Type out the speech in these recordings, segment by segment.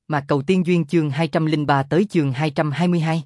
Mạc Cầu Tiên Duyên chương 203 tới chương 222.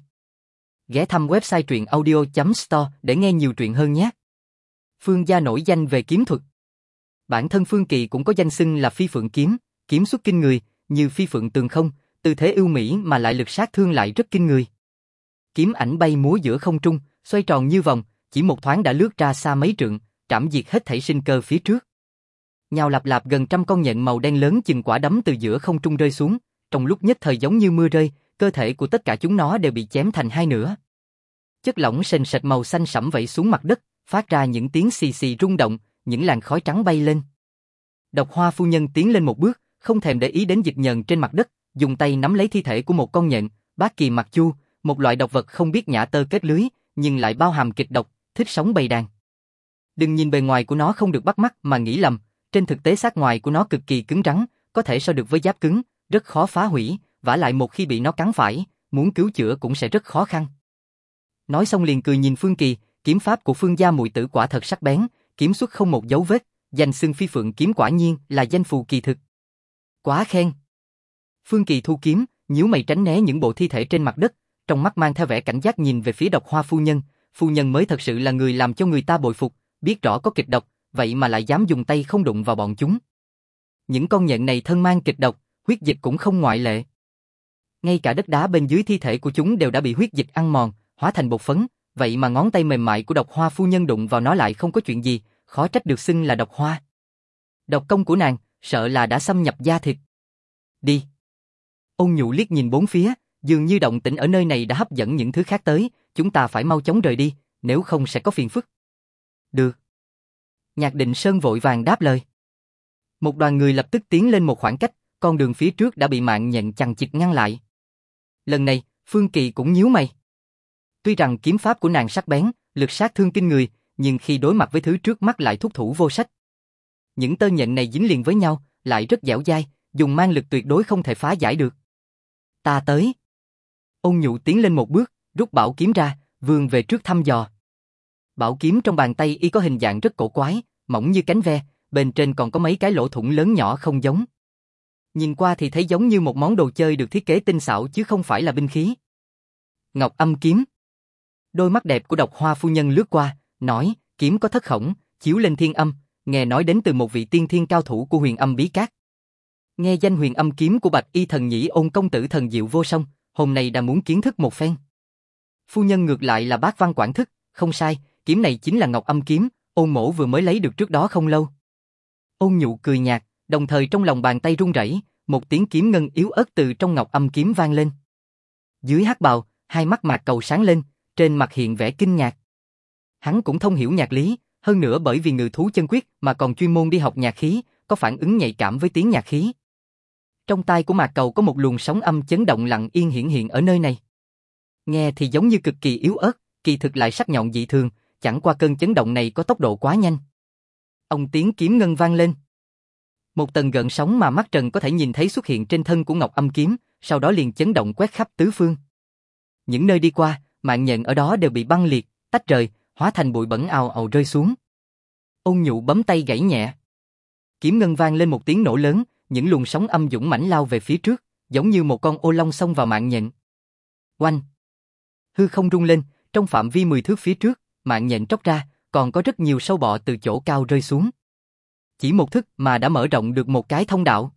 Ghé thăm website truyện audio.store để nghe nhiều truyện hơn nhé. Phương gia nổi danh về kiếm thuật. Bản thân Phương Kỳ cũng có danh xưng là Phi Phượng Kiếm, kiếm xuất kinh người, như phi phượng tường không, tư thế ưu mỹ mà lại lực sát thương lại rất kinh người. Kiếm ảnh bay múa giữa không trung, xoay tròn như vòng, chỉ một thoáng đã lướt ra xa mấy trượng, trảm diệt hết thảy sinh cơ phía trước. Nhào lạp lạp gần trăm con nhện màu đen lớn chừng quả đấm từ giữa không trung rơi xuống, trong lúc nhất thời giống như mưa rơi, cơ thể của tất cả chúng nó đều bị chém thành hai nửa. Chất lỏng sền sệt màu xanh sẫm vẩy xuống mặt đất, phát ra những tiếng xì xì rung động, những làn khói trắng bay lên. Độc Hoa phu nhân tiến lên một bước, không thèm để ý đến dịch nhờn trên mặt đất, dùng tay nắm lấy thi thể của một con nhện, Bát Kỳ Mặc Chu, một loại độc vật không biết nhả tơ kết lưới, nhưng lại bao hàm kịch độc, thích sống bầy đàn. Đừng nhìn bề ngoài của nó không được bắt mắt mà nghĩ lầm, trên thực tế xác ngoài của nó cực kỳ cứng rắn, có thể so được với giáp cứng, rất khó phá hủy, vả lại một khi bị nó cắn phải, muốn cứu chữa cũng sẽ rất khó khăn. Nói xong liền cười nhìn Phương Kỳ, kiếm pháp của Phương gia muội tử quả thật sắc bén, kiếm xuất không một dấu vết, danh xưng Phi Phượng Kiếm quả nhiên là danh phù kỳ thực. Quá khen. Phương Kỳ thu kiếm, nhíu mày tránh né những bộ thi thể trên mặt đất, trong mắt mang theo vẻ cảnh giác nhìn về phía Độc Hoa phu nhân mới thật sự là người làm cho người ta bội phục, biết rõ có kịch độc, vậy mà lại dám dùng tay không đụng vào bọn chúng. Những con nhện này thân mang kịch độc, huyết dịch cũng không ngoại lệ. Ngay cả đất đá bên dưới thi thể của chúng đều đã bị huyết dịch ăn mòn, hóa thành bột phấn, vậy mà ngón tay mềm mại của Độc Hoa phu nhân đụng vào nó lại không có chuyện gì, khó trách được xưng là độc hoa. Độc công của nàng, sợ là đã xâm nhập da thịt. Đi. Ôn Nhu liếc nhìn bốn phía, dường như động tĩnh ở nơi này đã hấp dẫn những thứ khác tới, chúng ta phải mau chóng rời đi, nếu không sẽ có phiền phức. Được. Nhạc Định Sơn vội vàng đáp lời. Một đoàn người lập tức tiến lên một khoảng cách, con đường phía trước đã bị mạng nhện chằng chịt ngăn lại. Lần này, Phương Kỳ cũng nhíu mày. Tuy rằng kiếm pháp của nàng sắc bén, lực sát thương kinh người, nhưng khi đối mặt với thứ trước mắt lại thúc thủ vô sách. Những tơ nhện này dính liền với nhau, lại rất dẻo dai, dùng mang lực tuyệt đối không thể phá giải được. Ta tới. Ôn Nhu tiến lên một bước, rút bảo kiếm ra, vươn về trước thăm dò. Bảo kiếm trong bàn tay y có hình dạng rất cổ quái, mỏng như cánh ve, bên trên còn có mấy cái lỗ thủng lớn nhỏ không giống. Nhìn qua thì thấy giống như một món đồ chơi được thiết kế tinh xảo chứ không phải là binh khí. Ngọc Âm kiếm. Đôi mắt đẹp của Độc Hoa phu nhân lướt qua, nói, kiếm có thất khổng, chiếu lên thiên âm, nghe nói đến từ một vị tiên thiên cao thủ của Huyền Âm Bí Các. Nghe danh Huyền Âm kiếm của Bạch Y thần nhĩ Ôn công tử thần diệu vô song, hôm nay đã muốn kiến thức một phen. Phu nhân ngược lại là bác văn quản thức, không sai, kiếm này chính là Ngọc Âm kiếm, Ôn mỗ vừa mới lấy được trước đó không lâu. Ôn Nhu cười nhạt, đồng thời trong lòng bàn tay run rẩy, một tiếng kiếm ngân yếu ớt từ trong Ngọc Âm kiếm vang lên. Dưới hắc bào, hai mắt Mạc Cầu sáng lên, trên mặt hiện vẻ kinh ngạc. Hắn cũng thông hiểu nhạc lý, hơn nữa bởi vì ngự thú chân quyết mà còn chuyên môn đi học nhạc khí, có phản ứng nhạy cảm với tiếng nhạc khí. Trong tai của Mạc Cầu có một luồng sóng âm chấn động lặng yên hiện ở nơi này. Nghe thì giống như cực kỳ yếu ớt, kỳ thực lại sắc nhọn dị thường, chẳng qua cơn chấn động này có tốc độ quá nhanh. Ông tiếng kiếm ngân vang lên. Một tầng gợn sóng mà mắt trần có thể nhìn thấy xuất hiện trên thân của Ngọc Âm kiếm, sau đó liền chấn động quét khắp tứ phương. Những nơi đi qua, mạng nhện ở đó đều bị băng liệt, tách rời, hóa thành bụi bẩn ào ào rơi xuống. Ôn Nhu bấm tay gảy nhẹ. Kiếm ngân vang lên một tiếng nổ lớn, những luồng sóng âm dũng mãnh lao về phía trước, giống như một con ô long xông vào mạng nhện. Oanh! Hư không rung lên, trong phạm vi 10 thước phía trước, mạng nhện tróc ra, còn có rất nhiều sâu bọ từ chỗ cao rơi xuống. Chỉ một thức mà đã mở rộng được một cái thông đạo.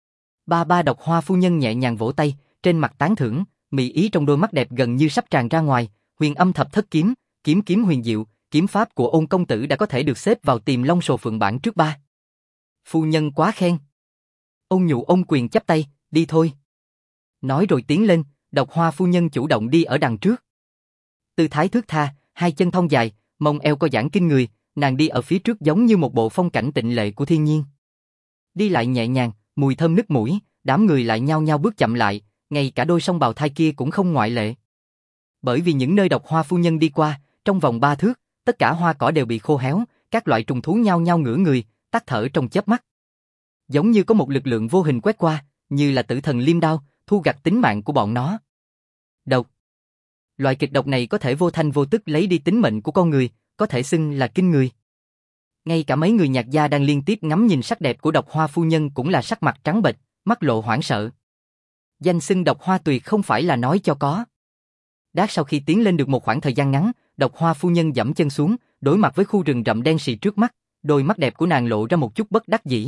Ba Độc Hoa phu nhân nhẹ nhàng vỗ tay, trên mặt tán thưởng, mị ý trong đôi mắt đẹp gần như sắp tràn ra ngoài. Huyền Âm Thập Thất kiếm, kiếm huyền diệu, kiếm pháp của Ôn công tử đã có thể được xếp vào Tiềm Long Sồ Phượng bảng trước 3. Phu nhân quá khen. Ôn Nhu ôm quyền chắp tay, đi thôi. Nói rồi tiến lên, Độc Hoa phu nhân chủ động đi ở đằng trước. Tư thái thướt tha, hai chân thon dài, mông eo co giãn kinh người, nàng đi ở phía trước giống như một bộ phong cảnh tịnh lệ của thiên nhiên. Đi lại nhẹ nhàng, mùi thơm nức mũi, đám người lại nhao nhao bước chậm lại, ngay cả đôi song bào thai kia cũng không ngoại lệ. Bởi vì những nơi Độc Hoa phu nhân đi qua, trong vòng 3 thước, tất cả hoa cỏ đều bị khô héo, các loại trùng thú nhao nhao ngửa người, tắt thở trong chớp mắt. Giống như có một lực lượng vô hình quét qua, như là tử thần liêm đao, thu gặt tính mạng của bọn nó. Độc. Loại kịch độc này có thể vô thanh vô tức lấy đi tính mệnh của con người, có thể xưng là kinh người. Ngay cả mấy người nhạc gia đang liên tiếp ngắm nhìn sắc đẹp của Độc Hoa phu nhân cũng là sắc mặt trắng bệch, mắt lộ hoảng sợ. Danh xưng Độc Hoa tuyệt không phải là nói cho có. Đát sau khi tiến lên được một khoảng thời gian ngắn, Độc Hoa phu nhân giẫm chân xuống, đối mặt với khu rừng rậm đen sì trước mắt, đôi mắt đẹp của nàng lộ ra một chút bất đắc dĩ.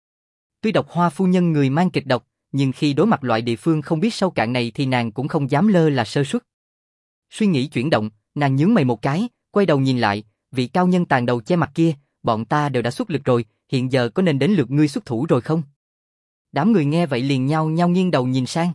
Tuy Độc Hoa phu nhân người mang kịch độc, nhưng khi đối mặt loại địa phương không biết sâu cạn này thì nàng cũng không dám lơ là sơ suất. Suy nghĩ chuyển động, nàng nhướng mày một cái, quay đầu nhìn lại, vị cao nhân tàn đầu che mặt kia, bọn ta đều đã xuất lực rồi, hiện giờ có nên đến lượt ngươi xuất thủ rồi không? Đám người nghe vậy liền nhao nhao nghiêng đầu nhìn sang.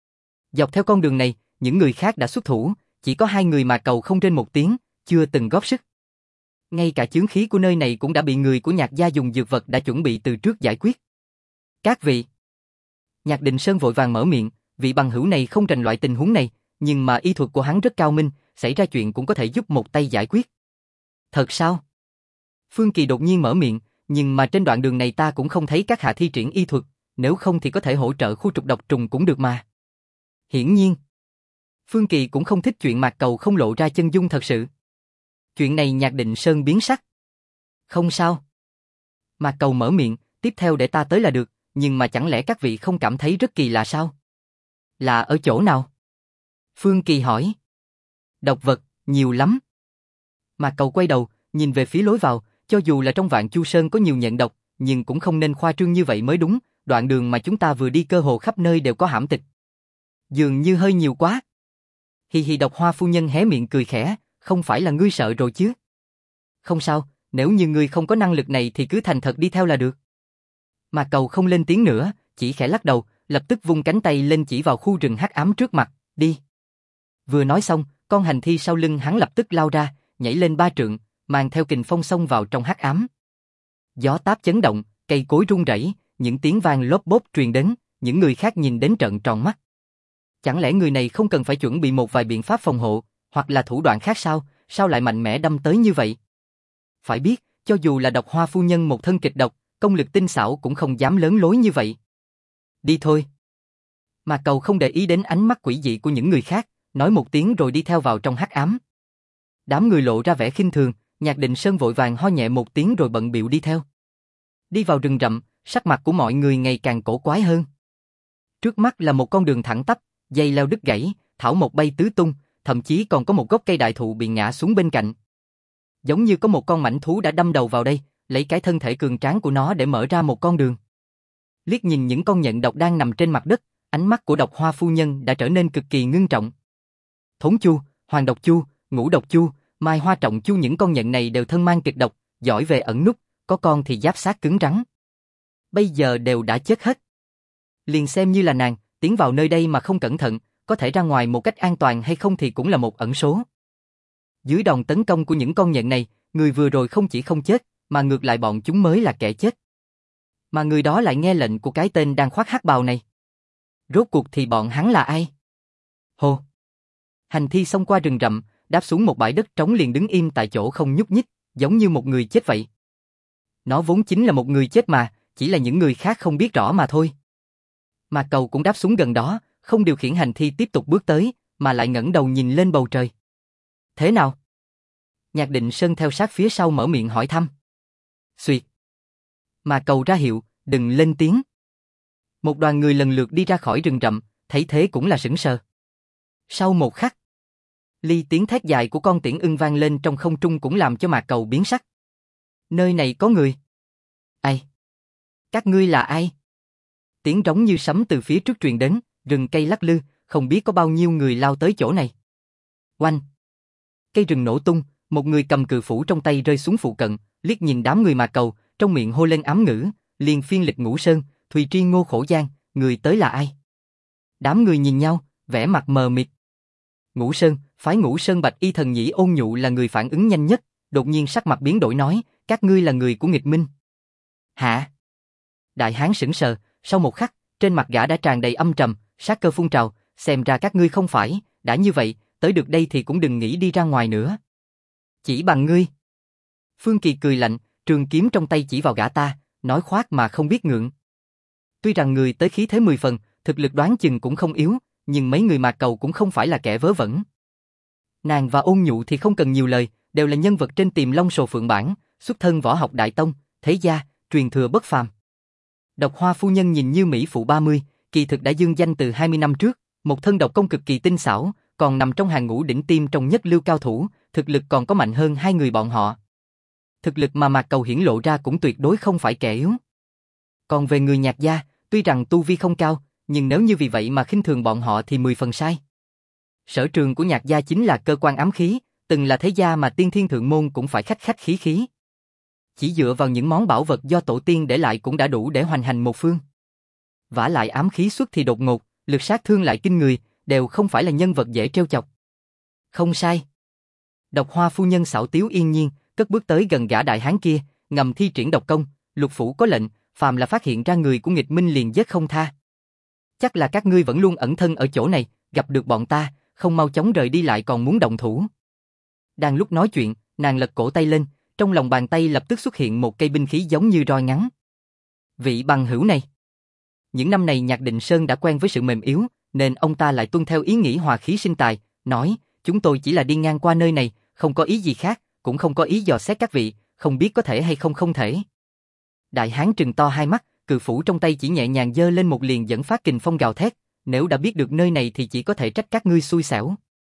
Dọc theo con đường này, những người khác đã xuất thủ, chỉ có 2 người mà Cầu không rên một tiếng, chưa từng góp sức. Ngay cả chướng khí của nơi này cũng đã bị người của Nhạc gia dùng dược vật đã chuẩn bị từ trước giải quyết. Các vị. Nhạc Định Sơn vội vàng mở miệng, vị bằng hữu này không rành loại tình huống này, nhưng mà y thuật của hắn rất cao minh, xảy ra chuyện cũng có thể giúp một tay giải quyết. Thật sao? Phương Kỳ đột nhiên mở miệng, nhưng mà trên đoạn đường này ta cũng không thấy các hạ thi triển y thuật, nếu không thì có thể hỗ trợ khu trục độc trùng cũng được mà. Hiển nhiên, Phương Kỳ cũng không thích chuyện Mạc Cầu không lộ ra chân dung thật sự. Chuyện này Nhạc Định Sơn biến sắc. Không sao. Mạc Cầu mở miệng, tiếp theo để ta tới là được, nhưng mà chẳng lẽ các vị không cảm thấy rất kỳ lạ sao? Là ở chỗ nào? Phương Kỳ hỏi. Độc vật, nhiều lắm. Mạc Cầu quay đầu, nhìn về phía lối vào, cho dù là trong Vạn Chu Sơn có nhiều nhện độc, nhưng cũng không nên khoa trương như vậy mới đúng, đoạn đường mà chúng ta vừa đi cơ hồ khắp nơi đều có hãm tịch. Dường như hơi nhiều quá. Hi hi, Độc Hoa phu nhân hé miệng cười khẽ, không phải là ngươi sợ rồi chứ? Không sao, nếu như ngươi không có năng lực này thì cứ thành thật đi theo là được. Mạc Cầu không lên tiếng nữa, chỉ khẽ lắc đầu, lập tức vung cánh tay lên chỉ vào khu rừng hắc ám trước mặt, đi. Vừa nói xong, con hành thi sau lưng hắn lập tức lao ra, nhảy lên 3 trượng, mang theo kình phong xông vào trong hắc ám. Gió táp chấn động, cây cối rung rẩy, những tiếng vang lốp bốp truyền đến, những người khác nhìn đến trợn tròn mắt. Chẳng lẽ người này không cần phải chuẩn bị một vài biện pháp phòng hộ, hoặc là thủ đoạn khác sao, sao lại mạnh mẽ đâm tới như vậy? Phải biết, cho dù là Độc Hoa phu nhân một thân kịch độc, công lực tinh xảo cũng không dám lớn lối như vậy. Đi thôi. Mà Cầu không để ý đến ánh mắt quỷ dị của những người khác, nói một tiếng rồi đi theo vào trong hắc ám. Đám người lộ ra vẻ khinh thường, Nhạc Định Sơn vội vàng ho nhẹ một tiếng rồi bận bịu đi theo. Đi vào rừng rậm, sắc mặt của mọi người ngày càng cổ quái hơn. Trước mắt là một con đường thẳng tắp, dây leo đứt gãy, thảo mộc bay tứ tung, thậm chí còn có một gốc cây đại thụ bị ngã xuống bên cạnh. Giống như có một con mãnh thú đã đâm đầu vào đây, lấy cái thân thể cường tráng của nó để mở ra một con đường. Liếc nhìn những con nhện độc đang nằm trên mặt đất, ánh mắt của Độc Hoa phu nhân đã trở nên cực kỳ ngưng trọng. Thốn chu, hoàng độc chu, ngũ độc chu, mai hoa trọng chu, những con nhện này đều thân mang kịch độc, giỏi về ẩn núp, có con thì giáp xác cứng rắn. Bây giờ đều đã chết hết. Liền xem như là nàng, tiến vào nơi đây mà không cẩn thận, có thể ra ngoài một cách an toàn hay không thì cũng là một ẩn số. Dưới đòn tấn công của những con nhện này, người vừa rồi không chỉ không chết, mà ngược lại bọn chúng mới là kẻ chết. Mà người đó lại nghe lệnh của cái tên đang khoác hắc bào này. Rốt cuộc thì bọn hắn là ai? Hồ! Hành thi xông qua rừng rậm, đáp xuống một bãi đất trống liền đứng im tại chỗ không nhúc nhích, giống như một người chết vậy. Nó vốn chính là một người chết mà, chỉ là những người khác không biết rõ mà thôi. Mà Cầu cũng đáp xuống gần đó, không điều khiển hành thi tiếp tục bước tới, mà lại ngẩng đầu nhìn lên bầu trời. Thế nào? Nhạc Định Sơn theo sát phía sau mở miệng hỏi thăm. Xuyệt. Mà Cầu ra hiệu, đừng lên tiếng. Một đoàn người lần lượt đi ra khỏi rừng rậm, thấy thế cũng là sững sờ. Sau một khắc, ly tiếng thét dài của con tiễn ưng vang lên trong không trung cũng làm cho Mạc Cầu biến sắc. Nơi này có người. Ai? Các ngươi là ai? Tiếng rống như sấm từ phía trước truyền đến, rừng cây lắc lư, không biết có bao nhiêu người lao tới chỗ này. Oanh! Cây rừng nổ tung, một người cầm cự phủ trong tay rơi xuống phụ cận, liếc nhìn đám người Mạc Cầu, trong miệng hô lên ám ngữ, liền phiên lịch Ngũ Sơn, Thùy Tri Ngô Khổ Giang, người tới là ai? Đám người nhìn nhau, vẻ mặt mờ mịt. Ngũ Sơn, phái Ngũ Sơn Bạch Y thần nhĩ Ôn Nhụ là người phản ứng nhanh nhất, đột nhiên sắc mặt biến đổi nói, các ngươi là người của nghịch minh. Hả? Đại hán sững sờ, sau một khắc, trên mặt gã đã tràn đầy âm trầm, sát cơ phun trào, xem ra các ngươi không phải, đã như vậy, tới được đây thì cũng đừng nghĩ đi ra ngoài nữa. Chỉ bằng ngươi. Phương Kỳ cười lạnh, trường kiếm trong tay chỉ vào gã ta, nói khoác mà không biết ngượng. Tuy rằng người tới khí thế 10 phần, thực lực đoán chừng cũng không yếu, nhưng mấy người Mạc Cầu cũng không phải là kẻ vớ vẩn. Nàng và Ôn Nhụ thì không cần nhiều lời, đều là nhân vật trên Tiềm Long Sồ Phượng Bản, xuất thân võ học đại tông, thế gia, truyền thừa bất phàm. Độc Hoa phu nhân nhìn như mỹ phụ 30, kỳ thực đã dương danh từ 20 năm trước, một thân độc công cực kỳ tinh xảo, còn nằm trong hàng ngũ đỉnh tiêm trong nhất lưu cao thủ, thực lực còn có mạnh hơn hai người bọn họ. Thực lực mà Mạc Cầu hiển lộ ra cũng tuyệt đối không phải kẻ yếu. Còn về người Nhạc gia, tuy rằng tu vi không cao, nhưng nếu như vì vậy mà khinh thường bọn họ thì 10 phần sai. Sở trường của Nhạc gia chính là cơ quan ám khí, từng là thế gia mà tiên thiên thượng môn cũng phải khách khách khí khí. Chỉ dựa vào những món bảo vật do tổ tiên để lại cũng đã đủ để hoành hành một phương. Vả lại ám khí xuất thì đột ngột, lực sát thương lại kinh người, đều không phải là nhân vật dễ trêu chọc. Không sai. Độc Hoa phu nhân xảo tiếu yên nhiên, cất bước tới gần gã đại hán kia, ngầm thi triển độc công, lục phủ có lệnh, phàm là phát hiện ra người của nghịch minh liền giết không tha. Chắc là các ngươi vẫn luôn ẩn thân ở chỗ này, gặp được bọn ta, không mau chóng rời đi lại còn muốn động thủ. Đang lúc nói chuyện, nàng lật cổ tay lên, trong lòng bàn tay lập tức xuất hiện một cây binh khí giống như roi ngắn. Vị bằng hữu này. Những năm này Nhạc Định Sơn đã quen với sự mềm yếu, nên ông ta lại tuân theo ý nghĩ hòa khí sinh tài, nói, chúng tôi chỉ là đi ngang qua nơi này, không có ý gì khác, cũng không có ý dò xét các vị, không biết có thể hay không không thể. Đại hán trừng to hai mắt, cự phủ trong tay chỉ nhẹ nhàng giơ lên một liền dẫn phát kình phong gào thét, nếu đã biết được nơi này thì chỉ có thể trách các ngươi xui xẻo.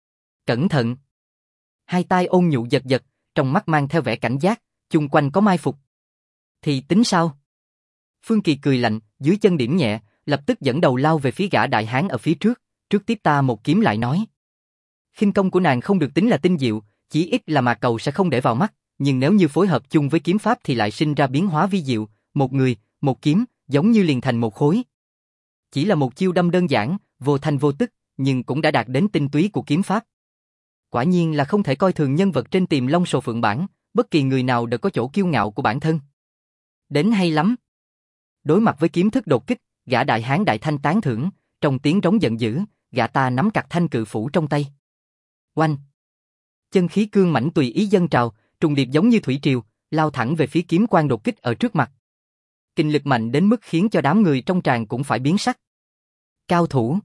Cẩn thận. Hai tai ôn nhu giật giật, trong mắt mang theo vẻ cảnh giác, chung quanh có mai phục. Thì tính sao? Phương Kỳ cười lạnh, dưới chân điểm nhẹ, lập tức dẫn đầu lao về phía gã đại hán ở phía trước, trước tiếp ta một kiếm lại nói. Khinh công của nàng không được tính là tinh diệu, chỉ ít là Mạc Cầu sẽ không để vào mắt, nhưng nếu như phối hợp chung với kiếm pháp thì lại sinh ra biến hóa vi diệu, một người, một kiếm, giống như liền thành một khối. Chỉ là một chiêu đâm đơn giản, vô thanh vô tức, nhưng cũng đã đạt đến tinh túy của kiếm pháp. Quả nhiên là không thể coi thường nhân vật trên Tiềm Long Sồ Phượng Bảng, bất kỳ người nào đều có chỗ kiêu ngạo của bản thân. Đến hay lắm. Đối mặt với kiếm thức đột kích, gã đại hán đại thanh tán thưởng, trong tiếng trống giận dữ, gã ta nắm chặt thanh cự phủ trong tay. Oanh! Chân khí cương mãnh tùy ý dâng trào, trùng điệp giống như thủy triều, lao thẳng về phía kiếm quan đột kích ở trước mặt. Kinh lực mạnh đến mức khiến cho đám người trong tràng cũng phải biến sắc. Cao thủ!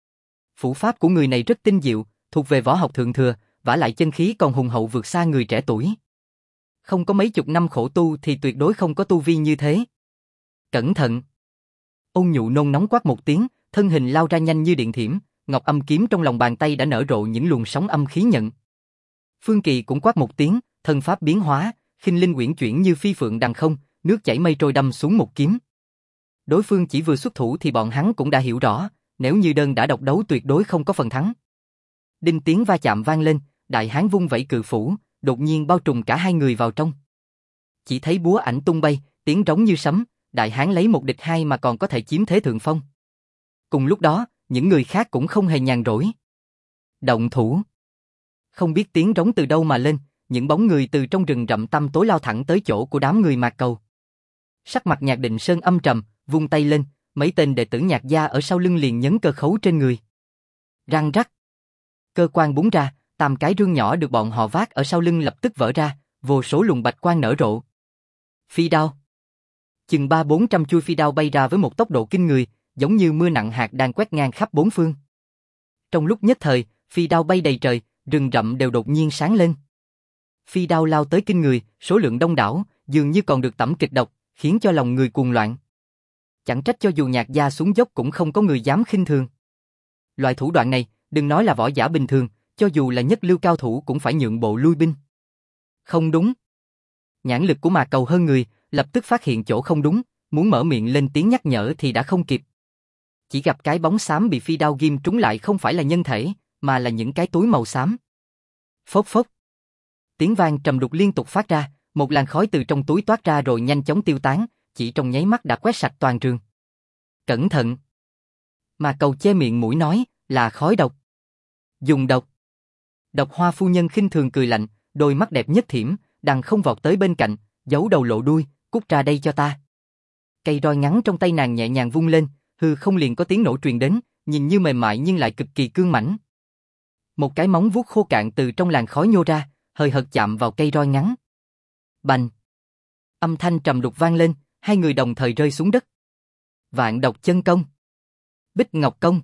Phủ pháp của người này rất tinh diệu, thuộc về võ học thượng thừa, vả lại chân khí còn hùng hậu vượt xa người trẻ tuổi. Không có mấy chục năm khổ tu thì tuyệt đối không có tu vi như thế. Cẩn thận! Ôn nhu nôn nóng quát một tiếng, thân hình lao ra nhanh như điện thiểm, ngọc âm kiếm trong lòng bàn tay đã nở rộ những luồng sóng âm khí nhận. Phương Kỳ cũng quát một tiếng, thân pháp biến hóa, khinh linh uyển chuyển như phi phượng đằng không, nước chảy mây trôi đâm xuống một kiếm. Đối phương chỉ vừa xuất thủ thì bọn hắn cũng đã hiểu rõ, nếu như đơn đã độc đấu tuyệt đối không có phần thắng. Đinh tiếng va chạm vang lên, đại hán vung vẩy cự phủ, đột nhiên bao trùm cả hai người vào trong. Chỉ thấy búa ảnh tung bay, tiếng rống như sấm, đại hán lấy một địch hai mà còn có thể chiếm thế thượng phong. Cùng lúc đó, những người khác cũng không hề nhàn rỗi. Động thủ. Không biết tiếng rống từ đâu mà lên, những bóng người từ trong rừng rậm tăm tối lao thẳng tới chỗ của đám người Mạc Cầu. Sắc mặt Nhạc Định Sơn âm trầm, vung tay lên, mấy tên đệ tử Nhạc gia ở sau lưng liền nhấn cơ khấu trên người. Răng rắc. Cơ quan búng ra, tam cái rương nhỏ được bọn họ vác ở sau lưng lập tức vỡ ra, vô số luồng bạch quang nở rộ. Phi đao. Chừng 300-400 chuôi phi đao bay ra với một tốc độ kinh người, giống như mưa nặng hạt đang quét ngang khắp bốn phương. Trong lúc nhất thời, phi đao bay đầy trời, rừng rậm đều đột nhiên sáng lên. Phi đao lao tới kinh người, số lượng đông đảo, dường như còn được tẩm kịch độc, khiến cho lòng người cuồng loạn. Chẳng trách cho dù Nhạc gia xuống dốc cũng không có người dám khinh thường. Loại thủ đoạn này, đừng nói là võ giả bình thường, cho dù là nhất lưu cao thủ cũng phải nhượng bộ lui binh. Không đúng. Nhãn lực của Mạc Cầu hơn người, lập tức phát hiện chỗ không đúng, muốn mở miệng lên tiếng nhắc nhở thì đã không kịp. Chỉ gặp cái bóng xám bị phi đao ghim trúng lại không phải là nhân thể, mà là những cái túi màu xám. Phốc phốc. Tiếng vang trầm đục liên tục phát ra, một làn khói từ trong túi toát ra rồi nhanh chóng tiêu tán, chỉ trong nháy mắt đã quét sạch toàn trường. Cẩn thận. Mạc Cầu che miệng mũi nói, là khói độc. Dùng độc. Độc Hoa phu nhân khinh thường cười lạnh, đôi mắt đẹp nhất thiểm, đằng không vọt tới bên cạnh, giấu đầu lộ đuôi, cút ra đây cho ta. Cây roi ngắn trong tay nàng nhẹ nhàng vung lên, hư không liền có tiếng nổ truyền đến, nhìn như mềm mại nhưng lại cực kỳ cương mãnh. Một cái móng vuốt khô cạn từ trong làn khói nhô ra, hơi hợt chạm vào cây roi ngắn. Bành! Âm thanh trầm đục vang lên, hai người đồng thời rơi xuống đất. Vạn độc chân công. Bích Ngọc công.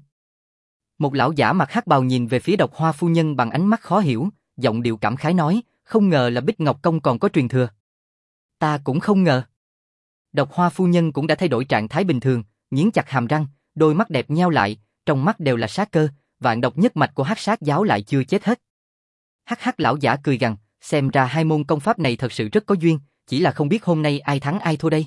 Một lão giả mặc hắc bào nhìn về phía Độc Hoa phu nhân bằng ánh mắt khó hiểu, giọng điệu cảm khái nói, không ngờ là Bích Ngọc công còn có truyền thừa. Ta cũng không ngờ. Độc Hoa phu nhân cũng đã thay đổi trạng thái bình thường, nghiến chặt hàm răng, đôi mắt đẹp nheo lại, trong mắt đều là sát cơ, vạn độc nhất mạch của Hắc Sát giáo lại chưa chết hết. Hắc Hắc lão giả cười gằn, xem ra hai môn công pháp này thật sự rất có duyên, chỉ là không biết hôm nay ai thắng ai thua đây.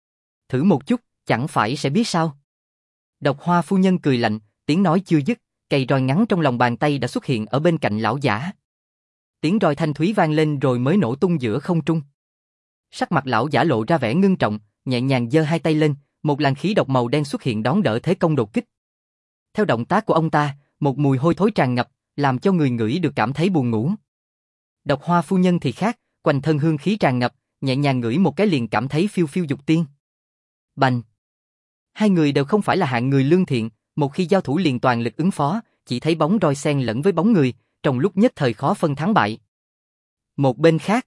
Thử một chút, chẳng phải sẽ biết sao. Độc Hoa phu nhân cười lạnh, tiếng nói chưa dứt, cây roi ngắn trong lòng bàn tay đã xuất hiện ở bên cạnh lão giả. Tiếng roi thanh thúy vang lên rồi mới nổ tung giữa không trung. Sắc mặt lão giả lộ ra vẻ ngưng trọng, nhẹ nhàng giơ hai tay lên, một làn khí độc màu đen xuất hiện đón đỡ thế công đột kích. Theo động tác của ông ta, một mùi hôi thối tràn ngập, làm cho người ngửi được cảm thấy buồn ngủ. Độc Hoa phu nhân thì khác, quanh thân hương khí tràn ngập, nhẹ nhàng ngửi một cái liền cảm thấy phiêu phiêu dục tiên. Bành! Hai người đều không phải là hạng người lương thiện, một khi giao thủ liền toàn lực ứng phó, chỉ thấy bóng roi xen lẫn với bóng người, trong lúc nhất thời khó phân thắng bại. Một bên khác,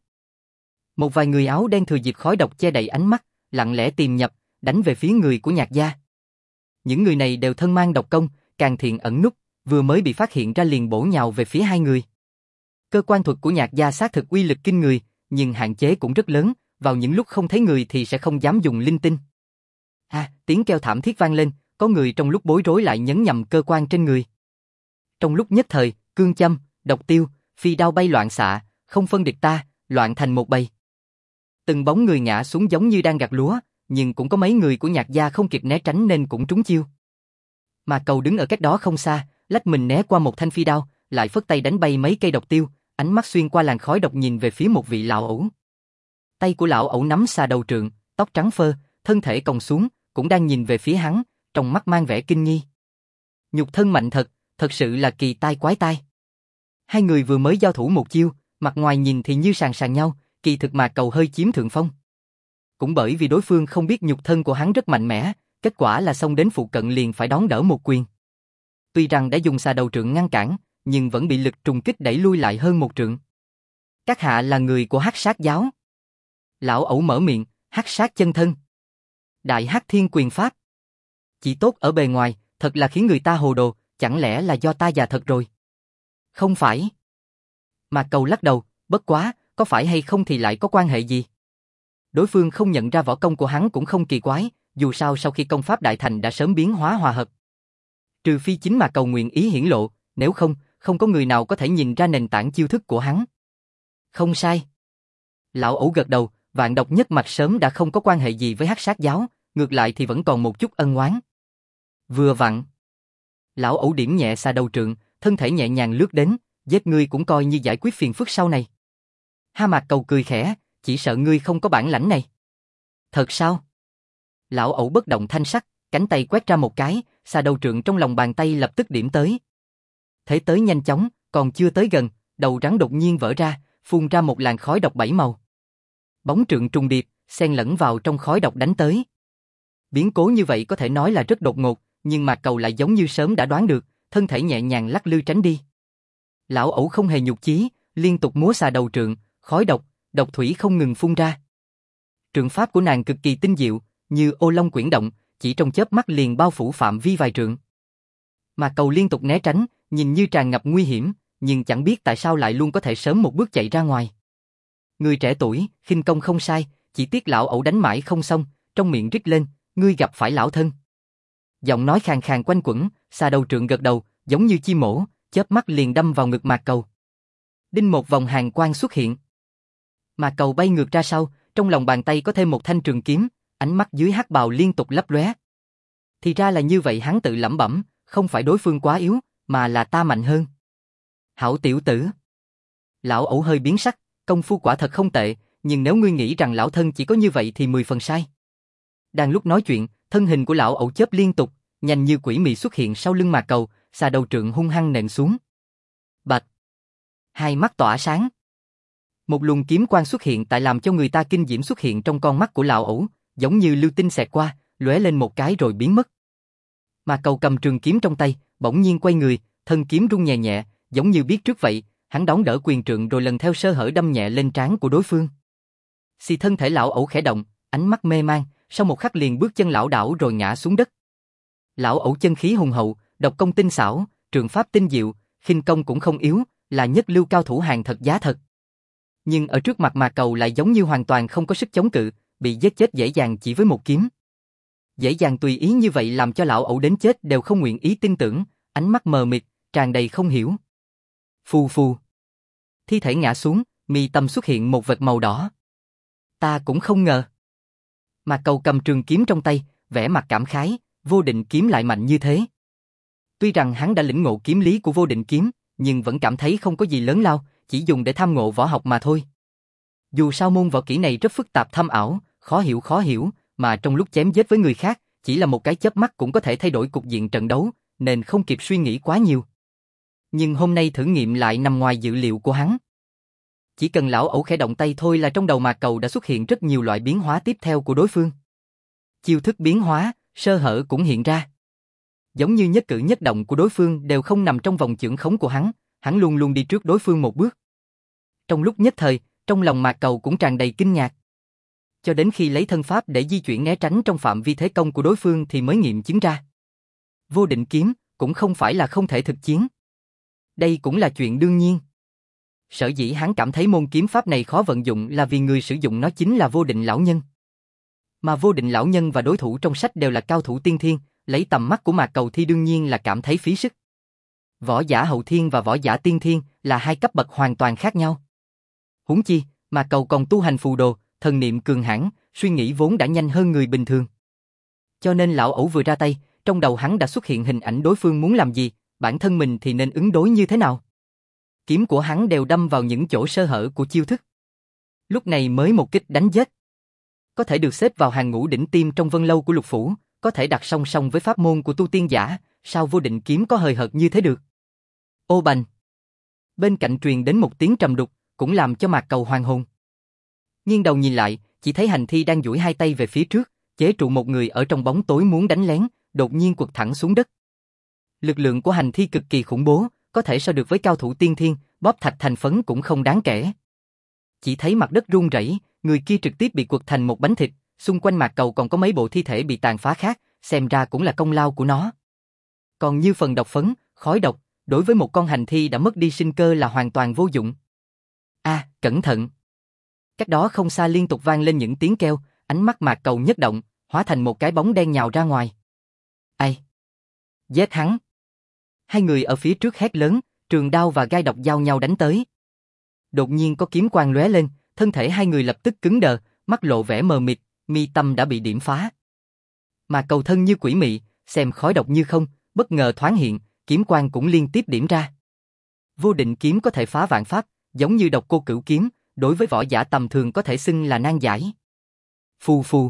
một vài người áo đen thừa dịp khói độc che đậy ánh mắt, lặng lẽ tìm nhập, đánh về phía người của Nhạc gia. Những người này đều thân mang độc công, càng thiện ẩn núp, vừa mới bị phát hiện ra liền bổ nhào về phía hai người. Cơ quan thuật của Nhạc gia xác thực uy lực kinh người, nhưng hạn chế cũng rất lớn, vào những lúc không thấy người thì sẽ không dám dùng linh tinh. Tiếng kêu thảm thiết vang lên, có người trong lúc bối rối lại nhấn nhầm cơ quan trên người. Trong lúc nhất thời, cương châm, độc tiêu, phi đao bay loạn xạ, không phân địch ta, loạn thành một bầy. Từng bóng người ngã xuống giống như đang gặt lúa, nhưng cũng có mấy người của Nhạc gia không kịp né tránh nên cũng trúng chiêu. Mà Cầu đứng ở cách đó không xa, lách mình né qua một thanh phi đao, lại phất tay đánh bay mấy cây độc tiêu, ánh mắt xuyên qua làn khói độc nhìn về phía một vị lão ẩu. Tay của lão ẩu nắm xà đầu trượng, tóc trắng phơ, thân thể còng xuống, cũng đang nhìn về phía hắn, trong mắt mang vẻ kinh nghi. Nhục thân mạnh thật sự là kỳ tai quái tai. Hai người vừa mới giao thủ một chiêu, mặt ngoài nhìn thì như sàn sàn nhau, kỳ thực mà Cầu hơi chiếm thượng phong. Cũng bởi vì đối phương không biết nhục thân của hắn rất mạnh mẽ, kết quả là xông đến phụ cận liền phải đón đỡ một quyền. Tuy rằng đã dùng xà đầu trượng ngăn cản, nhưng vẫn bị lực trùng kích đẩy lui lại hơn một trượng. Các hạ là người của Hắc Sát giáo. Lão ẩu mở miệng, Hắc Sát chân thân. Đại Hắc Thiên quyền pháp. Chỉ tốt ở bề ngoài, thật là khiến người ta hồ đồ, chẳng lẽ là do ta già thật rồi? Không phải. Mà Cầu lắc đầu, bất quá, có phải hay không thì lại có quan hệ gì? Đối phương không nhận ra võ công của hắn cũng không kỳ quái, dù sao sau khi công pháp đại thành đã sớm biến hóa hòa hợp. Trừ phi chính mà Cầu nguyện ý hiển lộ, nếu không, không có người nào có thể nhìn ra nền tảng chiêu thức của hắn. Không sai. Lão ẩu gật đầu, vạn độc nhất mạch sớm đã không có quan hệ gì với Hắc Sát giáo, ngược lại thì vẫn còn một chút ân oán. Vừa vặn. Lão ẩu điểm nhẹ xà đầu trượng, thân thể nhẹ nhàng lướt đến, giết ngươi cũng coi như giải quyết phiền phức sau này. Ha Mạc Cầu cười khẽ, chỉ sợ ngươi không có bản lãnh này. Thật sao? Lão ẩu bất động thanh sắc, cánh tay quét ra một cái, xà đầu trượng trong lòng bàn tay lập tức điểm tới. Thế tới nhanh chóng, còn chưa tới gần, đầu rắn đột nhiên vỡ ra, phun ra một làn khói độc bảy màu. Bóng trượng trùng điệp, xen lẫn vào trong khói độc đánh tới. Biến cố như vậy có thể nói là rất đột ngột, nhưng Mạc Cầu lại giống như sớm đã đoán được, thân thể nhẹ nhàng lắc lư tránh đi. Lão ẩu không hề nhục chí, liên tục múa xà đầu trượng, khói độc, độc thủy không ngừng phun ra. Trượng pháp của nàng cực kỳ tinh diệu, như ô long quyển động, chỉ trong chớp mắt liền bao phủ phạm vi vài trượng. Mạc Cầu liên tục né tránh, nhìn như tràn ngập nguy hiểm, nhưng chẳng biết tại sao lại luôn có thể sớm một bước chạy ra ngoài. Người trẻ tuổi, khinh công không sai, chỉ tiếc lão ẩu đánh mãi không xong, trong miệng rít lên, ngươi gặp phải lão thân. Giọng nói khàn khàn quanh quẩn, xà đầu trượng gật đầu, giống như chim mổ, chớp mắt liền đâm vào ngực Mạc Cầu. Đinh một vòng hàn quang xuất hiện. Mạc Cầu bay ngược ra sau, trong lòng bàn tay có thêm một thanh trường kiếm, ánh mắt dưới hắc bào liên tục lấp lóe. Thì ra là như vậy, hắn tự lẩm bẩm, không phải đối phương quá yếu, mà là ta mạnh hơn. Hảo tiểu tử. Lão ẩu hơi biến sắc, công phu quả thật không tệ, nhưng nếu ngươi nghĩ rằng lão thân chỉ có như vậy thì 10 phần sai. Đang lúc nói chuyện, thân hình của lão ẩu chớp liên tục, nhanh như quỷ mị xuất hiện sau lưng Mạc Cầu, xà đầu trượng hung hăng nện xuống. Bạch. Hai mắt tỏa sáng. Một luồng kiếm quang xuất hiện tại làm cho người ta kinh diễm xuất hiện trong con mắt của lão ẩu, giống như lưu tinh xẹt qua, lóe lên một cái rồi biến mất. Mạc Cầu cầm trường kiếm trong tay, bỗng nhiên quay người, thân kiếm rung nhẹ nhẹ, giống như biết trước vậy, hắn đón đỡ quyền trượng rồi lần theo sơ hở đâm nhẹ lên trán của đối phương. Xì thân thể lão ẩu khẽ động, ánh mắt mê man, sau một khắc liền bước chân lảo đảo rồi ngã xuống đất. Lão ẩu chân khí hùng hậu, độc công tinh xảo, trường pháp tinh diệu, khinh công cũng không yếu, là nhất lưu cao thủ hàng thật giá thật. Nhưng ở trước mặt Mạc Cầu lại giống như hoàn toàn không có sức chống cự, bị giết chết dễ dàng chỉ với một kiếm. Dễ dàng tùy ý như vậy làm cho lão ẩu đến chết đều không nguyện ý tin tưởng, ánh mắt mờ mịt, tràn đầy không hiểu. Phù phù. Thi thể ngã xuống, mi tâm xuất hiện một vệt màu đỏ. Ta cũng không ngờ. Mạc Cầu cầm trường kiếm trong tay, vẻ mặt cảm khái, Vô Định kiếm lại mạnh như thế. Tuy rằng hắn đã lĩnh ngộ kiếm lý của Vô Định kiếm, nhưng vẫn cảm thấy không có gì lớn lao, chỉ dùng để tham ngộ võ học mà thôi. Dù sao môn võ kỹ này rất phức tạp thâm ảo, khó hiểu, mà trong lúc chém giết với người khác, chỉ là một cái chớp mắt cũng có thể thay đổi cục diện trận đấu, nên không kịp suy nghĩ quá nhiều. Nhưng hôm nay thử nghiệm lại nằm ngoài dự liệu của hắn. Chỉ cần lão ẩu khẽ động tay thôi là trong đầu Mạc Cầu đã xuất hiện rất nhiều loại biến hóa tiếp theo của đối phương. Chiêu thức biến hóa, sơ hở cũng hiện ra. Giống như nhất cử nhất động của đối phương đều không nằm trong vòng chưởng khống của hắn luôn luôn đi trước đối phương một bước. Trong lúc nhất thời, trong lòng Mạc Cầu cũng tràn đầy kinh ngạc. Cho đến khi lấy thân pháp để di chuyển né tránh trong phạm vi thế công của đối phương thì mới nghiệm chứng ra. Vô Định kiếm cũng không phải là không thể thực chiến. Đây cũng là chuyện đương nhiên. Sở dĩ hắn cảm thấy môn kiếm pháp này khó vận dụng là vì người sử dụng nó chính là Vô Định lão nhân. Mà Vô Định lão nhân và đối thủ trong sách đều là cao thủ tiên thiên, lấy tầm mắt của Mạc Cầu thì đương nhiên là cảm thấy phí sức. Võ giả hậu thiên và võ giả tiên thiên là hai cấp bậc hoàn toàn khác nhau. Huống chi, Mạc Cầu còn tu hành phù đồ, thần niệm cường hãn, suy nghĩ vốn đã nhanh hơn người bình thường. Cho nên lão ẩu vừa ra tay, trong đầu hắn đã xuất hiện hình ảnh đối phương muốn làm gì, bản thân mình thì nên ứng đối như thế nào. Kiếm của hắn đều đâm vào những chỗ sơ hở của chiêu thức. Lúc này mới một kích đánh giết. Có thể được xếp vào hàng ngũ đỉnh tiêm trong Vân Lâu của Lục Phủ, có thể đặt song song với pháp môn của tu tiên giả, sao Vô Định kiếm có hời hợt như thế được? Ô bành! Bên cạnh truyền đến một tiếng trầm đục, cũng làm cho Mạc Cầu hoàn hồn. Nghiêng đầu nhìn lại, chỉ thấy Hành Thi đang duỗi hai tay về phía trước, chế trụ một người ở trong bóng tối muốn đánh lén, đột nhiên quật thẳng xuống đất. Lực lượng của Hành Thi cực kỳ khủng bố, có thể so được với cao thủ tiên thiên, bóp thạch thành phấn cũng không đáng kể. Chỉ thấy mặt đất rung rẩy, người kia trực tiếp bị quật thành một bánh thịt, xung quanh Mạc Cầu còn có mấy bộ thi thể bị tàn phá khác, xem ra cũng là công lao của nó. Còn như phần độc phấn, khói độc, đối với một con hành thi đã mất đi sinh cơ là hoàn toàn vô dụng. A, cẩn thận! Cách đó không xa liên tục vang lên những tiếng kêu, ánh mắt Mạc Cầu nhất động, hóa thành một cái bóng đen nhào ra ngoài. Ai? Giết hắn! Hai người ở phía trước hét lớn, trường đao và gai độc giao nhau đánh tới. Đột nhiên có kiếm quang lóe lên, thân thể hai người lập tức cứng đờ, mắt lộ vẻ mờ mịt, mi tâm đã bị điểm phá. Mà Cầu thân như quỷ mị, xem khói độc như không, bất ngờ thoáng hiện, kiếm quang cũng liên tiếp điểm ra. Vô Định kiếm có thể phá vạn pháp, giống như Độc Cô Cửu kiếm, đối với võ giả tầm thường có thể xưng là nan giải. Phù phù,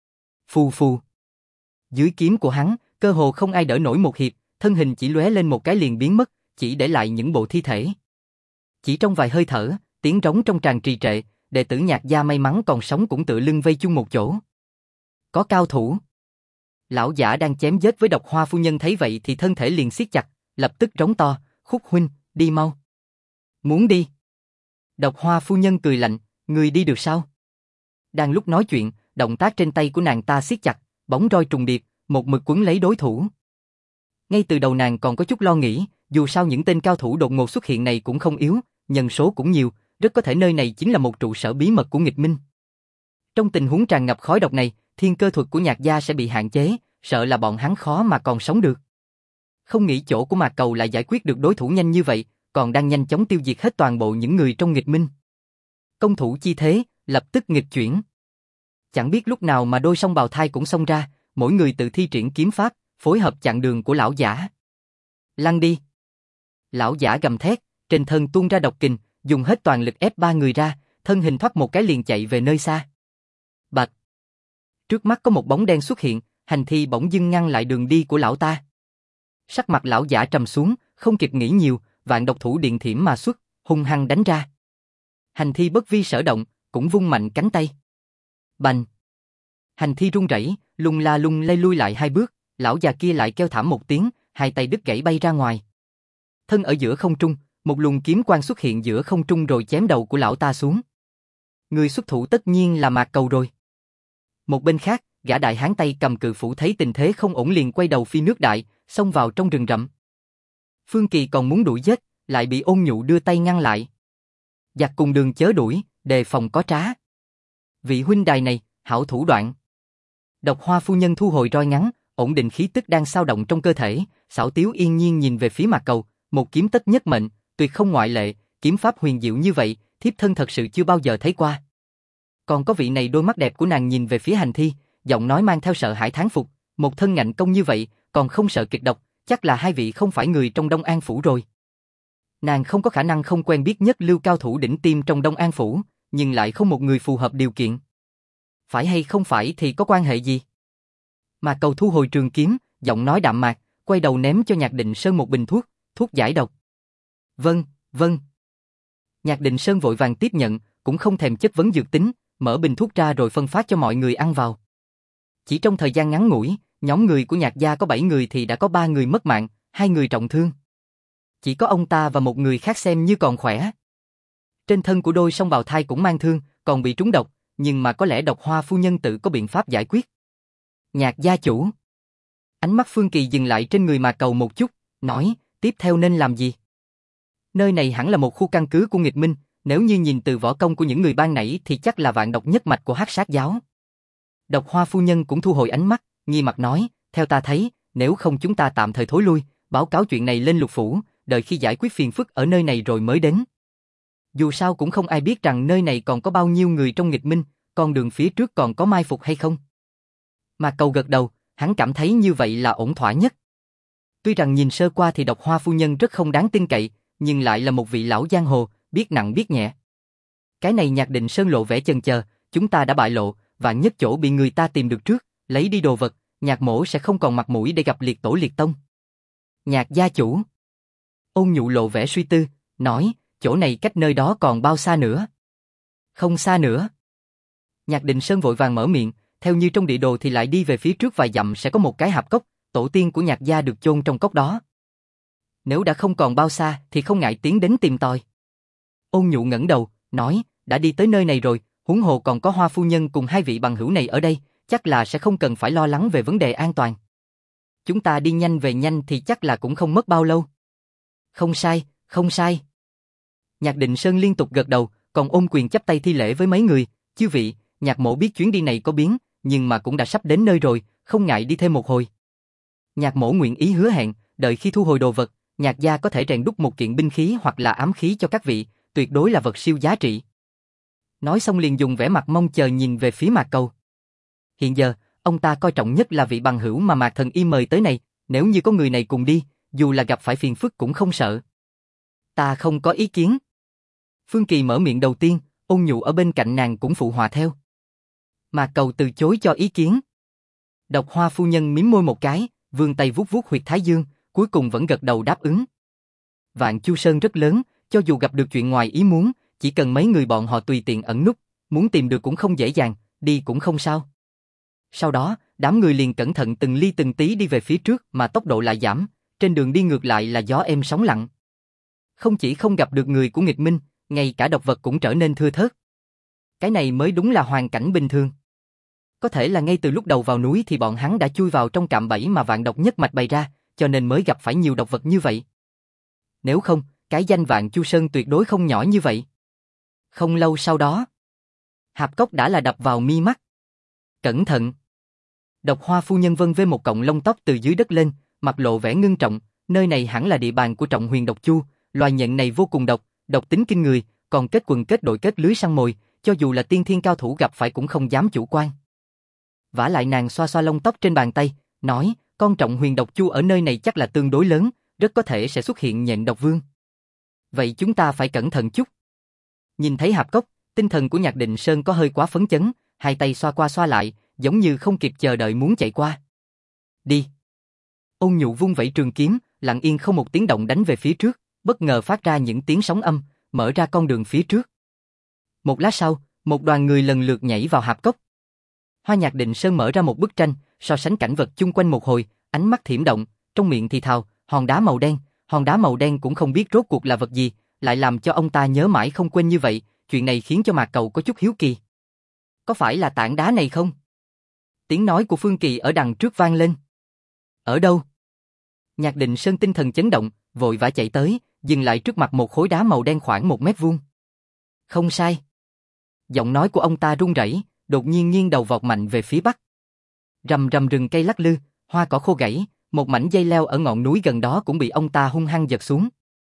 phù phù. Dưới kiếm của hắn, cơ hồ không ai đỡ nổi một hiệp, thân hình chỉ lóe lên một cái liền biến mất, chỉ để lại những bộ thi thể. Chỉ trong vài hơi thở, tiếng rống trong tràng trì trệ, đệ tử Nhạc gia may mắn còn sống cũng tựa lưng vây chung một chỗ. Có cao thủ. Lão giả đang chém giết với Độc Hoa phu nhân thấy vậy thì thân thể liền siết chặt, lập tức rống to, Khúc huynh, đi mau. Muốn đi. Độc Hoa phu nhân cười lạnh, người đi được sao? Đang lúc nói chuyện, động tác trên tay của nàng ta siết chặt, bóng roi trùng điệp, một mực quấn lấy đối thủ. Ngay từ đầu nàng còn có chút lo nghĩ, dù sao những tên cao thủ đột ngột xuất hiện này cũng không yếu, nhân số cũng nhiều, rất có thể nơi này chính là một trụ sở bí mật của nghịch minh. Trong tình huống tràn ngập khói độc này, thiên cơ thuật của Nhạc gia sẽ bị hạn chế, sợ là bọn hắn khó mà còn sống được. Không nghĩ chỗ của Mạc Cầu lại giải quyết được đối thủ nhanh như vậy, còn đang nhanh chóng tiêu diệt hết toàn bộ những người trong nghịch minh. Công thủ chi thế, lập tức nghịch chuyển. Chẳng biết lúc nào mà đôi song bào thai cũng xông ra, mỗi người tự thi triển kiếm pháp, phối hợp chặn đường của lão giả. Lăn đi! Lão giả gầm thét, trên thân tuôn ra độc kình, dùng hết toàn lực ép ba người ra, thân hình thoát một cái liền chạy về nơi xa. Bạch! Trước mắt có một bóng đen xuất hiện, Hành Thi bỗng dưng ngăn lại đường đi của lão ta. Sắc mặt lão giả trầm xuống, không kịp nghĩ nhiều, vạn độc thủ điện thiểm mà xuất, hung hăng đánh ra. Hành Thi bất vi sở động, cũng vung mạnh cánh tay. Bành! Hành Thi run rẩy, lung la lung lay lui lại hai bước, lão già kia lại kêu thảm một tiếng, hai tay đứt gãy bay ra ngoài. Thân ở giữa không trung, một luồng kiếm quang xuất hiện giữa không trung rồi chém đầu của lão ta xuống. Người xuất thủ tất nhiên là Mạc Cầu rồi. Một bên khác, gã đại hán tay cầm cự phủ thấy tình thế không ổn liền quay đầu phi nước đại, xông vào trong rừng rậm. Phương Kỳ còn muốn đuổi giết, lại bị Ôn Nhụ đưa tay ngăn lại. Giặc cùng đường chớ đuổi, đề phòng có trá. Vị huynh đài này, hảo thủ đoạn. Độc Hoa phu nhân thu hồi roi ngắn, ổn định khí tức đang xao động trong cơ thể, xảo tiếu yên nhiên nhìn về phía Mạc Cầu, một kiếm tất nhất mệnh, tuyệt không ngoại lệ, kiếm pháp huyền diệu như vậy, thiếp thân thật sự chưa bao giờ thấy qua. Còn có vị này đôi mắt đẹp của nàng nhìn về phía Hành Thi, giọng nói mang theo sợ hãi thán phục, một thân ngạnh công như vậy, còn không sợ kịch độc, chắc là hai vị không phải người trong Đông An phủ rồi. Nàng không có khả năng không quen biết nhất lưu cao thủ đỉnh tiêm trong Đông An phủ, nhưng lại không một người phù hợp điều kiện. Phải hay không phải thì có quan hệ gì? Mà Cầu thu hồi trường kiếm, giọng nói đạm mạc, quay đầu ném cho Nhạc Định Sơn một bình thuốc, thuốc giải độc. Vâng, vâng. Nhạc Định Sơn vội vàng tiếp nhận, cũng không thèm chất vấn dược tính, mở bình thuốc ra rồi phân phát cho mọi người ăn vào. Chỉ trong thời gian ngắn ngủi, nhóm người của Nhạc gia có 7 người thì đã có 3 người mất mạng, 2 người trọng thương. Chỉ có ông ta và một người khác xem như còn khỏe. Trên thân của đôi song bào thai cũng mang thương, còn bị trúng độc, nhưng mà có lẽ Độc Hoa phu nhân tự có biện pháp giải quyết. Nhạc gia chủ. Ánh mắt Phương Kỳ dừng lại trên người Mạc Cầu một chút, nói, tiếp theo nên làm gì? Nơi này hẳn là một khu căn cứ của nghịch minh, nếu như nhìn từ võ công của những người ban nãy thì chắc là vạn độc nhất mạch của Hắc Sát giáo. Độc Hoa phu nhân cũng thu hồi ánh mắt, nghi mặt nói, theo ta thấy, nếu không chúng ta tạm thời thối lui, báo cáo chuyện này lên Lục phủ, đợi khi giải quyết phiền phức ở nơi này rồi mới đến. Dù sao cũng không ai biết rằng nơi này còn có bao nhiêu người trong nghịch minh, con đường phía trước còn có mai phục hay không. Mạc Cầu gật đầu, hắn cảm thấy như vậy là ổn thỏa nhất. Tuy rằng nhìn sơ qua thì Độc Hoa phu nhân rất không đáng tin cậy, nhưng lại là một vị lão giang hồ, biết nặng biết nhẹ. Cái này Nhạc Định Sơn lộ vẻ chần chờ, chúng ta đã bại lộ, và nhất chỗ bị người ta tìm được trước, lấy đi đồ vật, Nhạc mỗ sẽ không còn mặt mũi để gặp liệt tổ liệt tông. Nhạc gia chủ. Ôn Nhụ lộ vẻ suy tư, nói, chỗ này cách nơi đó còn bao xa nữa? Không xa nữa. Nhạc Định Sơn vội vàng mở miệng, theo như trong địa đồ thì lại đi về phía trước vài dặm sẽ có một cái hạp cốc, tổ tiên của Nhạc gia được chôn trong cốc đó. Nếu đã không còn bao xa thì không ngại tiến đến tìm tòi. Ôn Nhụ ngẩng đầu, nói, đã đi tới nơi này rồi, huống hồ còn có Hoa phu nhân cùng hai vị bằng hữu này ở đây, chắc là sẽ không cần phải lo lắng về vấn đề an toàn. Chúng ta đi nhanh về nhanh thì chắc là cũng không mất bao lâu. Không sai, không sai. Nhạc Định Sơn liên tục gật đầu, còn ôm quyền chắp tay thi lễ với mấy người, chư vị, Nhạc mỗ biết chuyến đi này có biến, nhưng mà cũng đã sắp đến nơi rồi, không ngại đi thêm một hồi. Nhạc mỗ nguyện ý hứa hẹn, đợi khi thu hồi đồ vật, Nhạc gia có thể rèn đúc một kiện binh khí hoặc là ám khí cho các vị, tuyệt đối là vật siêu giá trị. Nói xong liền dùng vẻ mặt mong chờ nhìn về phía Mạc Cầu. Hiện giờ, ông ta coi trọng nhất là vị bằng hữu mà Mạc Thần Y mời tới này, nếu như có người này cùng đi, dù là gặp phải phiền phức cũng không sợ. Ta không có ý kiến. Phương Kỳ mở miệng đầu tiên, Ôn Nhụ ở bên cạnh nàng cũng phụ họa theo. Mạc Cầu từ chối cho ý kiến. Độc Hoa phu nhân mím môi một cái, vươn tay vuốt vuốt huyệt thái dương, cuối cùng vẫn gật đầu đáp ứng. Vạn Chu Sơn rất lớn, cho dù gặp được chuyện ngoài ý muốn, chỉ cần mấy người bọn họ tùy tiện ẩn núp, muốn tìm được cũng không dễ dàng, đi cũng không sao. Sau đó, đám người liền cẩn thận từng ly từng tí đi về phía trước mà tốc độ lại giảm, trên đường đi ngược lại là gió êm sóng lặng. Không chỉ không gặp được người của nghịch minh, ngay cả độc vật cũng trở nên thưa thớt. Cái này mới đúng là hoàn cảnh bình thường. Có thể là ngay từ lúc đầu vào núi thì bọn hắn đã chui vào trong cạm bẫy mà vạn độc nhất mạch bày ra, cho nên mới gặp phải nhiều độc vật như vậy. Nếu không, cái danh Vạn Chu Sơn tuyệt đối không nhỏ như vậy. Không lâu sau đó, hạp cốc đã là đập vào mi mắt. Cẩn thận! Độc Hoa phu nhân vân vê một cọng lông tóc từ dưới đất lên, mặt lộ vẻ ngưng trọng, nơi này hẳn là địa bàn của Trọng Huyền độc chu, loài nhện này vô cùng độc, độc tính kinh người, còn kết quần kết đội kết lưới săn mồi, cho dù là tiên thiên cao thủ gặp phải cũng không dám chủ quan. Vả lại nàng xoa xoa lông tóc trên bàn tay, nói, con Trọng Huyền độc chu ở nơi này chắc là tương đối lớn, rất có thể sẽ xuất hiện nhện độc vương. Vậy chúng ta phải cẩn thận chút. Nhìn thấy hạp cốc, tinh thần của Nhạc Định Sơn có hơi quá phấn chấn, hai tay xoa qua xoa lại, giống như không kịp chờ đợi muốn chạy qua. Đi. Ôn Nhụ vung vẩy trường kiếm, lặng yên không một tiếng động đánh về phía trước, bất ngờ phát ra những tiếng sóng âm, mở ra con đường phía trước. Một lát sau, một đoàn người lần lượt nhảy vào hạp cốc. Hoa Nhạc Định Sơn mở ra một bức tranh, so sánh cảnh vật chung quanh một hồi, ánh mắt thiểm động, trong miệng thì thào, hòn đá màu đen cũng không biết rốt cuộc là vật gì, lại làm cho ông ta nhớ mãi không quên như vậy, chuyện này khiến cho Mạc Cầu có chút hiếu kỳ. Có phải là tảng đá này không? Tiếng nói của Phương Kỳ ở đằng trước vang lên. Ở đâu? Nhạc Định Sơn tinh thần chấn động, vội vã chạy tới, dừng lại trước mặt một khối đá màu đen khoảng 1 mét vuông. Không sai. Giọng nói của ông ta run rẩy, đột nhiên nghiêng đầu vọt mạnh về phía bắc. Rầm rầm rừng cây lắc lư, hoa cỏ khô gãy, một mảnh dây leo ở ngọn núi gần đó cũng bị ông ta hung hăng giật xuống.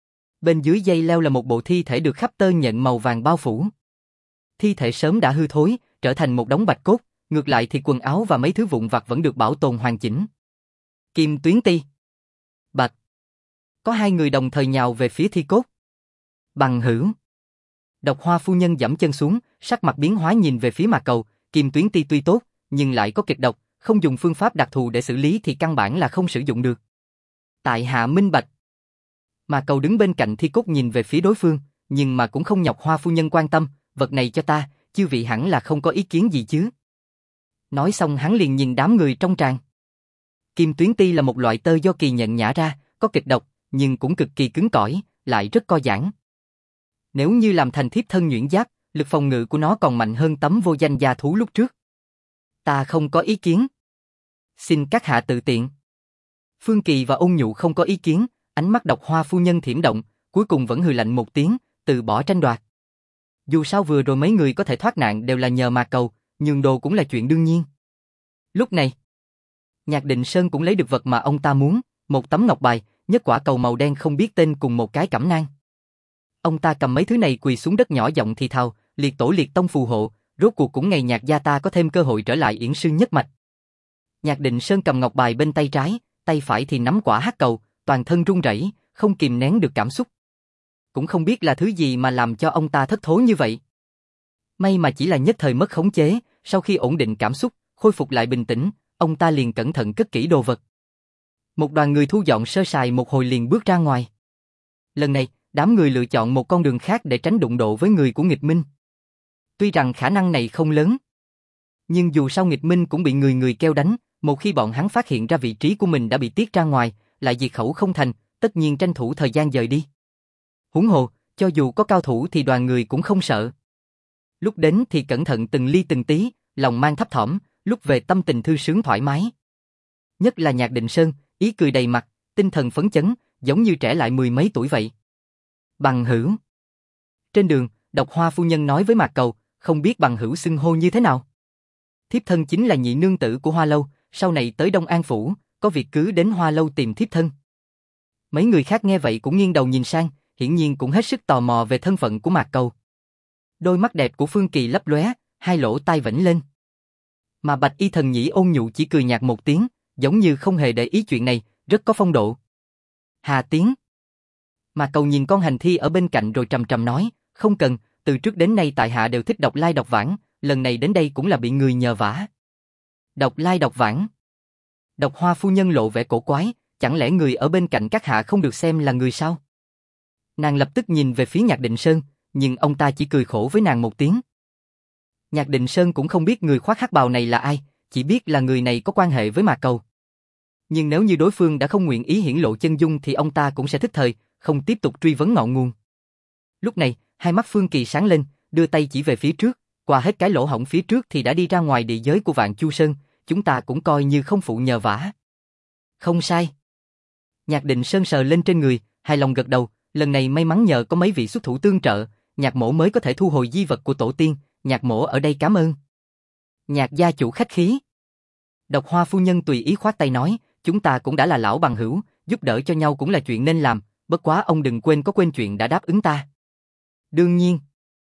Bên dưới dây leo là một bộ thi thể được khắp tơ nhện màu vàng bao phủ. Thi thể sớm đã hư thối, trở thành một đống bạch cốt, ngược lại thì quần áo và mấy thứ vụn vặt vẫn được bảo tồn hoàn chỉnh. Kim Tuyến Ti. Bạch. Có hai người đồng thời nhào về phía thi cốt. Bằng hữu. Độc Hoa phu nhân giẫm chân xuống, sắc mặt biến hóa nhìn về phía Mạc Cầu, Kim Tuyến Ti tuy tốt, nhưng lại có kịch độc, không dùng phương pháp đặc thù để xử lý thì căn bản là không sử dụng được. Tại hạ minh bạch. Mạc Cầu đứng bên cạnh thi cốt nhìn về phía đối phương, nhưng mà cũng không nhọc Hoa phu nhân quan tâm, vật này cho ta, chư vị hẳn là không có ý kiến gì chứ. Nói xong hắn liền nhìn đám người trong tràng. Kim Tuyến Ti là một loại tơ do kỳ nhện nhả ra, có kịch độc, nhưng cũng cực kỳ cứng cỏi, lại rất co giãn. Nếu như làm thành thiếp thân nhuyễn giáp, lực phòng ngự của nó còn mạnh hơn tấm vô danh gia thú lúc trước. Ta không có ý kiến. Xin các hạ tự tiện. Phương Kỳ và Ôn Nhụ không có ý kiến, ánh mắt Độc Hoa phu nhân thiểm động, cuối cùng vẫn hừ lạnh một tiếng, từ bỏ tranh đoạt. Dù sao vừa rồi mấy người có thể thoát nạn đều là nhờ Mạc Cầu, nhường đồ cũng là chuyện đương nhiên. Lúc này, Nhạc Định Sơn cũng lấy được vật mà ông ta muốn, một tấm ngọc bài, nhất quả cầu màu đen không biết tên cùng một cái cẩm nang. Ông ta cầm mấy thứ này quỳ xuống đất nhỏ giọng thì thào, liệt tổ liệt tông phù hộ, rốt cuộc cũng ngày Nhạc gia ta có thêm cơ hội trở lại yển sư nhất mạch. Nhạc Định Sơn cầm ngọc bài bên tay trái, tay phải thì nắm quả hắc cầu, toàn thân run rẩy, không kìm nén được cảm xúc. Cũng không biết là thứ gì mà làm cho ông ta thất thố như vậy. May mà chỉ là nhất thời mất khống chế, sau khi ổn định cảm xúc, khôi phục lại bình tĩnh, ông ta liền cẩn thận cất kỹ đồ vật. Một đoàn người thu dọn sơ sài một hồi liền bước ra ngoài. Lần này, đám người lựa chọn một con đường khác để tránh đụng độ với người của nghịch minh. Tuy rằng khả năng này không lớn, nhưng dù sao nghịch minh cũng bị người người kêu đánh, một khi bọn hắn phát hiện ra vị trí của mình đã bị tiết ra ngoài, lại diệt khẩu không thành, tất nhiên tranh thủ thời gian dời đi. Huống hồ, cho dù có cao thủ thì đoàn người cũng không sợ. Lúc đến thì cẩn thận từng ly từng tí, lòng mang thấp thỏm, lúc về tâm tình thư sướng thoải mái. Nhất là Nhạc Định Sơn, ý cười đầy mặt, tinh thần phấn chấn, giống như trẻ lại mười mấy tuổi vậy. Bằng hữu. Trên đường, Độc Hoa phu nhân nói với Mạc Cầu, không biết bằng hữu xưng hô như thế nào. Thiếp thân chính là nhị nương tử của Hoa Lâu, sau này tới Đông An Phủ, có việc cứ đến Hoa Lâu tìm thiếp thân. Mấy người khác nghe vậy cũng nghiêng đầu nhìn sang, hiển nhiên cũng hết sức tò mò về thân phận của Mạc Cầu. Đôi mắt đẹp của Phương Kỳ lấp lóe, hai lỗ tai vểnh lên. Mà Bạch Y thần nhĩ Ôn Nhụ chỉ cười nhạt một tiếng, giống như không hề để ý chuyện này, rất có phong độ. Hà Tiến. Mạc Cầu nhìn con hành thi ở bên cạnh rồi trầm trầm nói, không cần, từ trước đến nay tại hạ đều thích độc lai độc vãng, lần này đến đây cũng là bị người nhờ vả. Độc lai độc vãng. Độc Hoa phu nhân lộ vẻ cổ quái, chẳng lẽ người ở bên cạnh các hạ không được xem là người sao? Nàng lập tức nhìn về phía Nhạc Định Sơn, nhưng ông ta chỉ cười khổ với nàng một tiếng. Nhạc Định Sơn cũng không biết người khoác hắc bào này là ai, chỉ biết là người này có quan hệ với Mạc Cầu. Nhưng nếu như đối phương đã không nguyện ý hiển lộ chân dung thì ông ta cũng sẽ thức thời, không tiếp tục truy vấn ngọn nguồn. Lúc này, hai mắt Phương Kỳ sáng lên, đưa tay chỉ về phía trước, qua hết cái lỗ hổng phía trước thì đã đi ra ngoài địa giới của Vạn Chu Sơn, chúng ta cũng coi như không phụ nhờ vả. Không sai. Nhạc Định Sơn sờ lên trên người, hài lòng gật đầu, lần này may mắn nhờ có mấy vị xuất thủ tương trợ, Nhạc mỗ mới có thể thu hồi di vật của tổ tiên, Nhạc mỗ ở đây cảm ơn. Nhạc gia chủ khách khí. Độc Hoa phu nhân tùy ý khoát tay nói, chúng ta cũng đã là lão bằng hữu, giúp đỡ cho nhau cũng là chuyện nên làm, bất quá ông đừng quên chuyện đã đáp ứng ta. Đương nhiên.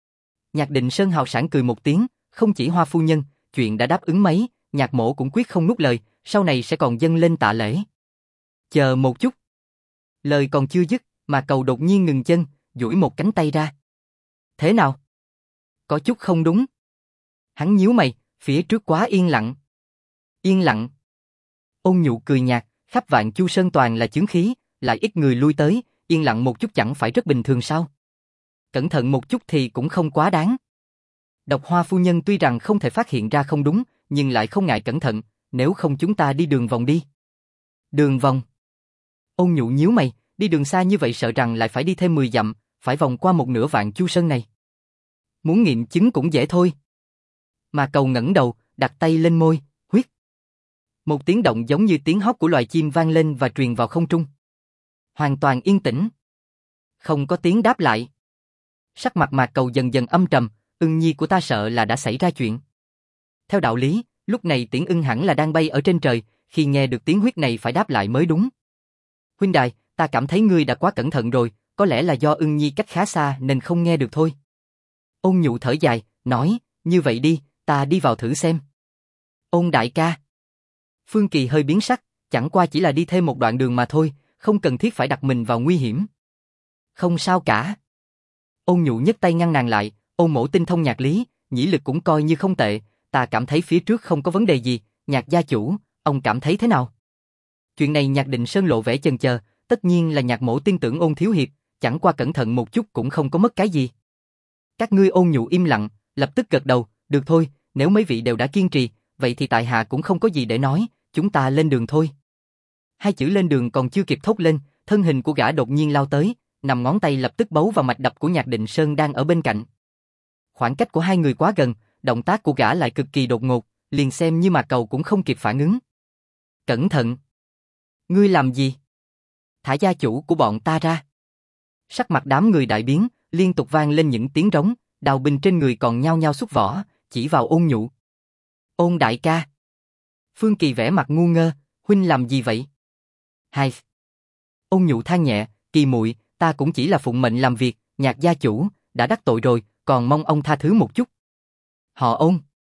Nhạc Định Sơn hào sảng cười một tiếng, không chỉ Hoa phu nhân, chuyện đã đáp ứng mấy, Nhạc mỗ cũng quyết không nuốt lời, sau này sẽ còn dâng lên tạ lễ. Chờ một chút. Lời còn chưa dứt, mà Cầu đột nhiên ngừng chân, duỗi một cánh tay ra. Thế nào? Có chút không đúng. Hắn nhíu mày, phía trước quá yên lặng. Yên lặng. Ôn Nhụ cười nhạt, khắp Vạn Chu Sơn toàn là chướng khí, lại ít người lui tới, yên lặng một chút chẳng phải rất bình thường sao? Cẩn thận một chút thì cũng không quá đáng. Độc Hoa phu nhân tuy rằng không thể phát hiện ra không đúng, nhưng lại không ngại cẩn thận, nếu không chúng ta đi đường vòng đi. Đường vòng. Ôn Nhụ nhíu mày, đi đường xa như vậy sợ rằng lại phải đi thêm 10 dặm, phải vòng qua một nửa Vạn Chu Sơn này. Muốn nghiệm chứng cũng dễ thôi. Mà Cầu ngẩng đầu, đặt tay lên môi, huyết. Một tiếng động giống như tiếng hót của loài chim vang lên và truyền vào không trung. Hoàn toàn yên tĩnh. Không có tiếng đáp lại. Sắc mặt Mạc Cầu dần dần âm trầm, Ưng nhi của ta sợ là đã xảy ra chuyện. Theo đạo lý, lúc này Tiễn Ưng hẳn là đang bay ở trên trời, khi nghe được tiếng huýt này phải đáp lại mới đúng. Huynh đài, ta cảm thấy ngươi đã quá cẩn thận rồi, có lẽ là do Ưng Nhi cách khá xa nên không nghe được thôi. Ôn Nhu thở dài, nói, như vậy đi, ta đi vào thử xem. Ôn đại ca. Phương Kỳ hơi biến sắc, chẳng qua chỉ là đi thêm một đoạn đường mà thôi, không cần thiết phải đặt mình vào nguy hiểm. Không sao cả. Ôn Nhu nhấc tay ngăn nàng lại, Ôn mỗ tinh thông nhạc lý, nhĩ lực cũng coi như không tệ, ta cảm thấy phía trước không có vấn đề gì, Nhạc gia chủ, ông cảm thấy thế nào? Chuyện này Nhạc Định Sơn lộ vẻ chần chờ, tất nhiên là Nhạc mỗ tin tưởng Ôn thiếu hiệp, chẳng qua cẩn thận một chút cũng không có mất cái gì. Các ngươi. Ôn Nhu im lặng, lập tức gật đầu, được thôi, nếu mấy vị đều đã kiên trì, vậy thì tại hạ cũng không có gì để nói, chúng ta lên đường thôi. Hai chữ lên đường còn chưa kịp thốt lên, thân hình của gã đột nhiên lao tới, nằm ngón tay lập tức bấu vào mạch đập của Nhạc Định Sơn đang ở bên cạnh. Khoảng cách của hai người quá gần, động tác của gã lại cực kỳ đột ngột, liền xem như Mạc Cầu cũng không kịp phản ứng. Cẩn thận! Ngươi làm gì? Thả gia chủ của bọn ta ra! Sắc mặt đám người đại biến, liên tục vang lên những tiếng rống, đao binh trên người còn nhao nhao xuất vỏ, chỉ vào Ôn Nhu. Ôn đại ca! Phương Kỳ vẻ mặt ngu ngơ, huynh làm gì vậy? Hai! Ôn Nhu than nhẹ, Kỳ muội, ta cũng chỉ là phụng mệnh làm việc, Nhạc gia chủ, đã đắc tội rồi, còn mong ông tha thứ một chút. Họ Ôn.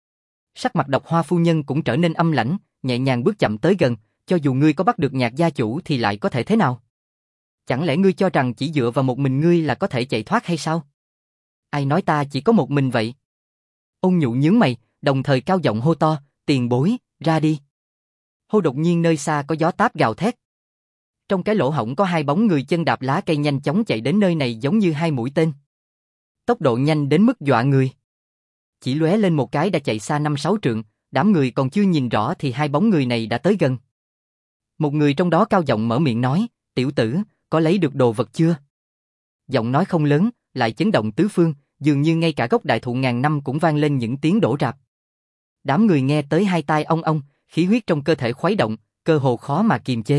Sắc mặt Độc Hoa phu nhân cũng trở nên âm lãnh, nhẹ nhàng bước chậm tới gần, cho dù ngươi có bắt được Nhạc gia chủ thì lại có thể thế nào? Chẳng lẽ ngươi cho rằng chỉ dựa vào một mình ngươi là có thể chạy thoát hay sao? Ai nói ta chỉ có một mình vậy? Ôn Nhu nhướng mày, đồng thời cao giọng hô to, tiền bối, ra đi. Hô đột nhiên nơi xa có gió táp gào thét. Trong cái lỗ hổng có hai bóng người chân đạp lá cây nhanh chóng chạy đến nơi này giống như hai mũi tên. Tốc độ nhanh đến mức dọa người. Chỉ lóe lên một cái đã chạy xa 5-6 trượng, đám người còn chưa nhìn rõ thì hai bóng người này đã tới gần. Một người trong đó cao giọng mở miệng nói, tiểu tử, có lấy được đồ vật chưa? Giọng nói không lớn, lại chấn động tứ phương, dường như ngay cả gốc đại thụ ngàn năm cũng vang lên những tiếng đổ rạp. Đám người nghe tới hai tai ong ong, khí huyết trong cơ thể khuấy động, cơ hồ khó mà kiềm chế.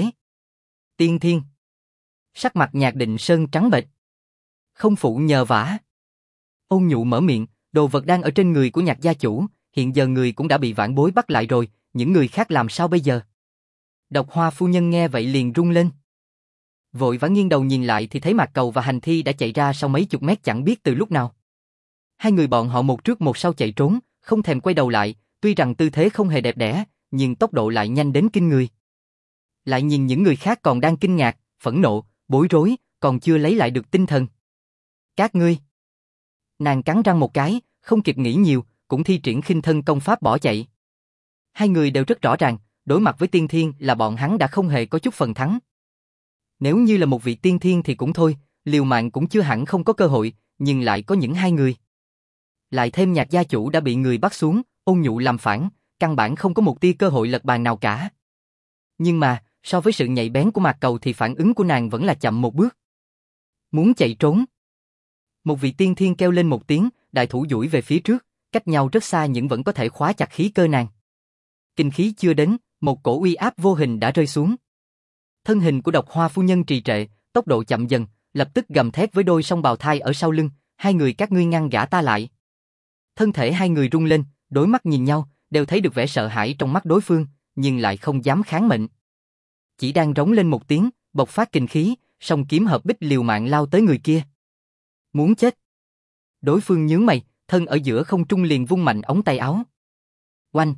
Tiên thiên. Sắc mặt Nhạc Định Sơn trắng bệch. Không phụ nhờ vả. Ôn Nhu mở miệng, đồ vật đang ở trên người của Nhạc gia chủ, hiện giờ người cũng đã bị vãn bối bắt lại rồi, những người khác làm sao bây giờ? Độc Hoa phu nhân nghe vậy liền run lên. Vội vã nghiêng đầu nhìn lại thì thấy Mạc Cầu và Hành Thi đã chạy ra sau mấy chục mét chẳng biết từ lúc nào. Hai người bọn họ một trước một sau chạy trốn, không thèm quay đầu lại, tuy rằng tư thế không hề đẹp đẽ, nhưng tốc độ lại nhanh đến kinh người. Lại nhìn những người khác còn đang kinh ngạc, phẫn nộ, bối rối, còn chưa lấy lại được tinh thần. Các ngươi! Nàng cắn răng một cái, không kịp nghĩ nhiều, cũng thi triển khinh thân công pháp bỏ chạy. Hai người đều rất rõ ràng, đối mặt với tiên thiên là bọn hắn đã không hề có chút phần thắng. Nếu như là một vị tiên thiên thì cũng thôi, liều mạng cũng chưa hẳn không có cơ hội, nhưng lại có những hai người. Lại thêm Nhạc gia chủ đã bị người bắt xuống, Ôn Nhu làm phản, căn bản không có một tia cơ hội lật bàn nào cả. Nhưng mà, so với sự nhạy bén của Mạc Cầu thì phản ứng của nàng vẫn là chậm một bước. Muốn chạy trốn. Một vị tiên thiên kêu lên một tiếng, đại thủ duỗi về phía trước, cách nhau rất xa nhưng vẫn có thể khóa chặt khí cơ nàng. Kinh khí chưa đến, một cổ uy áp vô hình đã rơi xuống. Thân hình của Độc Hoa phu nhân trì trệ, tốc độ chậm dần, lập tức gầm thét với đôi song bào thai ở sau lưng, hai người các ngươi ngăn gã ta lại. Thân thể hai người rung lên, đối mắt nhìn nhau, đều thấy được vẻ sợ hãi trong mắt đối phương, nhưng lại không dám kháng mệnh. Chỉ đang rống lên một tiếng, bộc phát kinh khí, song kiếm hợp bích liều mạng lao tới người kia. Muốn chết. Đối phương nhướng mày, thân ở giữa không trung liền vung mạnh ống tay áo. Oanh.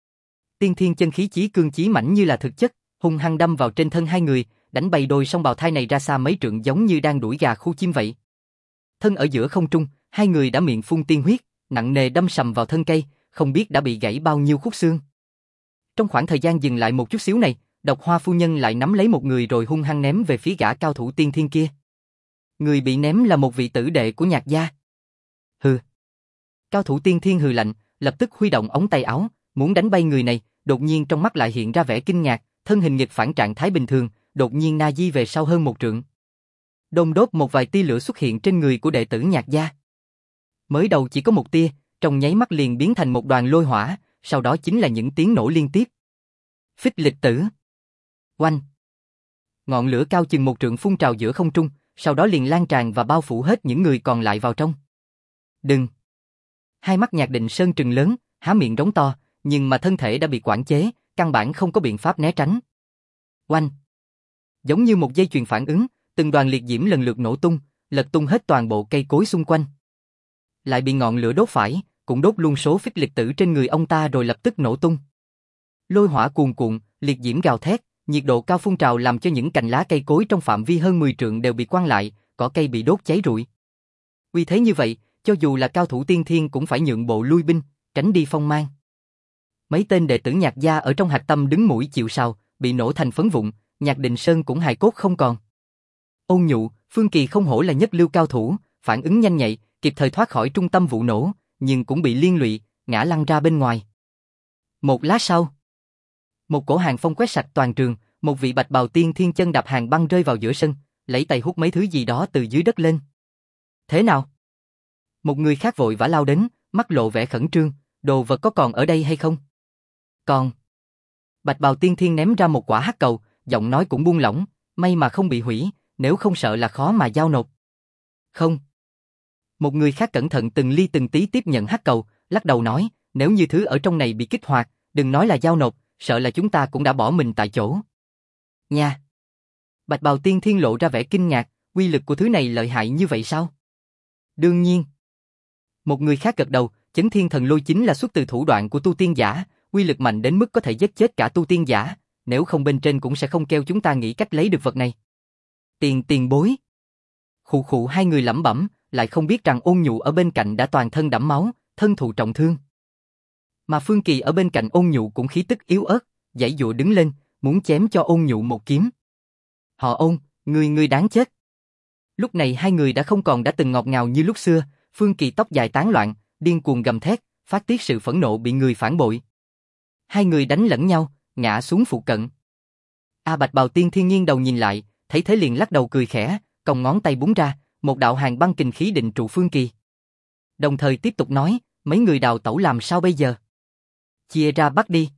Tiên thiên chân khí chí cương chí mãnh như là thực chất, hung hăng đâm vào trên thân hai người, đánh bay đôi song bào thai này ra xa mấy trượng giống như đang đuổi gà khu chim vậy. Thân ở giữa không trung, hai người đã miệng phun tiên huyết, nặng nề đâm sầm vào thân cây, không biết đã bị gãy bao nhiêu khúc xương. Trong khoảng thời gian dừng lại một chút xíu này, Độc Hoa phu nhân lại nắm lấy một người rồi hung hăng ném về phía gã cao thủ tiên thiên kia. Người bị ném là một vị tử đệ của Nhạc gia. Hừ. Cao thủ tiên thiên hừ lạnh, lập tức huy động ống tay áo, muốn đánh bay người này, đột nhiên trong mắt lại hiện ra vẻ kinh ngạc, thân hình nghịch phản trạng thái bình thường, đột nhiên na di về sau hơn một trượng. Đôn đốt một vài tia lửa xuất hiện trên người của đệ tử Nhạc gia. Mới đầu chỉ có một tia, trong nháy mắt liền biến thành một đoàn lôi hỏa, sau đó chính là những tiếng nổ liên tiếp. Phích lịch tử. Oanh. Ngọn lửa cao chừng một trượng phun trào giữa không trung, sau đó liền lan tràn và bao phủ hết những người còn lại vào trong. Đừng. Hai mắt Nhạc Định Sơn trừng lớn, há miệng rống to, nhưng mà thân thể đã bị quản chế, căn bản không có biện pháp né tránh. Oanh! Giống như một dây chuyền phản ứng, từng đoàn liệt diễm lần lượt nổ tung, lật tung hết toàn bộ cây cối xung quanh. Lại bị ngọn lửa đốt phải, cũng đốt luôn số phích liệt tử trên người ông ta rồi lập tức nổ tung. Lôi hỏa cuồn cuộn, liệt diễm gào thét, nhiệt độ cao phun trào làm cho những cành lá cây cối trong phạm vi hơn 10 trượng đều bị quăng lại, cỏ cây bị đốt cháy rụi. Uy thế như vậy, cho dù là cao thủ tiên thiên cũng phải nhượng bộ lui binh, tránh đi phong mang. Mấy tên đệ tử Nhạc gia ở trong hạch tâm đứng mũi chịu sào, bị nổ thành phấn vụn, Nhạc Đình Sơn cũng hài cốt không còn. Ôn Nhu, Phương Kỳ không hổ là nhất lưu cao thủ, phản ứng nhanh nhạy, kịp thời thoát khỏi trung tâm vụ nổ, nhưng cũng bị liên lụy, ngã lăn ra bên ngoài. Một lát sau, một cổ hàng phong quét sạch toàn trường, một vị bạch bào tiên thiên chân đạp hàng băng rơi vào giữa sân, lấy tay hút mấy thứ gì đó từ dưới đất lên. Thế nào? Một người khác vội vã lao đến, mắt lộ vẻ khẩn trương, đồ vật có còn ở đây hay không? Còn. Bạch bào tiên thiên ném ra một quả hắc cầu, giọng nói cũng buông lỏng, may mà không bị hủy, nếu không sợ là khó mà giao nộp. Không. Một người khác cẩn thận từng ly từng tí tiếp nhận hắc cầu, lắc đầu nói, nếu như thứ ở trong này bị kích hoạt, đừng nói là giao nộp, sợ là chúng ta cũng đã bỏ mình tại chỗ. Nha. Bạch bào tiên thiên lộ ra vẻ kinh ngạc, uy lực của thứ này lợi hại như vậy sao? Đương nhiên. Một người khác gật đầu, Chấn Thiên Thần Lôi chính là xuất từ thủ đoạn của tu tiên giả, uy lực mạnh đến mức có thể giết chết cả tu tiên giả, nếu không bên trên cũng sẽ không kêu chúng ta nghĩ cách lấy được vật này. Tiền bối. Khụ khụ hai người lẩm bẩm, lại không biết rằng Ôn Nhu ở bên cạnh đã toàn thân đẫm máu, thân thụ trọng thương. Mà Phương Kỳ ở bên cạnh Ôn Nhu cũng khí tức yếu ớt, giãy giụa đứng lên, muốn chém cho Ôn Nhu một kiếm. Họ Ôn, ngươi đáng chết. Lúc này hai người đã không còn đã từng ngọt ngào như lúc xưa, Phương Kỳ tóc dài tán loạn, điên cuồng gầm thét, phát tiết sự phẫn nộ bị người phản bội. Hai người đánh lẫn nhau, ngã xuống phụ cận. Bạch bào tiên thiên nhiên đầu nhìn lại, thấy thế liền lắc đầu cười khẽ, cong ngón tay búng ra, một đạo hàng băng kình khí định trụ Phương Kỳ. Đồng thời tiếp tục nói, mấy người đào tẩu làm sao bây giờ? Chia ra bắt đi.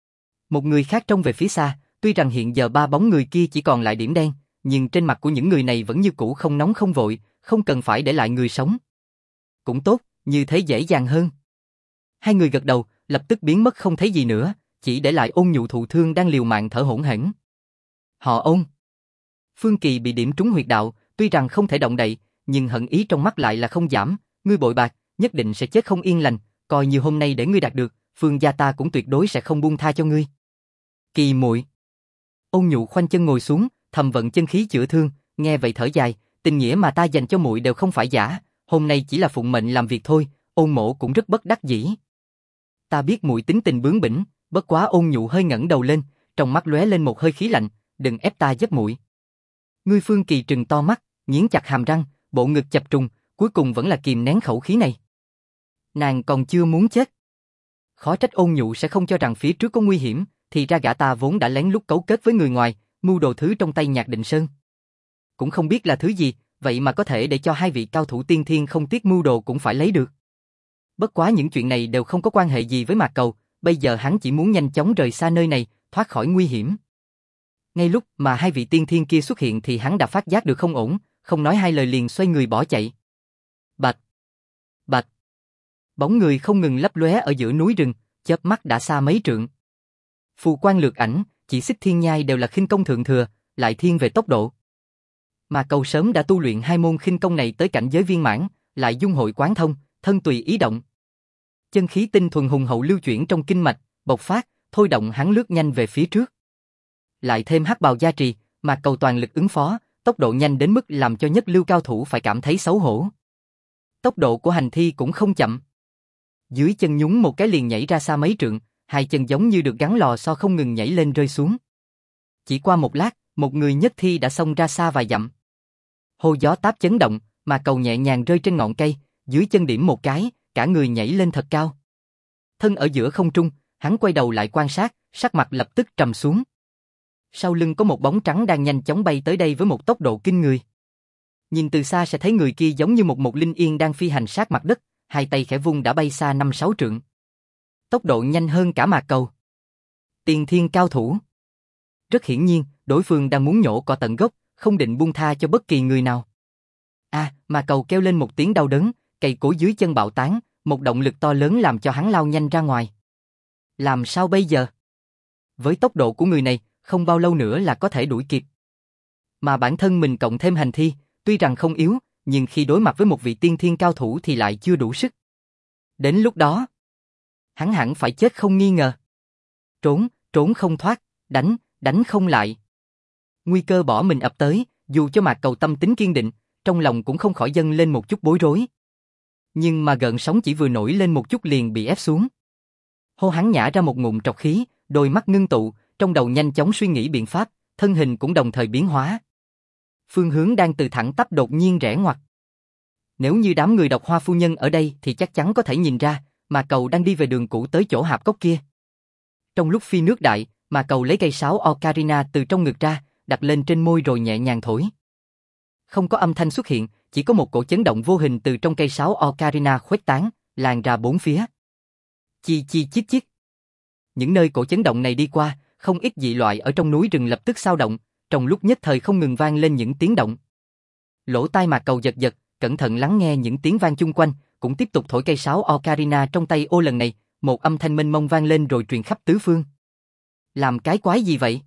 Một người khác trông về phía xa, tuy rằng hiện giờ ba bóng người kia chỉ còn lại điểm đen, nhưng trên mặt của những người này vẫn như cũ không nóng không vội, không cần phải để lại người sống. Cũng tốt, như thế dễ dàng hơn. Hai người gật đầu, lập tức biến mất không thấy gì nữa, chỉ để lại Ôn Nhu thụ thương đang liều mạng thở hổn hển. Họ Ôn. Phương Kỳ bị điểm trúng huyệt đạo, tuy rằng không thể động đậy, nhưng hận ý trong mắt lại là không giảm, ngươi bội bạc, nhất định sẽ chết không yên lành, coi như hôm nay để ngươi đạt được, Phương gia ta cũng tuyệt đối sẽ không buông tha cho ngươi. Kỳ muội. Ôn Nhu khoanh chân ngồi xuống, thầm vận chân khí chữa thương, nghe vậy thở dài, tình nghĩa mà ta dành cho muội đều không phải giả, hôm nay chỉ là phụng mệnh làm việc thôi, Ôn mỗ cũng rất bất đắc dĩ. Ta biết muội tính tình bướng bỉnh, bất quá Ôn Nhu hơi ngẩng đầu lên, trong mắt lóe lên một hơi khí lạnh, đừng ép ta giúp muội. Ngươi Phương Kỳ trừng to mắt, nghiến chặt hàm răng, bộ ngực chập trùng, cuối cùng vẫn là kìm nén khẩu khí này. Nàng còn chưa muốn chết. Khó trách Ôn Nhu sẽ không cho rằng phía trước có nguy hiểm, thì ra gã ta vốn đã lén lút cấu kết với người ngoài, mưu đồ thứ trong tay Nhạc Đình Sơn. Cũng không biết là thứ gì, vậy mà có thể để cho hai vị cao thủ tiên thiên không tiếc mưu đồ cũng phải lấy được. Bất quá những chuyện này đều không có quan hệ gì với Mạc Cầu, bây giờ hắn chỉ muốn nhanh chóng rời xa nơi này, thoát khỏi nguy hiểm. Ngay lúc mà hai vị tiên thiên kia xuất hiện thì hắn đã phát giác được không ổn, không nói hai lời liền xoay người bỏ chạy. Bạch! Bạch! Bóng người không ngừng lấp lóe ở giữa núi rừng, chớp mắt đã xa mấy trượng. Phù quan lược ảnh, chỉ xích thiên nhai đều là khinh công thượng thừa, lại thiên về tốc độ. Mà Cầu sớm đã tu luyện hai môn khinh công này tới cảnh giới viên mãn, lại dung hội quán thông, thân tùy ý động. Chân khí tinh thuần hùng hậu lưu chuyển trong kinh mạch, bộc phát, thôi động hắn lướt nhanh về phía trước. Lại thêm hắc bào gia trì, mà Cầu toàn lực ứng phó, tốc độ nhanh đến mức làm cho nhất lưu cao thủ phải cảm thấy xấu hổ. Tốc độ của hành thi cũng không chậm. Dưới chân nhún một cái liền nhảy ra xa mấy trượng, hai chân giống như được gắn lò xo không ngừng nhảy lên rơi xuống. Chỉ qua một lát, một người nhất thi đã xông ra xa vài dặm. Hô gió táp chấn động, mà Cầu nhẹ nhàng rơi trên ngọn cây, dưới chân điểm một cái, cả người nhảy lên thật cao. Thân ở giữa không trung, hắn quay đầu lại quan sát, sắc mặt lập tức trầm xuống. Sau lưng có một bóng trắng đang nhanh chóng bay tới đây với một tốc độ kinh người. Nhìn từ xa sẽ thấy người kia giống như một linh yên đang phi hành sát mặt đất, hai tay khẽ vung đã bay xa 5-6 trượng. Tốc độ nhanh hơn cả Mạc Cầu. Tiên thiên cao thủ. Rất hiển nhiên, đối phương đang muốn nhổ cỏ tận gốc, không định buông tha cho bất kỳ người nào. Mạc Cầu kêu lên một tiếng đau đớn, cây cối dưới chân bạo tán, một động lực to lớn làm cho hắn lao nhanh ra ngoài. Làm sao bây giờ? Với tốc độ của người này, không bao lâu nữa là có thể đuổi kịp. Mà bản thân mình cộng thêm hành thi, tuy rằng không yếu, nhưng khi đối mặt với một vị tiên thiên cao thủ thì lại chưa đủ sức. Đến lúc đó, hắn hẳn phải chết không nghi ngờ. Trốn, trốn không thoát, đánh, đánh không lại. Nguy cơ bỏ mình ập tới, dù cho Mạc Cầu tâm tính kiên định, trong lòng cũng không khỏi dâng lên một chút bối rối. Nhưng mà gợn sóng chỉ vừa nổi lên một chút liền bị ép xuống. Hô hắn nhả ra một ngụm trọc khí, đôi mắt ngưng tụ, trong đầu nhanh chóng suy nghĩ biện pháp, thân hình cũng đồng thời biến hóa. Phương hướng đang từ thẳng tắp đột nhiên rẽ ngoặt. Nếu như đám người Độc Hoa phu nhân ở đây thì chắc chắn có thể nhìn ra, Mạc Cầu đang đi về đường cũ tới chỗ hạp cốc kia. Trong lúc phi nước đại, Mạc Cầu lấy cây sáo ocarina từ trong ngực ra, đặt lên trên môi rồi nhẹ nhàng thổi. Không có âm thanh xuất hiện, chỉ có một cổ chấn động vô hình từ trong cây sáo ocarina khuếch tán, lan ra bốn phía. Chi chi chít chít. Những nơi cổ chấn động này đi qua, không ít dị loại ở trong núi rừng lập tức xao động, trong lúc nhất thời không ngừng vang lên những tiếng động. Lỗ tai Mạc Cầu giật giật, cẩn thận lắng nghe những tiếng vang chung quanh, cũng tiếp tục thổi cây sáo ocarina trong tay ô lần này, một âm thanh mênh mông vang lên rồi truyền khắp tứ phương. Làm cái quái gì vậy?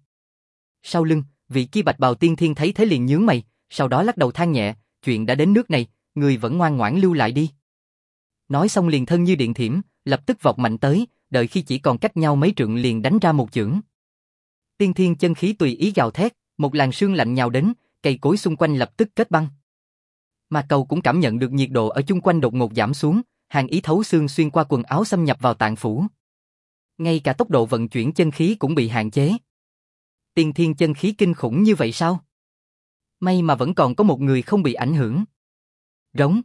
Sau lưng, vị kia Bạch Bào Tiên Thiên thấy thế liền nhướng mày, sau đó lắc đầu than nhẹ, chuyện đã đến nước này, người vẫn ngoan ngoãn lưu lại đi. Nói xong liền thân như điện thiểm, lập tức vọt mạnh tới, đợi khi chỉ còn cách nhau mấy trượng liền đánh ra một chưởng. Tiên thiên chân khí tùy ý gào thét, một làn sương lạnh nhào đến, cây cối xung quanh lập tức kết băng. Mà Cầu cũng cảm nhận được nhiệt độ ở chung quanh đột ngột giảm xuống, hàn ý thấu xương xuyên qua quần áo xâm nhập vào tạng phủ. Ngay cả tốc độ vận chuyển chân khí cũng bị hạn chế. Tiên thiên chân khí kinh khủng như vậy sao? May mà vẫn còn có một người không bị ảnh hưởng. Rống.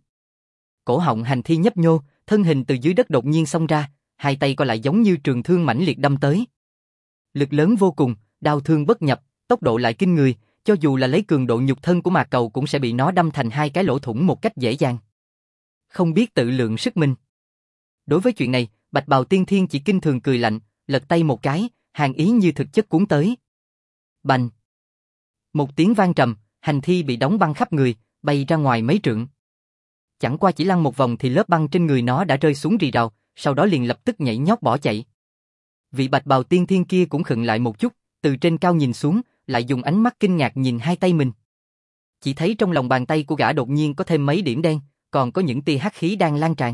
Cổ họng hành thi nhấp nhô, thân hình từ dưới đất đột nhiên xông ra, hai tay co lại giống như trường thương mãnh liệt đâm tới. Lực lớn vô cùng, đao thương bất nhập, tốc độ lại kinh người, cho dù là lấy cường độ nhục thân của Mạc Cầu cũng sẽ bị nó đâm thành hai cái lỗ thủng một cách dễ dàng. Không biết tự lượng sức mình. Đối với chuyện này, Bạch Bào Tiên Thiên chỉ kinh thường cười lạnh, lật tay một cái, hàn ý như thực chất cuốn tới. Bành! Một tiếng vang trầm, hành thi bị đóng băng khắp người, bay ra ngoài mấy trượng. Chẳng qua chỉ lăn một vòng thì lớp băng trên người nó đã rơi xuống rì rào, sau đó liền lập tức nhảy nhót bỏ chạy. Vị Bạch Bào Tiên Thiên kia cũng khựng lại một chút, từ trên cao nhìn xuống, lại dùng ánh mắt kinh ngạc nhìn hai tay mình. Chỉ thấy trong lòng bàn tay của gã đột nhiên có thêm mấy điểm đen, còn có những tia hắc khí đang lan tràn.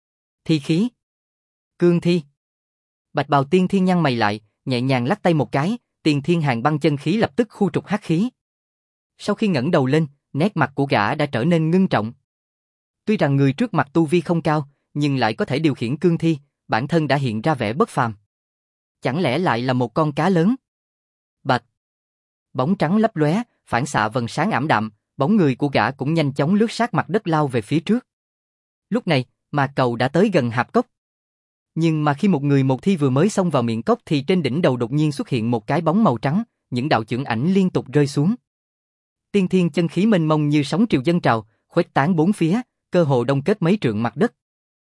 Thi khí. Cương thi. Bạch Bào Tiên Thiên nhăn mày lại, nhẹ nhàng lắc tay một cái, Tiên Thiên Hàn Băng chân khí lập tức khu trục hắc khí. Sau khi ngẩng đầu lên, nét mặt của gã đã trở nên ngưng trọng. Tuy rằng người trước mặt tu vi không cao, nhưng lại có thể điều khiển cương thi, bản thân đã hiện ra vẻ bất phàm. Chẳng lẽ lại là một con cá lớn? Bạch. Bóng trắng lấp lóe, phản xạ vầng sáng ảm đạm, bóng người của gã cũng nhanh chóng lướt sát mặt đất lao về phía trước. Lúc này, Mạc Cầu đã tới gần hạp cốc. Nhưng mà khi một người một thi vừa mới xông vào miệng cốc thì trên đỉnh đầu đột nhiên xuất hiện một cái bóng màu trắng, những đạo chưởng ảnh liên tục rơi xuống. Tiên thiên chân khí mênh mông như sóng triều dân trào, khuếch tán bốn phía, cơ hồ đông kết mấy trượng mặt đất.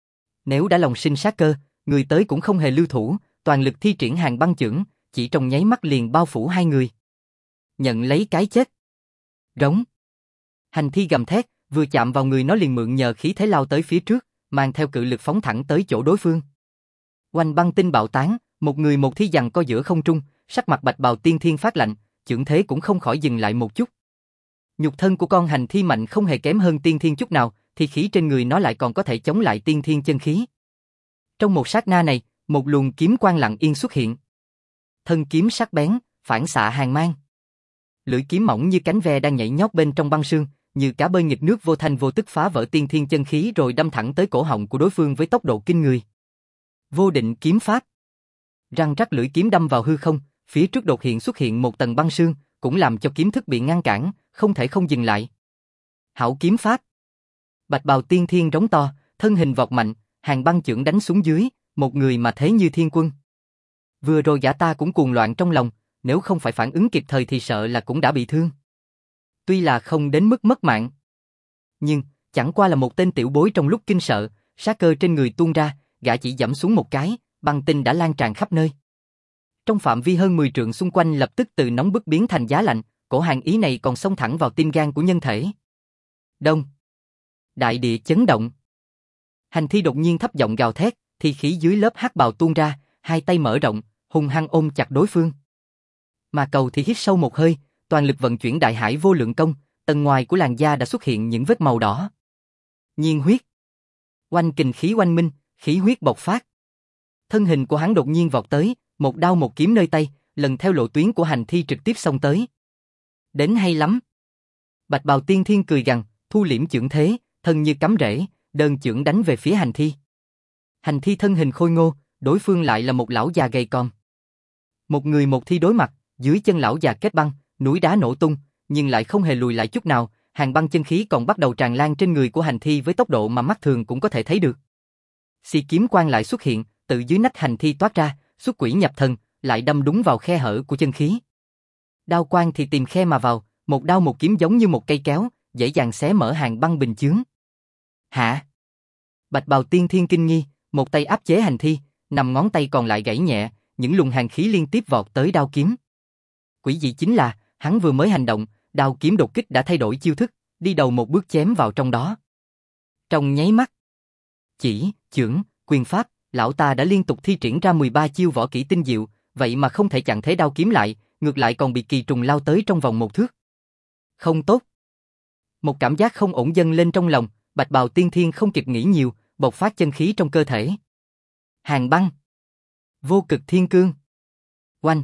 Nếu đã lòng sinh sát cơ, người tới cũng không hề lưu thủ, toàn lực thi triển Hàn Băng chưởng, chỉ trong nháy mắt liền bao phủ hai người. Nhận lấy cái chết. Rống. Hành thi gầm thét, vừa chạm vào người nó liền mượn nhờ khí thế lao tới phía trước, mang theo cự lực phóng thẳng tới chỗ đối phương. Oanh băng tinh bạo tán, một người một thi giằng co giữa không trung, sắc mặt Bạch Bào Tiên Thiên phát lạnh, chưởng thế cũng không khỏi dừng lại một chút. Nhục thân của con hành thi mạnh không hề kém hơn tiên thiên chút nào, thì khí trên người nó lại còn có thể chống lại tiên thiên chân khí. Trong một sát na này, một luồng kiếm quang lặng yên xuất hiện. Thân kiếm sắc bén, phản xạ hàn mang. Lưỡi kiếm mỏng như cánh ve đang nhảy nhót bên trong băng sương, như cá bơi nghịch nước vô thanh vô tức phá vỡ tiên thiên chân khí rồi đâm thẳng tới cổ họng của đối phương với tốc độ kinh người. Vô định kiếm pháp. Răng rắc lưỡi kiếm đâm vào hư không, phía trước đột hiện xuất hiện một tầng băng sương, cũng làm cho kiếm thức bị ngăn cản, không thể không dừng lại. Hảo kiếm pháp. Bạch Bào Tiên Thiên rống to, thân hình vọt mạnh, Hàn Băng chưởng đánh xuống dưới, một người mà thế như thiên quân. Vừa rồi gã ta cũng cuồng loạn trong lòng, nếu không phải phản ứng kịp thời thì sợ là cũng đã bị thương. Tuy là không đến mức mất mạng, nhưng chẳng qua là một tên tiểu bối trong lúc kinh sợ, sát cơ trên người tuôn ra, gã chỉ giẫm xuống một cái, băng tinh đã lan tràn khắp nơi. Trong phạm vi hơn 10 trượng xung quanh lập tức từ nóng bức biến thành giá lạnh, cổ hàn ý này còn xông thẳng vào tim gan của nhân thể. Đông. Đại địa chấn động. Hành thi đột nhiên thấp giọng gào thét, thì khí dưới lớp hắc bào tuôn ra, hai tay mở rộng, hung hăng ôm chặt đối phương. Mà Cầu thì hít sâu một hơi, toàn lực vận chuyển đại hải vô lượng công, tầng ngoài của làn da đã xuất hiện những vết màu đỏ. Nhiên huyết. Oanh kình khí oanh minh, khí huyết bộc phát. Thân hình của hắn đột nhiên vọt tới, một đao một kiếm nơi tay, lần theo lộ tuyến của hành thi trực tiếp xông tới. Đến hay lắm. Bạch Bào Tiên Thiên cười gằn, thu liễm chưởng thế, thân như cắm rễ, đơn chưởng đánh về phía hành thi. Hành thi thân hình khôi ngô, đối phương lại là một lão già gầy còm. Một người một thi đối mặt, dưới chân lão già kết băng, núi đá nổ tung, nhưng lại không hề lùi lại chút nào, hàng băng chân khí còn bắt đầu tràn lan trên người của hành thi với tốc độ mà mắt thường cũng có thể thấy được. Xì kiếm quang lại xuất hiện, từ dưới nách hành thi toát ra, xuất quỷ nhập thần, lại đâm đúng vào khe hở của chân khí. Đao quang thì tìm khe mà vào, một đao một kiếm giống như một cây kéo, dễ dàng xé mở hàng băng bình chướng. Hả? Bạch Bào Tiên Thiên kinh nghi, một tay áp chế hành thi, nằm ngón tay còn lại gãy nhẹ, những luồng hàn khí liên tiếp vọt tới đao kiếm. Quỷ dị chính là, hắn vừa mới hành động, đao kiếm đột kích đã thay đổi chiêu thức, đi đầu một bước chém vào trong đó. Trong nháy mắt, chỉ, chưởng, quyền pháp, lão ta đã liên tục thi triển ra 13 chiêu võ kỹ tinh diệu, vậy mà không thể chặn thế đao kiếm lại, ngược lại còn bị kỳ trùng lao tới trong vòng một thước. Không tốt. Một cảm giác không ổn dâng lên trong lòng, Bạch Bào Tiên Thiên không kịp nghĩ nhiều, bộc phát chân khí trong cơ thể. Hàn băng. Vô cực thiên cương. Oanh.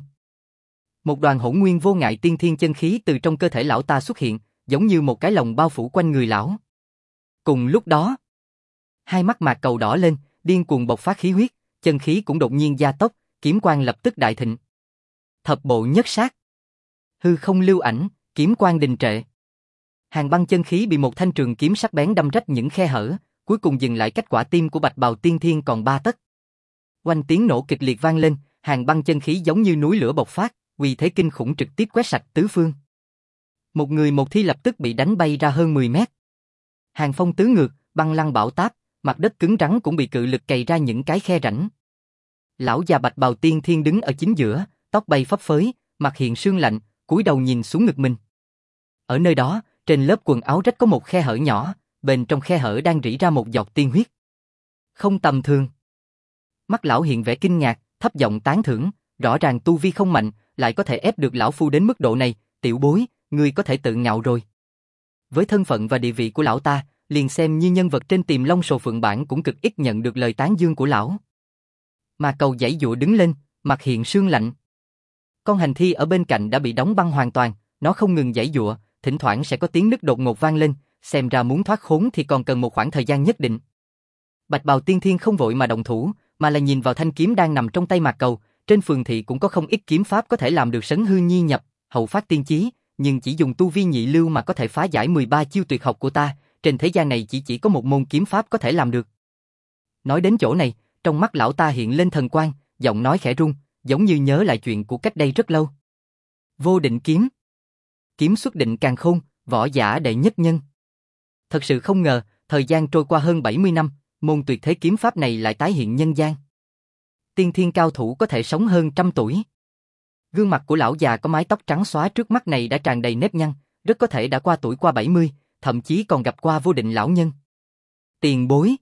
Một đoàn hỗn nguyên vô ngại tiên thiên chân khí từ trong cơ thể lão ta xuất hiện, giống như một cái lồng bao phủ quanh người lão. Cùng lúc đó, hai mắt Mạc Cầu đỏ lên, điên cuồng bộc phát khí huyết, chân khí cũng đột nhiên gia tốc, kiếm quang lập tức đại thịnh. Thập bộ nhất sát. Hư không lưu ảnh, kiếm quang đình trệ. Hàn băng chân khí bị một thanh trường kiếm sắc bén đâm rách những khe hở, cuối cùng dừng lại cách quả tim của Bạch Bào Tiên Thiên còn 3 tấc. Oanh tiếng nổ kịch liệt vang lên, hàn băng chân khí giống như núi lửa bộc phát, uy thế kinh khủng trực tiếp quét sạch tứ phương. Một người một thi lập tức bị đánh bay ra hơn 10 mét. Hàn phong tứ ngược, băng lăng bão táp, mặt đất cứng rắn cũng bị cự lực cày ra những cái khe rãnh. Lão già Bạch Bào Tiên Thiên đứng ở chính giữa, tóc bay phấp phới, mặt hiện sương lạnh, cúi đầu nhìn xuống ngực mình. Ở nơi đó, trên lớp quần áo rách có một khe hở nhỏ, bên trong khe hở đang rỉ ra một giọt tiên huyết. Không tầm thường. Mắt lão hiện vẻ kinh ngạc, thấp giọng tán thưởng, rõ ràng tu vi không mạnh, lại có thể ép được lão phu đến mức độ này, tiểu bối, ngươi có thể tự ngạo rồi. Với thân phận và địa vị của lão ta, liền xem như nhân vật trên Tiềm Long Sồ Phượng Bản cũng cực ít nhận được lời tán dương của lão. Mà Cầu giãy giụa đứng lên, mặt hiện sương lạnh. Con hành thi ở bên cạnh đã bị đóng băng hoàn toàn, nó không ngừng giãy giụa, thỉnh thoảng sẽ có tiếng nứt đột ngột vang lên, xem ra muốn thoát khốn thì còn cần một khoảng thời gian nhất định. Bạch Bào Tiên Thiên không vội mà động thủ, mà là nhìn vào thanh kiếm đang nằm trong tay Mạc Cầu, trên phường thị cũng có không ít kiếm pháp có thể làm được sấn hư nhi nhập, hậu phát tiên chí, nhưng chỉ dùng tu vi nhị lưu mà có thể phá giải 13 chiêu tuyệt học của ta, trên thế gian này chỉ có một môn kiếm pháp có thể làm được. Nói đến chỗ này, trong mắt lão ta hiện lên thần quang, giọng nói khẽ run, giống như nhớ lại chuyện của cách đây rất lâu. Vô định kiếm. Kiếm xuất định càn khôn, võ giả đệ nhất nhân. Thật sự không ngờ, thời gian trôi qua hơn 70 năm, môn tuyệt thế kiếm pháp này lại tái hiện nhân gian. Tiên thiên cao thủ có thể sống hơn 100 tuổi. Gương mặt của lão già có mái tóc trắng xóa trước mắt này đã tràn đầy nếp nhăn, rất có thể đã qua tuổi qua 70, thậm chí còn gặp qua vô định lão nhân. Tiền bối.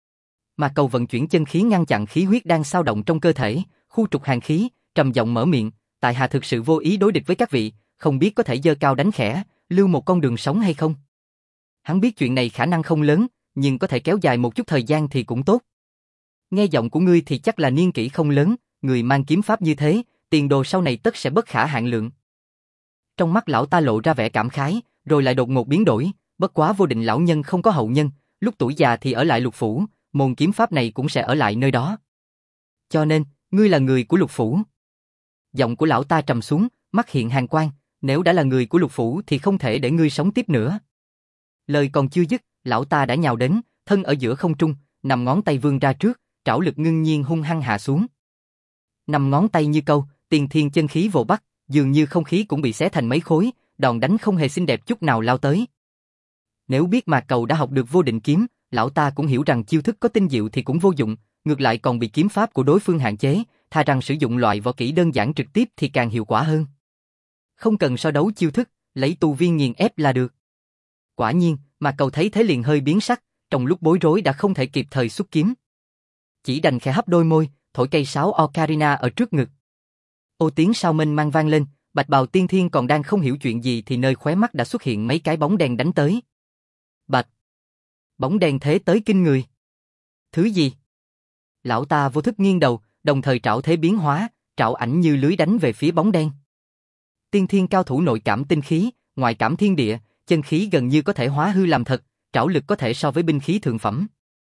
Mà Cầu vận chuyển chân khí ngăn chặn khí huyết đang xao động trong cơ thể, khu trục hàn khí, trầm giọng mở miệng, tại hạ thực sự vô ý đối địch với các vị, không biết có thể giơ cao đánh khẽ, lưu một con đường sống hay không? Hắn biết chuyện này khả năng không lớn, nhưng có thể kéo dài một chút thời gian thì cũng tốt. Nghe giọng của ngươi thì chắc là niên kỷ không lớn, người mang kiếm pháp như thế, tiền đồ sau này tất sẽ bất khả hạn lượng. Trong mắt lão ta lộ ra vẻ cảm khái, rồi lại đột ngột biến đổi, bất quá vô định lão nhân không có hậu nhân, lúc tuổi già thì ở lại Lục Phủ, môn kiếm pháp này cũng sẽ ở lại nơi đó. Cho nên, ngươi là người của Lục Phủ. Giọng của lão ta trầm xuống, mắt hiện hàn quang, nếu đã là người của Lục Phủ thì không thể để ngươi sống tiếp nữa. Lời còn chưa dứt, lão ta đã nhào đến, thân ở giữa không trung, nằm ngón tay vươn ra trước, trảo lực ngưng nhiên hung hăng hạ xuống. Nằm ngón tay như câu, tiền thiên chân khí vồ bắt, dường như không khí cũng bị xé thành mấy khối, đòn đánh không hề xinh đẹp chút nào lao tới. Nếu biết Mạc Cầu đã học được vô định kiếm, lão ta cũng hiểu rằng chiêu thức có tinh diệu thì cũng vô dụng, ngược lại còn bị kiếm pháp của đối phương hạn chế, thà rằng sử dụng loại võ kỹ đơn giản trực tiếp thì càng hiệu quả hơn. Không cần so đấu chiêu thức, lấy tu vi nghiền ép là được. Quả nhiên, Mạc Cầu thấy thế liền hơi biến sắc, trong lúc bối rối đã không thể kịp thời xuất kiếm. Chỉ đành khẽ hấp đôi môi, thổi cây sáo ocarina ở trước ngực. Ô tiếng sao mênh mang vang lên, Bạch Bào Tiên Thiên còn đang không hiểu chuyện gì thì nơi khóe mắt đã xuất hiện mấy cái bóng đen đánh tới. Bạch! Bóng đen thế tới kinh người. Thứ gì? Lão ta vô thức nghiêng đầu, đồng thời trảo thế biến hóa, trảo ảnh như lưới đánh về phía bóng đen. Tiên thiên cao thủ nội cảm tinh khí, ngoại cảm thiên địa, chân khí gần như có thể hóa hư làm thật, trảo lực có thể so với binh khí thượng phẩm.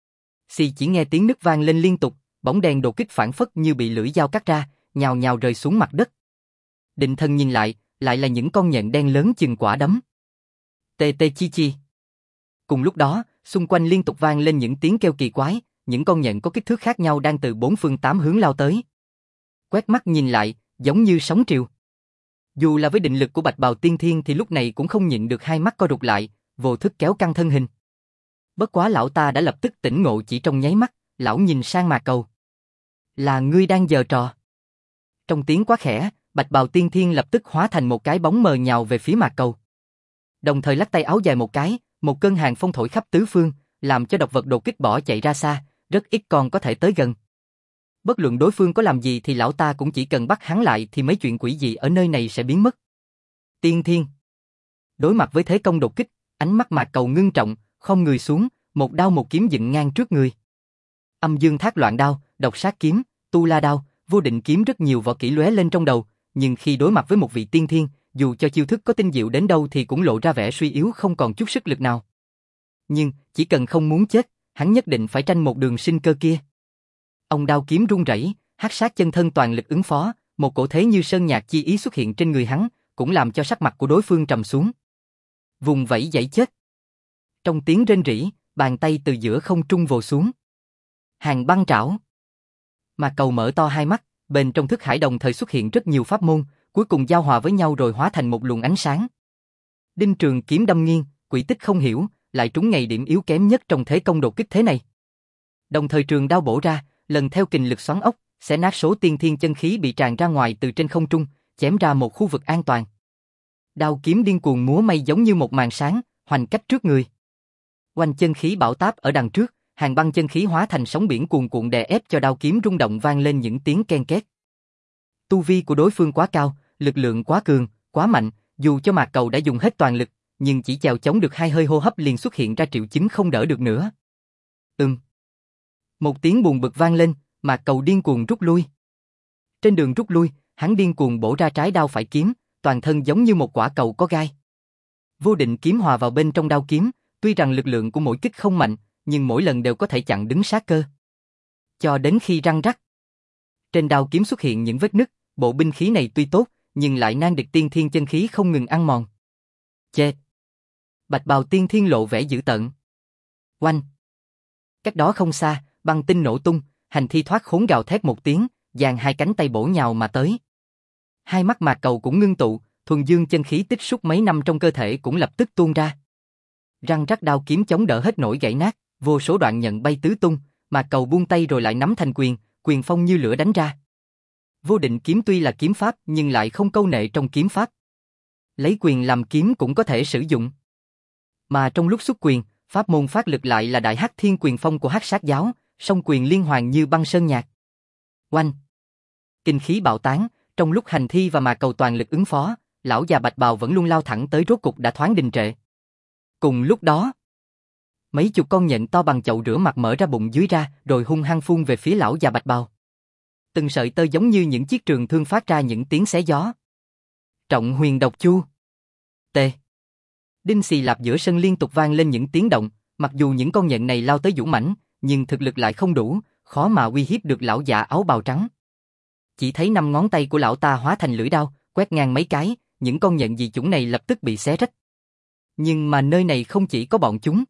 Chỉ nghe tiếng nứt vang lên liên tục, bóng đen đột kích phản phất như bị lưỡi dao cắt ra, nhào nhào rơi xuống mặt đất. Định thần nhìn lại là những con nhện đen lớn chừng quả đấm. Tê tê chi chi. Cùng lúc đó, xung quanh liên tục vang lên những tiếng kêu kỳ quái, những con nhện có kích thước khác nhau đang từ 4 phương 8 hướng lao tới. Quét mắt nhìn lại, giống như sóng triều. Dù là với định lực của Bạch Bào Tiên Thiên thì lúc này cũng không nhịn được hai mắt co rụt lại, vô thức kéo căng thân hình. Bất quá lão ta đã lập tức tỉnh ngộ chỉ trong nháy mắt, lão nhìn sang Mạc Cầu. Là ngươi đang giở trò. Trong tiếng quá khẽ, Bạch Bào Tiên Thiên lập tức hóa thành một cái bóng mờ nhào về phía Mạc Cầu. Đồng thời lắc tay áo dài một cái, một cơn hàn phong thổi khắp tứ phương, làm cho độc vật đột kích bỏ chạy ra xa, rất ít con có thể tới gần. Bất luận đối phương có làm gì thì lão ta cũng chỉ cần bắt hắn lại thì mấy chuyện quỷ dị ở nơi này sẽ biến mất. Tiên Thiên. Đối mặt với thế công đột kích, ánh mắt Mạc Cầu ngưng trọng, khom người xuống, một đao một kiếm dựng ngang trước người. Âm Dương Thác Loạn Đao, Độc Sát Kiếm, Tu La Đao, Vô Định Kiếm rất nhiều võ kỹ lóe lên trong đầu, nhưng khi đối mặt với một vị tiên thiên, dù cho chiêu thức có tinh diệu đến đâu thì cũng lộ ra vẻ suy yếu không còn chút sức lực nào. Nhưng, chỉ cần không muốn chết, hắn nhất định phải tranh một đường sinh cơ kia. Ông đao kiếm rung rẩy, hắc sát chân thân toàn lực ứng phó, một cổ thế như sơn nhạc chi ý xuất hiện trên người hắn, cũng làm cho sắc mặt của đối phương trầm xuống. Vùng vẫy giãy chết. Trong tiếng rên rỉ, bàn tay từ giữa không trung vồ xuống. Hàng băng trảo. Mạc Cầu mở to hai mắt, bên trong thức hải đồng thời xuất hiện rất nhiều pháp môn, cuối cùng giao hòa với nhau rồi hóa thành một luồng ánh sáng. Đinh trường kiếm đâm nghiêng, quỷ tích không hiểu, lại trúng ngay điểm yếu kém nhất trong thế công đột kích thế này. Đồng thời trường đao bổ ra, lần theo kình lực xoắn ốc, xé nát số tiên thiên chân khí bị tràn ra ngoài từ trên không trung, chém ra một khu vực an toàn. Đao kiếm điên cuồng múa may giống như một màn sáng, hoành cách trước người. Oanh chân khí bão táp ở đằng trước, hàng băng chân khí hóa thành sóng biển cuồn cuộn đè ép cho đao kiếm rung động vang lên những tiếng ken két. Tu vi của đối phương quá cao, lực lượng quá cường, quá mạnh, dù cho Mạc Cầu đã dùng hết toàn lực, nhưng chỉ chèo chống được hai hơi hô hấp liền xuất hiện ra triệu chứng không đỡ được nữa. Một tiếng buồn bực vang lên, Mạc Cầu điên cuồng rút lui. Trên đường rút lui, hắn điên cuồng bổ ra trái đao phải kiếm, toàn thân giống như một quả cầu có gai. Vô định kiếm hòa vào bên trong đao kiếm, tuy rằng lực lượng của mỗi kích không mạnh, nhưng mỗi lần đều có thể chặn đứng sát cơ. Cho đến khi răng rắc. Trên đao kiếm xuất hiện những vết nứt, bộ binh khí này tuy tốt, nhưng lại nan địch tiên thiên chân khí không ngừng ăn mòn. Chết! Bạch Bào Tiên Thiên lộ vẻ dữ tợn. Oanh! Cách đó không xa, băng tinh nổ tung, hành thi thoát khốn gào thét một tiếng, giang hai cánh tay bổ nhào mà tới. Hai mắt Mạc Cầu cũng ngưng tụ, thuần dương chân khí tích xúc mấy năm trong cơ thể cũng lập tức tuôn ra. Răng rắc đao kiếm chống đỡ hết nổi gãy nát, vô số đoạn nhận bay tứ tung, Mạc Cầu buông tay rồi lại nắm thành quyền, quyền phong như lửa đánh ra. Vô định kiếm tuy là kiếm pháp nhưng lại không câu nệ trong kiếm pháp. Lấy quyền làm kiếm cũng có thể sử dụng. Mà trong lúc xuất quyền, pháp môn phát lực lại là Đại Hắc Thiên Quyền Phong của Hắc Sát giáo, song quyền liên hoàn như băng sơn nhạc. Oanh! Kinh khí bạo tán, trong lúc hành thi và Mạc Cầu toàn lực ứng phó, lão già Bạch Bào vẫn luôn lao thẳng tới rốt cục đã thoáng đình trệ. Cùng lúc đó, mấy chục con nhện to bằng chậu rửa mặt mở ra bụng dưới ra, rồi hung hăng phun về phía lão già Bạch Bào. Từng sợi tơ giống như những chiếc trường thương phát ra những tiếng xé gió. Trọng huyền độc chu. Tê. Đinh xì lạp giữa sân liên tục vang lên những tiếng động, mặc dù những con nhện này lao tới dũng mãnh, nhưng thực lực lại không đủ, khó mà uy hiếp được lão già áo bào trắng. Chỉ thấy 5 ngón tay của lão ta hóa thành lưỡi đao, quét ngang mấy cái, những con nhện dị chủng này lập tức bị xé rách. Nhưng mà nơi này không chỉ có bọn chúng,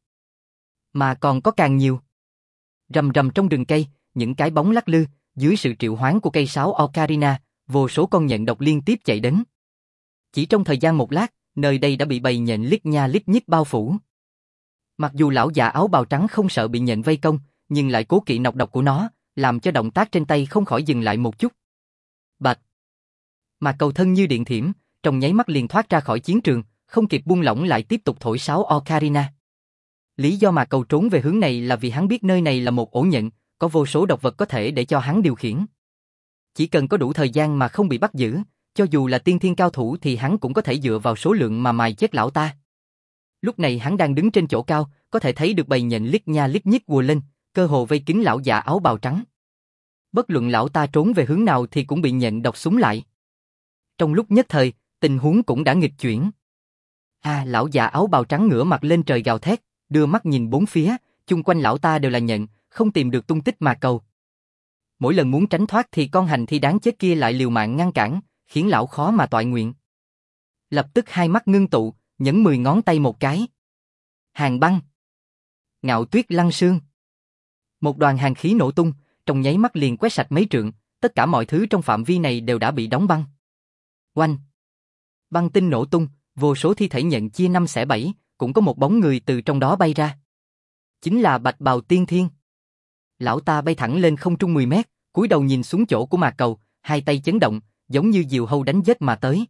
mà còn có càng nhiều. Rầm rầm trong rừng cây, những cái bóng lắc lư, dưới sự triệu hoán của cây sáo ocarina, vô số con nhện độc liên tiếp chạy đến. Chỉ trong thời gian một lát, nơi đây đã bị bầy nhện lít nha lít nhít bao phủ. Mặc dù lão già áo bào trắng không sợ bị nhện vây công, nhưng lại cố kỵ nọc độc của nó, làm cho động tác trên tay không khỏi dừng lại một chút. Bạch! Mà Cầu thân như điện thiểm, trong nháy mắt liền thoát ra khỏi chiến trường, không kịp buông lỏng lại tiếp tục thổi sáo ocarina. Lý do mà Cầu trốn về hướng này là vì hắn biết nơi này là một ổ nhện, có vô số độc vật có thể để cho hắn điều khiển. Chỉ cần có đủ thời gian mà không bị bắt giữ, cho dù là tiên thiên cao thủ thì hắn cũng có thể dựa vào số lượng mà mài chết lão ta. Lúc này hắn đang đứng trên chỗ cao, có thể thấy được bầy nhện liếc nha liếc nhích ùa lên, cơ hồ vây kín lão già áo bào trắng. Bất luận lão ta trốn về hướng nào thì cũng bị nhện độc súng lại. Trong lúc nhất thời, tình huống cũng đã nghịch chuyển. Lão già áo bào trắng ngửa mặt lên trời gào thét, đưa mắt nhìn bốn phía, chung quanh lão ta đều là nhện, không tìm được tung tích Mạc Cầu. Mỗi lần muốn tránh thoát thì con hành thi đáng chết kia lại liều mạng ngăn cản, khiến lão khó mà toại nguyện. Lập tức hai mắt ngưng tụ, nhấn 10 ngón tay một cái. Hàn băng. Ngạo tuyết lăng sương. Một đoàn hàn khí nổ tung, trong nháy mắt liền quét sạch mấy trượng, tất cả mọi thứ trong phạm vi này đều đã bị đóng băng. Oanh. Băng tinh nổ tung, vô số thi thể nhện chia 5 xẻ 7, cũng có một bóng người từ trong đó bay ra. Chính là Bạch Bào Tiên Thiên. Lão ta bay thẳng lên không trung 10 mét, cúi đầu nhìn xuống chỗ của Mạc Cầu, hai tay chấn động, giống như diều hâu đánh giết mà tới.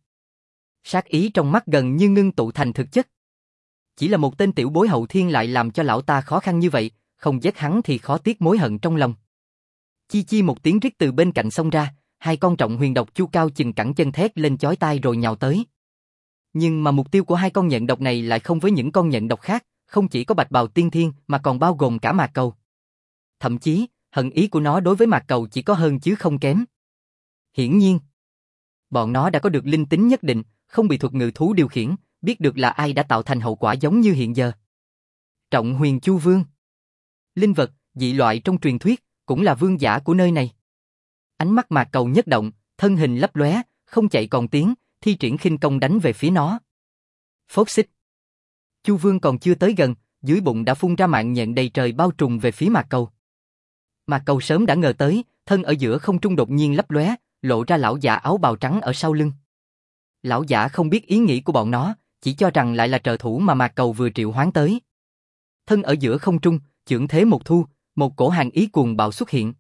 Sát ý trong mắt gần như ngưng tụ thành thực chất. Chỉ là một tên tiểu bối hậu thiên lại làm cho lão ta khó khăn như vậy, không giết hắn thì khó tiếc mối hận trong lòng. Chi chi một tiếng rít từ bên cạnh xông ra, hai con trọng huyền độc chu cao chừng cẳng chân thét lên chói tai rồi nhào tới. Nhưng mà mục tiêu của hai con nhện độc này lại không với những con nhện độc khác, không chỉ có Bạch Bào Tiên Thiên mà còn bao gồm cả Mạc Cầu. Thậm chí, hận ý của nó đối với Mạc Cầu chỉ có hơn chứ không kém. Hiển nhiên, bọn nó đã có được linh tính nhất định, không bị thuật ngự thú điều khiển, biết được là ai đã tạo thành hậu quả giống như hiện giờ. Trọng Huyền Chu Vương. Linh vật, dị loại trong truyền thuyết, cũng là vương giả của nơi này. Ánh mắt Mạc Cầu nhất động, thân hình lấp lóe, không chạy còn tiến, thi triển khinh công đánh về phía nó. Phốc xích. Chu Vương còn chưa tới gần, dưới bụng đã phun ra mạng nhện đầy trời bao trùm về phía Mạc Cầu. Mạc Cầu sớm đã ngờ tới, thân ở giữa không trung đột nhiên lấp lóe, lộ ra lão giả áo bào trắng ở sau lưng. Lão giả không biết ý nghĩ của bọn nó, chỉ cho rằng lại là trợ thủ mà Mạc Cầu vừa triệu hoán tới. Thân ở giữa không trung, chưởng thế một thu, một cổ hàn ý cuồng bạo xuất hiện.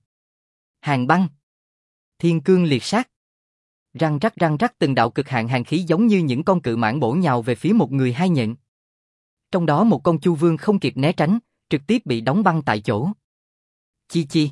Hàn băng. Thiên cương liệt sát. Răng rắc từng đạo cực hạn hàn khí giống như những con cự mãng bổ nhào về phía một người hai nhện. Trong đó một con Chu Vương không kịp né tránh, trực tiếp bị đóng băng tại chỗ. Chi chi.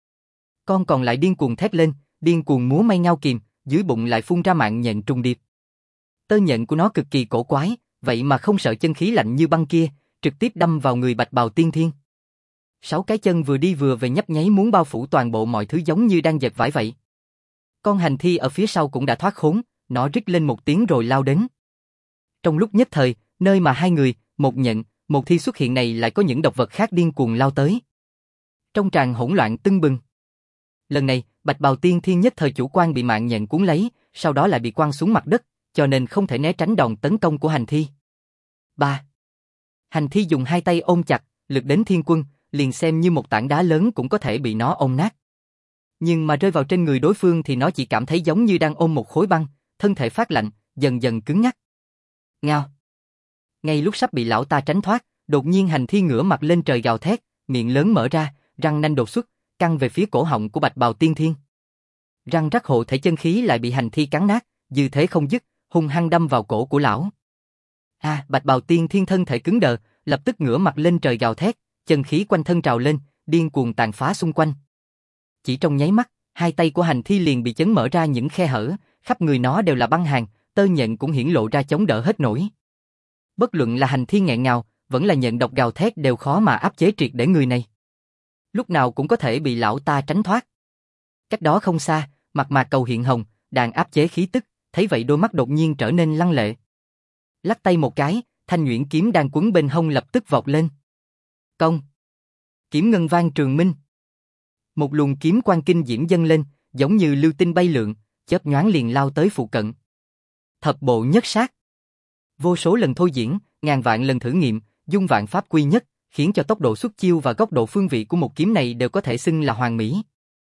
Con còn lại điên cuồng thét lên, điên cuồng múa may ngao kìm, dưới bụng lại phun ra mạng nhện trùng điệp. Tơ nhện của nó cực kỳ cổ quái, vậy mà không sợ chân khí lạnh như băng kia, trực tiếp đâm vào người Bạch Bào Tiên Thiên. 6 cái chân vừa đi vừa về nhấp nháy muốn bao phủ toàn bộ mọi thứ giống như đang dệt vải vậy. Con hành thi ở phía sau cũng đã thoát khốn, nó rít lên một tiếng rồi lao đến. Trong lúc nhất thời, nơi mà hai người, một nhện, một thi xuất hiện này lại có những độc vật khác điên cuồng lao tới. Trong tràng hỗn loạn tưng bừng. Lần này, Bạch Bào Tiên Thiên nhất thời chủ quan bị mạng nhện cuốn lấy, sau đó lại bị quăng xuống mặt đất, cho nên không thể né tránh đòn tấn công của hành thi. 3. Hành thi dùng hai tay ôm chặt, lực đến thiên quân, liền xem như một tảng đá lớn cũng có thể bị nó ôm nát. Nhưng mà rơi vào trên người đối phương thì nó chỉ cảm thấy giống như đang ôm một khối băng, thân thể phát lạnh, dần dần cứng ngắc. Ngao. Ngay lúc sắp bị lão ta tránh thoát, đột nhiên hành thi ngửa mặt lên trời gào thét, miệng lớn mở ra, răng nanh đột xuất, căng về phía cổ họng của Bạch Bào Tiên Thiên. Răng rắc hộ thể chân khí lại bị hành thi cắn nát, dư thế không dứt, hung hăng đâm vào cổ của lão. Bạch Bào Tiên Thiên thân thể cứng đờ, lập tức ngửa mặt lên trời gào thét, chân khí quanh thân trào lên, điên cuồng tàn phá xung quanh. Chỉ trong nháy mắt, hai tay của hành thi liền bị chấn mở ra những khe hở, khắp người nó đều là băng hàn, tơ nhện cũng hiển lộ ra chống đỡ hết nổi. Bất luận là hành thi nghẹn ngào, vẫn là nhện độc gào thét đều khó mà áp chế triệt để người này. Lúc nào cũng có thể bị lão ta tránh thoát. Cách đó không xa, mặt Mạc Cầu hiện hồng, đang áp chế khí tức, thấy vậy đôi mắt đột nhiên trở nên lăng lệ. Lắc tay một cái, thanh nhuyễn kiếm đang quấn bên hông lập tức vọt lên. Công. Kiếm ngân vang trường minh. Một luồng kiếm quang kinh diễm dâng lên, giống như lưu tinh bay lượn, chớp nhoáng liền lao tới phụ cận. Thập bộ nhất sát. Vô số lần thôi diễn, ngàn vạn lần thử nghiệm, dung vạn pháp quy nhất, khiến cho tốc độ xuất chiêu và góc độ phương vị của một kiếm này đều có thể xưng là hoàn mỹ.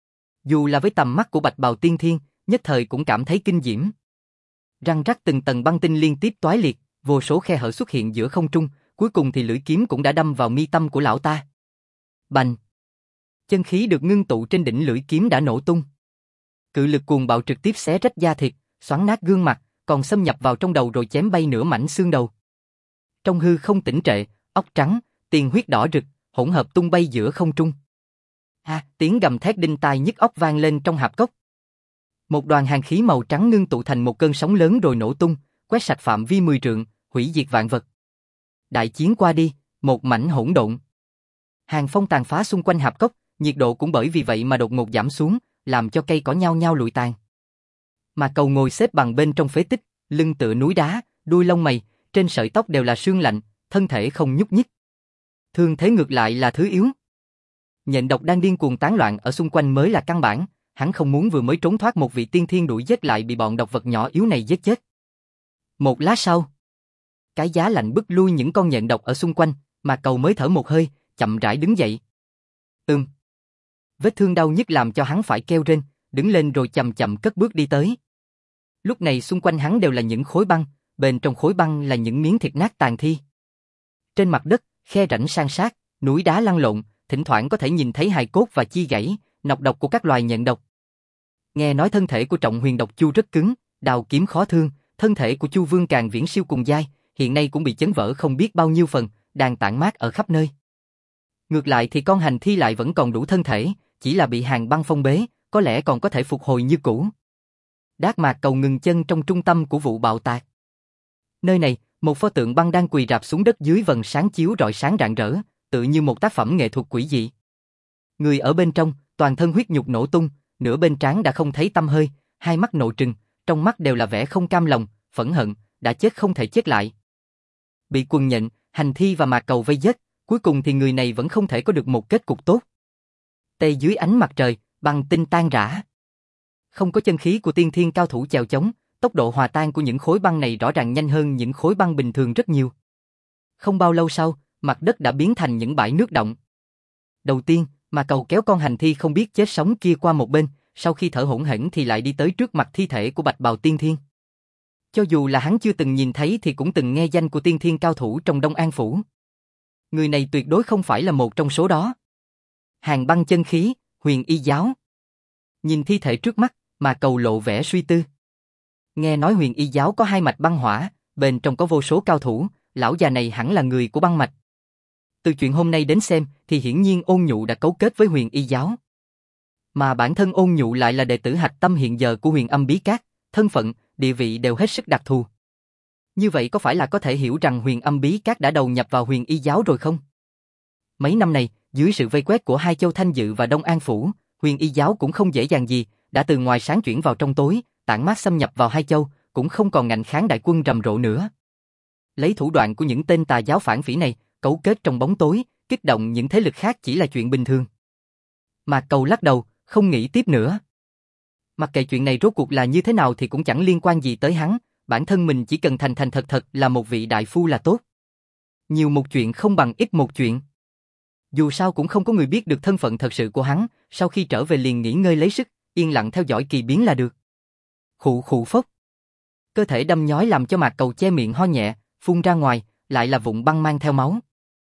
Dù là với tầm mắt của Bạch Bào Tiên Thiên, nhất thời cũng cảm thấy kinh diễm. Răng rắc từng tầng băng tinh liên tiếp toái liệt, vô số khe hở xuất hiện giữa không trung, cuối cùng thì lưỡi kiếm cũng đã đâm vào mi tâm của lão ta. Bành! Chân khí được ngưng tụ trên đỉnh lưỡi kiếm đã nổ tung. Cự lực cuồng bạo trực tiếp xé rách da thịt, xoắn nát gương mặt, còn xâm nhập vào trong đầu rồi chém bay nửa mảnh xương đầu. Trong hư không tĩnh trệ, óc trắng, tiền huyết đỏ rực, hỗn hợp tung bay giữa không trung. Tiếng gầm thét đinh tai nhức óc vang lên trong hạp cốc. Một đoàn hàn khí màu trắng ngưng tụ thành một cơn sóng lớn rồi nổ tung, quét sạch phạm vi 10 trượng, hủy diệt vạn vật. Đại chiến qua đi, một mảnh hỗn độn. Hàn phong tàn phá xung quanh hạp cốc, nhiệt độ cũng bởi vì vậy mà đột ngột giảm xuống, làm cho cây cỏ nhao nhao lụi tàn. Mà Cầu ngồi xếp bằng bên trong phế tích, lưng tựa núi đá, đuôi lông mày, trên sợi tóc đều là sương lạnh, thân thể không nhúc nhích. Thương thế ngược lại là thứ yếu. Nhện độc đang điên cuồng tán loạn ở xung quanh mới là căn bản, hắn không muốn vừa mới trốn thoát một vị tiên thiên đuổi giết lại bị bọn độc vật nhỏ yếu này giết chết. Một lát sau, cái giá lạnh bức lui những con nhện độc ở xung quanh, mà Cầu mới thở một hơi, chậm rãi đứng dậy. Vết thương đau nhức làm cho hắn phải kêu rên, đứng lên rồi chậm chậm cất bước đi tới. Lúc này xung quanh hắn đều là những khối băng, bên trong khối băng là những miếng thịt nát tàn thi. Trên mặt đất, khe rãnh san sát, núi đá lăn lộn, thỉnh thoảng có thể nhìn thấy hài cốt và chi gãy, nọc độc của các loài nhện độc. Nghe nói thân thể của Trọng Huyền Độc Chu rất cứng, đào kiếm khó thương, thân thể của Chu Vương càng viễn siêu cùng giai, hiện nay cũng bị chấn vỡ không biết bao nhiêu phần, đang tản mát ở khắp nơi. Ngược lại thì con hành thi lại vẫn còn đủ thân thể, chỉ là bị hàn băng phong bế, có lẽ còn có thể phục hồi như cũ. Đát Mạc Cầu ngừng chân trong trung tâm của vụ bạo tạc. Nơi này, một pho tượng băng đang quỳ rạp xuống đất dưới vầng sáng chiếu rọi sáng rạng rỡ, tự như một tác phẩm nghệ thuật quỷ dị. Người ở bên trong, toàn thân huyết nhục nổ tung, nửa bên trán đã không thấy tăm hơi, hai mắt nộ trừng, trong mắt đều là vẻ không cam lòng, phẫn hận, đã chết không thể chết lại. Bị quần nhện, hành thi và Mạc Cầu vây giết, cuối cùng thì người này vẫn không thể có được một kết cục tốt. Tê dưới ánh mặt trời, băng tinh tan rã. Không có chân khí của tiên thiên cao thủ chèo chống, tốc độ hòa tan của những khối băng này rõ ràng nhanh hơn những khối băng bình thường rất nhiều. Không bao lâu sau, mặt đất đã biến thành những bãi nước động. Đầu tiên, Mạc Cầu kéo con hành thi không biết chết sống kia qua một bên, sau khi thở hổn hển thì lại đi tới trước mặt thi thể của Bạch Bào Tiên Thiên. Cho dù là hắn chưa từng nhìn thấy thì cũng từng nghe danh của tiên thiên cao thủ trong Đông An Phủ. Người này tuyệt đối không phải là một trong số đó. Hàn băng chân khí, Huyền Y giáo. Nhìn thi thể trước mắt, Mạc Cầu lộ vẻ suy tư. Nghe nói Huyền Y giáo có hai mạch băng hỏa, bên trong có vô số cao thủ, lão già này hẳn là người của băng mạch. Từ chuyện hôm nay đến xem thì hiển nhiên Ôn Nhụ đã cấu kết với Huyền Y giáo. Mà bản thân Ôn Nhụ lại là đệ tử hạch tâm hiện giờ của Huyền Âm Bí Các, thân phận, địa vị đều hết sức đặc thù. Như vậy có phải là có thể hiểu rằng Huyền Âm Bí Các đã đầu nhập vào Huyền Y giáo rồi không? Mấy năm này, dưới sự vây quét của hai châu Thanh Dự và Đông An Phủ, Huyền Y giáo cũng không dễ dàng gì, đã từ ngoài sáng chuyển vào trong tối, tản mát xâm nhập vào hai châu, cũng không còn ngạnh kháng đại quân rầm rộ nữa. Lấy thủ đoạn của những tên tà giáo phản phỉ này, cấu kết trong bóng tối, kích động những thế lực khác chỉ là chuyện bình thường. Mạc Cầu lắc đầu, không nghĩ tiếp nữa. Mặc kệ chuyện này rốt cuộc là như thế nào thì cũng chẳng liên quan gì tới hắn, bản thân mình chỉ cần thành thành thật thật là một vị đại phu là tốt. Nhiều một chuyện không bằng ít một chuyện. Dù sao cũng không có người biết được thân phận thật sự của hắn, sau khi trở về liền nghỉ ngơi lấy sức, yên lặng theo dõi kỳ biến là được. Khụ khụ phốc. Cơ thể đâm nhói làm cho Mạc Cầu che miệng ho nhẹ, phun ra ngoài, lại là vụn băng mang theo máu.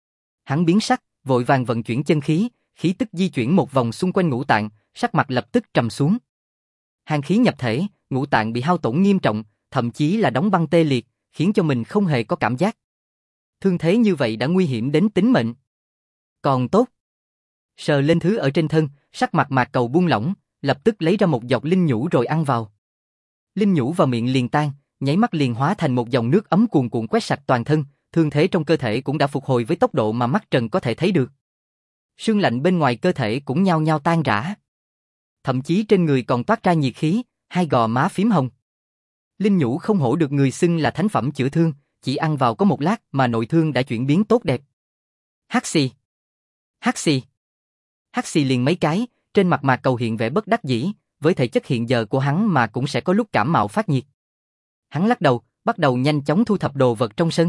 Hắn biến sắc, vội vàng vận chuyển chân khí, khí tức di chuyển một vòng xung quanh ngũ tạng, sắc mặt lập tức trầm xuống. Hàn khí nhập thể, ngũ tạng bị hao tổn nghiêm trọng, thậm chí là đóng băng tê liệt, khiến cho mình không hề có cảm giác. Thương thế như vậy đã nguy hiểm đến tính mệnh. Còn tốt. Sờ lên thứ ở trên thân, sắc mặt Mạc Cầu buông lỏng, lập tức lấy ra một giọt linh nhũ rồi ăn vào. Linh nhũ vào miệng liền tan, nháy mắt liền hóa thành một dòng nước ấm cuồn cuộn quét sạch toàn thân, thương thế trong cơ thể cũng đã phục hồi với tốc độ mà mắt trần có thể thấy được. Sương lạnh bên ngoài cơ thể cũng nhao nhao tan rã. Thậm chí trên người còn toát ra nhiệt khí, hai gò má phím hồng. Linh nhũ không hổ được người xưng là thánh phẩm chữa thương, chỉ ăn vào có một lát mà nội thương đã chuyển biến tốt đẹp. Hắc xì. Hắc xì. Hắc xì liền mấy cái, trên mặt Mạc Cầu hiện vẻ bất đắc dĩ, với thể chất hiện giờ của hắn mà cũng sẽ có lúc cảm mạo phát nhiệt. Hắn lắc đầu, bắt đầu nhanh chóng thu thập đồ vật trong sân.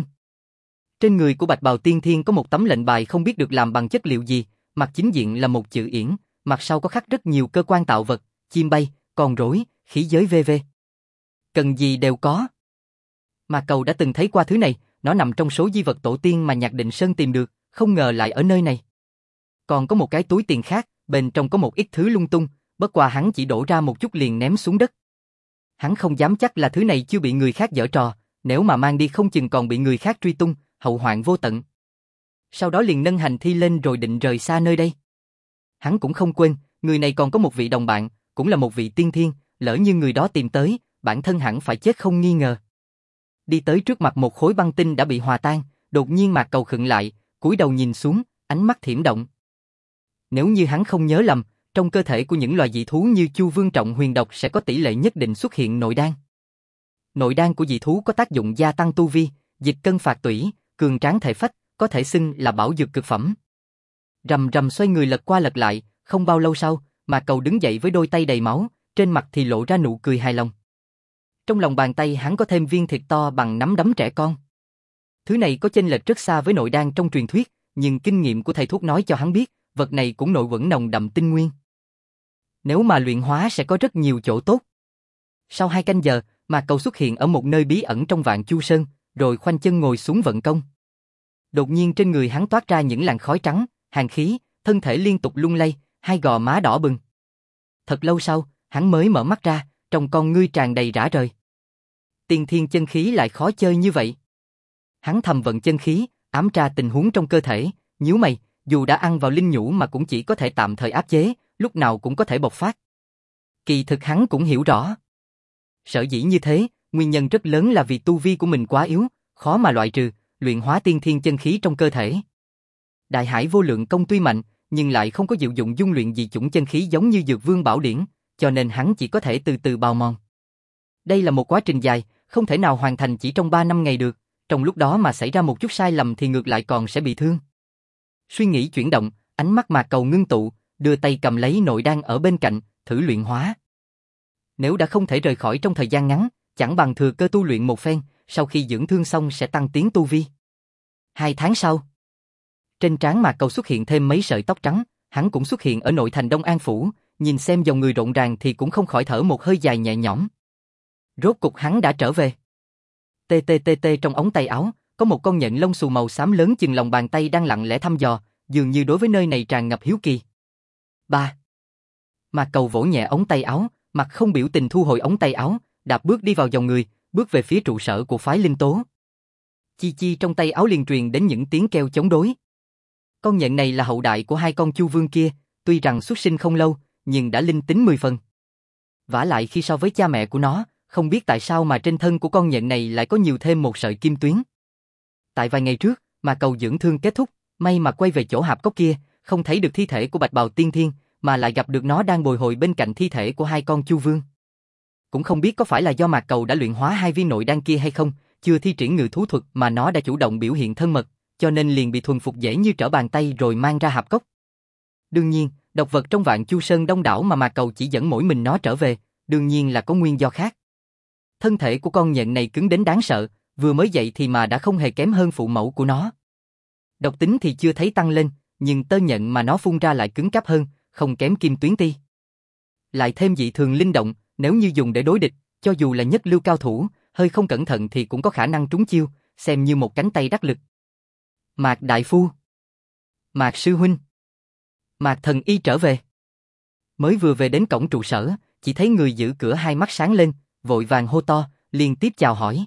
Trên người của Bạch Bào Tiên Thiên có một tấm lệnh bài không biết được làm bằng chất liệu gì, mặt chính diện là một chữ yển, mặt sau có khắc rất nhiều cơ quan tạo vật, chim bay, con rối, khí giới v.v. Cần gì đều có. Mạc Cầu đã từng thấy qua thứ này, nó nằm trong số di vật tổ tiên mà Nhạc Định Sơn tìm được, không ngờ lại ở nơi này. Còn có một cái túi tiền khác, bên trong có một ít thứ lung tung, bất qua hắn chỉ đổ ra một chút liền ném xuống đất. Hắn không dám chắc là thứ này chưa bị người khác giở trò, nếu mà mang đi không chừng còn bị người khác truy tung, hậu hoạn vô tận. Sau đó liền nâng hành thi lên rồi định rời xa nơi đây. Hắn cũng không quên, người này còn có một vị đồng bạn, cũng là một vị tiên thiên, lỡ như người đó tìm tới, bản thân hẳn phải chết không nghi ngờ. Đi tới trước mặt một khối băng tinh đã bị hòa tan, đột nhiên Mạc Cầu khựng lại, cúi đầu nhìn xuống, ánh mắt thiểm động. Nếu như hắn không nhớ lầm, trong cơ thể của những loài dị thú như Chu Vương Trọng Huyền Độc sẽ có tỷ lệ nhất định xuất hiện nội đan. Nội đan của dị thú có tác dụng gia tăng tu vi, dịch cân phạt tủy, cường tráng thể phách, có thể xưng là bảo dược cực phẩm. Rầm rầm xoay người lật qua lật lại, không bao lâu sau, Mạc Cầu đứng dậy với đôi tay đầy máu, trên mặt thì lộ ra nụ cười hài lòng. Trong lòng bàn tay hắn có thêm viên thịt to bằng nắm đấm trẻ con. Thứ này có chênh lệch rất xa với nội đan trong truyền thuyết, nhưng kinh nghiệm của thầy thuốc nói cho hắn biết, vật này cũng nội quẩn nồng đậm tinh nguyên. Nếu mà luyện hóa sẽ có rất nhiều chỗ tốt. Sau 2 canh giờ, Mạc Cầu xuất hiện ở một nơi bí ẩn trong Vạn Chu Sơn, rồi khoanh chân ngồi xuống vận công. Đột nhiên trên người hắn toát ra những làn khói trắng, hàn khí, thân thể liên tục lung lay, hai gò má đỏ bừng. Thật lâu sau, hắn mới mở mắt ra, trong con ngươi tràn đầy rã rời. Tiên thiên chân khí lại khó chơi như vậy. Hắn thầm vận chân khí, ám tra tình huống trong cơ thể, nhíu mày, dù đã ăn vào linh nhũ mà cũng chỉ có thể tạm thời áp chế, lúc nào cũng có thể bộc phát. Kỳ thực hắn cũng hiểu rõ. Sở dĩ như thế, nguyên nhân rất lớn là vì tu vi của mình quá yếu, khó mà loại trừ, luyện hóa tiên thiên chân khí trong cơ thể. Đại Hải Vô Lượng Công tuy mạnh, nhưng lại không có diệu dụng dung luyện dị chủng chân khí giống như Dược Vương Bảo Điển, cho nên hắn chỉ có thể từ từ bào mòn. Đây là một quá trình dài, không thể nào hoàn thành chỉ trong 3 năm ngày được, trong lúc đó mà xảy ra một chút sai lầm thì ngược lại còn sẽ bị thương. Suy nghĩ chuyển động, ánh mắt Mạc Cầu ngưng tụ, đưa tay cầm lấy nội đan ở bên cạnh, thử luyện hóa. Nếu đã không thể rời khỏi trong thời gian ngắn, chẳng bằng thừa cơ tu luyện một phen, sau khi dưỡng thương xong sẽ tăng tiến tu vi. 2 tháng sau, trên trán Mạc Cầu xuất hiện thêm mấy sợi tóc trắng, hắn cũng xuất hiện ở nội thành Đông An Phủ, nhìn xem dòng người rộn ràng thì cũng không khỏi thở một hơi dài nhẹ nhõm. Rốt cục hắn đã trở về. Tê trong ống tay áo, có một con nhện lông xù màu xám lớn chừng lòng bàn tay đang lặng lẽ thăm dò, dường như đối với nơi này tràn ngập hiếu kỳ. 3. Mạc Cầu vỗ nhẹ ống tay áo, mặt không biểu tình thu hồi ống tay áo, đạp bước đi vào dòng người, bước về phía trụ sở của phái Linh Tố. Chi chi trong tay áo liền truyền đến những tiếng kêu chống đối. Con nhện này là hậu đại của 2 con Chu Vương kia, tuy rằng xuất sinh không lâu, nhưng đã linh tính 10 phần. Vả lại khi so với cha mẹ của nó, không biết tại sao mà trên thân của con nhện này lại có nhiều thêm một sợi kim tuyến. Tại vài ngày trước, mà cầu dưỡng thương kết thúc, may mà quay về chỗ hạp cốc kia, không thấy được thi thể của Bạch Bào Tiên Thiên, mà lại gặp được nó đang bồi hồi bên cạnh thi thể của 2 con Chu Vương. Cũng không biết có phải là do Mạc Cầu đã luyện hóa 2 viên nội đan kia hay không, chưa thi triển ngự thú thuật mà nó đã chủ động biểu hiện thân mật, cho nên liền bị thuần phục dễ như trở bàn tay rồi mang ra hạp cốc. Đương nhiên, độc vật trong Vạn Chu Sơn đông đảo mà Mạc Cầu chỉ dẫn mỗi mình nó trở về, đương nhiên là có nguyên do khác. Thân thể của con nhện này cứng đến đáng sợ, vừa mới dậy thì mà đã không hề kém hơn phụ mẫu của nó. Độc tính thì chưa thấy tăng lên, nhưng tơ nhện mà nó phun ra lại cứng cáp hơn, không kém kim tuyến ti. Lại thêm dị thường linh động, nếu như dùng để đối địch, cho dù là nhất lưu cao thủ, hơi không cẩn thận thì cũng có khả năng trúng chiêu, xem như một cánh tay đắc lực. Mạc đại phu, Mạc sư huynh, Mạc thần y trở về. Mới vừa về đến cổng trụ sở, chỉ thấy người giữ cửa hai mắt sáng lên, vội vàng hô to, liên tiếp chào hỏi.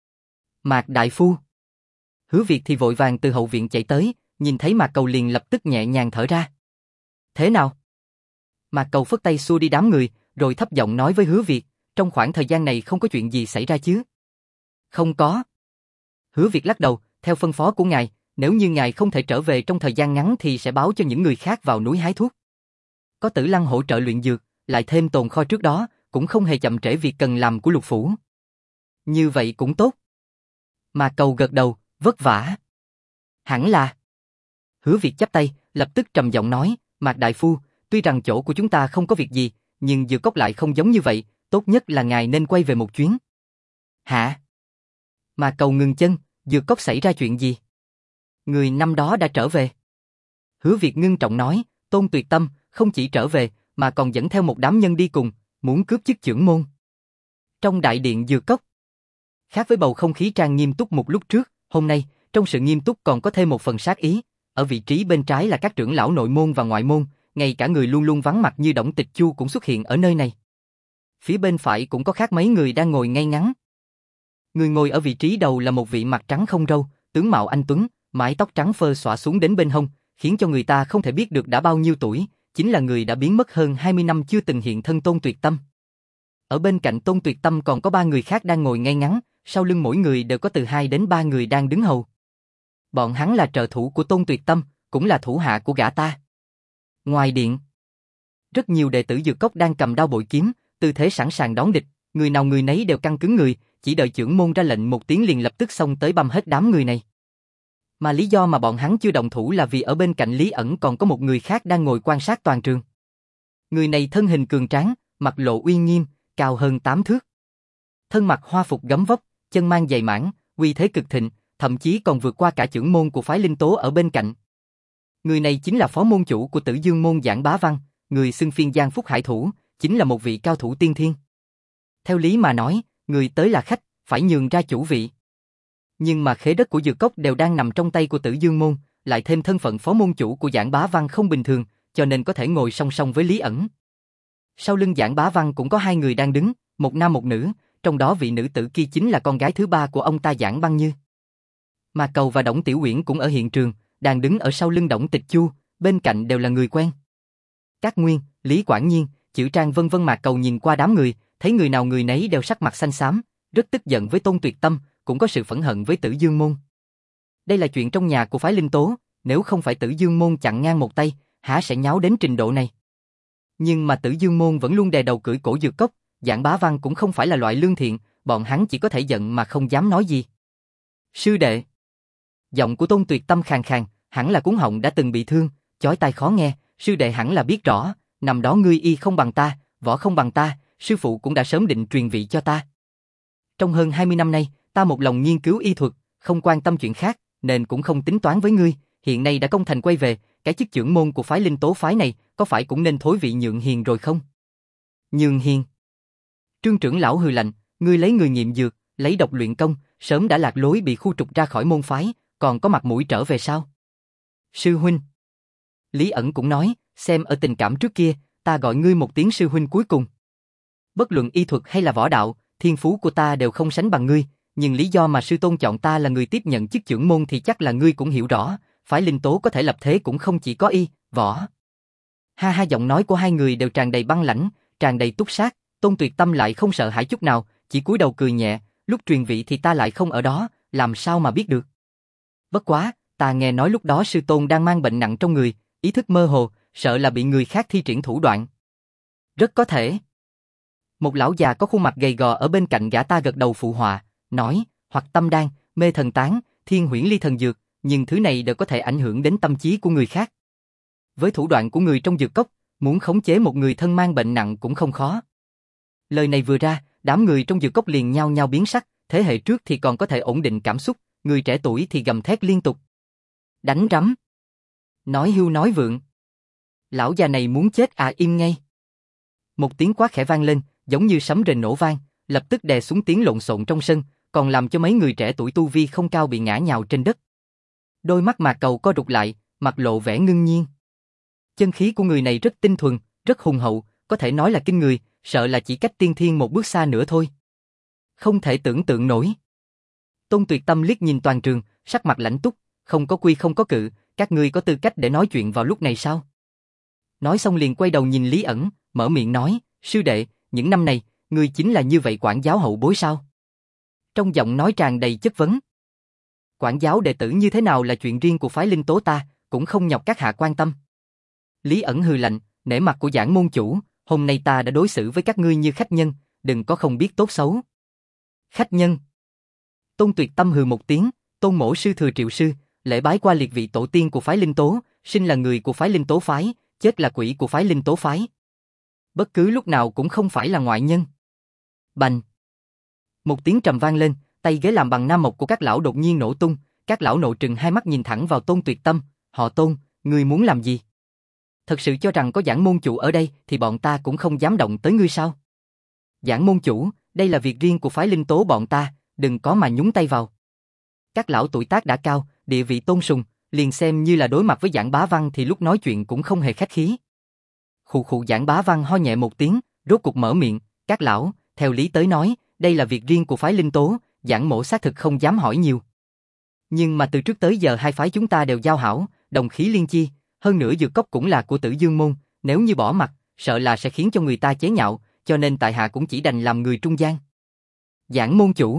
Mạc đại phu. Hứa Việt thì vội vàng từ hậu viện chạy tới, nhìn thấy Mạc Cầu liền lập tức nhẹ nhàng thở ra. Thế nào? Mạc Cầu phất tay xua đi đám người, rồi thấp giọng nói với Hứa Việt, trong khoảng thời gian này không có chuyện gì xảy ra chứ? Không có. Hứa Việt lắc đầu, theo phân phó của ngài, nếu như ngài không thể trở về trong thời gian ngắn thì sẽ báo cho những người khác vào núi hái thuốc. Có Tử Lăng hỗ trợ luyện dược, lại thêm tồn kho trước đó, cũng không hề chậm trễ việc cần làm của Lục phủ. Như vậy cũng tốt. Mạc Cầu gật đầu, vất vả. Hẳn là. Hứa Việt chắp tay, lập tức trầm giọng nói, Mạc đại phu, tuy rằng chỗ của chúng ta không có việc gì, nhưng dược cốc lại không giống như vậy, tốt nhất là ngài nên quay về một chuyến. Hả? Mạc Cầu ngừng chân, dược cốc xảy ra chuyện gì? Người năm đó đã trở về. Hứa Việt ngưng trọng nói, Tôn Tuyệt Tâm không chỉ trở về, mà còn dẫn theo một đám nhân đi cùng, muốn cướp chức chưởng môn. Trong đại điện dược cốc, khác với bầu không khí trang nghiêm túc một lúc trước, hôm nay, trong sự nghiêm túc còn có thêm một phần sát ý. Ở vị trí bên trái là các trưởng lão nội môn và ngoại môn, ngay cả người luôn luôn vắng mặt như Đổng Tịch Chu cũng xuất hiện ở nơi này. Phía bên phải cũng có khác mấy người đang ngồi ngay ngắn. Người ngồi ở vị trí đầu là một vị mặt trắng không râu, tướng mạo anh tuấn, mái tóc trắng phơ xõa xuống đến bên hông, khiến cho người ta không thể biết được đã bao nhiêu tuổi, chính là người đã biến mất hơn 20 năm chưa từng hiện thân Tôn Tuyệt Tâm. Ở bên cạnh Tôn Tuyệt Tâm còn có 3 người khác đang ngồi ngay ngắn, sau lưng mỗi người đều có từ 2 đến 3 người đang đứng hầu. Bọn hắn là trợ thủ của Tôn Tuyệt Tâm, cũng là thủ hạ của gã ta. Ngoài điện, rất nhiều đệ tử Dược Cốc đang cầm đao bội kiếm, tư thế sẵn sàng đón địch, người nào người nấy đều căng cứng người, chỉ đợi chưởng môn ra lệnh một tiếng liền lập tức xông tới băm hết đám người này. Mà lý do mà bọn hắn chưa động thủ là vì ở bên cạnh Lý ẩn còn có một người khác đang ngồi quan sát toàn trường. Người này thân hình cường tráng, mặt lộ uy nghiêm, cao hơn 8 thước. Thân mặc hoa phục gấm vóc, chân mang giày mãng, uy thế cực thịnh, thậm chí còn vượt qua cả chưởng môn của phái Linh Tố ở bên cạnh. Người này chính là phó môn chủ của Tử Dương môn Giảng Bá Văn, người xưng phiên Giang Phúc Hải thủ, chính là một vị cao thủ tiên thiên. Theo lý mà nói, người tới là khách, phải nhường ra chủ vị. Nhưng mà khế đất của Dược Cốc đều đang nằm trong tay của Tử Dương môn, lại thêm thân phận phó môn chủ của Giảng Bá Văn không bình thường, cho nên có thể ngồi song song với Lý ẩn. Sau lưng Giảng Bá Văn cũng có 2 người đang đứng, một nam một nữ, trong đó vị nữ tử kia chính là con gái thứ 3 của ông ta Giảng Băng Như. Mà Cầu và Đổng Tiểu Uyển cũng ở hiện trường, đang đứng ở sau lưng Đổng Tịch Chu, bên cạnh đều là người quen. Cát Nguyên, Lý Quảng Nhiên, Chữ Trang vân vân. Mà Cầu nhìn qua đám người, thấy người nào người nấy đều sắc mặt xanh xám, rất tức giận với Tôn Tuyệt Tâm, cũng có sự phẫn hận với Tử Dương môn. Đây là chuyện trong nhà của phái Linh Tố, nếu không phải Tử Dương môn chặn ngang một tay, há sẽ nháo đến trình độ này. Nhưng mà Tử Dương môn vẫn luôn đè đầu cưỡi cổ Dược Cốc, Giảng Bá Văn cũng không phải là loại lương thiện, bọn hắn chỉ có thể giận mà không dám nói gì. Sư đệ. Giọng của Tôn Tuyệt Tâm khàn khàn, hẳn là cuống họng đã từng bị thương, chói tai khó nghe, sư đệ hẳn là biết rõ, năm đó ngươi y không bằng ta, võ không bằng ta, sư phụ cũng đã sớm định truyền vị cho ta. Trong hơn 20 năm nay, ta một lòng nghiên cứu y thuật, không quan tâm chuyện khác, nên cũng không tính toán với ngươi, hiện nay đã công thành quay về, cái chức trưởng môn của phái Linh Tố phái này, có phải cũng nên thối vị nhượng hiền rồi không? Nhượng hiền? Trương trưởng lão hừ lạnh, ngươi lấy người nghiệm dược, lấy độc luyện công, sớm đã lạc lối bị khu trục ra khỏi môn phái, còn có mặt mũi trở về sao? Sư huynh. Lý ẩn cũng nói, xem ở tình cảm trước kia, ta gọi ngươi một tiếng sư huynh cuối cùng. Bất luận y thuật hay là võ đạo, thiên phú của ta đều không sánh bằng ngươi, nhưng lý do mà sư tôn chọn ta là người tiếp nhận chức trưởng môn thì chắc là ngươi cũng hiểu rõ, phái Linh Tố có thể lập thế cũng không chỉ có y, võ. Ha ha, giọng nói của 2 người đều tràn đầy băng lãnh, tràn đầy túc sát, Tôn Tuyệt Tâm lại không sợ hãi chút nào, chỉ cúi đầu cười nhẹ, lúc truyền vị thì ta lại không ở đó, làm sao mà biết được. Bất quá, ta nghe nói lúc đó sư tôn đang mang bệnh nặng trong người, ý thức mơ hồ, sợ là bị người khác thi triển thủ đoạn. Rất có thể. Một lão già có khuôn mặt gầy gò ở bên cạnh gã ta gật đầu phụ họa, nói, hoặc tâm đan, mê thần tán, thiên huyễn ly thần dược, nhưng thứ này đều có thể ảnh hưởng đến tâm trí của người khác. Với thủ đoạn của người trong Dược Cốc, muốn khống chế một người thân mang bệnh nặng cũng không khó. Lời này vừa ra, đám người trong Dược Cốc liền nhao nhao biến sắc, thế hệ trước thì còn có thể ổn định cảm xúc, người trẻ tuổi thì gầm thét liên tục. Đánh rắm. Nói hưu nói vượng. Lão già này muốn chết à, im ngay. Một tiếng quát khẽ vang lên, giống như sấm rền nổ vang, lập tức đè xuống tiếng lộn xộn trong sân, còn làm cho mấy người trẻ tuổi tu vi không cao bị ngã nhào trên đất. Đôi mắt Mạc Cầu co rụt lại, mặt lộ vẻ ngưng nhiên. Chân khí của người này rất tinh thuần, rất hùng hậu, có thể nói là kinh người, sợ là chỉ cách tiên thiên một bước xa nữa thôi. Không thể tưởng tượng nổi. Tôn Tuyệt Tâm liếc nhìn toàn trường, sắc mặt lãnh túc, không có quy không có cự, các ngươi có tư cách để nói chuyện vào lúc này sao? Nói xong liền quay đầu nhìn Lý ẩn, mở miệng nói, sư đệ, những năm này, ngươi chính là như vậy quản giáo hậu bối sao? Trong giọng nói tràn đầy chất vấn. Quản giáo đệ tử như thế nào là chuyện riêng của phái Linh Tố ta, cũng không nhọc các hạ quan tâm. Lý ẩn hừ lạnh, nể mặt của Giảng môn chủ, hôm nay ta đã đối xử với các ngươi như khách nhân, đừng có không biết tốt xấu. Khách nhân. Tôn Tuyệt Tâm hừ một tiếng, Tôn mỗ sư thừa Triệu sư, lễ bái qua liệt vị tổ tiên của phái Linh Tố, sinh là người của phái Linh Tố phái, chết là quỷ của phái Linh Tố phái. Bất cứ lúc nào cũng không phải là ngoại nhân. Bành. Một tiếng trầm vang lên, tay ghế làm bằng nam mộc của các lão đột nhiên nổ tung, các lão nộ trừng hai mắt nhìn thẳng vào Tôn Tuyệt Tâm, họ Tôn, ngươi muốn làm gì? Thật sự cho rằng có Giảng môn chủ ở đây thì bọn ta cũng không dám động tới ngươi sao? Giảng môn chủ, đây là việc riêng của phái Linh Tố bọn ta, đừng có mà nhúng tay vào. Các lão tuổi tác đã cao, địa vị tôn sùng, liền xem như là đối mặt với Giảng Bá Văn thì lúc nói chuyện cũng không hề khách khí. Khụ khụ, Giảng Bá Văn ho nhẹ một tiếng, rốt cục mở miệng, các lão, theo lý tới nói, đây là việc riêng của phái Linh Tố, Giảng mỗ xác thực không dám hỏi nhiều. Nhưng mà từ trước tới giờ hai phái chúng ta đều giao hảo, đồng khí liên chi, hơn nữa Dược Cốc cũng là của Tử Dương môn, Nếu như bỏ mặt, sợ là sẽ khiến cho người ta chế nhạo, cho nên tại hạ cũng chỉ đành làm người trung gian. Giảng môn chủ.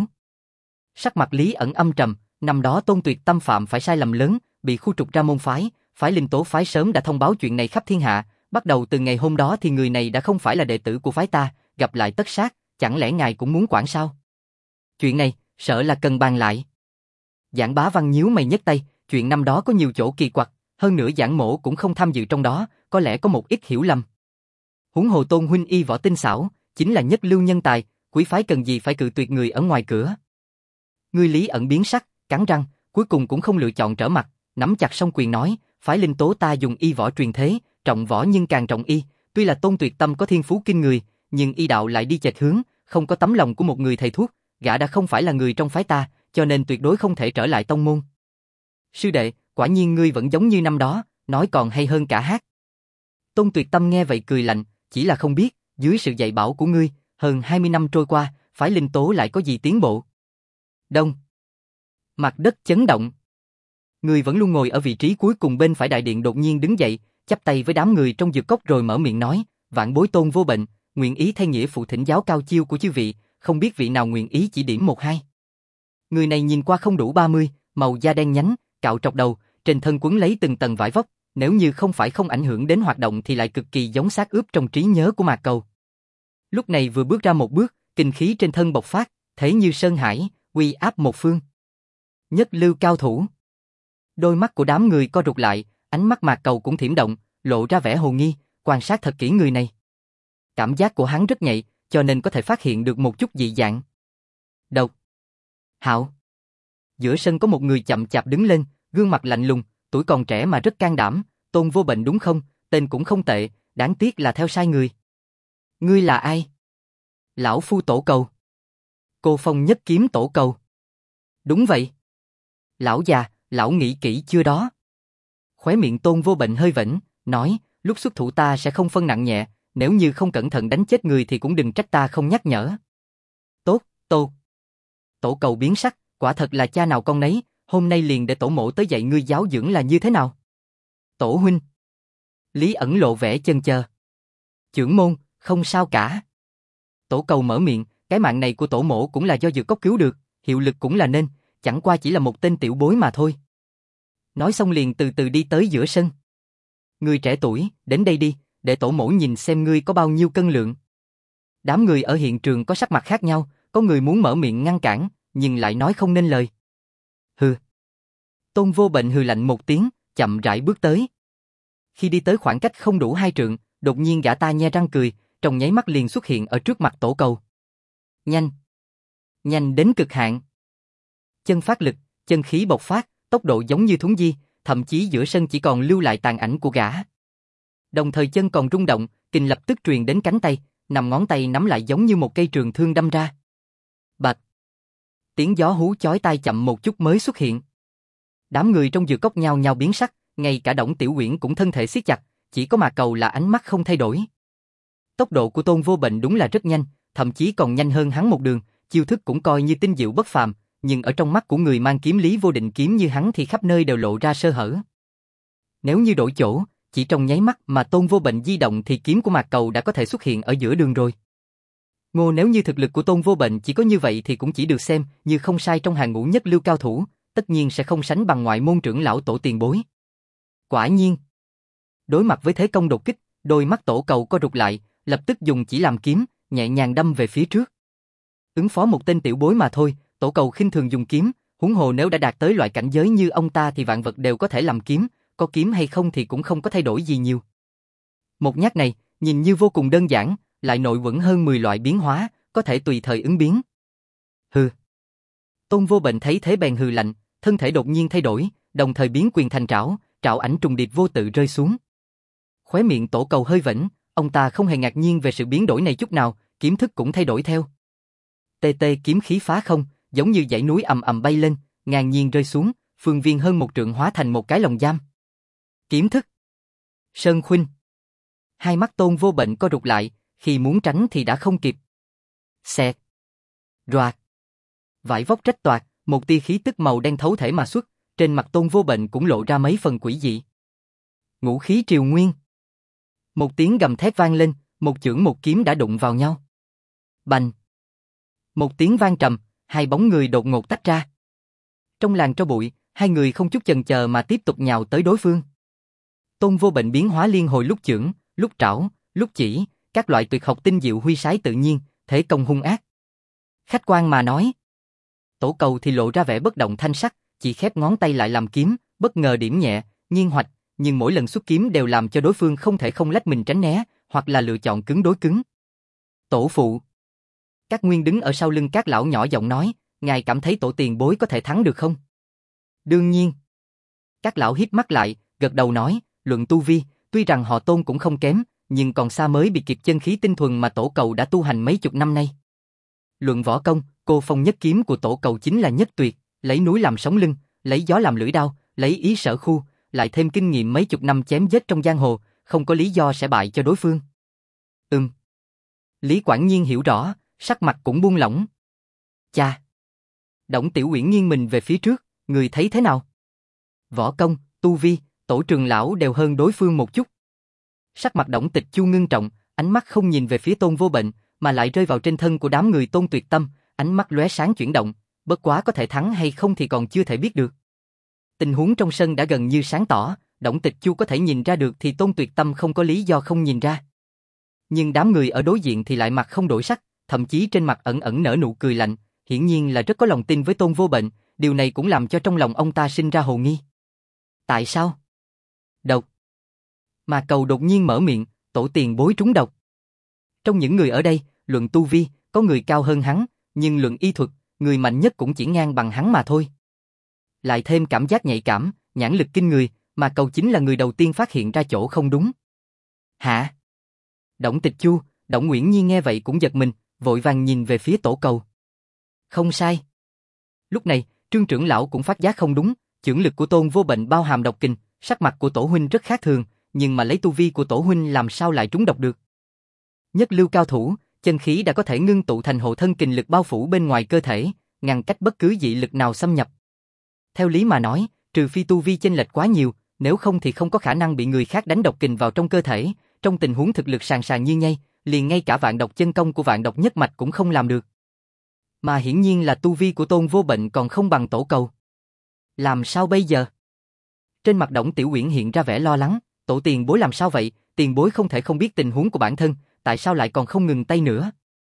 Sắc mặt Lý ẩn âm trầm, năm đó Tôn Tuyệt Tâm phạm phải sai lầm lớn, bị khu trục ra môn phái, phái Linh Tố phái sớm đã thông báo chuyện này khắp thiên hạ, bắt đầu từ ngày hôm đó thì người này đã không phải là đệ tử của phái ta, gặp lại tất sát, chẳng lẽ ngài cũng muốn quản sao? Chuyện này, sợ là cần bàn lại. Giảng Bá Văn nhíu mày nhấc tay, chuyện năm đó có nhiều chỗ kỳ quặc, hơn nữa Giảng Mỗ cũng không tham dự trong đó, có lẽ có một ít hiểu lầm. Huống hồ Tôn huynh y võ tinh xảo, chính là nhất lưu nhân tài, quý phái cần gì phải cự tuyệt người ở ngoài cửa. Ngươi Lý ẩn biến sắc, cắn răng, cuối cùng cũng không lựa chọn trở mặt, nắm chặt song quyền nói, phái Linh Tố ta dùng y võ truyền thế, trọng võ nhưng càng trọng y, tuy là Tôn Tuyệt Tâm có thiên phú kinh người, nhưng y đạo lại đi chệch hướng, không có tấm lòng của một người thầy thuốc, gã đã không phải là người trong phái ta, cho nên tuyệt đối không thể trở lại tông môn. Sư đệ, quả nhiên ngươi vẫn giống như năm đó, nói còn hay hơn cả hát. Tôn Tuyệt Tâm nghe vậy cười lạnh, chỉ là không biết, dưới sự dạy bảo của ngươi, hơn 20 năm trôi qua, phái Linh Tố lại có gì tiến bộ. Đông. Mặt đất chấn động. Người vẫn luôn ngồi ở vị trí cuối cùng bên phải đại điện đột nhiên đứng dậy, chắp tay với đám người trong dược cốc rồi mở miệng nói, vạn bối Tôn Vô Bệnh, nguyện ý thay nghĩa phụ thỉnh giáo cao chiêu của chư vị, không biết vị nào nguyện ý chỉ điểm một hai. Người này nhìn qua không đủ 30, màu da đen nhánh, cạo trọc đầu, trên thân quấn lấy từng tầng vải vóc, nếu như không phải không ảnh hưởng đến hoạt động thì lại cực kỳ giống xác ướp trong trí nhớ của Mạc Cầu. Lúc này vừa bước ra một bước, kinh khí trên thân bộc phát, thế như sơn hải, uy áp một phương. Nhất lưu cao thủ. Đôi mắt của đám người co rụt lại, ánh mắt Mạc Cầu cũng thiểm động, lộ ra vẻ hồ nghi, quan sát thật kỹ người này. Cảm giác của hắn rất nhạy, cho nên có thể phát hiện được một chút dị dạng. Độc. Hạo. Giữa sân có một người chậm chạp đứng lên, gương mặt lạnh lùng, tuổi còn trẻ mà rất can đảm, Tôn Vô Bệnh đúng không? Tên cũng không tệ, đáng tiếc là theo sai người. Ngươi là ai? Lão phu Tổ Cầu. Cô Phong Nhất Kiếm Tổ Cầu. Đúng vậy. Lão già, lão nghĩ kỹ chưa đó? Khóe miệng Tôn Vô Bệnh hơi vểnh, nói, lúc xuất thủ ta sẽ không phân nặng nhẹ, nếu như không cẩn thận đánh chết người thì cũng đừng trách ta không nhắc nhở. Tốt, Tô. Tổ Cầu biến sắc, quả thật là cha nào con nấy, hôm nay liền để tổ mộ tới dạy ngươi giáo dưỡng là như thế nào? Tổ huynh. Lý ẩn lộ vẻ chần chờ. Chưởng môn, không sao cả. Tổ Cầu mở miệng, cái mạng này của tổ mộ cũng là do dược cốc cứu được, hiệu lực cũng là nên, chẳng qua chỉ là một tên tiểu bối mà thôi. Nói xong liền từ từ đi tới giữa sân. Người trẻ tuổi, đến đây đi, để tổ mẫu nhìn xem ngươi có bao nhiêu cân lượng. Đám người ở hiện trường có sắc mặt khác nhau, có người muốn mở miệng ngăn cản, nhưng lại nói không nên lời. Hừ. Tôn Vô Bệnh hừ lạnh một tiếng, chậm rãi bước tới. Khi đi tới khoảng cách không đủ 2 trượng, đột nhiên gã ta nhe răng cười, trong nháy mắt liền xuất hiện ở trước mặt Tổ Cầu. Nhanh. Nhanh đến cực hạn. Chân phát lực, chân khí bộc phát, tốc độ giống như thuấn di, thậm chí giữa sân chỉ còn lưu lại tàn ảnh của gã. Đồng thời chân còn rung động, kình lập tức truyền đến cánh tay, nằm ngón tay nắm lại giống như một cây trường thương đâm ra. Bạch. Tiếng gió hú chói tai chậm một chút mới xuất hiện. Đám người trong dược cốc nhao nhao biến sắc, ngay cả Đổng Tiểu Uyển cũng thân thể siết chặt, chỉ có Mạc Cầu là ánh mắt không thay đổi. Tốc độ của Tôn Vô Bệnh đúng là rất nhanh, thậm chí còn nhanh hơn hắn một đường, chiêu thức cũng coi như tinh diệu bất phàm, nhưng ở trong mắt của người mang kiếm Lý Vô Định kiếm như hắn thì khắp nơi đều lộ ra sơ hở. Nếu như đổi chỗ, chỉ trong nháy mắt mà Tôn Vô Bệnh di động thì kiếm của Mạc Cầu đã có thể xuất hiện ở giữa đường rồi. Ngô nếu như thực lực của Tôn Vô Bệnh chỉ có như vậy thì cũng chỉ được xem như không sai trong hàng ngũ nhất lưu cao thủ, tất nhiên sẽ không sánh bằng ngoại môn trưởng lão tổ tiền bối. Quả nhiên. Đối mặt với thế công đột kích, đôi mắt Tổ Cầu co rụt lại, lập tức dùng chỉ làm kiếm, nhẹ nhàng đâm về phía trước. Ứng phó một tên tiểu bối mà thôi, Tổ Cầu khinh thường dùng kiếm, huống hồ nếu đã đạt tới loại cảnh giới như ông ta thì vạn vật đều có thể làm kiếm, có kiếm hay không thì cũng không có thay đổi gì nhiều. Một nhát này, nhìn như vô cùng đơn giản, lại nội quẩn hơn 10 loại biến hóa, có thể tùy thời ứng biến. Hừ. Tôn Vô Bệnh thấy thế bèn hừ lạnh, thân thể đột nhiên thay đổi, đồng thời biến quyền thành trảo, trảo ảnh trùng điệp vô tự rơi xuống. Khóe miệng Tổ Cầu hơi vểnh, ông ta không hề ngạc nhiên về sự biến đổi này chút nào, kiếm thức cũng thay đổi theo. Tê tê kiếm khí phá không, giống như dãy núi ầm ầm bay lên, ngang nhiên rơi xuống, phương viên hơn 1 trượng hóa thành một cái lồng giam. Kiếm thức. Sơn Khuynh. Hai mắt Tôn Vô Bệnh co rụt lại, khi muốn tránh thì đã không kịp. Xẹt. Roạt. Vải vóc rách toạc, một tia khí tức màu đen thấu thể mà xuất, trên mặt Tôn Vô Bệnh cũng lộ ra mấy phần quỷ dị. Ngũ khí triều nguyên. Một tiếng gầm thét vang lên, một chưởng một kiếm đã đụng vào nhau. Bành! Một tiếng vang trầm, hai bóng người đột ngột tách ra. Trong làn tro bụi, hai người không chút chần chờ mà tiếp tục nhào tới đối phương. Tôn Vô Bệnh biến hóa liên hồi lúc chưởng, lúc trảo, lúc chỉ, các loại tuyệt học tinh diệu huy sái tự nhiên, thể công hung ác. Khách quan mà nói. Tổ Cầu thì lộ ra vẻ bất động thanh sắc, chỉ khép ngón tay lại làm kiếm, bất ngờ điểm nhẹ, nghiêng hoạch, nhưng mỗi lần xuất kiếm đều làm cho đối phương không thể không lách mình tránh né, hoặc là lựa chọn cứng đối cứng. Tổ phụ. Các Nguyên đứng ở sau lưng các lão nhỏ giọng nói, ngài cảm thấy tổ tiền bối có thể thắng được không? Đương nhiên. Các lão híp mắt lại, gật đầu nói, luận tu vi, tuy rằng họ Tôn cũng không kém, nhưng còn xa mới bị kịp chân khí tinh thuần mà Tổ Cầu đã tu hành mấy chục năm nay. Luận võ công, Cô Phong nhất kiếm của Tổ Cầu chính là nhất tuyệt, lấy núi làm sống lưng, lấy gió làm lưỡi đao, lấy ý sở khu, lại thêm kinh nghiệm mấy chục năm chém giết trong giang hồ, không có lý do sẽ bại cho đối phương. Lý Quảng Nhiên hiểu rõ, sắc mặt cũng buông lỏng. Cha! Đổng Tiểu Uyển nghiêng mình về phía trước, người thấy thế nào? Võ công, tu vi, Tổ Trường lão đều hơn đối phương một chút. Sắc mặt Đổng Tịch Chu ngưng trọng, ánh mắt không nhìn về phía Tôn Vô Bệnh, mà lại rơi vào trên thân của đám người Tôn Tuyệt Tâm, ánh mắt lóe sáng chuyển động, bất quá có thể thắng hay không thì còn chưa thể biết được. Tình huống trong sân đã gần như sáng tỏ, Đổng Tịch Chu có thể nhìn ra được thì Tôn Tuyệt Tâm không có lý do không nhìn ra. Nhưng đám người ở đối diện thì lại mặt không đổi sắc, thậm chí trên mặt ẩn ẩn nở nụ cười lạnh, hiển nhiên là rất có lòng tin với Tôn Vô Bệnh, điều này cũng làm cho trong lòng ông ta sinh ra hồ nghi. Tại sao? Độc. Mà Cầu đột nhiên mở miệng, tổ tiền bối trúng độc. Trong những người ở đây, luận tu vi, có người cao hơn hắn, nhưng luận y thuật, người mạnh nhất cũng chỉ ngang bằng hắn mà thôi. Lại thêm cảm giác nhạy cảm, nhãn lực kinh người, mà Cầu chính là người đầu tiên phát hiện ra chỗ không đúng. Hả? Đổng Tịch Chu, Đổng Uyển Nhi nghe vậy cũng giật mình, vội vàng nhìn về phía Tổ Cầu. Không sai. Lúc này, Trương trưởng lão cũng phát giác không đúng, chưởng lực của Tôn Vô Bệnh bao hàm độc kình, sắc mặt của Tổ huynh rất khác thường, nhưng mà lấy tu vi của Tổ huynh làm sao lại trúng độc được? Nhất lưu cao thủ, chân khí đã có thể ngưng tụ thành hộ thân kình lực bao phủ bên ngoài cơ thể, ngăn cách bất cứ dị lực nào xâm nhập. Theo lý mà nói, trừ phi tu vi chênh lệch quá nhiều, nếu không thì không có khả năng bị người khác đánh độc kình vào trong cơ thể. Trong tình huống thực lực sàn sàn như nhây, liền ngay cả vạn độc chân công của vạn độc nhất mạch cũng không làm được. Mà hiển nhiên là tu vi của Tôn Vô Bệnh còn không bằng Tổ Cầu. Làm sao bây giờ? Trên mặt Đổng Tiểu Uyển hiện ra vẻ lo lắng, tổ tiền bối làm sao vậy, tiền bối không thể không biết tình huống của bản thân, tại sao lại còn không ngừng tay nữa?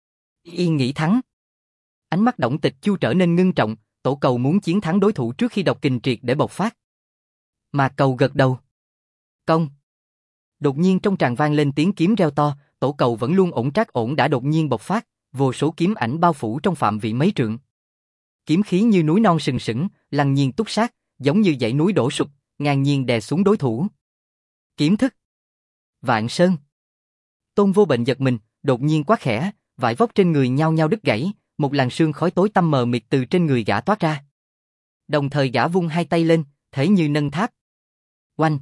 Y nghĩ thắng. Ánh mắt Đổng Tịch Chu trở nên ngưng trọng, Tổ Cầu muốn chiến thắng đối thủ trước khi độc kình triệt để bộc phát. Mà Cầu gật đầu. Công. Đột nhiên trong tràng vang lên tiếng kiếm reo to, Tổ Cầu vẫn luôn ổn trác ổn đã đột nhiên bộc phát, vô số kiếm ảnh bao phủ trong phạm vị mấy trượng. Kiếm khí như núi non sừng sững, lăng nhiên túc sát, giống như dãy núi đổ sụp, ngang nhiên đè xuống đối thủ. Kiếm thức. Vạn Sơn. Tôn Vô Bệnh giật mình, đột nhiên quát khẽ, vải vóc trên người nhao nhao đứt gãy, một làn sương khói tối tăm mờ mịt từ trên người gã toát ra. Đồng thời gã vung hai tay lên, thể như nâng tháp. Oanh.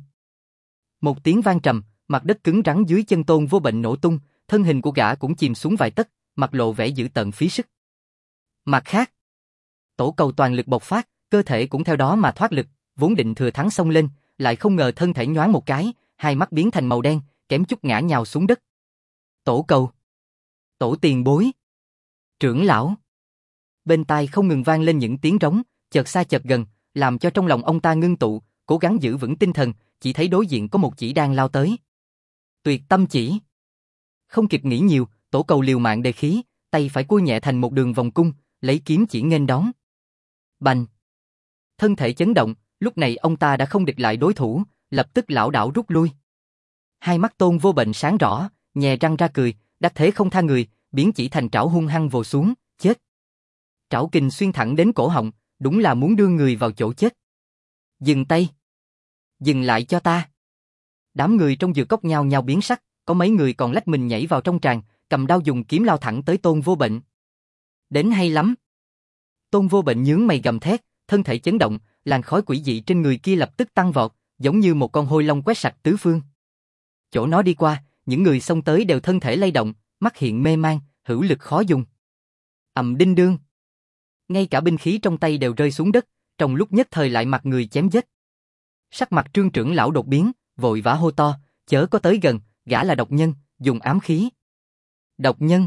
Một tiếng vang trầm, mặt đất cứng rắn dưới chân Tôn Vô Bệnh nổ tung, thân hình của gã cũng chìm xuống vài tấc, mặt lộ vẻ dữ tợn phí sức. Mặt khác, Tổ Cầu toàn lực bộc phát, cơ thể cũng theo đó mà thoát lực, vốn định thừa thắng xông lên, lại không ngờ thân thể nhoáng một cái, hai mắt biến thành màu đen, kém chút ngã nhào xuống đất. Tổ Cầu, tổ tiền bối, trưởng lão. Bên tai không ngừng vang lên những tiếng rống, chợt xa chợt gần, làm cho trong lòng ông ta ngưng tụ, cố gắng giữ vững tinh thần, chỉ thấy đối diện có một chỉ đang lao tới. Tuyệt Tâm Chỉ. Không kịp nghĩ nhiều, Tổ Cầu liều mạng đề khí, tay phải cua nhẹ thành một đường vòng cung, lấy kiếm chỉ nghênh đón. Bành. Thân thể chấn động, lúc này ông ta đã không địch lại đối thủ, lập tức lảo đảo rút lui. Hai mắt Tôn Vô Bệnh sáng rõ, nhè răng ra cười, đắc thế không tha người, biến chỉ thành trảo hung hăng vồ xuống, chết. Trảo kình xuyên thẳng đến cổ họng, đúng là muốn đưa người vào chỗ chết. Dừng tay. Dừng lại cho ta. Đám người trong dược cốc nhao nhao biến sắc, có mấy người còn lách mình nhảy vào trong tràng, cầm đao dùng kiếm lao thẳng tới Tôn Vô Bệnh. Đến hay lắm. Tôn Vô Bệnh nhướng mày gầm thét, thân thể chấn động, làn khói quỷ dị trên người kia lập tức tăng vọt, giống như một con hôi long quét sạch tứ phương. Chỗ nó đi qua, những người xông tới đều thân thể lay động, mắt hiện mê man, hữu lực khó dùng. Ầm đinh đương. Ngay cả binh khí trong tay đều rơi xuống đất, trong lúc nhất thời lại mặt người chém giết. Sắc mặt Trương trưởng lão đột biến, vội vã hô to, chớ có tới gần, gã là độc nhân, dùng ám khí. Độc nhân.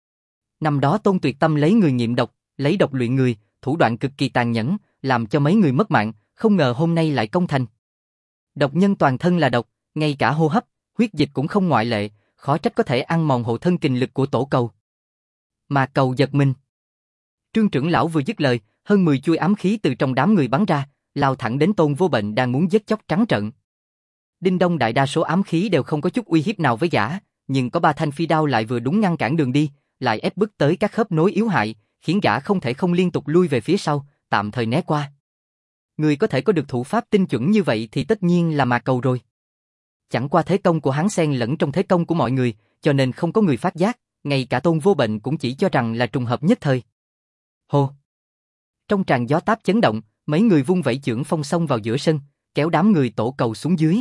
Năm đó Tôn Tuyệt Tâm lấy người nghiệm độc, lấy độc luyện người, thủ đoạn cực kỳ tàn nhẫn, làm cho mấy người mất mạng, không ngờ hôm nay lại công thành. Độc nhân toàn thân là độc, ngay cả hô hấp, huyết dịch cũng không ngoại lệ, khó trách có thể ăn mòn hộ thân kình lực của Tổ Cầu. Mà Cầu giật mình. Trương trưởng lão vừa dứt lời, hơn 10 chuôi ám khí từ trong đám người bắn ra, lao thẳng đến Tôn Vô Bệnh đang muốn giết chóc trắng trợn. Đinh đông đại đa số ám khí đều không có chút uy hiếp nào với gã, nhưng có 3 thanh phi đao lại vừa đúng ngăn cản đường đi, lại ép bức tới các khớp nối yếu hại, khiến gã không thể không liên tục lui về phía sau, tạm thời né qua. Người có thể có được thủ pháp tinh chuẩn như vậy thì tất nhiên là Mạc Cầu rồi. Chẳng qua thế công của hắn xen lẫn trong thế công của mọi người, cho nên không có người phát giác, ngay cả Tôn Vô Bệnh cũng chỉ cho rằng là trùng hợp nhất thời. Hô! Trong tràn gió táp chấn động, mấy người vung vẩy chưởng phong xông vào giữa sân, kéo đám người Tổ Cầu xuống dưới.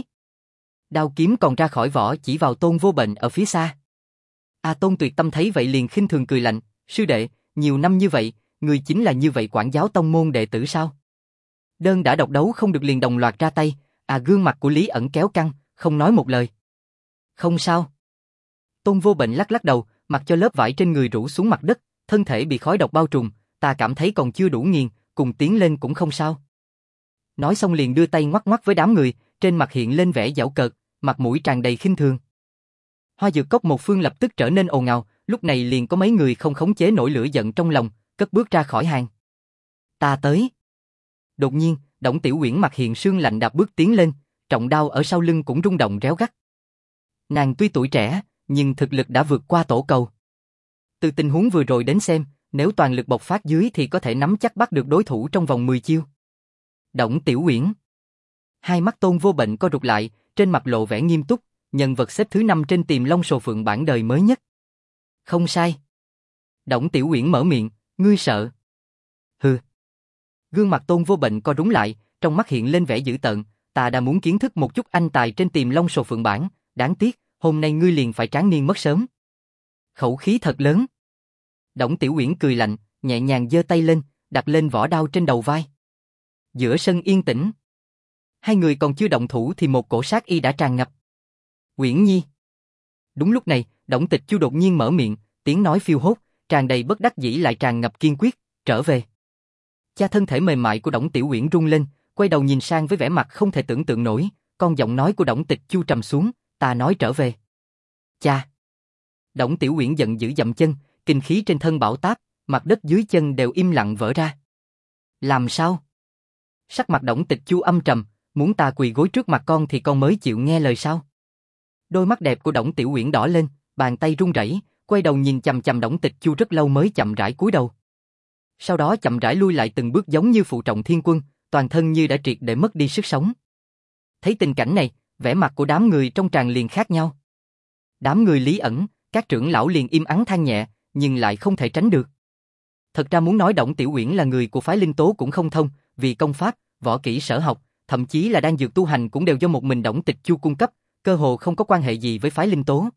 Đao kiếm còn ra khỏi vỏ chỉ vào Tôn Vô Bệnh ở phía xa. Tôn Tuyệt Tâm thấy vậy liền khinh thường cười lạnh, sư đệ, nhiều năm như vậy, người chính là như vậy quản giáo tông môn đệ tử sao? Đơn đã độc đấu không được liền đồng loạt ra tay, gương mặt của Lý Ẩn kéo căng, không nói một lời. Không sao. Tôn Vô Bệnh lắc lắc đầu, mặc cho lớp vải trên người rũ xuống mặt đất, thân thể bị khói độc bao trùm, ta cảm thấy còn chưa đủ nghiền, cùng tiến lên cũng không sao. Nói xong liền đưa tay ngoắc ngoắc với đám người, trên mặt hiện lên vẻ giễu cợt, mặt mũi tràn đầy khinh thường. Hoa Dược Cốc một phương lập tức trở nên ồn ào, lúc này liền có mấy người không khống chế nổi lửa giận trong lòng, cất bước ra khỏi hàng. Ta tới. Đột nhiên, Đổng Tiểu Uyển mặt hiện sương lạnh đạp bước tiến lên, trọng đao ở sau lưng cũng rung động réo gắt. Nàng tuy tuổi trẻ, nhưng thực lực đã vượt qua Tổ Cầu. Từ tình huống vừa rồi đến xem, nếu toàn lực bộc phát dưới thì có thể nắm chắc bắt được đối thủ trong vòng 10 chiêu. Đổng Tiểu Uyển. Hai mắt Tôn Vô Bệnh co rụt lại, trên mặt lộ vẻ nghiêm túc, nhân vật xếp thứ 5 trên Tiềm Long Sồ Phượng bản đời mới nhất. Không sai. Đổng Tiểu Uyển mở miệng, ngươi sợ. Hừ. Gương mặt Tôn Vô Bệnh co rúm lại, trong mắt hiện lên vẻ dữ tợn, ta đã muốn kiến thức một chút anh tài trên Tiềm Long Sồ Phượng bản, đáng tiếc, hôm nay ngươi liền phải tráng niên mất sớm. Khẩu khí thật lớn. Đổng Tiểu Uyển cười lạnh, nhẹ nhàng giơ tay lên, đặt lên vỏ đao trên đầu vai. Giữa sân yên tĩnh. Hai người còn chưa động thủ thì một cổ sát y đã tràn ngập. Uyển Nhi. Đúng lúc này, Đổng Tịch Chu đột nhiên mở miệng, tiếng nói phiêu hốt, tràn đầy bất đắc dĩ lại tràn ngập kiên quyết, trở về. Cha thân thể mềm mại của Đổng Tiểu Uyển rung lên, quay đầu nhìn sang với vẻ mặt không thể tưởng tượng nổi, con giọng nói của Đổng Tịch Chu trầm xuống, ta nói trở về. Cha. Đổng Tiểu Uyển giận dữ dậm chân, kinh khí trên thân bão táp, mặt đất dưới chân đều im lặng vỡ ra. Làm sao? Sắc mặt Đổng Tịch Chu âm trầm, muốn ta quỳ gối trước mặt con thì con mới chịu nghe lời sao? Đôi mắt đẹp của Đổng Tiểu Uyển đỏ lên, bàn tay run rẩy, quay đầu nhìn chằm chằm Đổng Tịch Chu rất lâu mới chậm rãi cúi đầu. Sau đó chậm rãi lui lại từng bước giống như phụ trọng thiên quân, toàn thân như đã triệt để mất đi sức sống. Thấy tình cảnh này, vẻ mặt của đám người trong tràng liền khác nhau. Đám người Lý Ẩn, các trưởng lão liền im ắng than nhẹ, nhưng lại không thể tránh được. Thật ra muốn nói Đổng Tiểu Uyển là người của phái Linh Tố cũng không thông, vì công pháp, võ kỹ sở học, thậm chí là đan dược tu hành cũng đều do một mình Đổng Tịch Chu cung cấp, cơ hồ không có quan hệ gì với phái Linh Tố.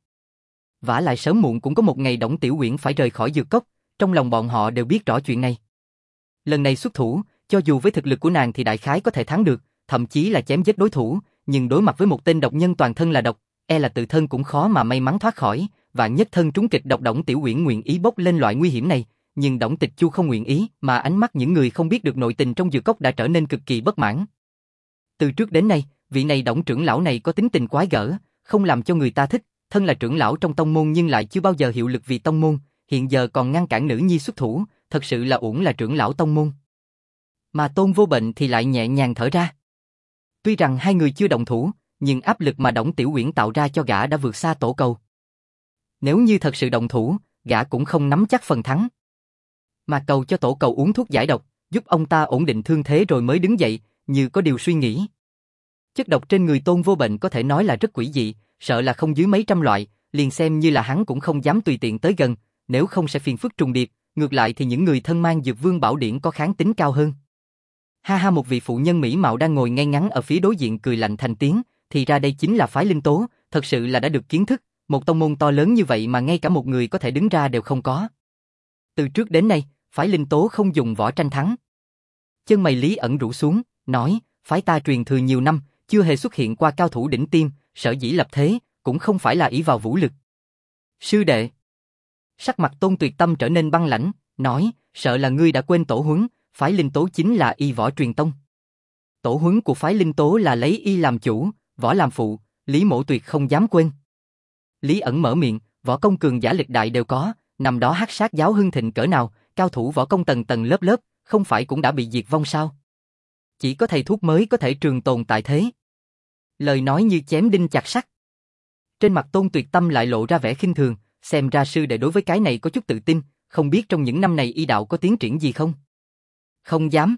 Vả lại sớm muộn cũng có một ngày Đổng Tiểu Uyển phải rời khỏi dược cốc, trong lòng bọn họ đều biết rõ chuyện này. Lần này xuất thủ, cho dù với thực lực của nàng thì đại khái có thể thắng được, thậm chí là chém giết đối thủ, nhưng đối mặt với một tên độc nhân toàn thân là độc, là tự thân cũng khó mà may mắn thoát khỏi, vạn nhất thân trúng kịch độc. Đổng Tiểu Uyển nguyện ý bốc lên loại nguy hiểm này, nhưng Đổng Tịch Chu không nguyện ý, mà ánh mắt những người không biết được nội tình trong dược cốc đã trở nên cực kỳ bất mãn. Từ trước đến nay, vị này Đổng trưởng lão này có tính tình quái gở, không làm cho người ta thích, thân là trưởng lão trong tông môn nhưng lại chưa bao giờ hiệu lực vì tông môn, hiện giờ còn ngăn cản nữ nhi xuất thủ, thật sự là uổng là trưởng lão tông môn. Mà Tôn Vô Bệnh thì lại nhẹ nhàng thở ra. Tuy rằng hai người chưa động thủ, nhưng áp lực mà Đổng Tiểu Uyển tạo ra cho gã đã vượt xa Tổ Cầu. Nếu như thật sự động thủ, gã cũng không nắm chắc phần thắng. Mà cầu cho Tổ Cầu uống thuốc giải độc, giúp ông ta ổn định thương thế rồi mới đứng dậy, như có điều suy nghĩ. Chất độc trên người Tôn Vô Bệnh có thể nói là rất quỷ dị, sợ là không dưới mấy trăm loại, liền xem như là hắn cũng không dám tùy tiện tới gần, nếu không sẽ phiền phức trùng điệp, ngược lại thì những người thân mang Dược Vương Bảo Điển có kháng tính cao hơn. Ha ha, một vị phụ nhân mỹ mạo đang ngồi ngay ngắn ở phía đối diện cười lạnh thành tiếng, thì ra đây chính là phái Linh Tố, thật sự là đã được kiến thức, một tông môn to lớn như vậy mà ngay cả một người có thể đứng ra đều không có. Từ trước đến nay, phái Linh Tố không dùng võ tranh thắng. Chân mày Lý Ẩn rũ xuống, nói, phái ta truyền thừa nhiều năm, chưa hề xuất hiện qua cao thủ đỉnh tiêm, sở dĩ lập thế, cũng không phải là ỷ vào vũ lực. Sư đệ. Sắc mặt Tôn Tuyệt Tâm trở nên băng lãnh, nói, sợ là ngươi đã quên tổ huấn, phái Linh Tố chính là y võ truyền tông. Tổ huấn của phái Linh Tố là lấy y làm chủ, võ làm phụ, Lý Mỗ tuyệt không dám quên. Lý ẩn mở miệng, võ công cường giả lịch đại đều có, năm đó Hắc Sát giáo hưng thịnh cỡ nào, cao thủ võ công tầng tầng lớp lớp, không phải cũng đã bị diệt vong sao? Chỉ có thầy thuốc mới có thể trường tồn tại thế. Lời nói như chém đinh chặt sắt. Trên mặt Tôn Tuyệt Tâm lại lộ ra vẻ khinh thường, xem ra sư đệ đối với cái này có chút tự tin, không biết trong những năm này y đạo có tiến triển gì không? Không dám.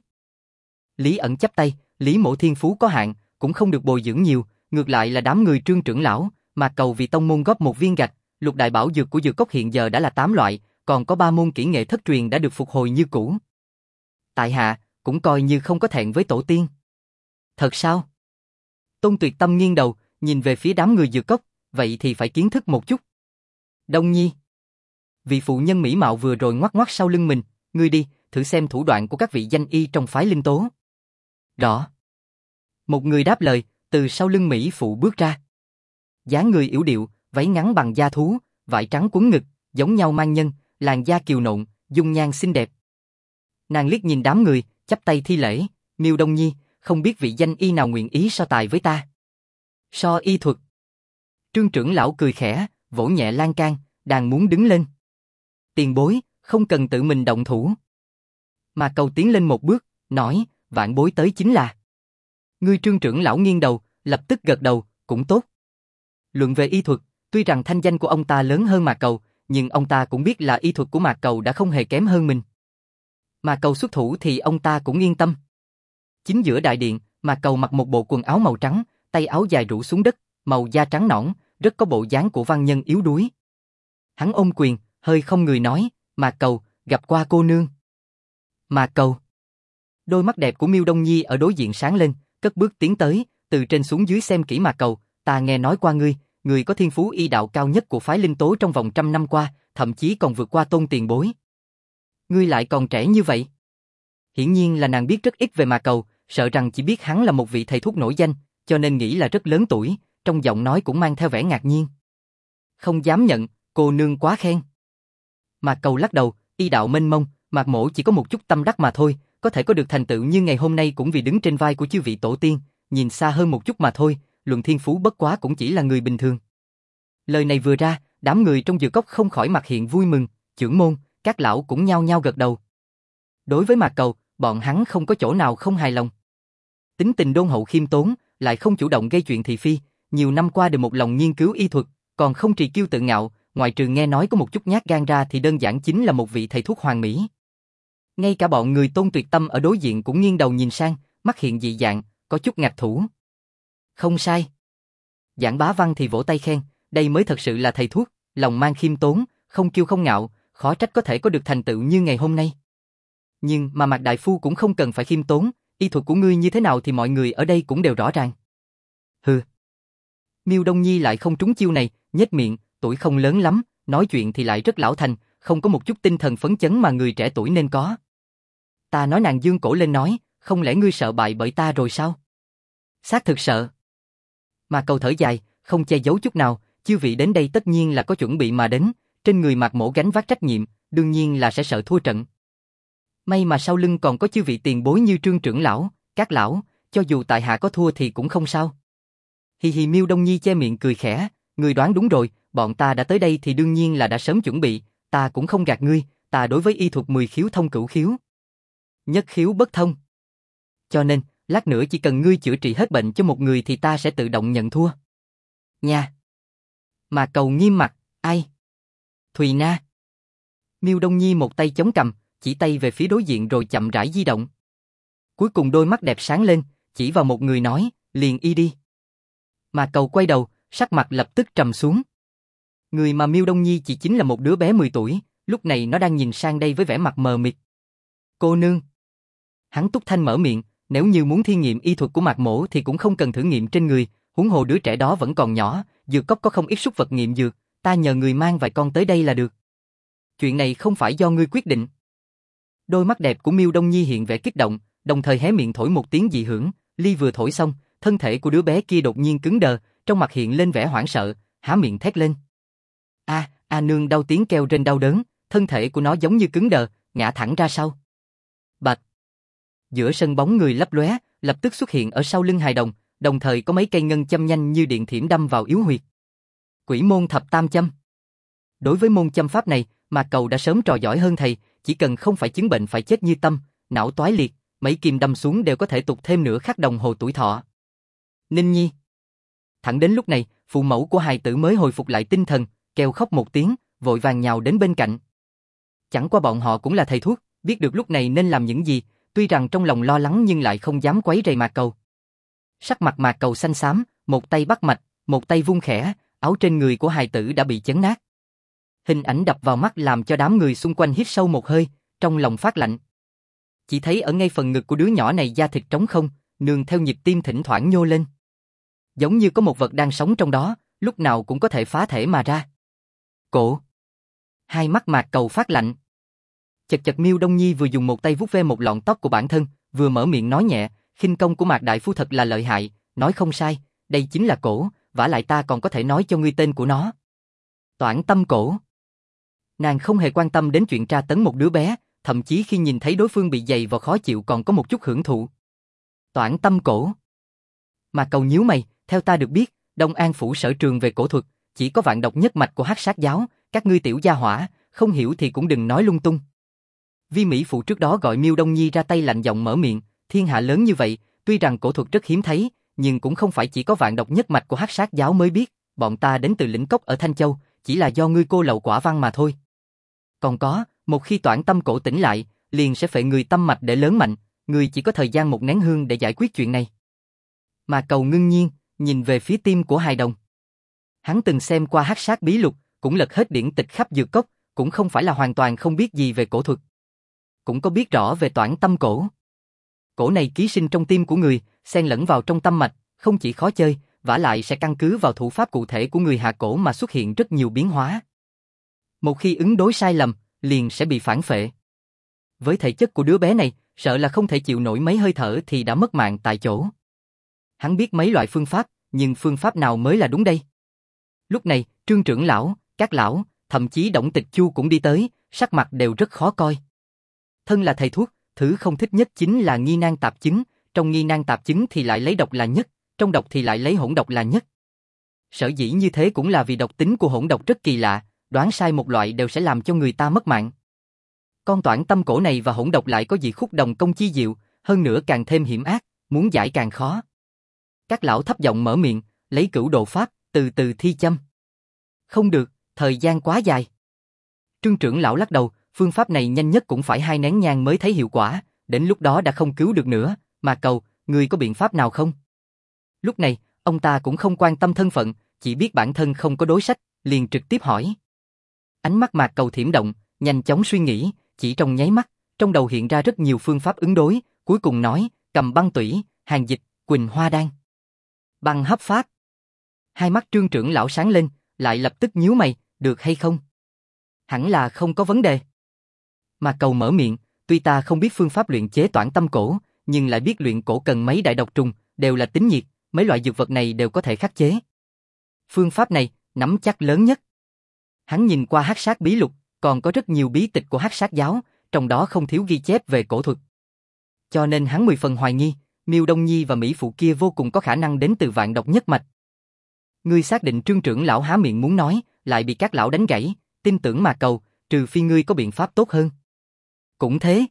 Lý ẩn chắp tay, Lý Mỗ thiên phú có hạn, cũng không được bồi dưỡng nhiều, ngược lại là đám người Trương trưởng lão, mà cầu vì tông môn góp một viên gạch, lục đại bảo dược của dược cốc hiện giờ đã là 8 loại, còn có 3 môn kỹ nghệ thất truyền đã được phục hồi như cũ. Tại hạ, cũng coi như không có thẹn với tổ tiên. Thật sao? Tôn Tuyệt Tâm nghiêng đầu, nhìn về phía đám người dược cốc, vậy thì phải kiến thức một chút. Đông Nhi. Vị phụ nhân mỹ mạo vừa rồi ngoắc ngoắc sau lưng mình, ngươi đi, thử xem thủ đoạn của các vị danh y trong phái Linh Tố. Rõ. Một người đáp lời, từ sau lưng mỹ phụ bước ra. Dáng người yểu điệu, váy ngắn bằng da thú, vải trắng quấn ngực, giống nhau mang nhân, làn da kiều nộn, dung nhan xinh đẹp. Nàng liếc nhìn đám người, chắp tay thi lễ, Miêu Đông Nhi, không biết vị danh y nào nguyện ý so tài với ta. So y thuật. Trương trưởng lão cười khẽ, vỗ nhẹ lan can, đang muốn đứng lên. Tiền bối, không cần tự mình động thủ. Mà cầu tiến lên một bước, nói, vạn bối tới chính là. Ngươi Trương trưởng lão nghiêng đầu, lập tức gật đầu, cũng tốt. Luận về y thuật, tuy rằng thanh danh của ông ta lớn hơn Mạc Cầu, nhưng ông ta cũng biết là y thuật của Mạc Cầu đã không hề kém hơn mình. Mạc Cầu xuất thủ thì ông ta cũng yên tâm. Chính giữa đại điện, Mạc Cầu mặc một bộ quần áo màu trắng, tay áo dài rũ xuống đất, màu da trắng nõn, rất có bộ dáng của văn nhân yếu đuối. Hắn ôm quyền, hơi không người nói, Mạc Cầu, gặp qua cô nương. Mạc Cầu. Đôi mắt đẹp của Miêu Đông Nhi ở đối diện sáng lên, cất bước tiến tới, từ trên xuống dưới xem kỹ Mạc Cầu, ta nghe nói qua ngươi, ngươi có thiên phú y đạo cao nhất của phái Linh Tố trong vòng 100 năm qua, thậm chí còn vượt qua Tôn tiền bối. Ngươi lại còn trẻ như vậy. Hiển nhiên là nàng biết rất ít về Mạc Cầu, sợ rằng chỉ biết hắn là một vị thầy thuốc nổi danh, cho nên nghĩ là rất lớn tuổi, trong giọng nói cũng mang theo vẻ ngạc nhiên. Không dám nhận, cô nương quá khen. Mạc Cầu lắc đầu, y đạo mênh mông, Mạc Mỗ chỉ có một chút tâm đắc mà thôi, có thể có được thành tựu như ngày hôm nay cũng vì đứng trên vai của chư vị tổ tiên, nhìn xa hơn một chút mà thôi, luận thiên phú bất quá cũng chỉ là người bình thường. Lời này vừa ra, đám người trong dược cốc không khỏi mặt hiện vui mừng, trưởng môn, các lão cũng nhao nhao gật đầu. Đối với Mạc Cầu, bọn hắn không có chỗ nào không hài lòng. Tính tình đôn hậu khiêm tốn, lại không chủ động gây chuyện thị phi, nhiều năm qua đều một lòng nghiên cứu y thuật, còn không trì kiêu tự ngạo, ngoại trừ nghe nói có một chút nhát gan ra thì đơn giản chính là một vị thầy thuốc hoàn mỹ. Ngay cả bọn người Tôn Tuyệt Tâm ở đối diện cũng nghiêng đầu nhìn sang, mắt hiện dị dạng, có chút ngạc thủ. Không sai. Giảng Bá Văn thì vỗ tay khen, đây mới thật sự là thầy thuốc, lòng mang khiêm tốn, không kiêu không ngạo, khó trách có thể có được thành tựu như ngày hôm nay. Nhưng mà Mạc Đại Phu cũng không cần phải khiêm tốn, y thuật của ngươi như thế nào thì mọi người ở đây cũng đều rõ ràng. Hừ. Miêu Đông Nhi lại không trúng chiêu này, nhếch miệng, tuổi không lớn lắm, nói chuyện thì lại rất lão thành, không có một chút tinh thần phấn chấn mà người trẻ tuổi nên có. Ta nói, nàng dương cổ lên nói, không lẽ ngươi sợ bại bởi ta rồi sao? Xác thực sợ. Mà Cầu thở dài, không che giấu chút nào, chư vị đến đây tất nhiên là có chuẩn bị mà đến, trên người Mạc Mỗ gánh vác trách nhiệm, đương nhiên là sẽ sợ thua trận. May mà sau lưng còn có chư vị tiền bối như Trương trưởng lão, các lão, cho dù tại hạ có thua thì cũng không sao. Hi hi. Miêu Đông Nhi che miệng cười khẽ, ngươi đoán đúng rồi, bọn ta đã tới đây thì đương nhiên là đã sớm chuẩn bị, ta cũng không gạt ngươi, ta đối với y thuật 10 khiếu thông cửu khiếu. Nhất khiếu bất thông. Cho nên, lát nữa chỉ cần ngươi chữa trị hết bệnh cho một người thì ta sẽ tự động nhận thua. Nha. Mà Cầu nghiêm mặt, ai? Thùy Na. Miêu Đông Nhi một tay chống cằm, chỉ tay về phía đối diện rồi chậm rãi di động. Cuối cùng đôi mắt đẹp sáng lên, chỉ vào một người nói, liền y đi. Mà Cầu quay đầu, sắc mặt lập tức trầm xuống. Người mà Miêu Đông Nhi chỉ chính là một đứa bé 10 tuổi, lúc này nó đang nhìn sang đây với vẻ mặt mờ mịt. Cô nương. Hắn túc thanh mở miệng, nếu như muốn thí nghiệm y thuật của Mạc Mỗ thì cũng không cần thử nghiệm trên người, huống hồ đứa trẻ đó vẫn còn nhỏ, dược cốc có không ít súc vật nghiệm dược, ta nhờ người mang vài con tới đây là được. Chuyện này không phải do ngươi quyết định. Đôi mắt đẹp của Miêu Đông Nhi hiện vẻ kích động, đồng thời hé miệng thổi một tiếng dị hưởng, ly vừa thổi xong, thân thể của đứa bé kia đột nhiên cứng đờ, trong mặt hiện lên vẻ hoảng sợ, há miệng thét lên. A nương đau tiếng kêu trên đau đớn, thân thể của nó giống như cứng đờ, ngã thẳng ra sau. Bạch. Giữa sân bóng người lấp lóe, lập tức xuất hiện ở sau lưng hài đồng, đồng thời có mấy cây ngân châm nhanh như điện thiểm đâm vào yếu huyệt. Quỷ môn thập tam châm. Đối với môn châm pháp này, Mạc Cầu đã sớm trò giỏi hơn thầy, chỉ cần không phải chứng bệnh phải chết như tâm, não toái liệt, mấy kim đâm xuống đều có thể tục thêm nửa khắc đồng hồ tuổi thọ. Ninh Nhi. Thẳng đến lúc này, phụ mẫu của hài tử mới hồi phục lại tinh thần, kêu khóc một tiếng, vội vàng nhào đến bên cạnh. Chẳng qua bọn họ cũng là thầy thuốc, biết được lúc này nên làm những gì, tuy rằng trong lòng lo lắng nhưng lại không dám quấy rầy Mạc Cầu. Sắc mặt Mạc Cầu xanh xám, một tay bắt mạch, một tay vung khẽ, áo trên người của hài tử đã bị chấn nát. Hình ảnh đập vào mắt làm cho đám người xung quanh hít sâu một hơi, trong lòng phát lạnh. Chỉ thấy ở ngay phần ngực của đứa nhỏ này da thịt trống không, nương theo nhịp tim thỉnh thoảng nhô lên. Giống như có một vật đang sống trong đó, lúc nào cũng có thể phá thể mà ra. Cổ. Hai mắt Mạc Cầu phát lạnh. Chật chật Miêu Đông Nhi vừa dùng một tay vuốt ve một lọn tóc của bản thân, vừa mở miệng nói nhẹ, khinh công của Mạc đại phu thật là lợi hại, nói không sai, đây chính là cổ, vả lại ta còn có thể nói cho ngươi tên của nó. Toản Tâm Cổ. Nàng không hề quan tâm đến chuyện tra tấn một đứa bé, thậm chí khi nhìn thấy đối phương bị giày vào khó chịu còn có một chút hưởng thụ. Toản Tâm Cổ. Mạc Cầu nhíu mày, theo ta được biết, Đông An phủ sở trường về cổ thuật, chỉ có vạn độc nhất mạch của Hắc Sát giáo, các ngươi tiểu gia hỏa, không hiểu thì cũng đừng nói lung tung. Vi Mỹ phụ trước đó gọi Miêu Đông Nhi ra tay lạnh giọng mở miệng, thiên hạ lớn như vậy, tuy rằng cổ thuật rất hiếm thấy, nhưng cũng không phải chỉ có vạn độc nhất mạch của Hắc Sát giáo mới biết, bọn ta đến từ lĩnh cốc ở Thanh Châu, chỉ là do ngươi cô lậu quả văn mà thôi. Còn có, một khi Toản Tâm Cổ tỉnh lại, liền sẽ phệ người tâm mạch để lớn mạnh, ngươi chỉ có thời gian một nén hương để giải quyết chuyện này. Mà Cầu ngưng nhiên, nhìn về phía tim của hài đồng. Hắn từng xem qua Hắc Sát bí lục, cũng lật hết điển tịch khắp dược cốc, cũng không phải là hoàn toàn không biết gì về cổ thuật. Cũng có biết rõ về Toản Tâm Cổ. Cổ này ký sinh trong tim của người, xen lẫn vào trong tâm mạch, không chỉ khó chơi, vả lại sẽ căn cứ vào thủ pháp cụ thể của người hạ cổ mà xuất hiện rất nhiều biến hóa. Một khi ứng đối sai lầm, liền sẽ bị phản phệ. Với thể chất của đứa bé này, sợ là không thể chịu nổi mấy hơi thở thì đã mất mạng tại chỗ. Hắn biết mấy loại phương pháp, nhưng phương pháp nào mới là đúng đây? Lúc này, Trương trưởng lão, các lão, thậm chí Đổng Tịch Chu cũng đi tới, sắc mặt đều rất khó coi. Thân là thầy thuốc, thứ không thích nhất chính là nghi nan tạp chứng, trong nghi nan tạp chứng thì lại lấy độc là nhất, trong độc thì lại lấy hỗn độc là nhất. Sở dĩ như thế cũng là vì độc tính của hỗn độc rất kỳ lạ, đoán sai một loại đều sẽ làm cho người ta mất mạng. Con Toản Tâm Cổ này và hỗn độc lại có dị khúc đồng công chi diệu, hơn nữa càng thêm hiểm ác, muốn giải càng khó. Các lão thấp giọng mở miệng, lấy cửu độ pháp, từ từ thi châm. Không được, thời gian quá dài. Trương trưởng lão lắc đầu, phương pháp này nhanh nhất cũng phải 2 nén nhang mới thấy hiệu quả, đến lúc đó đã không cứu được nữa, mà Cầu, ngươi có biện pháp nào không? Lúc này, ông ta cũng không quan tâm thân phận, chỉ biết bản thân không có đối sách, liền trực tiếp hỏi. Ánh mắt Mạc Cầu thiểm động, nhanh chóng suy nghĩ, chỉ trong nháy mắt, trong đầu hiện ra rất nhiều phương pháp ứng đối, cuối cùng nói, cầm băng tủy, hàng dịch, Quỳnh Hoa Đan. Băng hấp pháp. Hai mắt Trương trưởng lão sáng lên, lại lập tức nhíu mày, được hay không? Hẳn là không có vấn đề. Mạc Cầu mở miệng, tuy ta không biết phương pháp luyện chế Toản Tâm Cổ, nhưng lại biết luyện cổ cần mấy đại độc trùng, đều là tính nhiệt, mấy loại dược vật này đều có thể khắc chế. Phương pháp này, nắm chắc lớn nhất. Hắn nhìn qua Hắc Sát bí lục, còn có rất nhiều bí tịch của Hắc Sát giáo, trong đó không thiếu ghi chép về cổ thuật. Cho nên hắn 10 phần hoài nghi, Miêu Đông Nhi và Mỹ phụ kia vô cùng có khả năng đến từ vạn độc nhất mạch. Ngươi xác định Trương trưởng lão há miệng muốn nói, lại bị các lão đánh gãy, tin tưởng Mạc Cầu, trừ phi ngươi có biện pháp tốt hơn. Cũng thế.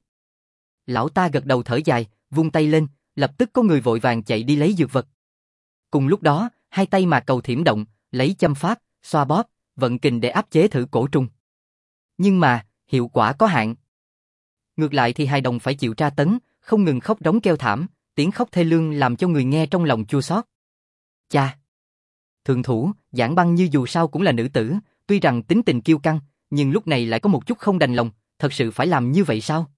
Lão ta gật đầu thở dài, vung tay lên, lập tức có người vội vàng chạy đi lấy dược vật. Cùng lúc đó, hai tay Mạc Cầu thiểm động, lấy châm pháp, xoa bóp, vận kình để áp chế thử cổ trùng. Nhưng mà, hiệu quả có hạn. Ngược lại thì hài đồng phải chịu tra tấn, không ngừng khóc rống kêu thảm, tiếng khóc thê lương làm cho người nghe trong lòng chua xót. Cha! Thượng thủ, Giảng Băng như dù sao cũng là nữ tử, tuy rằng tính tình kiêu căng, nhưng lúc này lại có một chút không đành lòng, thật sự phải làm như vậy sao?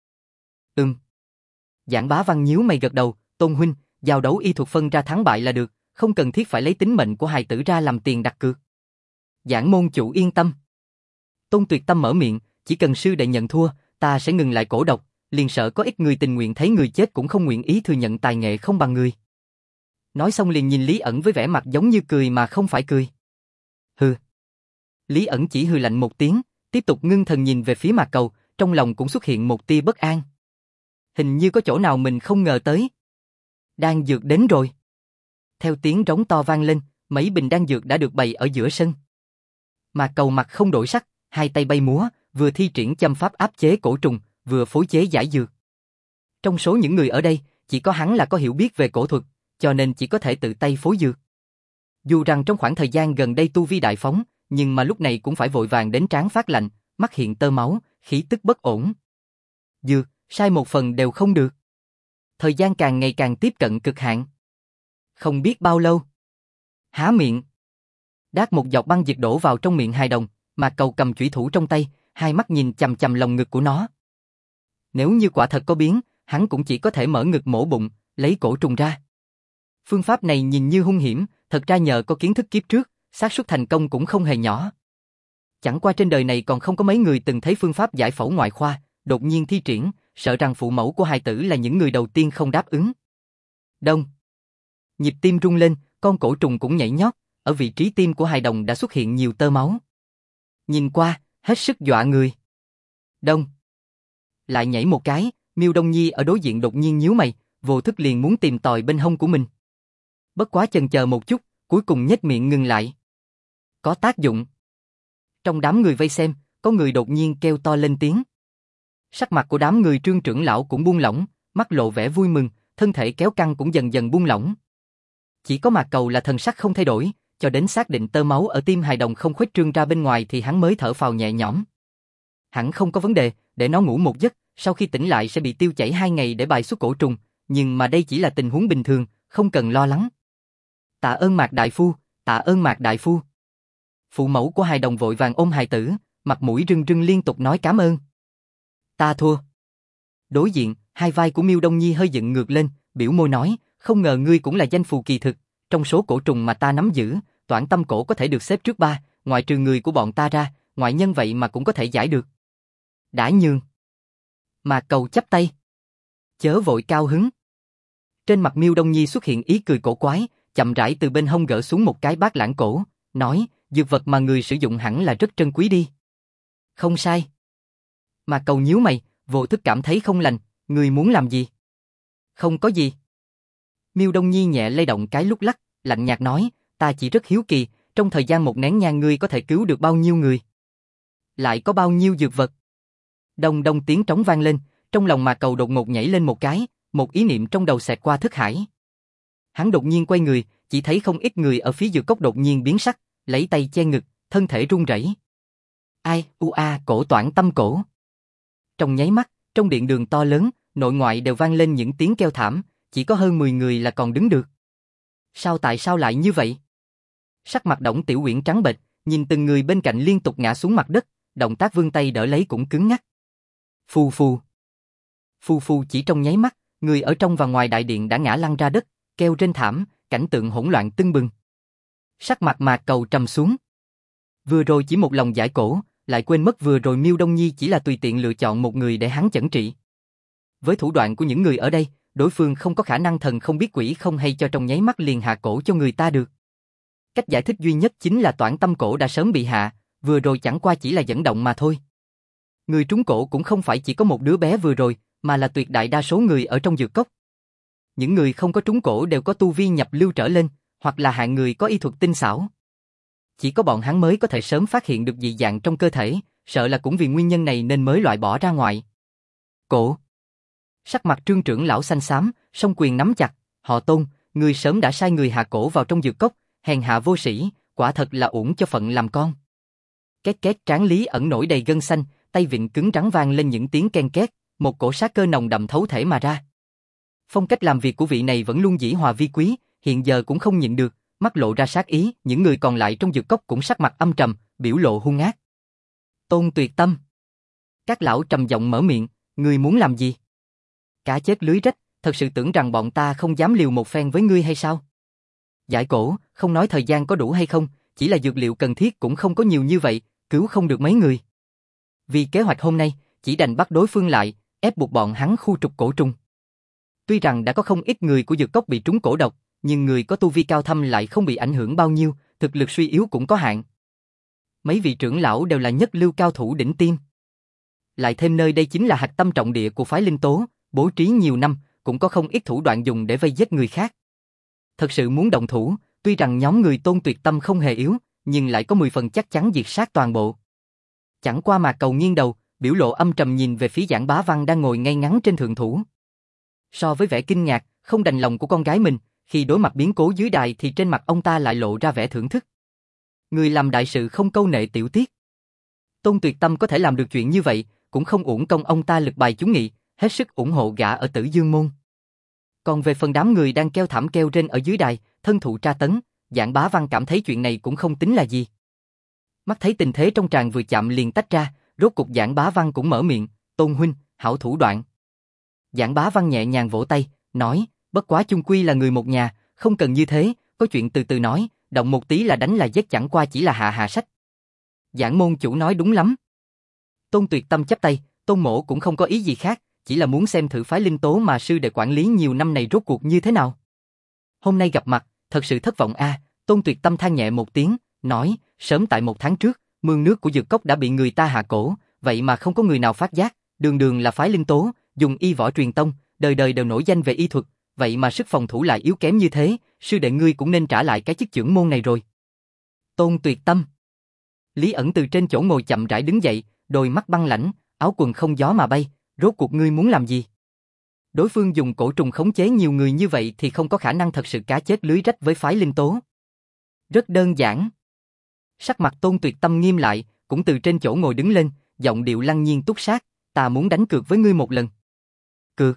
Giảng Bá Văn nhíu mày gật đầu, Tôn huynh, giao đấu y thuật phân ra thắng bại là được, không cần thiết phải lấy tính mệnh của hài tử ra làm tiền đặt cược. Giảng môn chủ yên tâm. Tôn Tuyệt Tâm mở miệng, chỉ cần sư đệ nhận thua, ta sẽ ngừng lại cổ độc, liền sợ có ít người tình nguyện thấy người chết cũng không nguyện ý thừa nhận tài nghệ không bằng người. Nói xong liền nhìn Lý ẩn với vẻ mặt giống như cười mà không phải cười. Hừ. Lý ẩn chỉ hừ lạnh một tiếng, tiếp tục ngưng thần nhìn về phía Mạc Cầu, trong lòng cũng xuất hiện một tia bất an. Hình như có chỗ nào mình không ngờ tới. Đan dược đến rồi. Theo tiếng rống to vang lên, mấy bình đan dược đã được bày ở giữa sân. Mạc Cầu mặt không đổi sắc, hai tay bay múa, vừa thi triển châm pháp áp chế cổ trùng, vừa phối chế giải dược. Trong số những người ở đây, chỉ có hắn là có hiểu biết về cổ thuật, cho nên chỉ có thể tự tay phối dược. Dù rằng trong khoảng thời gian gần đây tu vi đại phóng, nhưng mà lúc này cũng phải vội vàng đến trán phát lạnh, mắt hiện tơ máu, khí tức bất ổn. Dược, sai một phần đều không được. Thời gian càng ngày càng tiếp cận cực hạn. Không biết bao lâu. Há miệng. Đát một giọt băng dịch đổ vào trong miệng hài đồng, Mạc Cầu cầm chủy thủ trong tay, hai mắt nhìn chằm chằm lồng ngực của nó. Nếu như quả thật có biến, hắn cũng chỉ có thể mở ngực mổ bụng, lấy cổ trùng ra. Phương pháp này nhìn như hung hiểm, thật ra nhờ có kiến thức kiếp trước, xác suất thành công cũng không hề nhỏ. Chẳng qua trên đời này còn không có mấy người từng thấy phương pháp giải phẫu ngoại khoa, đột nhiên thi triển, sợ rằng phụ mẫu của hài tử là những người đầu tiên không đáp ứng. Đông. Nhịp tim rung lên, con cổ trùng cũng nhảy nhót, ở vị trí tim của hài đồng đã xuất hiện nhiều tơ máu. Nhìn qua, hết sức dọa người. Đông. Lại nhảy một cái, Miêu Đông Nhi ở đối diện đột nhiên nhíu mày, vô thức liền muốn tìm tòi bên hông của mình. Bất quá chần chờ một chút, cuối cùng nhếch miệng ngừng lại. Có tác dụng. Trong đám người vây xem, có người đột nhiên kêu to lên tiếng. Sắc mặt của đám người Trương trưởng lão cũng buông lỏng, mắt lộ vẻ vui mừng, thân thể kéo căng cũng dần dần buông lỏng. Chỉ có Mạc Cầu là thần sắc không thay đổi, cho đến xác định tơ máu ở tim hài đồng không khuếch trương ra bên ngoài thì hắn mới thở phào nhẹ nhõm. Hẳn không có vấn đề, để nó ngủ một giấc, sau khi tỉnh lại sẽ bị tiêu chảy 2 ngày để bài xuất cổ trùng, nhưng mà đây chỉ là tình huống bình thường, không cần lo lắng. Tạ ơn Mạc đại phu, tạ ơn Mạc đại phu. Phụ mẫu của hài đồng vội vàng ôm hài tử, mặt mũi rưng rưng liên tục nói cảm ơn. Ta thua. Đối diện, hai vai của Miêu Đông Nhi hơi dựng ngược lên, biểu môi nói, không ngờ ngươi cũng là danh phù kỳ thực, trong số cổ trùng mà ta nắm giữ, Toản Tâm cổ có thể được xếp trước 3, ngoại trừ người của bọn ta ra, ngoại nhân vậy mà cũng có thể giải được. Đã nhường. Mạc Cầu chắp tay. Chớ vội cao hứng. Trên mặt Miêu Đông Nhi xuất hiện ý cười cổ quái, chậm rãi từ bên hông gỡ xuống một cái bát lãng cổ, nói, dược vật mà người sử dụng hẳn là rất trân quý đi. Không sai. Mạc Cầu nhíu mày, vô thức cảm thấy không lành, người muốn làm gì? Không có gì. Miêu Đông Nhi nhẹ lay động cái lúc lắc, lạnh nhạt nói, ta chỉ rất hiếu kỳ, trong thời gian một nén nhang ngươi có thể cứu được bao nhiêu người? Lại có bao nhiêu dược vật? Đông đông tiếng trống vang lên, trong lòng Mạc Cầu đột ngột nhảy lên một cái, một ý niệm trong đầu xẹt qua thức hải. Hắn đột nhiên quay người, chỉ thấy không ít người ở phía dược cốc đột nhiên biến sắc, lấy tay che ngực, thân thể run rẩy. Ai, cổ Toản Tâm cổ. Trong nháy mắt, trong điện đường to lớn, nội ngoại đều vang lên những tiếng kêu thảm, chỉ có hơn 10 người là còn đứng được. Tại sao lại như vậy? Sắc mặt Đổng Tiểu Uyển trắng bệch, nhìn từng người bên cạnh liên tục ngã xuống mặt đất, động tác vươn tay đỡ lấy cũng cứng ngắc. Phù phù. Phù phù chỉ trong nháy mắt, người ở trong và ngoài đại điện đã ngã lăn ra đất, kêu rên thảm, cảnh tượng hỗn loạn tưng bừng. Sắc mặt Mạc Cầu trầm xuống. Vừa rồi chỉ một lòng giải cổ, lại quên mất vừa rồi Miêu Đông Nhi chỉ là tùy tiện lựa chọn một người để hắn chẩn trị. Với thủ đoạn của những người ở đây, đối phương không có khả năng thần không biết quỷ không hay cho trong nháy mắt liền hạ cổ cho người ta được. Cách giải thích duy nhất chính là Toản Tâm cổ đã sớm bị hạ, vừa rồi chẳng qua chỉ là dẫn động mà thôi. Người trúng cổ cũng không phải chỉ có một đứa bé vừa rồi, mà là tuyệt đại đa số người ở trong dược cốc. Những người không có trúng cổ đều có tu vi nhập lưu trở lên, hoặc là hạng người có y thuật tinh xảo. Chỉ có bọn hắn mới có thể sớm phát hiện được dị dạng trong cơ thể, sợ là cũng vì nguyên nhân này nên mới loại bỏ ra ngoài. Cổ. Sắc mặt Trương trưởng lão xanh xám, song quyền nắm chặt, họ Tôn, người sớm đã sai người hạ cổ vào trong dược cốc, hèn hạ vô sĩ, quả thật là uổng cho phận làm con. Két két trán Lý Ẩn nổi đầy gân xanh, tay vịn cứng rắn vang lên những tiếng ken két, một cổ sát cơ nồng đậm thấu thể mà ra. Phong cách làm việc của vị này vẫn luôn dĩ hòa vi quý, hiện giờ cũng không nhịn được, mắt lộ ra sát ý, những người còn lại trong dược cốc cũng sắc mặt âm trầm, biểu lộ hung ác. Tôn Tuyệt Tâm. Các lão trầm giọng mở miệng, ngươi muốn làm gì? Cá chết lưới rách, thật sự tưởng rằng bọn ta không dám liều một phen với ngươi hay sao? Giải cổ, không nói thời gian có đủ hay không, chỉ là dược liệu cần thiết cũng không có nhiều như vậy, cứu không được mấy người. Vì kế hoạch hôm nay, chỉ đành bắt đối phương lại, ép buộc bọn hắn khu trục cổ trùng. Tuy rằng đã có không ít người của dược cốc bị trúng cổ độc, nhưng người có tu vi cao thâm lại không bị ảnh hưởng bao nhiêu, thực lực suy yếu cũng có hạn, Mấy vị trưởng lão đều là nhất lưu cao thủ đỉnh tiêm. Lại thêm nơi đây chính là hạch tâm trọng địa của phái Linh Tố, bố trí nhiều năm, cũng có không ít thủ đoạn dùng để vây giết người khác. Thật sự muốn động thủ, tuy rằng nhóm người Tôn Tuyệt Tâm không hề yếu, nhưng lại có 10 phần chắc chắn diệt sát toàn bộ. Chẳng qua Mạc Cầu nghiêng đầu, biểu lộ âm trầm nhìn về phía Giảng Bá Văn đang ngồi ngay ngắn trên thượng thủ. So với vẻ kinh ngạc, không đành lòng của con gái mình, khi đối mặt biến cố dưới đài thì trên mặt ông ta lại lộ ra vẻ thưởng thức. Người làm đại sự không câu nệ tiểu tiết. Tôn Tuyệt Tâm có thể làm được chuyện như vậy, cũng không uổng công ông ta lực bài chúng nghị, hết sức ủng hộ gã ở Tử Dương Môn. Còn về phần đám người đang kêu thảm kêu rên ở dưới đài, thân thụ tra tấn, Giảng Bá Văn cảm thấy chuyện này cũng không tính là gì. Mắt thấy tình thế trong tràng vừa chạm liền tách ra, rốt cục Giảng Bá Văn cũng mở miệng, Tôn huynh, hảo thủ đoạn. Giảng Bá Văn nhẹ nhàng vỗ tay, nói, bất quá chung quy là người một nhà, không cần như thế, có chuyện từ từ nói, động một tí là đánh là giết chẳng qua chỉ là hạ sách. Giảng môn chủ nói đúng lắm. Tôn Tuyệt Tâm chắp tay, Tôn mỗ cũng không có ý gì khác, chỉ là muốn xem thử phái Linh Tố mà sư đệ quản lý nhiều năm này rốt cuộc như thế nào. Hôm nay gặp mặt, thật sự thất vọng a. Tôn Tuyệt Tâm than nhẹ một tiếng, nói, sớm tại 1 tháng trước, mương nước của Dược Cốc đã bị người ta hạ cổ, vậy mà không có người nào phát giác, đường đường là phái Linh Tố, dùng y võ truyền tông, đời đời đều nổi danh về y thuật, vậy mà sức phòng thủ lại yếu kém như thế, sư đệ ngươi cũng nên trả lại cái chức trưởng môn này rồi. Tôn Tuyệt Tâm. Lý ẩn từ trên chỗ ngồi chậm rãi đứng dậy, đôi mắt băng lãnh, áo quần không gió mà bay, rốt cuộc ngươi muốn làm gì? Đối phương dùng cổ trùng khống chế nhiều người như vậy thì không có khả năng thật sự cá chết lưới rách với phái Linh Tố. Rất đơn giản. Sắc mặt Tôn Tuyệt Tâm nghiêm lại, cũng từ trên chỗ ngồi đứng lên, giọng điệu lăng nhiên túc sát, ta muốn đánh cược với ngươi một lần. Cược.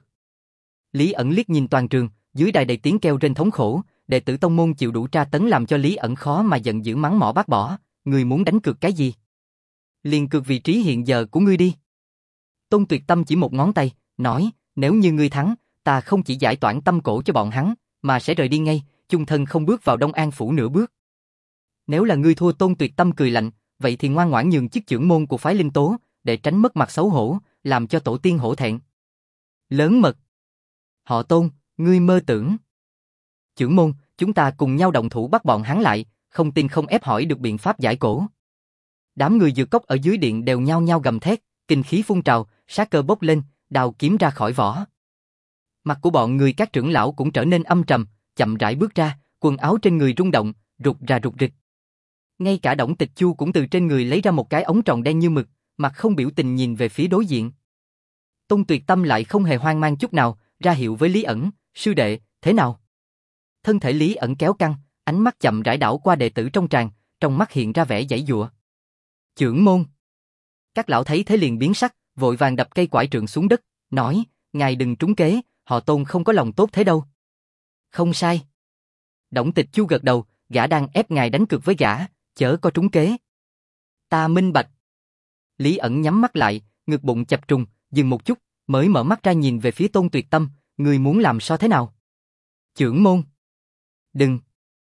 Lý ẩn liếc nhìn toàn trường, dưới đài đầy tiếng kêu rên thống khổ, đệ tử tông môn chịu đủ tra tấn làm cho Lý ẩn khó mà giận dữ mắng mỏ bác bỏ, ngươi muốn đánh cược cái gì? Liền cược vị trí hiện giờ của ngươi đi. Tôn Tuyệt Tâm chỉ một ngón tay, nói, nếu như ngươi thắng, ta không chỉ giải toản tâm cổ cho bọn hắn, mà sẽ rời đi ngay, chung thân không bước vào Đông An phủ nửa bước. Nếu là ngươi thua, Tôn Tuyệt Tâm cười lạnh, vậy thì ngoan ngoãn nhường chức trưởng môn của phái Linh Tố, để tránh mất mặt xấu hổ, làm cho tổ tiên hổ thẹn. Lớn mật. Họ Tôn, ngươi mơ tưởng. Trưởng môn, chúng ta cùng nhau động thủ bắt bọn hắn lại, không tin không ép hỏi được biện pháp giải cổ. Đám người Dược Cốc ở dưới điện đều nhao nhao gầm thét, kinh khí phun trào, sát cơ bốc lên, đào kiếm ra khỏi vỏ. Mặt của bọn người các trưởng lão cũng trở nên âm trầm, chậm rãi bước ra, quần áo trên người rung động, rụt ra rụt rịch. Ngay cả Đổng Tịch Chu cũng từ trên người lấy ra một cái ống tròn đen như mực, mặt không biểu tình nhìn về phía đối diện. Tôn Tuyệt Tâm lại không hề hoang mang chút nào, ra hiệu với Lý ẩn, sư đệ, thế nào? Thân thể Lý ẩn kéo căng, ánh mắt chậm rãi đảo qua đệ tử trong tràng, trong mắt hiện ra vẻ giãy giụa. Trưởng môn. Các lão thấy thế liền biến sắc, vội vàng đập cây quải trượng xuống đất, nói, ngài đừng trúng kế, họ Tôn không có lòng tốt thế đâu. Không sai. Đổng Tịch Chu gật đầu, gã đang ép ngài đánh cược với gã, chớ có trúng kế. Ta minh bạch. Lý ẩn nhắm mắt lại, ngực bụng chập trùng, dừng một chút, mới mở mắt ra nhìn về phía Tôn Tuyệt Tâm, người muốn làm sao thế nào? Trưởng môn. Đừng.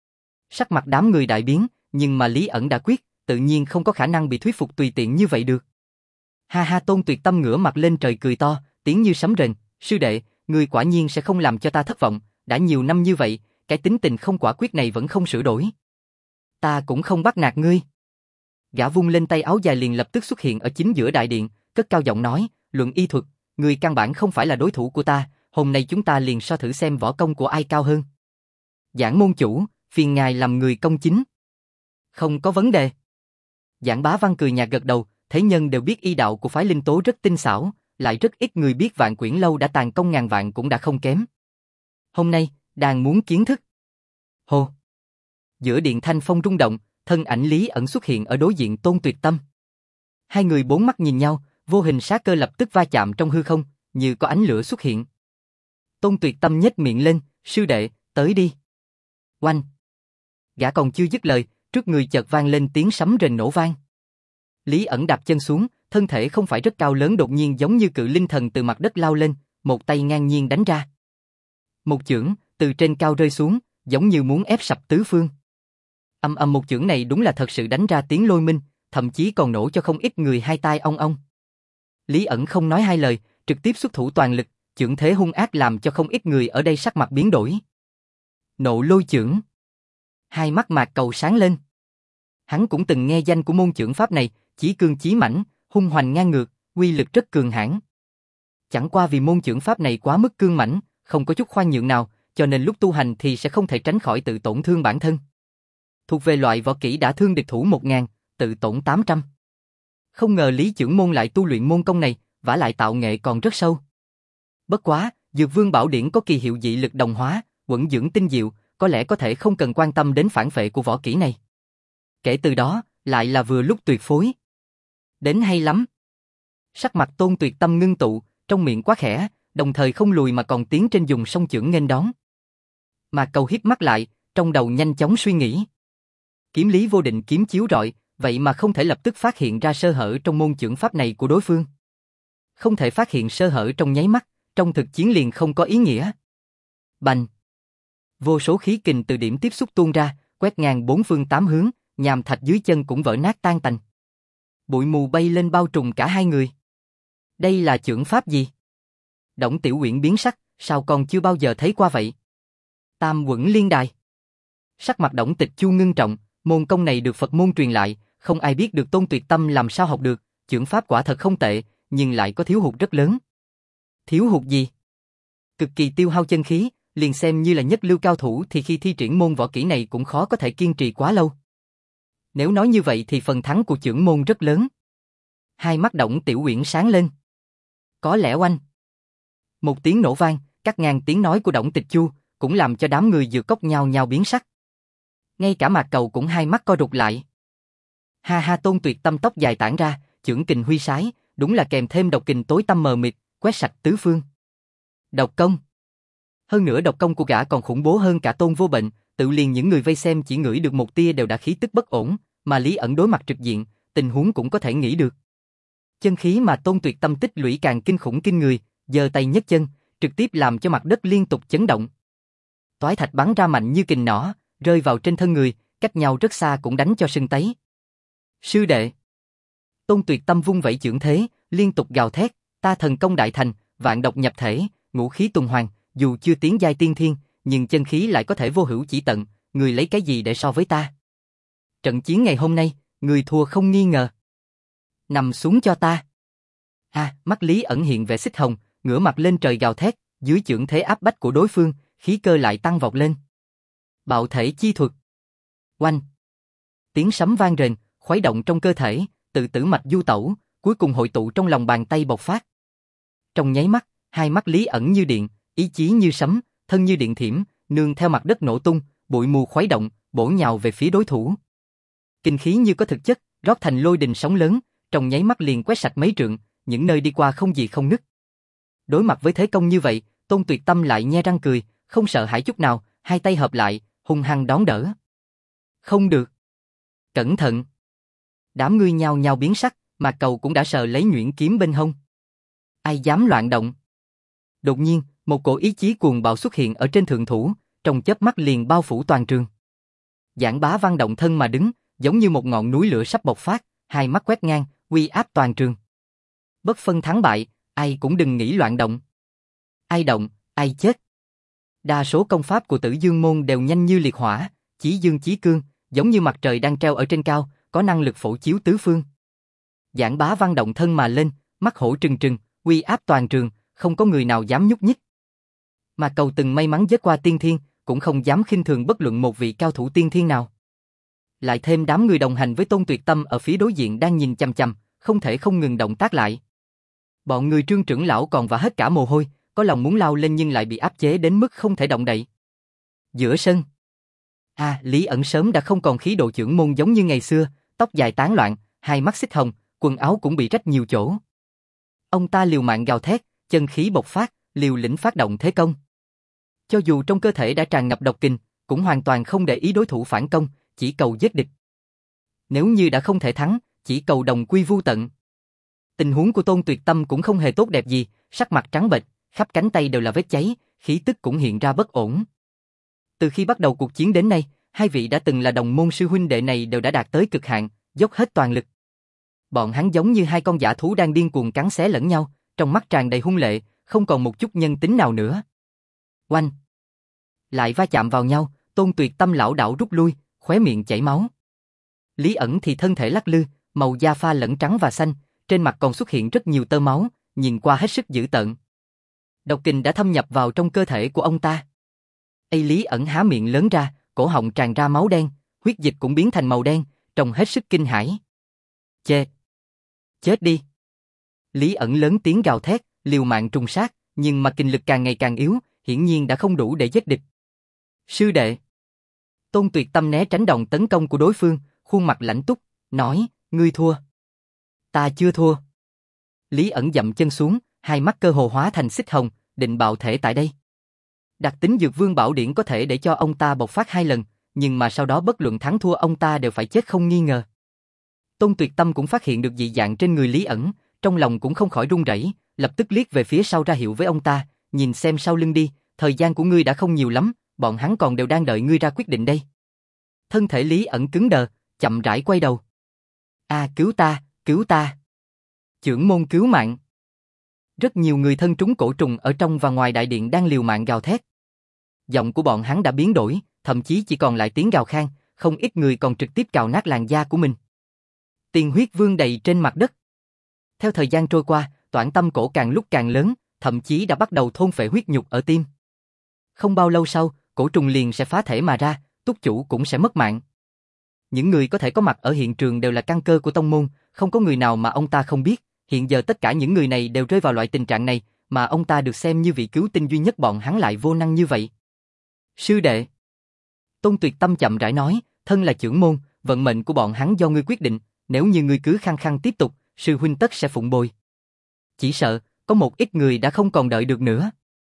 Sắc mặt đám người đại biến, nhưng mà Lý ẩn đã quyết, tự nhiên không có khả năng bị thuyết phục tùy tiện như vậy được. Ha ha, Tôn Tuyệt Tâm ngửa mặt lên trời cười to, tiếng như sấm rền, sư đệ, ngươi quả nhiên sẽ không làm cho ta thất vọng, đã nhiều năm như vậy, cái tính tình không quả quyết này vẫn không sửa đổi. Ta cũng không bắt nạt ngươi. Gã vung lên tay áo dài liền lập tức xuất hiện ở chính giữa đại điện, cất cao giọng nói, luận y thuật, ngươi căn bản không phải là đối thủ của ta, hôm nay chúng ta liền so thử xem võ công của ai cao hơn. Giảng môn chủ, phiền ngài làm người công chính. Không có vấn đề. Giảng Bá Văn cười nhạt gật đầu, thế nhân đều biết y đạo của phái Linh Tố rất tinh xảo, lại rất ít người biết Vạn Quyển lâu đã tàn công ngàn vạn cũng đã không kém. Hôm nay, đang muốn kiến thức. Hồ. Giữa điện thanh phong rung động, thân ảnh Lý ẩn xuất hiện ở đối diện Tôn Tuyệt Tâm. Hai người bốn mắt nhìn nhau, vô hình sát cơ lập tức va chạm trong hư không, như có ánh lửa xuất hiện. Tôn Tuyệt Tâm nhếch miệng lên, sư đệ, tới đi. Oanh. Gã còn chưa dứt lời, trước người chợt vang lên tiếng sấm rền nổ vang. Lý ẩn đạp chân xuống, thân thể không phải rất cao lớn đột nhiên giống như cự linh thần từ mặt đất lao lên, một tay ngang nhiên đánh ra. Một chưởng, từ trên cao rơi xuống, giống như muốn ép sập tứ phương. Âm âm một chưởng này đúng là thật sự đánh ra tiếng lôi minh, thậm chí còn nổ cho không ít người hai tai ong ong. Lý ẩn không nói hai lời, trực tiếp xuất thủ toàn lực, chưởng thế hung ác làm cho không ít người ở đây sắc mặt biến đổi. Nộ lôi chưởng. Hai mắt Mạc Cầu sáng lên. Hắn cũng từng nghe danh của môn chưởng pháp này, chí cương chí mãnh, hung hoành ngang ngược, uy lực rất cường hãn. Chẳng qua vì môn chưởng pháp này quá mức cương mãnh, không có chút khoan nhượng nào, cho nên lúc tu hành thì sẽ không thể tránh khỏi tự tổn thương bản thân. Thuộc về loại võ kỹ đã thương địch thủ 1000, tự tổn 800. Không ngờ Lý Chưởng Môn lại tu luyện môn công này, vả lại tạo nghệ còn rất sâu. Bất quá, Dược Vương Bảo Điển có kỳ hiệu dị lực đồng hóa, quẩn dưỡng tinh diệu, có lẽ có thể không cần quan tâm đến phản phệ của võ kỹ này. Kể từ đó, lại là vừa lúc tuyệt phối. Đến hay lắm. Sắc mặt Tôn Tuyệt Tâm ngưng tụ, trong miệng quá khẽ, đồng thời không lùi mà còn tiến trên dùng song chưởng nghênh đón. Mà Cầu híp mắt lại, trong đầu nhanh chóng suy nghĩ. Kiếm lý vô định kiếm chiếu rọi, vậy mà không thể lập tức phát hiện ra sơ hở trong môn chưởng pháp này của đối phương. Không thể phát hiện sơ hở trong nháy mắt, trong thực chiến liền không có ý nghĩa. Bành! Vô số khí kình từ điểm tiếp xúc tuôn ra, quét ngang bốn phương tám hướng, nhàm thạch dưới chân cũng vỡ nát tan tành. Bụi mù bay lên bao trùm cả hai người. Đây là chưởng pháp gì? Đổng Tiểu Uyển biến sắc, sao con chưa bao giờ thấy qua vậy? Tam Quẩn Liên Đài. Sắc mặt Đổng Tịch Chu ngưng trọng, môn công này được Phật môn truyền lại, không ai biết được Tôn Tuyệt Tâm làm sao học được, chưởng pháp quả thật không tệ, nhưng lại có thiếu hụt rất lớn. Thiếu hụt gì? Cực kỳ tiêu hao chân khí, liền xem như là nhất lưu cao thủ thì khi thi triển môn võ kỹ này cũng khó có thể kiên trì quá lâu. Nếu nói như vậy thì phần thắng của chưởng môn rất lớn. Hai mắt Đổng Tiểu Uyển sáng lên. Có lẽ oanh. Một tiếng nổ vang, cắt ngang tiếng nói của Đổng Tịch Chu, cũng làm cho đám người Dược Cốc nhao nhao biến sắc. Ngay cả Mạc Cầu cũng hai mắt co rụt lại. Ha ha, Tôn Tuyệt Tâm tóc dài tản ra, chưởng kình huy sái, đúng là kèm thêm độc kình tối tăm mờ mịt, quét sạch tứ phương. Độc công. Hơn nữa độc công của gã còn khủng bố hơn cả Tôn Vô Bệnh, tự liền những người vây xem chỉ ngửi được một tia đều đã khí tức bất ổn, mà Lý ẩn đối mặt trực diện, tình huống cũng có thể nghĩ được. Chân khí mà Tôn Tuyệt Tâm tích lũy càng kinh khủng kinh người, giơ tay nhấc chân, trực tiếp làm cho mặt đất liên tục chấn động. Toái thạch bắn ra mạnh như kình nỏ, rơi vào trên thân người, cách nhau rất xa cũng đánh cho sưng tấy. Sư đệ. Tôn Tuyệt Tâm vung vẩy chưởng thế, liên tục gào thét, ta thần công đại thành, vạn độc nhập thể, ngũ khí tuần hoàn, dù chưa tiến giai tiên thiên, nhưng chân khí lại có thể vô hữu chỉ tận, người lấy cái gì để so với ta? Trận chiến ngày hôm nay, người thua không nghi ngờ. Nằm xuống cho ta. Mắt Lý ẩn hiện vẻ xích hồng, ngửa mặt lên trời gào thét, dưới chưởng thế áp bách của đối phương, khí cơ lại tăng vọt lên. Bạo thể chi thuật. Oanh. Tiếng sấm vang rền, khuấy động trong cơ thể, tự tử mạch du tẩu, cuối cùng hội tụ trong lòng bàn tay bộc phát. Trong nháy mắt, hai mắt Lý ẩn như điện, ý chí như sấm, thân như điện thiểm, nương theo mặt đất nổ tung, bụi mù khuấy động, bổ nhào về phía đối thủ. Kinh khí như có thực chất, rót thành lôi đình sóng lớn, trong nháy mắt liền quét sạch mấy trượng, những nơi đi qua không gì không nứt. Đối mặt với thế công như vậy, Tôn Tuyệt Tâm lại nhe răng cười, không sợ hãi chút nào, hai tay hợp lại, hung hăng đón đỡ. Không được. Cẩn thận. Đám ngươi nhao nhao biến sắc, mà Cầu cũng đã sờ lấy nhuyễn kiếm bên hông. Ai dám loạn động? Đột nhiên, một cổ ý chí cuồng bạo xuất hiện ở trên thượng thủ, trong chớp mắt liền bao phủ toàn trường. Giảng Bá Văn động thân mà đứng, giống như một ngọn núi lửa sắp bộc phát, hai mắt quét ngang, uy áp toàn trường. Bất phân thắng bại, ai cũng đừng nghĩ loạn động. Ai động, ai chết. Đa số công pháp của Tử Dương môn đều nhanh như liệt hỏa, chí dương chí cương, giống như mặt trời đang treo ở trên cao, có năng lực phổ chiếu tứ phương. Giảng Bá Văn động thân mà lên, mắt hổ trừng trừng, uy áp toàn trường, không có người nào dám nhúc nhích. Mà Cầu từng may mắn vớt qua tiên thiên, cũng không dám khinh thường bất luận một vị cao thủ tiên thiên nào. Lại thêm đám người đồng hành với Tôn Tuyệt Tâm ở phía đối diện đang nhìn chằm chằm, không thể không ngừng động tác lại. Bọn người Trương trưởng lão còn vã hết cả mồ hôi, có lòng muốn lao lên nhưng lại bị áp chế đến mức không thể động đậy. Giữa sân. Lý ẩn sớm đã không còn khí độ chưởng môn giống như ngày xưa, tóc dài tán loạn, hai mắt xích hồng, quần áo cũng bị rách nhiều chỗ. Ông ta liều mạng gào thét, chân khí bộc phát, liều lĩnh phát động thế công. Cho dù trong cơ thể đã tràn ngập độc kình, cũng hoàn toàn không để ý đối thủ phản công, chỉ cầu giết địch. Nếu như đã không thể thắng, chỉ cầu đồng quy vu tận. Tình huống của Tôn Tuyệt Tâm cũng không hề tốt đẹp gì, sắc mặt trắng bệch, khắp cánh tay đều là vết cháy, khí tức cũng hiện ra bất ổn. Từ khi bắt đầu cuộc chiến đến nay, hai vị đã từng là đồng môn sư huynh đệ này đều đã đạt tới cực hạn, dốc hết toàn lực. Bọn hắn giống như hai con dã thú đang điên cuồng cắn xé lẫn nhau, trong mắt tràn đầy hung lệ, không còn một chút nhân tính nào nữa. Oanh! Lại va chạm vào nhau, Tôn Tuyệt Tâm lảo đảo rút lui, khóe miệng chảy máu. Lý Ẩn thì thân thể lắc lư, màu da pha lẫn trắng và xanh, trên mặt còn xuất hiện rất nhiều tơ máu, nhìn qua hết sức dữ tợn. Độc kình đã thâm nhập vào trong cơ thể của ông ta. Lý Ẩn há miệng lớn ra, cổ họng tràn ra máu đen, huyết dịch cũng biến thành màu đen, trông hết sức kinh hãi. Chết! Chết đi! Lý Ẩn lớn tiếng gào thét, liều mạng trùng sát, nhưng mà kinh lực càng ngày càng yếu, hiển nhiên đã không đủ để giết địch. Sư đệ! Tôn Tuyệt Tâm né tránh đòn tấn công của đối phương, khuôn mặt lãnh túc, nói, ngươi thua. Ta chưa thua. Lý Ẩn dậm chân xuống, hai mắt cơ hồ hóa thành xích hồng, định bạo thể tại đây. Đặc tính Dược Vương Bảo Điển có thể để cho ông ta bộc phát 2 lần, nhưng mà sau đó bất luận thắng thua ông ta đều phải chết không nghi ngờ. Tôn Tuyệt Tâm cũng phát hiện được dị dạng trên người Lý Ẩn, trong lòng cũng không khỏi run rẩy, lập tức liếc về phía sau ra hiệu với ông ta, nhìn xem sau lưng đi, thời gian của ngươi đã không nhiều lắm, bọn hắn còn đều đang đợi ngươi ra quyết định đây. Thân thể Lý Ẩn cứng đờ, chậm rãi quay đầu. Cứu ta, cứu ta. Chưởng môn cứu mạng. Rất nhiều người thân trúng cổ trùng ở trong và ngoài đại điện đang liều mạng gào thét. Giọng của bọn hắn đã biến đổi, thậm chí chỉ còn lại tiếng gào khan, không ít người còn trực tiếp cào nát làn da của mình. Tiền huyết vương đầy trên mặt đất. Theo thời gian trôi qua, toản tâm cổ càng lúc càng lớn, thậm chí đã bắt đầu thôn phệ huyết nhục ở tim. Không bao lâu sau, cổ trùng liền sẽ phá thể mà ra, túc chủ cũng sẽ mất mạng. Những người có thể có mặt ở hiện trường đều là căn cơ của tông môn, không có người nào mà ông ta không biết. Hiện giờ tất cả những người này đều rơi vào loại tình trạng này, mà ông ta được xem như vị cứu tinh duy nhất, bọn hắn lại vô năng như vậy. Sư đệ! Tôn Tuyệt Tâm chậm rãi nói, thân là trưởng môn, vận mệnh của bọn hắn do ngươi quyết định, nếu như ngươi cứ khăng khăng tiếp tục, sư huynh tất sẽ phụng bồi. Chỉ sợ, có một ít người đã không còn đợi được nữa.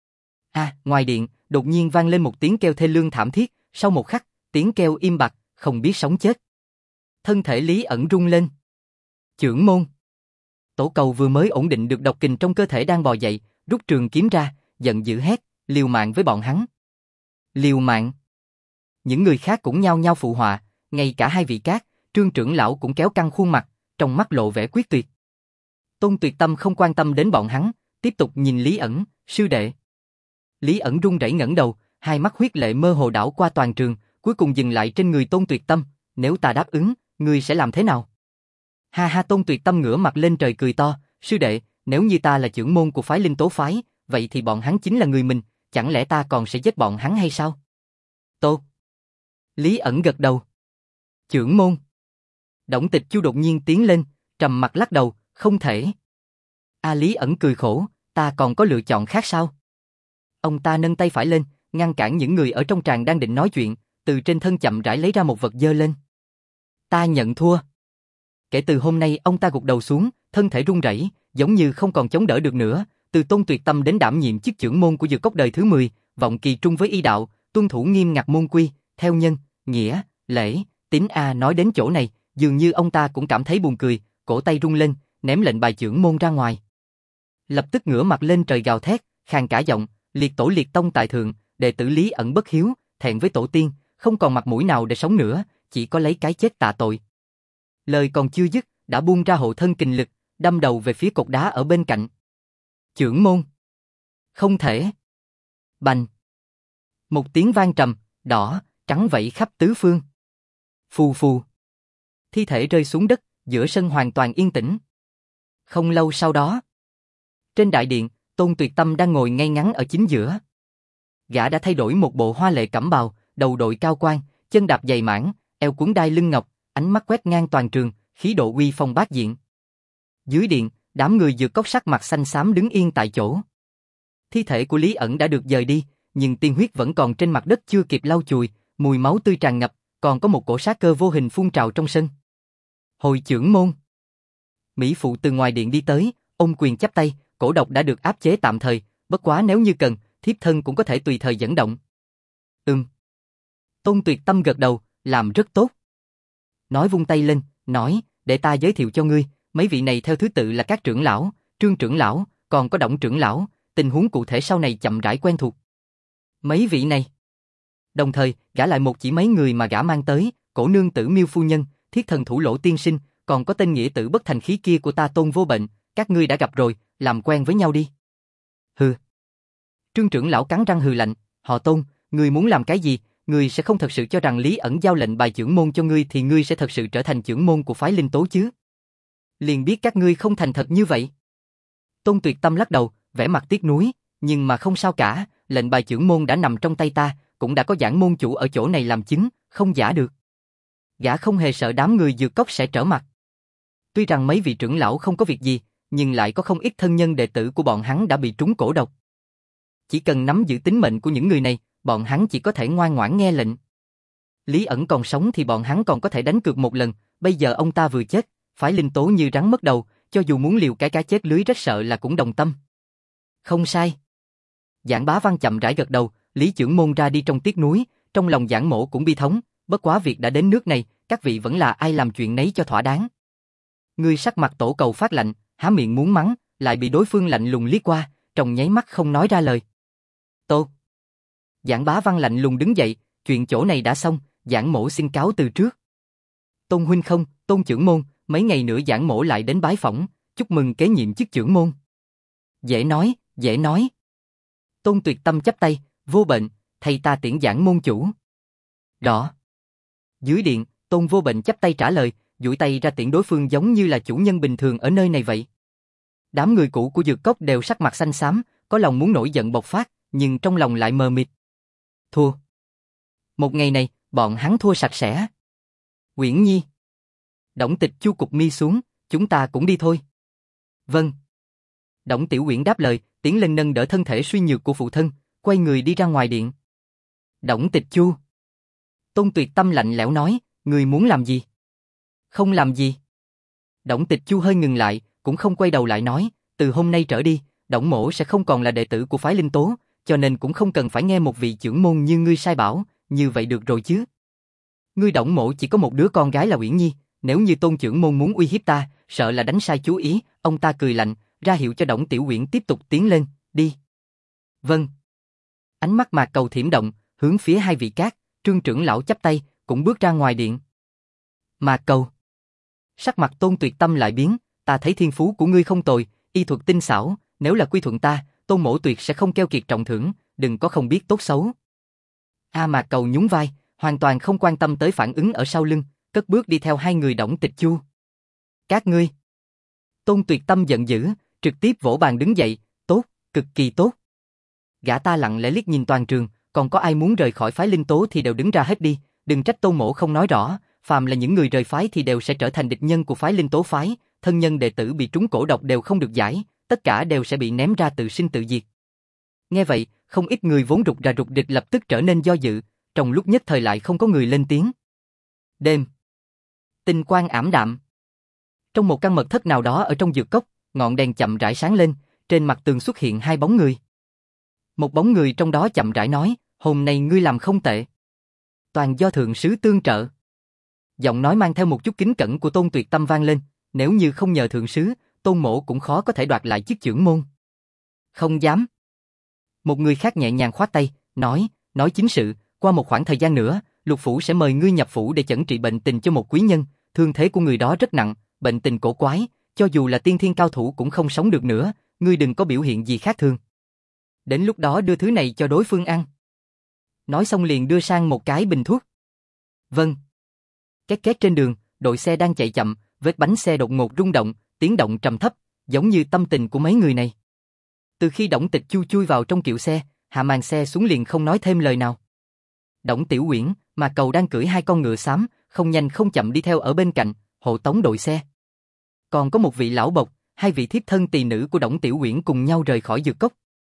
Ngoài điện, đột nhiên vang lên một tiếng kêu thê lương thảm thiết, sau một khắc, tiếng kêu im bặt, không biết sống chết. Thân thể Lý Ẩn rung lên. Trưởng môn! Tổ cầu vừa mới ổn định được độc kình trong cơ thể đang bò dậy, rút trường kiếm ra, giận dữ hét, liều mạng với bọn hắn. Liều mạng! Những người khác cũng nhao nhao phụ họa, ngay cả hai vị Cát, Trương trưởng lão cũng kéo căng khuôn mặt, trong mắt lộ vẻ quyết tuyệt. Tôn Tuyệt Tâm không quan tâm đến bọn hắn, tiếp tục nhìn Lý Ẩn, sư đệ. Lý Ẩn run rẩy ngẩng đầu, hai mắt huyết lệ mơ hồ đảo qua toàn trường, cuối cùng dừng lại trên người Tôn Tuyệt Tâm, nếu ta đáp ứng, ngươi sẽ làm thế nào? Tôn Tuyệt Tâm ngửa mặt lên trời cười to, sư đệ, nếu như ta là trưởng môn của phái Linh Tố phái, vậy thì bọn hắn chính là người mình, chẳng lẽ ta còn sẽ giết bọn hắn hay sao? Tốt. Lý Ẩn gật đầu. Trưởng môn. Đổng Tịch Chu đột nhiên tiến lên, trầm mặt lắc đầu, không thể. Lý Ẩn cười khổ, ta còn có lựa chọn khác sao? Ông ta nâng tay phải lên, ngăn cản những người ở trong tràng đang định nói chuyện, từ trên thân chậm rãi lấy ra một vật giơ lên. Ta nhận thua. Kể từ hôm nay ông ta gục đầu xuống, thân thể run rẩy, giống như không còn chống đỡ được nữa, từ Tôn Tuyệt Tâm đến đảm nhiệm chức trưởng môn của Dược Cốc đời thứ 10, vọng kỳ trung với y đạo, tuân thủ nghiêm ngặt môn quy, theo nhân, nghĩa, lễ, tín nói đến chỗ này, dường như ông ta cũng cảm thấy buồn cười, cổ tay rung lên, ném lệnh bài trưởng môn ra ngoài. Lập tức ngửa mặt lên trời gào thét, khàn cả giọng, liệt tổ liệt tông tại thượng, đệ tử Lý Ẩn bất hiếu, thẹn với tổ tiên, không còn mặt mũi nào để sống nữa, chỉ có lấy cái chết tạ tội. Lời còn chưa dứt, đã buông ra hộ thân kình lực, đâm đầu về phía cột đá ở bên cạnh. Trưởng môn! Không thể! Bành! Một tiếng vang trầm, đỏ, trắng vẩy khắp tứ phương. Phù phù! Thi thể rơi xuống đất, giữa sân hoàn toàn yên tĩnh. Không lâu sau đó, trên đại điện, Tôn Tuyệt Tâm đang ngồi ngay ngắn ở chính giữa. Gã đã thay đổi một bộ hoa lệ cẩm bào, đầu đội cao quan, chân đạp giày mãng, eo cuốn đai lưng ngọc, ánh mắt quét ngang toàn trường, khí độ uy phong bát diện. Dưới điện, đám người Dược Cốc sắc mặt xanh xám đứng yên tại chỗ. Thi thể của Lý Ẩn đã được dời đi, nhưng tiên huyết vẫn còn trên mặt đất chưa kịp lau chùi, mùi máu tươi tràn ngập, còn có một cổ sát cơ vô hình phun trào trong sân. Hội trưởng môn. Mỹ phụ từ ngoài điện đi tới, ôm quyền chắp tay, cổ độc đã được áp chế tạm thời, bất quá nếu như cần, thiếp thân cũng có thể tùy thời dẫn động. Tôn Tuyệt Tâm gật đầu, làm rất tốt. Nói vung tay lên, nói, để ta giới thiệu cho ngươi, mấy vị này theo thứ tự là các trưởng lão, Trương trưởng lão, còn có Đổng trưởng lão, tình huống cụ thể sau này chậm rãi quen thuộc. Mấy vị này. Đồng thời, gã lại một chỉ mấy người mà gã mang tới, cổ nương tử Miêu phu nhân, thiết thần thủ lỗ tiên sinh, còn có tên nghĩa tử bất thành khí kia của ta Tôn vô bệnh, các ngươi đã gặp rồi, làm quen với nhau đi. Hừ. Trương trưởng lão cắn răng hừ lạnh, họ Tôn, ngươi muốn làm cái gì, ngươi sẽ không thật sự cho rằng Lý ẩn giao lệnh bài chưởng môn cho ngươi thì ngươi sẽ thật sự trở thành chưởng môn của phái Linh Tố chứ? Liền biết các ngươi không thành thật như vậy. Tôn Tuyệt Tâm lắc đầu, vẻ mặt tiếc nuối, nhưng mà không sao cả, lệnh bài chưởng môn đã nằm trong tay ta, cũng đã có giảng môn chủ ở chỗ này làm chứng, không giả được. Gã không hề sợ đám người dược cốc sẽ trở mặt. Tuy rằng mấy vị trưởng lão không có việc gì, nhưng lại có không ít thân nhân đệ tử của bọn hắn đã bị trúng cổ độc. Chỉ cần nắm giữ tính mệnh của những người này, bọn hắn chỉ có thể ngoan ngoãn nghe lệnh. Lý ẩn còn sống thì bọn hắn còn có thể đánh cược một lần, bây giờ ông ta vừa chết, phái Linh Tố như rắn mất đầu, cho dù muốn liều cái cá chết lưới rất sợ là cũng đồng tâm. Không sai. Giảng Bá Văn chậm rãi gật đầu, Lý trưởng môn ra đi trong tiếc nuối, trong lòng Giảng Mỗ cũng bi thống, bất quá việc đã đến nước này, các vị vẫn là ai làm chuyện nấy cho thỏa đáng. Ngươi sắc mặt Tổ Cầu phát lạnh, há miệng muốn mắng, lại bị đối phương lạnh lùng liếc qua, trong nháy mắt không nói ra lời. Tốt. Giảng Bá Văn lạnh lùng đứng dậy, chuyện chỗ này đã xong, Giảng Mỗ xin cáo từ trước. Tôn huynh không, Tôn trưởng môn, mấy ngày nữa Giảng Mỗ lại đến bái phỏng, chúc mừng kế nhiệm chức trưởng môn. Dễ nói, dễ nói. Tôn Tuyệt Tâm chắp tay, vô bệnh, thầy ta tiễn Giảng môn chủ. Rõ. Dưới điện, Tôn Vô Bệnh chắp tay trả lời, duỗi tay ra tiễn đối phương giống như là chủ nhân bình thường ở nơi này vậy. Đám người cũ của dược cốc đều sắc mặt xanh xám, có lòng muốn nổi giận bộc phát, nhưng trong lòng lại mờ mịt. Thua. Một ngày này, bọn hắn thua sạch sẽ. Uyển Nhi. Đổng Tịch Chu cụp mi xuống, chúng ta cũng đi thôi. Vâng. Đổng Tiểu Uyển đáp lời, tiến lên nâng đỡ thân thể suy nhược của phụ thân, quay người đi ra ngoài điện. Đổng Tịch Chu. Tôn Tuyệt Tâm lạnh lẽo nói, người muốn làm gì? Không làm gì. Đổng Tịch Chu hơi ngừng lại, cũng không quay đầu lại nói, từ hôm nay trở đi, Đổng Mỗ sẽ không còn là đệ tử của phái Linh Tố, cho nên cũng không cần phải nghe một vị trưởng môn như ngươi sai bảo, như vậy được rồi chứ. Ngươi Đổng Mỗ chỉ có một đứa con gái là Uyển Nhi, nếu như Tôn trưởng môn muốn uy hiếp ta, sợ là đánh sai chú ý, ông ta cười lạnh, ra hiệu cho Đổng Tiểu Uyển tiếp tục tiến lên, đi. Vâng. Ánh mắt Mạc Cầu thiểm động, hướng phía hai vị cát, Trương trưởng lão chắp tay, cũng bước ra ngoài điện. Mạc Cầu. Sắc mặt Tôn Tuyệt Tâm lại biến, ta thấy thiên phú của ngươi không tồi, y thuật tinh xảo, nếu là quy thuận ta, Tôn Mỗ tuyệt sẽ không keo kiệt trọng thưởng, đừng có không biết tốt xấu. Mạc Cầu nhún vai, hoàn toàn không quan tâm tới phản ứng ở sau lưng, cất bước đi theo hai người Đổng Tịch Chu. Các ngươi. Tôn Tuyệt Tâm giận dữ, trực tiếp vỗ bàn đứng dậy, tốt, cực kỳ tốt. Gã ta lặng lẽ liếc nhìn toàn trường, còn có ai muốn rời khỏi phái Linh Tố thì đều đứng ra hết đi, đừng trách Tôn Mỗ không nói rõ, phàm là những người rời phái thì đều sẽ trở thành địch nhân của phái Linh Tố phái, thân nhân đệ tử bị trúng cổ độc đều không được giải, tất cả đều sẽ bị ném ra tự sinh tự diệt. Nghe vậy, không ít người vốn rụt rà rụt rịch lập tức trở nên do dự, trong lúc nhất thời lại không có người lên tiếng. Đêm. Tinh quang ảm đạm. Trong một căn mật thất nào đó ở trong dược cốc, ngọn đèn chậm rãi sáng lên, trên mặt tường xuất hiện hai bóng người. Một bóng người trong đó chậm rãi nói, hôm nay ngươi làm không tệ. Toàn do thượng sứ tương trợ. Giọng nói mang theo một chút kính cẩn của Tôn Tuyệt Tâm vang lên, nếu như không nhờ thượng sứ, Tôn Mỗ cũng khó có thể đoạt lại chức trưởng môn. Không dám. Một người khác nhẹ nhàng khoát tay, nói chính sự, qua một khoảng thời gian nữa, Lục Phủ sẽ mời ngươi nhập phủ để chẩn trị bệnh tình cho một quý nhân, thương thế của người đó rất nặng, bệnh tình cổ quái, cho dù là tiên thiên cao thủ cũng không sống được nữa, ngươi đừng có biểu hiện gì khác thường. Đến lúc đó đưa thứ này cho đối phương ăn. Nói xong liền đưa sang một cái bình thuốc. Vâng. Két két trên đường, đội xe đang chạy chậm, vết bánh xe đột ngột rung động, tiếng động trầm thấp, giống như tâm tình của mấy người này. Từ khi Đổng Tịch Chu chui vào trong kiệu xe, hạ màn xe xuống liền không nói thêm lời nào. Đổng Tiểu Uyển, Mạc Cầu đang cưỡi hai con ngựa xám, không nhanh không chậm đi theo ở bên cạnh, hộ tống đội xe. Còn có một vị lão bộc, hai vị thiếp thân tỳ nữ của Đổng Tiểu Uyển cùng nhau rời khỏi dược cốc.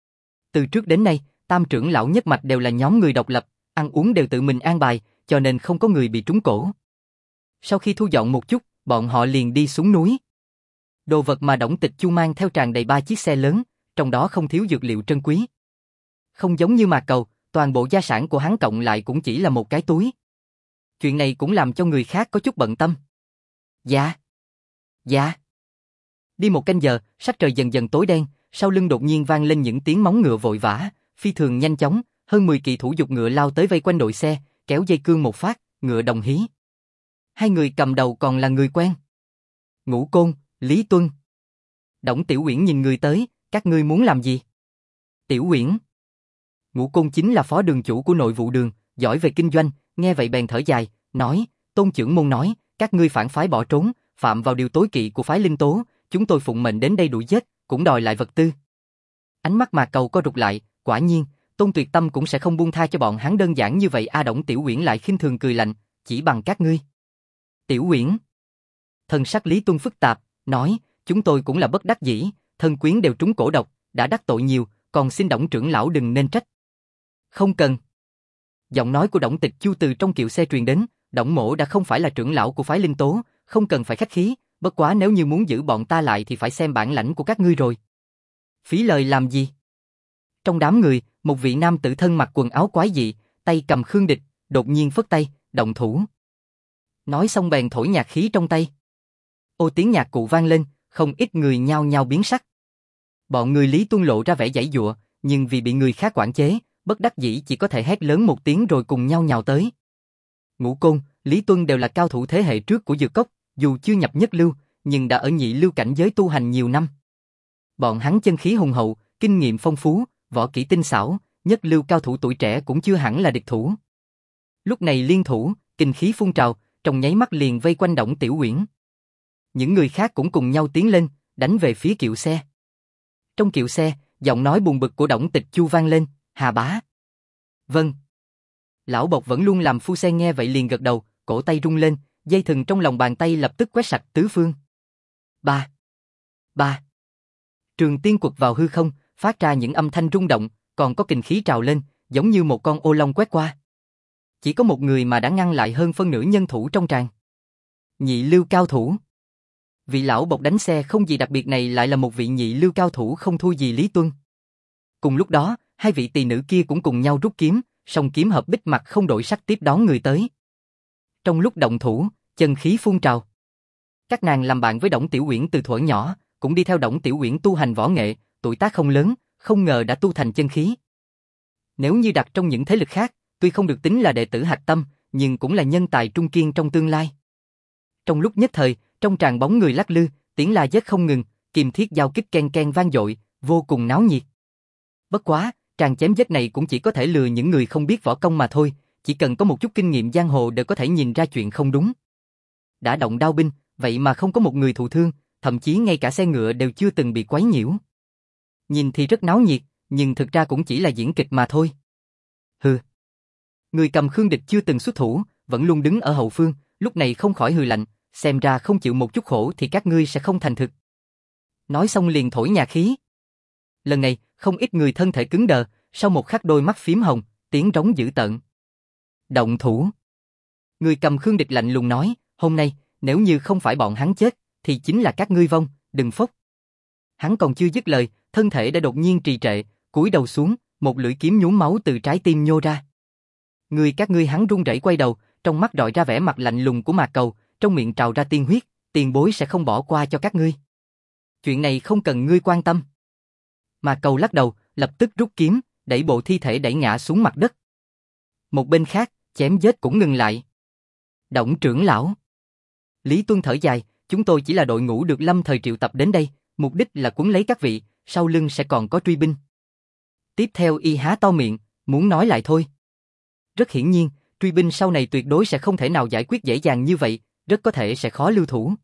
Từ trước đến nay, tam trưởng lão nhất mạch đều là nhóm người độc lập, ăn uống đều tự mình an bài, cho nên không có người bị trúng cổ. Sau khi thu dọn một chút, bọn họ liền đi xuống núi. Đồ vật mà Đổng Tịch Chu mang theo tràn đầy 3 chiếc xe lớn, trong đó không thiếu dược liệu trân quý. Không giống như Mạc Cầu, toàn bộ gia sản của hắn cộng lại cũng chỉ là một cái túi. Chuyện này cũng làm cho người khác có chút bận tâm. Dạ. Dạ. Đi một canh giờ, sắc trời dần dần tối đen, sau lưng đột nhiên vang lên những tiếng móng ngựa vội vã, phi thường nhanh chóng, hơn 10 kỳ thủ dục ngựa lao tới vây quanh đội xe, kéo dây cương một phát, ngựa đồng hí. Hai người cầm đầu còn là người quen. Ngũ Côn, Lý Tuân. Đổng Tiểu Uyển nhìn người tới, các ngươi muốn làm gì? Tiểu Uyển. Ngũ Côn chính là phó đường chủ của nội vụ đường, giỏi về kinh doanh, nghe vậy bèn thở dài, nói, Tôn trưởng môn nói, các ngươi phản phái bỏ trốn, phạm vào điều tối kỵ của phái Linh Tố, chúng tôi phụng mệnh đến đây đuổi giết, cũng đòi lại vật tư. Ánh mắt Mạc Cầu co rụt lại, quả nhiên, Tôn Tuyệt Tâm cũng sẽ không buông tha cho bọn hắn đơn giản như vậy. Đổng Tiểu Uyển lại khinh thường cười lạnh, chỉ bằng các ngươi. Tiểu Uyển. Thần sắc Lý Tuân phức tạp, nói, chúng tôi cũng là bất đắc dĩ, thân quyến đều trúng cổ độc, đã đắc tội nhiều, còn xin Đổng trưởng lão đừng nên trách. Không cần. Giọng nói của Đổng Tịch Chu từ trong kiệu xe truyền đến, Đổng mỗ đã không phải là trưởng lão của phái Linh Tố, không cần phải khách khí, bất quá nếu như muốn giữ bọn ta lại thì phải xem bản lãnh của các ngươi rồi. Phí lời làm gì? Trong đám người, một vị nam tử thân mặc quần áo quái dị, tay cầm khương địch, đột nhiên phất tay, động thủ. Nói xong bèn thổi nhạc khí trong tay. Ô tiếng nhạc cụ vang lên, không ít người nhao nhao biến sắc. Bọn người Lý Tuân lộ ra vẻ giãy giụa, nhưng vì bị người khác quản chế, bất đắc dĩ chỉ có thể hét lớn một tiếng rồi cùng nhau nhào tới. Ngũ Côn, Lý Tuân đều là cao thủ thế hệ trước của Dược Cốc, dù chưa nhập nhất lưu, nhưng đã ở nhị lưu cảnh giới tu hành nhiều năm. Bọn hắn chân khí hùng hậu, kinh nghiệm phong phú, võ kỹ tinh xảo, nhất lưu cao thủ tuổi trẻ cũng chưa hẳn là địch thủ. Lúc này liên thủ, kinh khí phun trào, trong nháy mắt liền vây quanh Đổng Tiểu Uyển. Những người khác cũng cùng nhau tiến lên, đánh về phía kiệu xe. Trong kiệu xe, giọng nói buồn bực của Đổng Tịch Chu vang lên, Hà bá. Vâng. Lão Bộc vẫn luôn làm phu xe nghe vậy liền gật đầu, cổ tay rung lên, dây thừng trong lòng bàn tay lập tức quét sạch tứ phương. Ba. Ba. Trường tiên quật vào hư không, phát ra những âm thanh rung động, còn có kình khí trào lên, giống như một con ô long quét qua. Chỉ có một người mà đã ngăn lại hơn phân nửa nhân thủ trong tràng. Nhị lưu cao thủ. Vị lão Bộc đánh xe không gì đặc biệt này lại là một vị nhị lưu cao thủ không thua gì Lý Tuân. Cùng lúc đó, hai vị tỳ nữ kia cũng cùng nhau rút kiếm, song kiếm hợp bích mặt không đổi sắc tiếp đón người tới. Trong lúc động thủ, chân khí phun trào. Các nàng làm bạn với Đổng Tiểu Uyển từ thuở nhỏ, cũng đi theo Đổng Tiểu Uyển tu hành võ nghệ, tuổi tác không lớn, không ngờ đã tu thành chân khí. Nếu như đặt trong những thế lực khác, tuy không được tính là đệ tử hạch tâm, nhưng cũng là nhân tài trung kiên trong tương lai. Trong lúc nhất thời, trong tràng bóng người lắc lư, tiếng la giết không ngừng, kim thiết giao kích ken ken vang dội, vô cùng náo nhiệt. Bất quá, tràng chém giết này cũng chỉ có thể lừa những người không biết võ công mà thôi, chỉ cần có một chút kinh nghiệm giang hồ đều có thể nhìn ra chuyện không đúng. Đã động đao binh, vậy mà không có một người thụ thương, thậm chí ngay cả xe ngựa đều chưa từng bị quấy nhiễu. Nhìn thì rất náo nhiệt, nhưng thực ra cũng chỉ là diễn kịch mà thôi. Hừ. Người cầm khương địch chưa từng xuất thủ, vẫn luôn đứng ở hậu phương, lúc này không khỏi hừ lạnh, xem ra không chịu một chút khổ thì các ngươi sẽ không thành thực. Nói xong liền thổi nhạc khí. Lần này, không ít người thân thể cứng đờ, sau một khắc đôi mắt phím hồng, tiếng rống dữ tợn. Động thủ. Người cầm khương địch lạnh lùng nói, hôm nay, nếu như không phải bọn hắn chết, thì chính là các ngươi vong, đừng phốc. Hắn còn chưa dứt lời, thân thể đã đột nhiên trì trệ, cúi đầu xuống, một lưỡi kiếm nhuốm máu từ trái tim nhô ra. Các ngươi hắn run rẩy quay đầu, trong mắt đọi ra vẻ mặt lạnh lùng của Mạc Cầu, trong miệng trào ra tiên huyết, tiền bối sẽ không bỏ qua cho các ngươi. Chuyện này không cần ngươi quan tâm. Mạc Cầu lắc đầu, lập tức rút kiếm, đẩy bộ thi thể đẩy ngã xuống mặt đất. Một bên khác, chém giết cũng ngừng lại. Đổng trưởng lão. Lý Tuân thở dài, chúng tôi chỉ là đội ngũ được lâm thời triệu tập đến đây, mục đích là cuốn lấy các vị, sau lưng sẽ còn có truy binh. Tiếp theo y há to miệng, muốn nói lại thôi. Rất hiển nhiên, truy binh sau này tuyệt đối sẽ không thể nào giải quyết dễ dàng như vậy, rất có thể sẽ khó lưu thủ.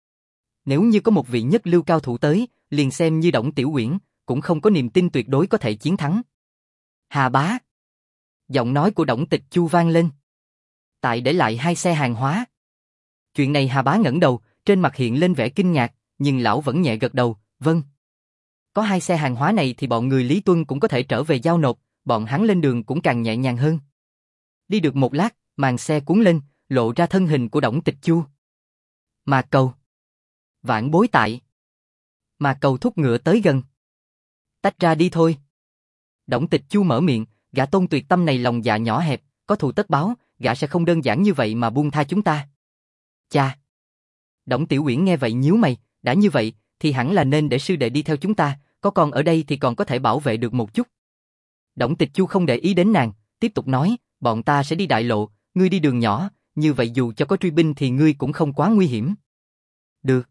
Nếu như có một vị nhất lưu cao thủ tới, liền xem như Đổng Tiểu Uyển, cũng không có niềm tin tuyệt đối có thể chiến thắng. Hà bá. Giọng nói của Đổng Tịch Chu vang lên. Tại để lại 2 xe hàng hóa. Chuyện này Hà bá ngẩng đầu, trên mặt hiện lên vẻ kinh ngạc, nhưng lão vẫn nhẹ gật đầu, vâng. Có 2 xe hàng hóa này thì bọn người Lý Tuân cũng có thể trở về giao nộp, bọn hắn lên đường cũng càng nhẹ nhàng hơn. Đi được một lát, màn xe cuốn lên, lộ ra thân hình của Đổng Tịch Chu. Mạc Cầu. Vãn bối tại. Mạc Cầu thúc ngựa tới gần. Tách ra đi thôi. Đổng Tịch Chu mở miệng, gã Tôn Tuyệt Tâm này lòng dạ nhỏ hẹp, có thù tất báo, gã sẽ không đơn giản như vậy mà buông tha chúng ta. Cha. Đổng Tiểu Uyển nghe vậy nhíu mày, đã như vậy, thì hẳn là nên để sư đệ đi theo chúng ta, có con ở đây thì còn có thể bảo vệ được một chút. Đổng Tịch Chu không để ý đến nàng, tiếp tục nói, bọn ta sẽ đi đại lộ, ngươi đi đường nhỏ, như vậy dù cho có truy binh thì ngươi cũng không quá nguy hiểm. Được.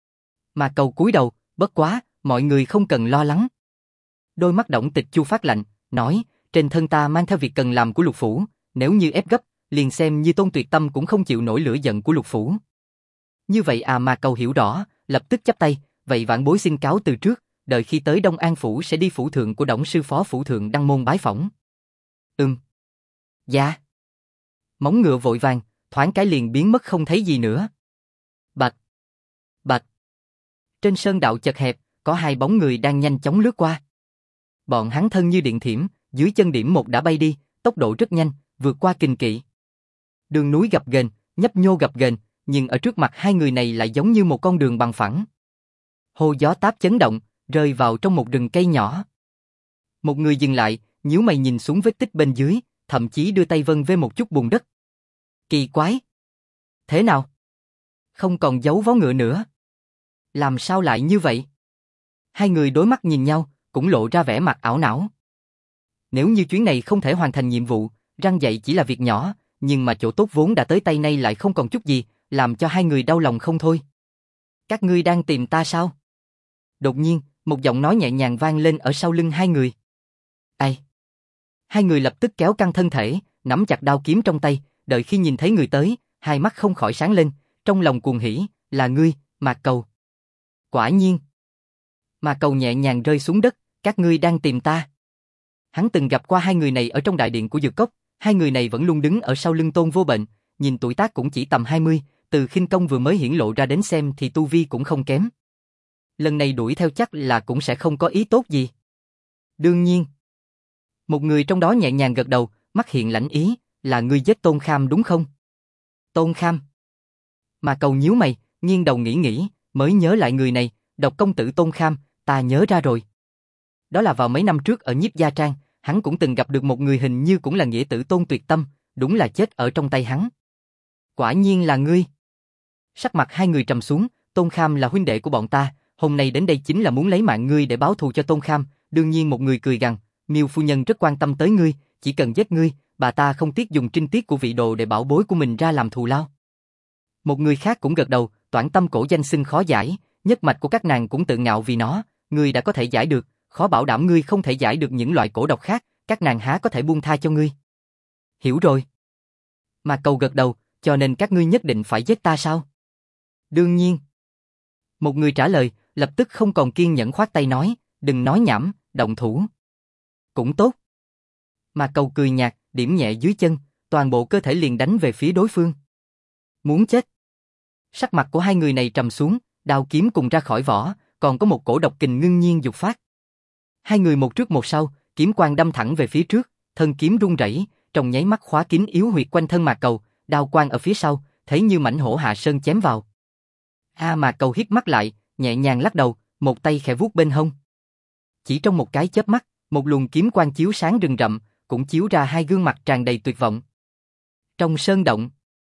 Mà Cầu cúi đầu, bất quá, mọi người không cần lo lắng. Đôi mắt Đổng Tịch Chu phát lạnh, nói, trên thân ta mang theo việc cần làm của Lục Phủ, nếu như ép gấp, liền xem như Tôn Tuyệt Tâm cũng không chịu nổi lửa giận của Lục Phủ. Như vậy à, Mạc Cầu hiểu rõ, lập tức chắp tay, vậy vãn bối xin cáo từ trước, đợi khi tới Đông An Phủ sẽ đi phủ thượng của Đổng sư phó phủ thượng đăng môn bái phỏng. Dạ. Móng ngựa vội vàng, thoáng cái liền biến mất không thấy gì nữa. Bạch. Bạch. Trên sơn đạo chật hẹp, có hai bóng người đang nhanh chóng lướt qua. Bọn hắn thân như điện thiểm, dưới chân điểm một đã bay đi, tốc độ rất nhanh, vượt qua kình kỵ. Đường núi gập ghềnh, nhấp nhô gập ghềnh, nhưng ở trước mặt hai người này lại giống như một con đường bằng phẳng. Hô gió táp chấn động, rơi vào trong một rừng cây nhỏ. Một người dừng lại, nhíu mày nhìn xuống vết tích bên dưới, thậm chí đưa tay vân về một chút bùn đất. Kỳ quái! Thế nào? Không còn dấu vó ngựa nữa. Làm sao lại như vậy? Hai người đối mắt nhìn nhau, cũng lộ ra vẻ mặt ảo não. Nếu như chuyến này không thể hoàn thành nhiệm vụ, răng dạy chỉ là việc nhỏ, nhưng mà chỗ tốt vốn đã tới tay nay lại không còn chút gì, làm cho hai người đau lòng không thôi. Các ngươi đang tìm ta sao? Đột nhiên, một giọng nói nhẹ nhàng vang lên ở sau lưng hai người. Ai? Hai người lập tức kéo căng thân thể, nắm chặt đao kiếm trong tay, đợi khi nhìn thấy người tới, hai mắt không khỏi sáng lên, trong lòng cuồng hỉ, là ngươi, Mạc Cầu. Quả nhiên. Mạc Cầu nhẹ nhàng rơi xuống đất, các ngươi đang tìm ta. Hắn từng gặp qua hai người này ở trong đại điện của Dược Cốc, hai người này vẫn luôn đứng ở sau lưng Tôn Vô Bệnh, nhìn tuổi tác cũng chỉ tầm 20, từ khinh công vừa mới hiển lộ ra đến xem thì tu vi cũng không kém. Lần này đuổi theo chắc là cũng sẽ không có ý tốt gì. Đương nhiên. Một người trong đó nhẹ nhàng gật đầu, mắt hiện lãnh ý, là ngươi giết Tôn Kham đúng không? Tôn Kham. Mà Cầu nhíu mày, nghiêng đầu nghĩ, mới nhớ lại người này, Độc công tử Tôn Kham, ta nhớ ra rồi. Đó là vào mấy năm trước ở Nhiếp Gia Trang, hắn cũng từng gặp được một người hình như cũng là nghĩa tử Tôn Tuyệt Tâm, đúng là chết ở trong tay hắn. Quả nhiên là ngươi. Sắc mặt hai người trầm xuống, Tôn Kham là huynh đệ của bọn ta, hôm nay đến đây chính là muốn lấy mạng ngươi để báo thù cho Tôn Kham. Đương nhiên một người cười gằn, Miêu phu nhân rất quan tâm tới ngươi, chỉ cần giết ngươi, bà ta không tiếc dùng trinh tiết của vị đồ để bảo bối của mình ra làm thù lao. Một người khác cũng gật đầu, Toản Tâm cổ danh xưng khó giải, nhất mạch của các nàng cũng tự ngạo vì nó, ngươi đã có thể giải được, khó bảo đảm ngươi không thể giải được những loại cổ độc khác, các nàng há có thể buông tha cho ngươi. Hiểu rồi. Mà Cầu gật đầu, cho nên các ngươi nhất định phải giết ta sao? Đương nhiên. Một người trả lời, lập tức không còn kiên nhẫn khoát tay nói, đừng nói nhảm, động thủ. Cũng tốt. Mà Cầu cười nhạt, điểm nhẹ dưới chân, toàn bộ cơ thể liền đánh về phía đối phương. Muốn chết. Sắc mặt của hai người này trầm xuống, đao kiếm cùng ra khỏi vỏ, còn có một cổ độc kình ngưng nhiên dục phát. Hai người một trước một sau, kiếm quang đâm thẳng về phía trước, thân kiếm rung rẩy, trong nháy mắt khóa kín yếu huyệt quanh thân Mạc Cầu, đao quang ở phía sau, thấy như mảnh hổ hạ sơn chém vào. Mạc Cầu hít mắt lại, nhẹ nhàng lắc đầu, một tay khẽ vuốt bên hông. Chỉ trong một cái chớp mắt, một luồng kiếm quang chiếu sáng rừng rậm, cũng chiếu ra hai gương mặt tràn đầy tuyệt vọng. Trong sơn động,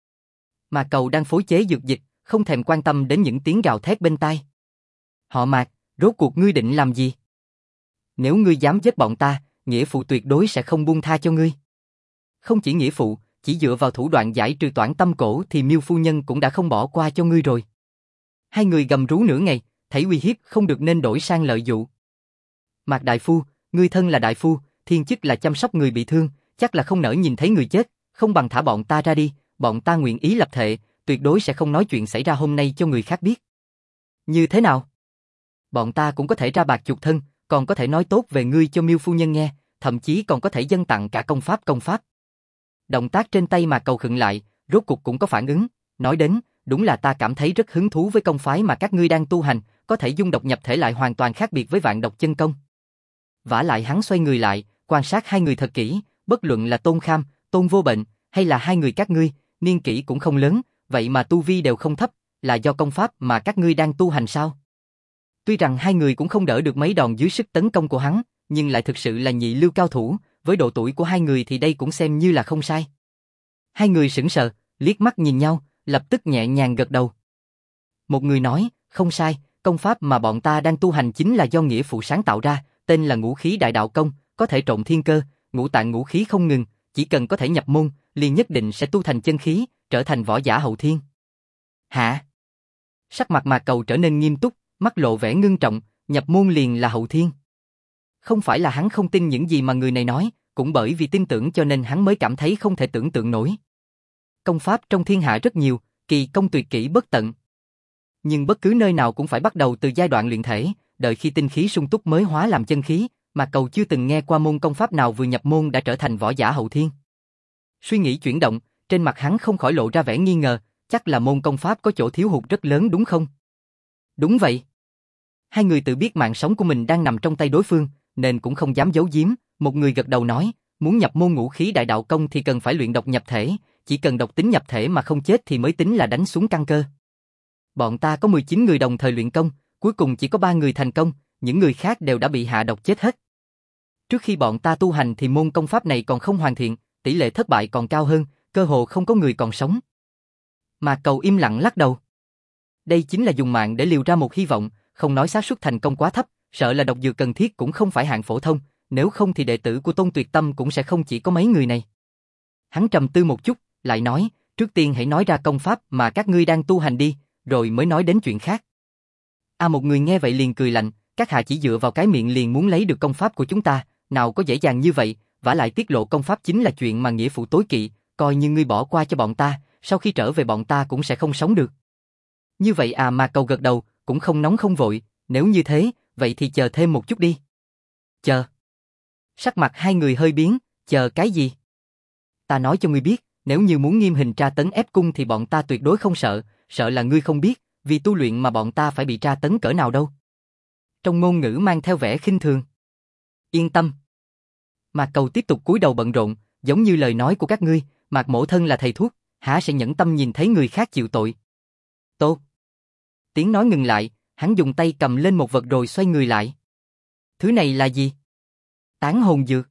Mạc Cầu đang phối chế dược dịch, không thèm quan tâm đến những tiếng gào thét bên tai. Họ Mạc, rốt cuộc ngươi định làm gì? Nếu ngươi dám giết bọn ta, nghĩa phụ tuyệt đối sẽ không buông tha cho ngươi. Không chỉ nghĩa phụ, chỉ dựa vào thủ đoạn giải trừ Toản Tâm cổ thì Miêu phu nhân cũng đã không bỏ qua cho ngươi rồi. Hai người gầm rú nửa ngày, thấy uy hiếp không được nên đổi sang lợi dụ. Mạc đại phu, ngươi thân là đại phu, thiên chức là chăm sóc người bị thương, chắc là không nỡ nhìn thấy người chết, không bằng thả bọn ta ra đi, bọn ta nguyện ý lập thệ, tuyệt đối sẽ không nói chuyện xảy ra hôm nay cho người khác biết. Như thế nào? Bọn ta cũng có thể ra bạc chuộc thân, còn có thể nói tốt về ngươi cho Miêu phu nhân nghe, thậm chí còn có thể dâng tặng cả công pháp. Động tác trên tay mà Cầu khựng lại, rốt cuộc cũng có phản ứng, nói đến, đúng là ta cảm thấy rất hứng thú với công phái mà các ngươi đang tu hành, có thể dung độc nhập thể lại hoàn toàn khác biệt với vạn độc chân công. Vả lại hắn xoay người lại, quan sát hai người thật kỹ, bất luận là Tôn Kham, Tôn Vô Bệnh, hay là hai người các ngươi, niên kỷ cũng không lớn, vậy mà tu vi đều không thấp, là do công pháp mà các ngươi đang tu hành sao? Tuy rằng hai người cũng không đỡ được mấy đòn dưới sức tấn công của hắn, nhưng lại thực sự là nhị lưu cao thủ, với độ tuổi của hai người thì đây cũng xem như là không sai. Hai người sững sờ, liếc mắt nhìn nhau, lập tức nhẹ nhàng gật đầu. Một người nói, không sai, công pháp mà bọn ta đang tu hành chính là do nghĩa phụ sáng tạo ra, tên là Ngũ Khí Đại Đạo Công, có thể trộn thiên cơ, ngũ tạng ngũ khí không ngừng, chỉ cần có thể nhập môn, liền nhất định sẽ tu thành chân khí, trở thành võ giả hậu thiên. Hả? Sắc mặt Mạc Cầu trở nên nghiêm túc, mắt lộ vẻ ngưng trọng, nhập môn liền là hậu thiên. Không phải là hắn không tin những gì mà người này nói, cũng bởi vì tin tưởng cho nên hắn mới cảm thấy không thể tưởng tượng nổi. Công pháp trong thiên hạ rất nhiều, kỳ công tuyệt kỹ bất tận. Nhưng bất cứ nơi nào cũng phải bắt đầu từ giai đoạn luyện thể, đợi khi tinh khí sung túc mới hóa làm chân khí, mà Cầu chưa từng nghe qua môn công pháp nào vừa nhập môn đã trở thành võ giả hậu thiên. Suy nghĩ chuyển động, trên mặt hắn không khỏi lộ ra vẻ nghi ngờ, chắc là môn công pháp có chỗ thiếu hụt rất lớn đúng không? Đúng vậy. Hai người tự biết mạng sống của mình đang nằm trong tay đối phương, nên cũng không dám giấu giếm, một người gật đầu nói, muốn nhập môn ngũ khí đại đạo công thì cần phải luyện độc nhập thể, chỉ cần độc tính nhập thể mà không chết thì mới tính là đánh xuống căn cơ. Bọn ta có 19 người đồng thời luyện công, cuối cùng chỉ có 3 người thành công, những người khác đều đã bị hạ độc chết hết. Trước khi bọn ta tu hành thì môn công pháp này còn không hoàn thiện, tỷ lệ thất bại còn cao hơn, cơ hồ không có người còn sống. Mà Cầu im lặng lắc đầu. Đây chính là dùng mạng để liều ra một hy vọng, không nói xác suất thành công quá thấp, sợ là độc dược cần thiết cũng không phải hạng phổ thông, nếu không thì đệ tử của Tôn Tuyệt Tâm cũng sẽ không chỉ có mấy người này. Hắn trầm tư một chút, lại nói, trước tiên hãy nói ra công pháp mà các ngươi đang tu hành đi, rồi mới nói đến chuyện khác. Một người nghe vậy liền cười lạnh, các hạ chỉ dựa vào cái miệng liền muốn lấy được công pháp của chúng ta, nào có dễ dàng như vậy, vả lại tiết lộ công pháp chính là chuyện mà nghĩa phụ tối kỵ, coi như ngươi bỏ qua cho bọn ta, sau khi trở về bọn ta cũng sẽ không sống được. Như vậy mà Cầu gật đầu, cũng không nóng không vội, nếu như thế, vậy thì chờ thêm một chút đi. Chờ. Sắc mặt hai người hơi biến, chờ cái gì? Ta nói cho ngươi biết, nếu như muốn nghiêm hình tra tấn ép cung thì bọn ta tuyệt đối không sợ, sợ là ngươi không biết, vì tu luyện mà bọn ta phải bị tra tấn cỡ nào đâu. Trong ngôn ngữ mang theo vẻ khinh thường. Yên tâm. Mạc Cầu tiếp tục cúi đầu bận rộn, giống như lời nói của các ngươi, Mạc mỗ thân là thầy thuốc, há sẽ nhẫn tâm nhìn thấy người khác chịu tội. Tốt. Tiếng nói ngừng lại, hắn dùng tay cầm lên một vật rồi xoay người lại. Thứ này là gì? Tán hồn dược.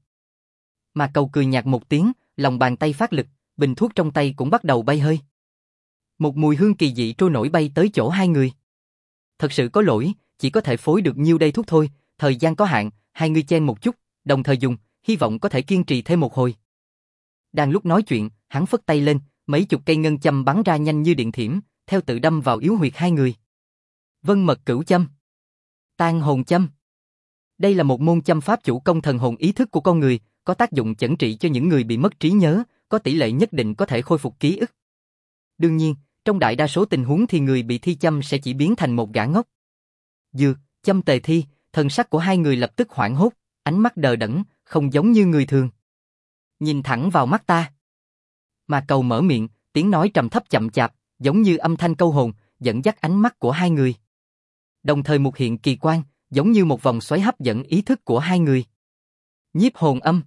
Mạc Cầu cười nhạt một tiếng, lòng bàn tay phát lực, bình thuốc trong tay cũng bắt đầu bay hơi. Một mùi hương kỳ dị trôi nổi bay tới chỗ hai người. Thật sự có lỗi, chỉ có thể phối được nhiêu đây thuốc thôi, thời gian có hạn, hai người chen một chút, đồng thời dùng, hy vọng có thể kiên trì thêm một hồi. Đang lúc nói chuyện, hắn phất tay lên, mấy chục cây ngân châm bắn ra nhanh như điện thiểm, theo tự đâm vào yếu huyệt hai người. Vân mật cửu châm, tan hồn châm. Đây là một môn châm pháp chủ công thần hồn ý thức của con người, có tác dụng chẩn trị cho những người bị mất trí nhớ, có tỷ lệ nhất định có thể khôi phục ký ức. Đương nhiên, trong đại đa số tình huống thì người bị thi châm sẽ chỉ biến thành một gã ngốc. Dược, châm tề thi, thần sắc của hai người lập tức hoảng hốt, ánh mắt đờ đẫn, không giống như người thường. Nhìn thẳng vào mắt ta. Mà Cầu mở miệng, tiếng nói trầm thấp chậm chạp, giống như âm thanh câu hồn, dẫn dắt ánh mắt của hai người. Đồng thời một hiện kỳ quan, giống như một vòng xoáy hấp dẫn ý thức của hai người. Nhiếp hồn âm,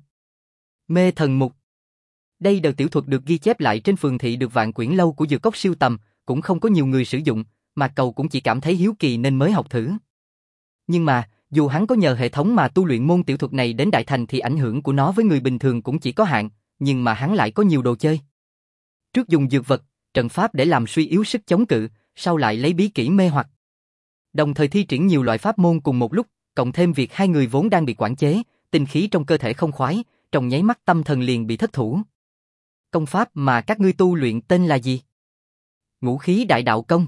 mê thần mục. Đây đều tiểu thuật được ghi chép lại trên phường thị được Vạn Quyển lâu của Dược Cốc siêu tầm, cũng không có nhiều người sử dụng, mà Cầu cũng chỉ cảm thấy hiếu kỳ nên mới học thử. Nhưng mà, dù hắn có nhờ hệ thống mà tu luyện môn tiểu thuật này đến đại thành thì ảnh hưởng của nó với người bình thường cũng chỉ có hạn, nhưng mà hắn lại có nhiều đồ chơi. Trước dùng dược vật, trận pháp để làm suy yếu sức chống cự, sau lại lấy bí kỹ mê hoặc. Đồng thời thi triển nhiều loại pháp môn cùng một lúc, cộng thêm việc hai người vốn đang bị quản chế, tinh khí trong cơ thể không khoái, trong nháy mắt tâm thần liền bị thất thủ. Công pháp mà các ngươi tu luyện tên là gì? Ngũ khí đại đạo công.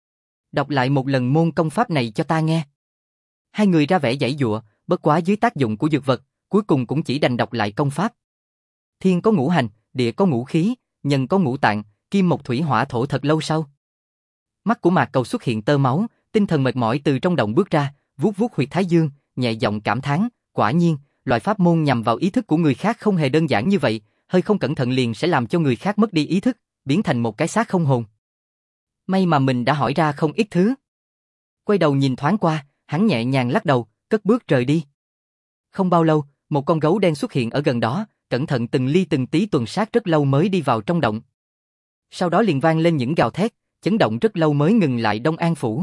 Đọc lại một lần môn công pháp này cho ta nghe. Hai người ra vẻ giãy giụa, bất quá dưới tác dụng của dược vật, cuối cùng cũng chỉ đành đọc lại công pháp. Thiên có ngũ hành, địa có ngũ khí, nhân có ngũ tạng, kim mộc thủy hỏa thổ. Thật lâu sau, mắt của Mạc Cầu xuất hiện tơ máu, tinh thần mệt mỏi từ trong động bước ra, vuốt vuốt huyệt thái dương, nhẹ giọng cảm thán, quả nhiên, loại pháp môn nhằm vào ý thức của người khác không hề đơn giản như vậy, hơi không cẩn thận liền sẽ làm cho người khác mất đi ý thức, biến thành một cái xác không hồn. May mà mình đã hỏi ra không ít thứ. Quay đầu nhìn thoáng qua, hắn nhẹ nhàng lắc đầu, cất bước rời đi. Không bao lâu, một con gấu đen xuất hiện ở gần đó, cẩn thận từng ly từng tí tuần sát rất lâu mới đi vào trong động. Sau đó liền vang lên những gào thét, chấn động rất lâu mới ngừng lại. Đông An Phủ.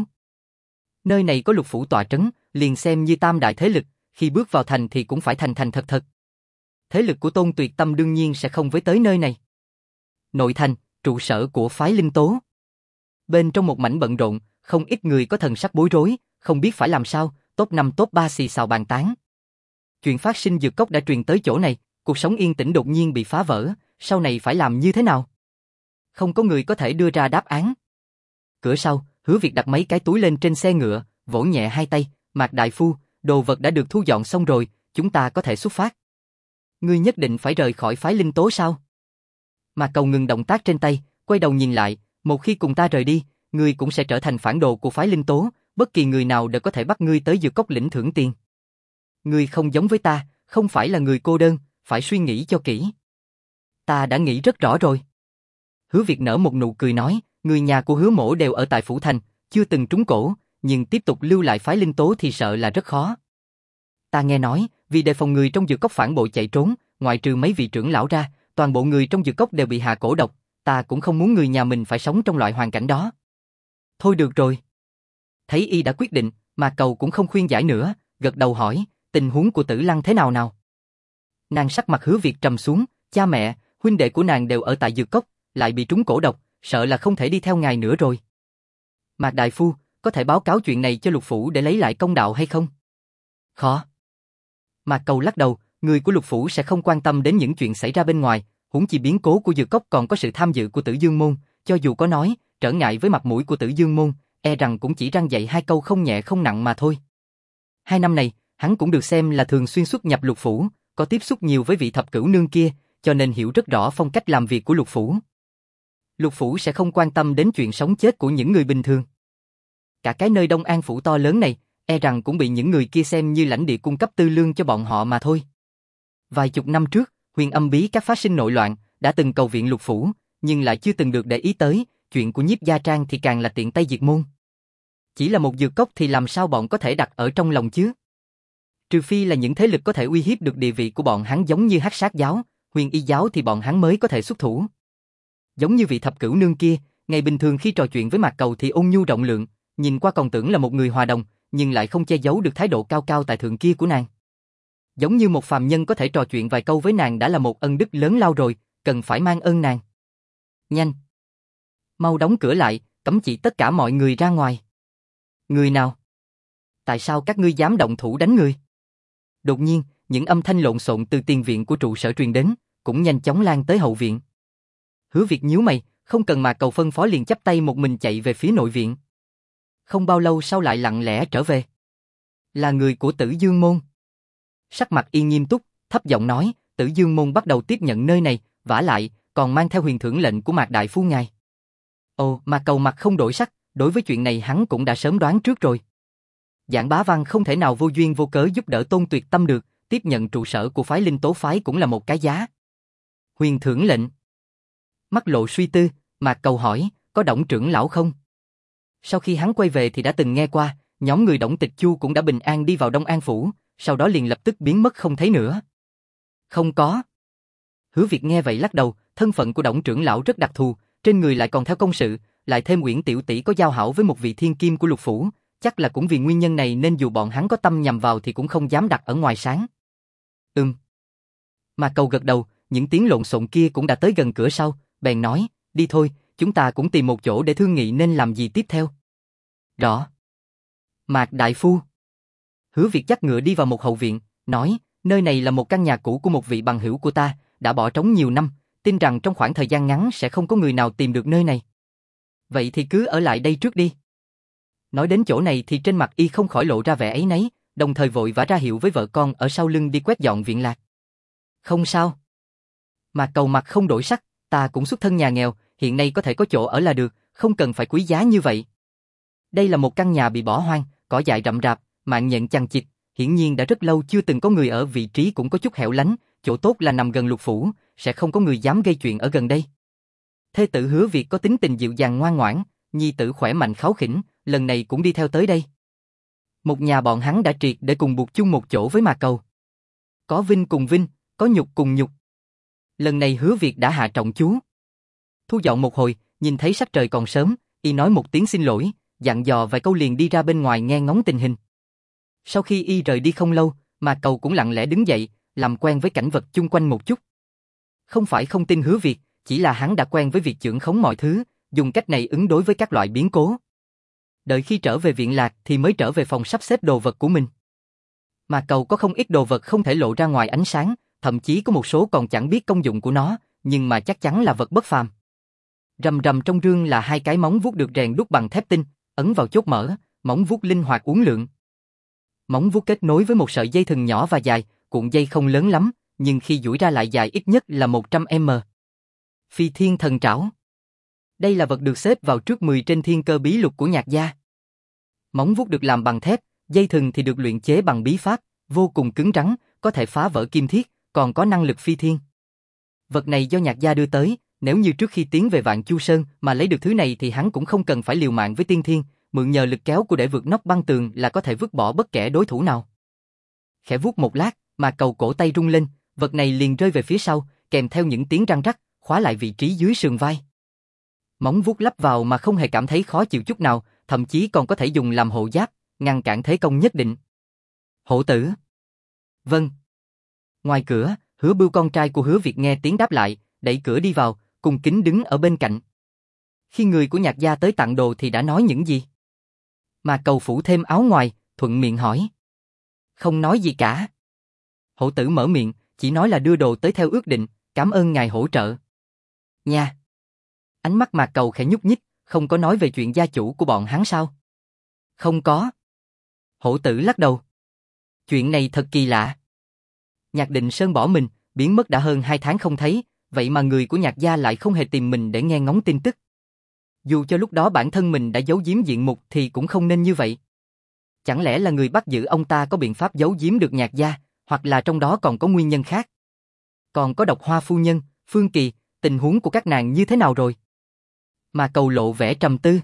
Nơi này có Lục Phủ tọa trấn, liền xem như tam đại thế lực, khi bước vào thành thì cũng phải thành thành thật thật. Thế lực của Tôn Tuyệt Tâm đương nhiên sẽ không với tới nơi này. Nội thành, trụ sở của phái Linh Tố. Bên trong một mảnh bận rộn, không ít người có thần sắc bối rối, không biết phải làm sao, top 5 top 3 xì xào bàn tán. Chuyện phát sinh Dược Cốc đã truyền tới chỗ này, cuộc sống yên tĩnh đột nhiên bị phá vỡ, sau này phải làm như thế nào? Không có người có thể đưa ra đáp án. Cửa sau, Hứa Việt đặt mấy cái túi lên trên xe ngựa, vỗ nhẹ hai tay, Mạc đại phu, đồ vật đã được thu dọn xong rồi, chúng ta có thể xuất phát. Ngươi nhất định phải rời khỏi phái Linh Tố sao? Mạc Cầu ngừng động tác trên tay, quay đầu nhìn lại, một khi cùng ta rời đi, ngươi cũng sẽ trở thành phản đồ của phái Linh Tố, bất kỳ người nào đều có thể bắt ngươi tới dược cốc lĩnh thưởng tiền. Ngươi không giống với ta, không phải là người cô đơn, phải suy nghĩ cho kỹ. Ta đã nghĩ rất rõ rồi. Hứa Việt nở một nụ cười nói, người nhà của Hứa Mỗ đều ở tại Phủ Thành, chưa từng trúng cổ, nhưng tiếp tục lưu lại phái Linh Tố thì sợ là rất khó. Ta nghe nói, vì đề phòng người trong dược cốc phản bội chạy trốn, ngoại trừ mấy vị trưởng lão ra, toàn bộ người trong dược cốc đều bị hạ cổ độc, ta cũng không muốn người nhà mình phải sống trong loại hoàn cảnh đó. Thôi được rồi. Thấy y đã quyết định, mà Cầu cũng không khuyên giải nữa, gật đầu hỏi, tình huống của Tử Lăng thế nào nào? Nàng sắc mặt Hứa Việt trầm xuống, cha mẹ, huynh đệ của nàng đều ở tại dược cốc, lại bị trúng cổ độc, sợ là không thể đi theo ngài nữa rồi. Mạc đại phu, có thể báo cáo chuyện này cho Lục phủ để lấy lại công đạo hay không? Khó. Mạc Cầu lắc đầu, người của Lục phủ sẽ không quan tâm đến những chuyện xảy ra bên ngoài, huống chi biến cố của dược cốc còn có sự tham dự của Tử Dương môn, cho dù có nói, trở ngại với mặt mũi của Tử Dương môn, e rằng cũng chỉ răng dạy hai câu không nhẹ không nặng mà thôi. 2 năm này, hắn cũng được xem là thường xuyên xuất nhập Lục phủ, có tiếp xúc nhiều với vị thập cửu nương kia, cho nên hiểu rất rõ phong cách làm việc của Lục phủ. Lục phủ sẽ không quan tâm đến chuyện sống chết của những người bình thường. Cả cái nơi Đông An phủ to lớn này, e rằng cũng bị những người kia xem như lãnh địa cung cấp tư lương cho bọn họ mà thôi. Vài chục năm trước, Huyền Âm Bí các phát sinh nội loạn, đã từng cầu viện Lục phủ, nhưng lại chưa từng được để ý tới, chuyện của Nhiếp Gia Trang thì càng là tiện tay diệt môn. Chỉ là một dược cốc thì làm sao bọn có thể đặt ở trong lòng chứ? Trừ phi là những thế lực có thể uy hiếp được địa vị của bọn hắn giống như Hắc Sát giáo, Huyền Y giáo thì bọn hắn mới có thể xuất thủ. Giống như vị thập cửu nương kia, ngày bình thường khi trò chuyện với Mạc Cầu thì ôn nhu rộng lượng, nhìn qua còn tưởng là một người hòa đồng, nhưng lại không che giấu được thái độ cao cao tại thượng kia của nàng. Giống như một phàm nhân có thể trò chuyện vài câu với nàng đã là một ân đức lớn lao rồi, cần phải mang ơn nàng. Nhanh! Mau đóng cửa lại, cấm chỉ tất cả mọi người ra ngoài. Người nào? Tại sao các ngươi dám động thủ đánh người? Đột nhiên, những âm thanh lộn xộn từ tiền viện của trụ sở truyền đến, cũng nhanh chóng lan tới hậu viện. Hứa Việt nhíu mày, không cần mà Cầu phân phó liền chắp tay một mình chạy về phía nội viện. Không bao lâu sau lại lặng lẽ trở về. Là người của Tử Dương môn. Sắc mặt y nghiêm túc, thấp giọng nói, Tử Dương môn bắt đầu tiếp nhận nơi này, vả lại, còn mang theo huyền thưởng lệnh của Mạc đại phu ngài. Ồ, Mạc Cầu mặt không đổi sắc, đối với chuyện này hắn cũng đã sớm đoán trước rồi. Giảng Bá Văn không thể nào vô duyên vô cớ giúp đỡ Tôn Tuyệt Tâm được, tiếp nhận trụ sở của phái Linh Tố phái cũng là một cái giá. Huyền thưởng lệnh. Mắt lộ suy tư, Mạc Cầu hỏi, có Đổng trưởng lão không? Sau khi hắn quay về thì đã từng nghe qua, nhóm người Đổng Tịch Chu cũng đã bình an đi vào Đông An phủ, sau đó liền lập tức biến mất không thấy nữa. Không có. Hứa Việt nghe vậy lắc đầu, thân phận của Đổng trưởng lão rất đặc thù, trên người lại còn theo công sự, lại thêm Uyển tiểu tỷ có giao hảo với một vị thiên kim của Lục phủ, chắc là cũng vì nguyên nhân này nên dù bọn hắn có tâm nhằm vào thì cũng không dám đặt ở ngoài sáng. Mà Cầu gật đầu, những tiếng lộn xộn kia cũng đã tới gần cửa sau, bèn nói, đi thôi, chúng ta cũng tìm một chỗ để thương nghị nên làm gì tiếp theo. Rõ. Mạc đại phu. Hứa Việt dắt ngựa đi vào một hậu viện, nói, nơi này là một căn nhà cũ của một vị bằng hữu của ta, đã bỏ trống nhiều năm, tin rằng trong khoảng thời gian ngắn sẽ không có người nào tìm được nơi này. Vậy thì cứ ở lại đây trước đi. Nói đến chỗ này thì trên mặt y không khỏi lộ ra vẻ áy náy, đồng thời vội vã ra hiệu với vợ con ở sau lưng đi quét dọn viện lạc. Không sao. Mạc Cầu mặt không đổi sắc, ta cũng xuất thân nhà nghèo, hiện nay có thể có chỗ ở là được, không cần phải quý giá như vậy. Đây là một căn nhà bị bỏ hoang, cỏ dại rậm rạp, mạng nhện chằng chịt, hiển nhiên đã rất lâu chưa từng có người ở, vị trí cũng có chút hẻo lánh, chỗ tốt là nằm gần Lục phủ, sẽ không có người dám gây chuyện ở gần đây. Thê tử Hứa Việt có tính tình dịu dàng ngoan ngoãn, nhi tử khỏe mạnh kháu khỉnh, lần này cũng đi theo tới đây. Một nhà bọn hắn đã triệt để cùng buộc chung một chỗ với Mạc Cầu. Có vinh cùng vinh, có nhục cùng nhục. Lần này Hứa Việt đã hạ trọng chú. Thu dọn một hồi, nhìn thấy sắc trời còn sớm, y nói một tiếng xin lỗi, dặn dò vài câu liền đi ra bên ngoài nghe ngóng tình hình. Sau khi y rời đi không lâu, Mạc Cầu cũng lặng lẽ đứng dậy, làm quen với cảnh vật chung quanh một chút. Không phải không tin Hứa Việt, chỉ là hắn đã quen với việc chưởng khống mọi thứ, dùng cách này ứng đối với các loại biến cố. Đợi khi trở về viện lạc thì mới trở về phòng sắp xếp đồ vật của mình. Mạc Cầu có không ít đồ vật không thể lộ ra ngoài ánh sáng, thậm chí có một số còn chẳng biết công dụng của nó, nhưng mà chắc chắn là vật bất phàm. Rầm rầm trong rương là 2 cái móng vuốt được rèn đúc bằng thép tinh, ấn vào chốt mở, móng vuốt linh hoạt uốn lượn. Móng vuốt kết nối với một sợi dây thừng nhỏ và dài, cuộn dây không lớn lắm, nhưng khi duỗi ra lại dài ít nhất là 100m. Phi thiên thần trảo. Đây là vật được xếp vào trước 10 trên thiên cơ bí lục của Nhạc gia. Móng vuốt được làm bằng thép, dây thừng thì được luyện chế bằng bí pháp, vô cùng cứng rắn, có thể phá vỡ kim thiết, còn có năng lực phi thiên. Vật này do Nhạc gia đưa tới, nếu như trước khi tiến về Vạn Chu Sơn mà lấy được thứ này thì hắn cũng không cần phải liều mạng với tiên thiên, mượn nhờ lực kéo của để vượt nóc băng tường là có thể vứt bỏ bất kể đối thủ nào. Khẽ vuốt một lát, mà cầu cổ tay rung lên, vật này liền rơi về phía sau, kèm theo những tiếng răng rắc, khóa lại vị trí dưới sườn vai. Móng vuốt lắp vào mà không hề cảm thấy khó chịu chút nào, thậm chí còn có thể dùng làm hộ giáp, ngăn cản thế công nhất định. Hổ tử. Vâng. Ngoài cửa, Hứa Bưu con trai của Hứa Việt nghe tiếng đáp lại, đẩy cửa đi vào, cung kính đứng ở bên cạnh. Khi người của Nhạc gia tới tặng đồ thì đã nói những gì? Mà cầu phủ thêm áo ngoài, thuận miệng hỏi. Không nói gì cả. Hổ tử mở miệng, chỉ nói là đưa đồ tới theo ước định, cảm ơn ngài hỗ trợ. Nha. Ánh mắt Mạc Cầu khẽ nhúc nhích, không có nói về chuyện gia chủ của bọn hắn sao? Không có. Hổ tử lắc đầu. Chuyện này thật kỳ lạ. Nhạc Định Sơn bỏ mình, biến mất đã hơn 2 tháng không thấy, vậy mà người của Nhạc gia lại không hề tìm mình để nghe ngóng tin tức. Dù cho lúc đó bản thân mình đã giấu giếm diện mục thì cũng không nên như vậy. Chẳng lẽ là người bắt giữ ông ta có biện pháp giấu giếm được Nhạc gia, hoặc là trong đó còn có nguyên nhân khác? Còn có Độc Hoa phu nhân, Phương Kỳ, tình huống của các nàng như thế nào rồi? Mà Cầu lộ vẻ trầm tư.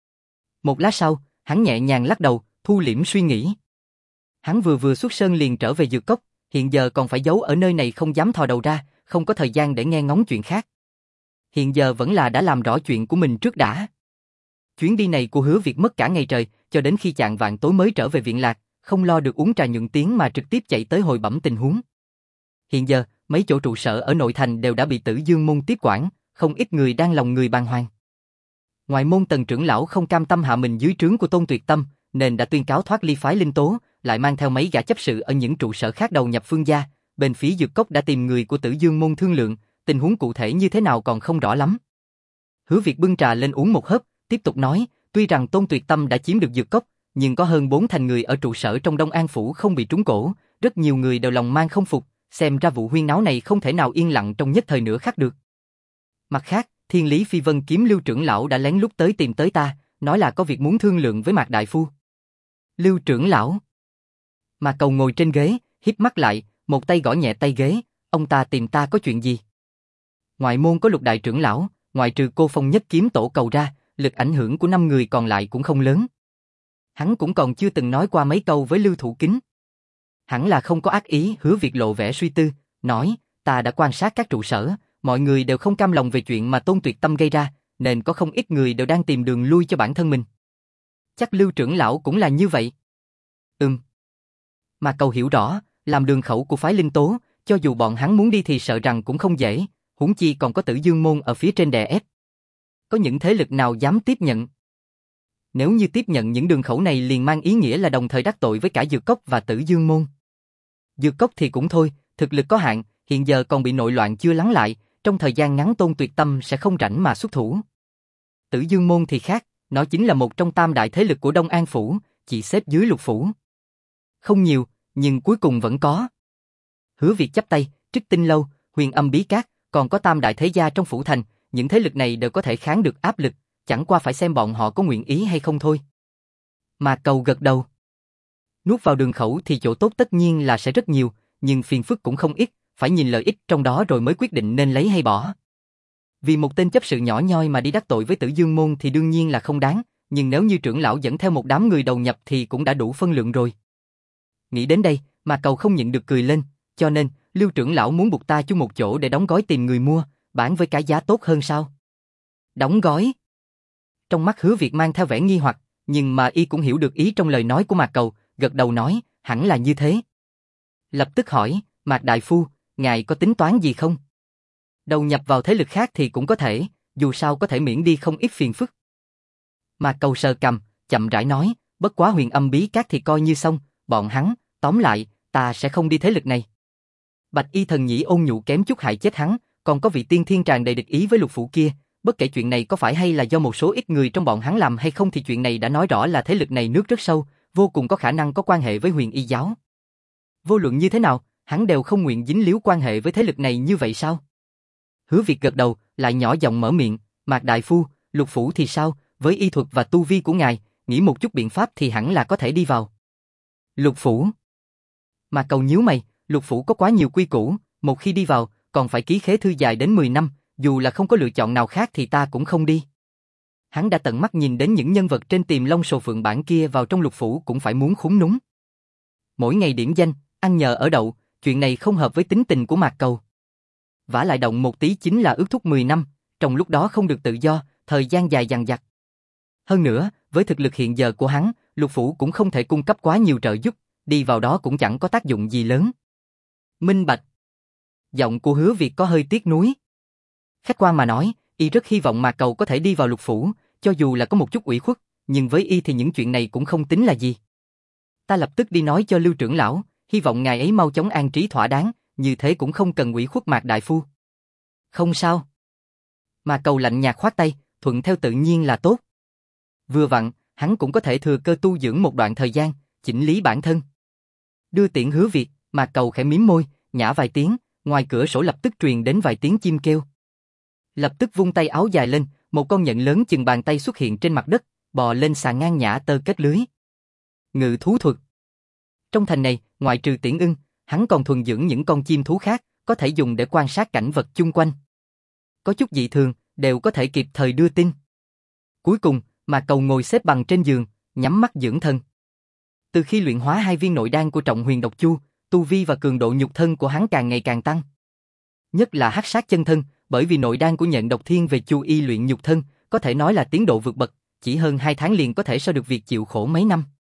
Một lát sau, hắn nhẹ nhàng lắc đầu, thu liễm suy nghĩ. Hắn vừa xuất sơn liền trở về dược cốc, hiện giờ còn phải giấu ở nơi này không dám thò đầu ra, không có thời gian để nghe ngóng chuyện khác. Hiện giờ vẫn là đã làm rõ chuyện của mình trước đã. Chuyến đi này của Hứa Việt mất cả ngày trời, cho đến khi chạng vạng tối mới trở về viện lạc, không lo được uống trà nhuận tiếng mà trực tiếp chạy tới hồi bẩm tình huống. Hiện giờ, mấy chỗ trụ sở ở nội thành đều đã bị Tử Dương môn tiếp quản, không ít người đang lòng người bàng hoàng. Ngoại môn Tần trưởng lão không cam tâm hạ mình dưới trướng của Tôn Tuyệt Tâm, nên đã tuyên cáo thoát ly phái Linh Tố, lại mang theo mấy gã chấp sự ở những trụ sở khác đầu nhập Phương gia. Bên phía Dược Cốc đã tìm người của Tử Dương môn thương lượng, tình huống cụ thể như thế nào còn không rõ lắm. Hứa Việt bưng trà lên uống một hớp, tiếp tục nói, tuy rằng Tôn Tuyệt Tâm đã chiếm được Dược Cốc, nhưng có hơn 4 thành người ở trụ sở trong Đông An phủ không bị trúng cổ, rất nhiều người đều lòng mang không phục, xem ra vụ huyên náo này không thể nào yên lặng trong nhất thời nửa khắc được. Mặt khác, Thiên Lý Phi Vân kiếm Lưu trưởng lão đã lén lút tìm tới ta, nói là có việc muốn thương lượng với Mạc đại phu. Lưu trưởng lão. Mạc Cầu ngồi trên ghế, híp mắt lại, một tay gõ nhẹ tay ghế, ông ta tìm ta có chuyện gì? Ngoại môn có Lục đại trưởng lão, ngoại trừ Cô Phong nhất kiếm tổ cầu ra, lực ảnh hưởng của 5 người còn lại cũng không lớn. Hắn cũng còn chưa từng nói qua mấy câu với Lưu Thủ Kính. Hẳn là không có ác ý. Hứa Việt lộ vẻ suy tư, nói, ta đã quan sát các trụ sở, mọi người đều không cam lòng về chuyện mà Tôn Tuyệt Tâm gây ra, nên có không ít người đều đang tìm đường lui cho bản thân mình. Chắc Lưu trưởng lão cũng là như vậy. Mà Cầu hiểu rõ, làm đường khẩu của phái Linh Tố, cho dù bọn hắn muốn đi thì sợ rằng cũng không dễ, huống chi còn có Tử Dương môn ở phía trên đè ép. Có những thế lực nào dám tiếp nhận? Nếu như tiếp nhận những đường khẩu này liền mang ý nghĩa là đồng thời đắc tội với cả Dược Cốc và Tử Dương môn. Dược Cốc thì cũng thôi, thực lực có hạn, hiện giờ còn bị nội loạn chưa lắng lại, trong thời gian ngắn Tôn Tuyệt Tâm sẽ không rảnh mà xuất thủ. Tử Dương môn thì khác, nó chính là một trong tam đại thế lực của Đông An phủ, chỉ xếp dưới Lục phủ. Không nhiều, nhưng cuối cùng vẫn có. Hứa Việt chắp tay, Trích Tinh lâu, Huyền Âm bí cát, còn có tam đại thế gia trong phủ thành, những thế lực này đều có thể kháng được áp lực, chẳng qua phải xem bọn họ có nguyện ý hay không thôi. Mà Cầu gật đầu. Nuốt vào đường khẩu thì chỗ tốt tất nhiên là sẽ rất nhiều, nhưng phiền phức cũng không ít, phải nhìn lợi ích trong đó rồi mới quyết định nên lấy hay bỏ. Vì một tên chấp sự nhỏ nhoi mà đi đắc tội với Tử Dương môn thì đương nhiên là không đáng, nhưng nếu như trưởng lão dẫn theo một đám người đầu nhập thì cũng đã đủ phân lượng rồi. Nghĩ đến đây, mà Cầu không nhịn được cười lên, cho nên, Lưu trưởng lão muốn buộc ta chung một chỗ để đóng gói tìm người mua, bán với cái giá tốt hơn sao? Đóng gói? Trong mắt Hứa Việt mang theo vẻ nghi hoặc, nhưng mà y cũng hiểu được ý trong lời nói của Mạc Cầu, gật đầu nói, hẳn là như thế. Lập tức hỏi, Mạc đại phu, ngài có tính toán gì không? Đầu nhập vào thế lực khác thì cũng có thể, dù sao có thể miễn đi không ít phiền phức. Mạc Cầu sờ cằm, chậm rãi nói, bất quá Huyền Âm bí cát thì coi như xong, bọn hắn, tóm lại, ta sẽ không đi thế lực này. Bạch y thần nhĩ ôn nhu kém chút hại chết hắn, còn có vị tiên thiên tràn đầy địch ý với Lục phủ kia, bất kể chuyện này có phải hay là do một số ít người trong bọn hắn làm hay không thì chuyện này đã nói rõ là thế lực này nước rất sâu, vô cùng có khả năng có quan hệ với Huyền Y giáo. Vô luận như thế nào, hắn đều không nguyện dính líu quan hệ với thế lực này như vậy sao? Hứa Việt gật đầu, lại nhỏ giọng mở miệng, Mạc đại phu, Lục phủ thì sao, với y thuật và tu vi của ngài, nghĩ một chút biện pháp thì hẳn là có thể đi vào. Lục phủ. Mạc Cầu nhíu mày, Lục phủ có quá nhiều quy củ, một khi đi vào, còn phải ký khế thư dài đến 10 năm, dù là không có lựa chọn nào khác thì ta cũng không đi. Hắn đã tận mắt nhìn đến những nhân vật trên Tiềm Long Sồ Phượng bản kia vào trong Lục phủ cũng phải muốn khúm núm. Mỗi ngày điểm danh, ăn nhờ ở đậu, chuyện này không hợp với tính tình của Mạc Cầu. Vả lại động một tí chính là ước thúc 10 năm, trong lúc đó không được tự do, thời gian dài dằng dặc. Hơn nữa, với thực lực hiện giờ của hắn, Lục phủ cũng không thể cung cấp quá nhiều trợ giúp, đi vào đó cũng chẳng có tác dụng gì lớn. Minh bạch. Giọng của Hứa Việt có hơi tiếc nuối. Khách quan mà nói, y rất hy vọng Mạc Cầu có thể đi vào Lục phủ, cho dù là có một chút ủy khuất, nhưng với y thì những chuyện này cũng không tính là gì. Ta lập tức đi nói cho Lưu trưởng lão, hy vọng ngài ấy mau chóng an trí thỏa đáng, như thế cũng không cần ủy khuất Mạc đại phu. Không sao. Mạc Cầu lạnh nhạt khoát tay, thuận theo tự nhiên là tốt. Vừa vặn, hắn cũng có thể thừa cơ tu dưỡng một đoạn thời gian, chỉnh lý bản thân. Đưa tiễn Hứa Việt, Mạc Cầu khẽ mím môi, nhả vài tiếng, ngoài cửa sổ lập tức truyền đến vài tiếng chim kêu. Lập tức vung tay áo dài lên, một con nhện lớn chừng bàn tay xuất hiện trên mặt đất, bò lên sàn ngang nhã tơ kết lưới. Ngự thú thuật. Trong thành này, ngoại trừ Tiễn Ưng, hắn còn thuần dưỡng những con chim thú khác, có thể dùng để quan sát cảnh vật chung quanh. Có chút dị thường, đều có thể kịp thời đưa tin. Cuối cùng, Mạc Cầu ngồi xếp bằng trên giường, nhắm mắt dưỡng thân. Từ khi luyện hóa 2 viên nội đan của Trọng Huyền Độc Chu, tu vi và cường độ nhục thân của hắn càng ngày càng tăng. Nhất là hắc sát chân thân, bởi vì nội đan của Nhện Độc Thiên về Chu y luyện nhục thân, có thể nói là tiến độ vượt bậc, chỉ hơn 2 tháng liền có thể so được việc chịu khổ mấy năm.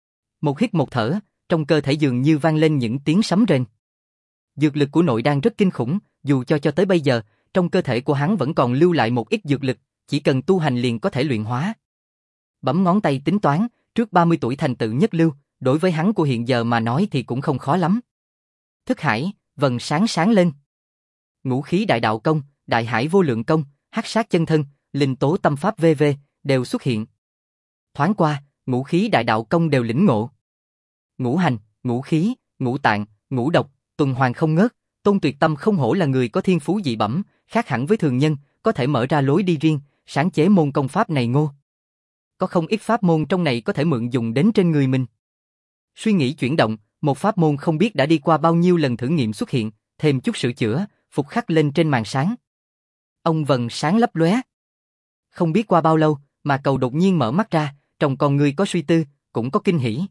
Một hít một thở, trong cơ thể dường như vang lên những tiếng sấm rền. Dược lực của nội đan rất kinh khủng, dù cho tới bây giờ, trong cơ thể của hắn vẫn còn lưu lại một ít dược lực, chỉ cần tu hành liền có thể luyện hóa. Bấm ngón tay tính toán, trước 30 tuổi thành tựu nhất lưu, đối với hắn của hiện giờ mà nói thì cũng không khó lắm. Thức hải, vầng sáng sáng lên. Ngũ khí đại đạo công, đại hải vô lượng công, hắc sát chân thân, linh tố tâm pháp v.v. đều xuất hiện. Thoáng qua, ngũ khí đại đạo công đều lĩnh ngộ. Ngũ hành, ngũ khí, ngũ tạng, ngũ độc, tuần hoàn không ngớt, Tôn Tuyệt Tâm không hổ là người có thiên phú dị bẩm, khác hẳn với thường nhân, có thể mở ra lối đi riêng, sáng chế môn công pháp này ngô. Có không ít pháp môn trong này có thể mượn dùng đến trên người mình. Suy nghĩ chuyển động, một pháp môn không biết đã đi qua bao nhiêu lần thử nghiệm xuất hiện, thêm chút sửa chữa, phục khắc lên trên màn sáng. Ông vầng sáng lấp lóe. Không biết qua bao lâu, mà Cầu đột nhiên mở mắt ra, trong con người có suy tư, cũng có kinh hỉ.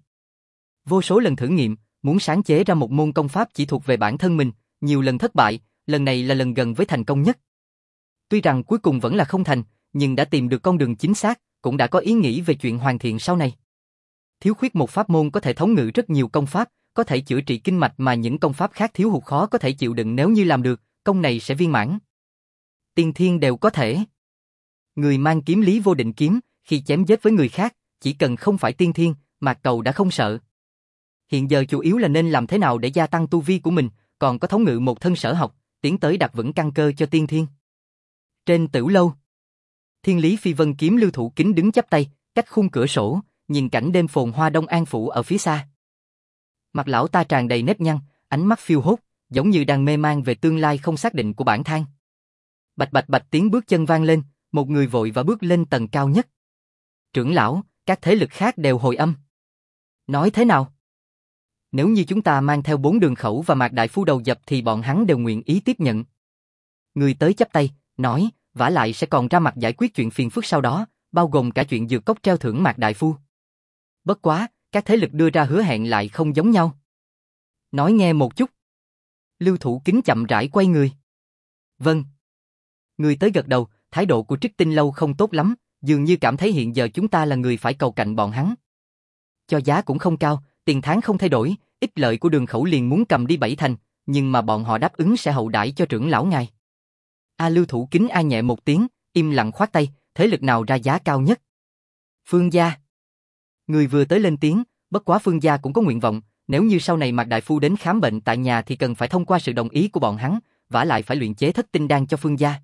Vô số lần thử nghiệm, muốn sáng chế ra một môn công pháp chỉ thuộc về bản thân mình, nhiều lần thất bại, lần này là lần gần với thành công nhất. Tuy rằng cuối cùng vẫn là không thành, nhưng đã tìm được con đường chính xác, cũng đã có ý nghĩ về chuyện hoàn thiện sau này. Thiếu khuyết một pháp môn có thể thống ngự rất nhiều công pháp, có thể chữa trị kinh mạch mà những công pháp khác thiếu hụt khó có thể chịu đựng, nếu như làm được, công này sẽ viên mãn. Tiên thiên đều có thể. Người mang kiếm lý vô định kiếm, khi chém giết với người khác, chỉ cần không phải tiên thiên, Mạc Cầu đã không sợ. Hiện giờ chủ yếu là nên làm thế nào để gia tăng tu vi của mình, còn có thống ngự một thân sở học, tiến tới đặt vững căn cơ cho tiên thiên. Trên Tửu lâu, Thiên Lý Phi Vân kiếm Lưu Thủ Kính đứng chắp tay, cách khung cửa sổ, nhìn cảnh đêm phồn hoa Đông An phủ ở phía xa. Mặt lão ta tràn đầy nếp nhăn, ánh mắt phiêu hốt, giống như đang mê man về tương lai không xác định của bản thân. Bạch bạch bạch tiếng bước chân vang lên, một người vội và bước lên tầng cao nhất. Trưởng lão, các thế lực khác đều hồi âm. Nói thế nào? Nếu như chúng ta mang theo 4 đường khẩu và Mạc đại phu đầu dập thì bọn hắn đều nguyện ý tiếp nhận. Người tới chắp tay, nói, vả lại sẽ còn ra mặt giải quyết chuyện phiền phức sau đó, bao gồm cả chuyện dược cốc treo thưởng Mạc đại phu. Bất quá, các thế lực đưa ra hứa hẹn lại không giống nhau. Nói nghe một chút. Lưu Thủ Kính chậm rãi quay người. Vâng. Người tới gật đầu, thái độ của Trích Tinh lâu không tốt lắm, dường như cảm thấy hiện giờ chúng ta là người phải cầu cạnh bọn hắn. Cho giá cũng không cao, tiền tháng không thay đổi, ích lợi của đường khẩu liền muốn cầm đi 7 thành, nhưng mà bọn họ đáp ứng sẽ hậu đãi cho trưởng lão ngài. Lưu Thủ Kính a nhẹ một tiếng, im lặng khoát tay, thế lực nào ra giá cao nhất? Phương gia. Người vừa tới lên tiếng, bất quá Phương gia cũng có nguyện vọng, nếu như sau này Mạc đại phu đến khám bệnh tại nhà thì cần phải thông qua sự đồng ý của bọn hắn, vả lại phải luyện chế thất tinh đan cho Phương gia.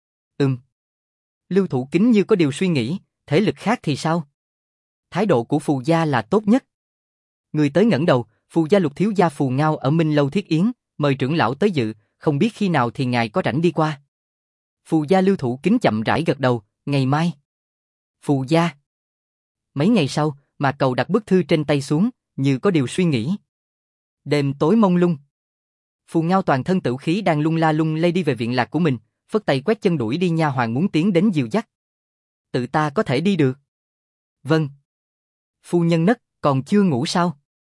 Lưu Thủ Kính như có điều suy nghĩ, thế lực khác thì sao? Thái độ của Phù gia là tốt nhất. Người tới ngẩng đầu, Phù gia Lục thiếu gia Phù Ngao ở Minh Lâu thiết yến, mời trưởng lão tới dự, không biết khi nào thì ngài có rảnh đi qua. Phù gia Lưu Thủ Kính chậm rãi gật đầu, ngày mai. Phù gia. Mấy ngày sau, Mạc Cầu đặt bức thư trên tay xuống, như có điều suy nghĩ. Đêm tối mông lung. Phù Ngao toàn thân tửu khí đang lung la lung lay đi về viện lạc của mình, phất tay quét chân đuổi đi nha hoàn muốn tiến đến dìu dắt. Tự ta có thể đi được. Vâng. Phu nhân nấc, còn chưa ngủ sao?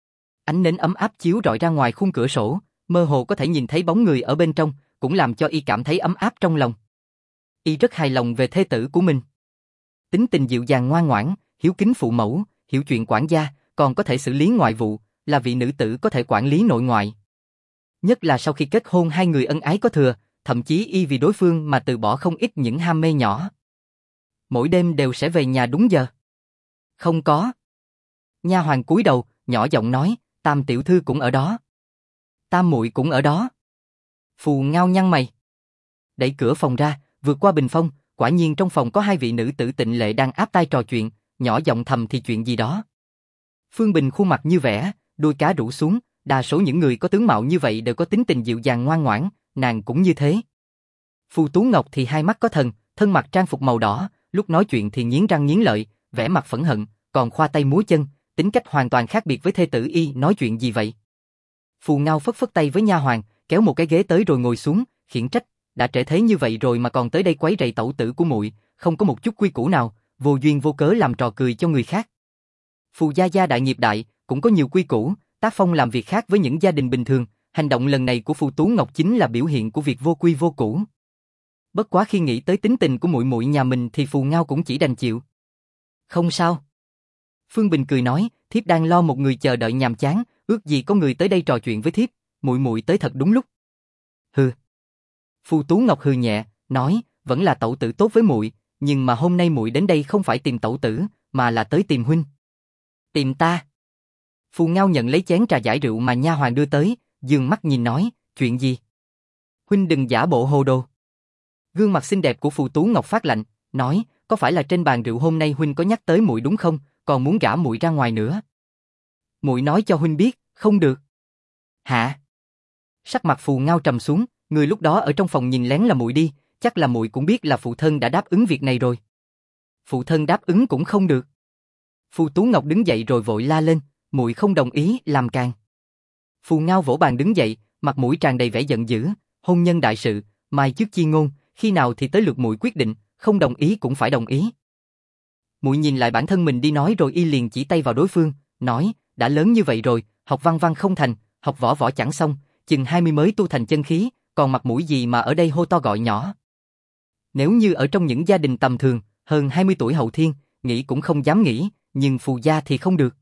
Ánh nến ấm áp chiếu rọi ra ngoài khung cửa sổ, mơ hồ có thể nhìn thấy bóng người ở bên trong, cũng làm cho y cảm thấy ấm áp trong lòng. Y rất hài lòng về thê tử của mình. Tính tình dịu dàng ngoan ngoãn, hiếu kính phụ mẫu, hiểu chuyện quản gia, còn có thể xử lý ngoại vụ, là vị nữ tử có thể quản lý nội ngoại. Nhất là sau khi kết hôn hai người ân ái có thừa, thậm chí y vì đối phương mà từ bỏ không ít những ham mê nhỏ. Mỗi đêm đều sẽ về nhà đúng giờ. Không có. Nha hoàn cúi đầu, nhỏ giọng nói, Tam tiểu thư cũng ở đó. Tam muội cũng ở đó. Phù Ngao nhăn mày. Đẩy cửa phòng ra, vượt qua bình phong, quả nhiên trong phòng có hai vị nữ tử tịnh lệ đang áp tai trò chuyện, nhỏ giọng thầm thì chuyện gì đó. Phương Bình khuôn mặt như vẽ, đuôi cá rũ xuống, đa số những người có tướng mạo như vậy đều có tính tình dịu dàng ngoan ngoãn, nàng cũng như thế. Phù Tú Ngọc thì hai mắt có thần, thân mặc trang phục màu đỏ, lúc nói chuyện thì nghiến răng nghiến lợi, vẻ mặt phẫn hận, còn khoa tay múa chân, tính cách hoàn toàn khác biệt với thê tử y, nói chuyện gì vậy? Phù Ngao phất phất tay với nha hoàn, kéo một cái ghế tới rồi ngồi xuống, khiển trách, đã trễ thế như vậy rồi mà còn tới đây quấy rầy tẩu tử của muội, không có một chút quy củ nào, vô duyên vô cớ làm trò cười cho người khác. Phù gia gia đại nghiệp đại, cũng có nhiều quy củ, tác phong làm việc khác với những gia đình bình thường, hành động lần này của Phù Tú Ngọc chính là biểu hiện của việc vô quy vô củ. Bất quá khi nghĩ tới tính tình của muội muội nhà mình thì Phù Ngao cũng chỉ đành chịu. Không sao. Phương Bình cười nói, thiếp đang lo một người chờ đợi nhàm chán, ước gì có người tới đây trò chuyện với thiếp, muội muội tới thật đúng lúc. Hừ. Phù Tú Ngọc hừ nhẹ, nói, vẫn là tẩu tử tốt với muội, nhưng mà hôm nay muội đến đây không phải tìm tẩu tử, mà là tới tìm huynh. Tìm ta? Phù Ngao nhận lấy chén trà giải rượu mà nha hoàn đưa tới, dương mắt nhìn nói, chuyện gì? Huynh đừng giả bộ hồ đồ. Gương mặt xinh đẹp của Phù Tú Ngọc phát lạnh, nói, có phải là trên bàn rượu hôm nay huynh có nhắc tới muội đúng không, còn muốn gả muội ra ngoài nữa. Muội nói cho huynh biết, không được. Hả? Sắc mặt Phù Ngao trầm xuống, người lúc đó ở trong phòng nhìn lén là muội đi, chắc là muội cũng biết là phụ thân đã đáp ứng việc này rồi. Phụ thân đáp ứng cũng không được. Phù Tú Ngọc đứng dậy rồi vội la lên, muội không đồng ý, làm càng. Phù Ngao vỗ bàn đứng dậy, mặt mũi tràn đầy vẻ giận dữ, hôn nhân đại sự, mai trước chi ngôn, khi nào thì tới lượt muội quyết định, không đồng ý cũng phải đồng ý. Muội nhìn lại bản thân mình đi nói rồi y liền chỉ tay vào đối phương, nói, đã lớn như vậy rồi, học văn văn không thành, học võ võ chẳng xong, chừng 20 mới tu thành chân khí, còn mặt mũi gì mà ở đây hô to gọi nhỏ. Nếu như ở trong những gia đình tầm thường, hơn 20 tuổi hậu thiên, nghĩ cũng không dám nghĩ, nhưng Phù gia thì không được.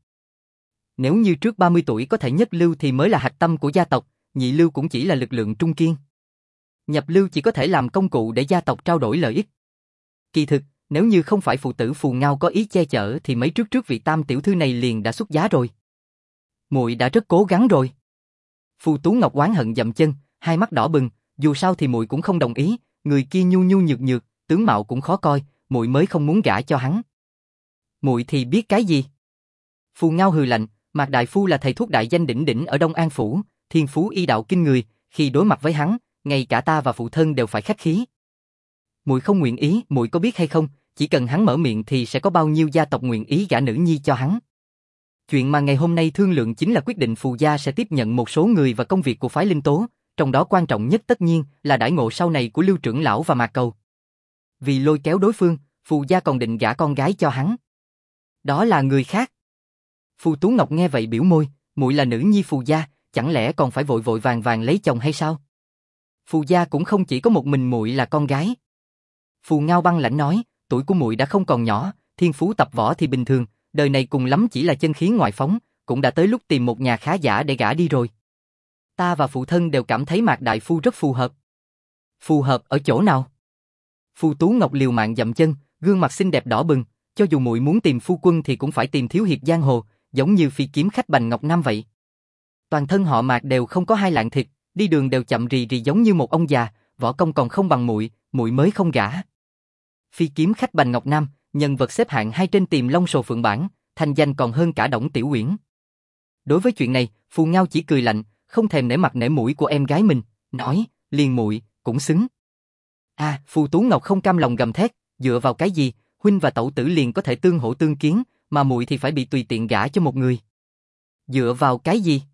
Nếu như trước 30 tuổi có thể nhất lưu thì mới là hạch tâm của gia tộc, nhị lưu cũng chỉ là lực lượng trung kiên. Nhập lưu chỉ có thể làm công cụ để gia tộc trao đổi lợi ích. Kỳ thực, nếu như không phải phụ tử Phù Ngao có ý che chở thì mấy trước vị Tam tiểu thư này liền đã xuất giá rồi. Muội đã rất cố gắng rồi. Phù Tú Ngọc oán hận dậm chân, hai mắt đỏ bừng, dù sao thì muội cũng không đồng ý, người kia nhu nhu nhược nhược, tướng mạo cũng khó coi, muội mới không muốn gả cho hắn. Muội thì biết cái gì? Phù Ngao hừ lạnh, Mạc đại phu là thầy thuốc đại danh đỉnh đỉnh ở Đông An phủ, thiên phú y đạo kinh người, khi đối mặt với hắn, ngay cả ta và phụ thân đều phải khách khí. Muội không nguyện ý, muội có biết hay không, chỉ cần hắn mở miệng thì sẽ có bao nhiêu gia tộc nguyện ý gả nữ nhi cho hắn. Chuyện mà ngày hôm nay thương lượng chính là quyết định Phù gia sẽ tiếp nhận một số người và công việc của phái Linh Tố, trong đó quan trọng nhất tất nhiên là đãi ngộ sau này của Lưu trưởng lão và Mạc Cầu. Vì lôi kéo đối phương, Phù gia còn định gả con gái cho hắn. Đó là người khác. Phù Tú Ngọc nghe vậy biểu môi, muội là nữ nhi Phù gia, chẳng lẽ còn phải vội vội vàng vàng lấy chồng hay sao? Phù gia cũng không chỉ có một mình muội là con gái. Phù Ngao băng lãnh nói, tuổi của muội đã không còn nhỏ, thiên phú tập võ thì bình thường, đời này cùng lắm chỉ là chân khí ngoại phóng, cũng đã tới lúc tìm một nhà khá giả để gả đi rồi. Ta và phụ thân đều cảm thấy Mạc đại phu rất phù hợp. Phù hợp ở chỗ nào? Phù Tú Ngọc liều mạng dậm chân, gương mặt xinh đẹp đỏ bừng, cho dù muội muốn tìm phu quân thì cũng phải tìm thiếu hiệp giang hồ, giống như phi kiếm khách Bành Ngọc Nam vậy. Toàn thân họ Mạc đều không có hai lạng thịt, đi đường đều chậm rì rì giống như một ông già, võ công còn không bằng muội, muội mới không gả. Phi kiếm khách Bành Ngọc Nam, nhân vật xếp hạng 2 trên Tiềm Long Sồ Phượng bảng, thành danh còn hơn cả Đổng Tiểu Uyển. Đối với chuyện này, Phù Ngao chỉ cười lạnh, không thèm nể mặt nể mũi của em gái mình, nói, liền muội cũng xứng. Phù Tú Ngọc không cam lòng gầm thét, dựa vào cái gì, huynh và tẩu tử liền có thể tương hỗ tương kiến, mà muội thì phải bị tùy tiện gả cho một người. Dựa vào cái gì?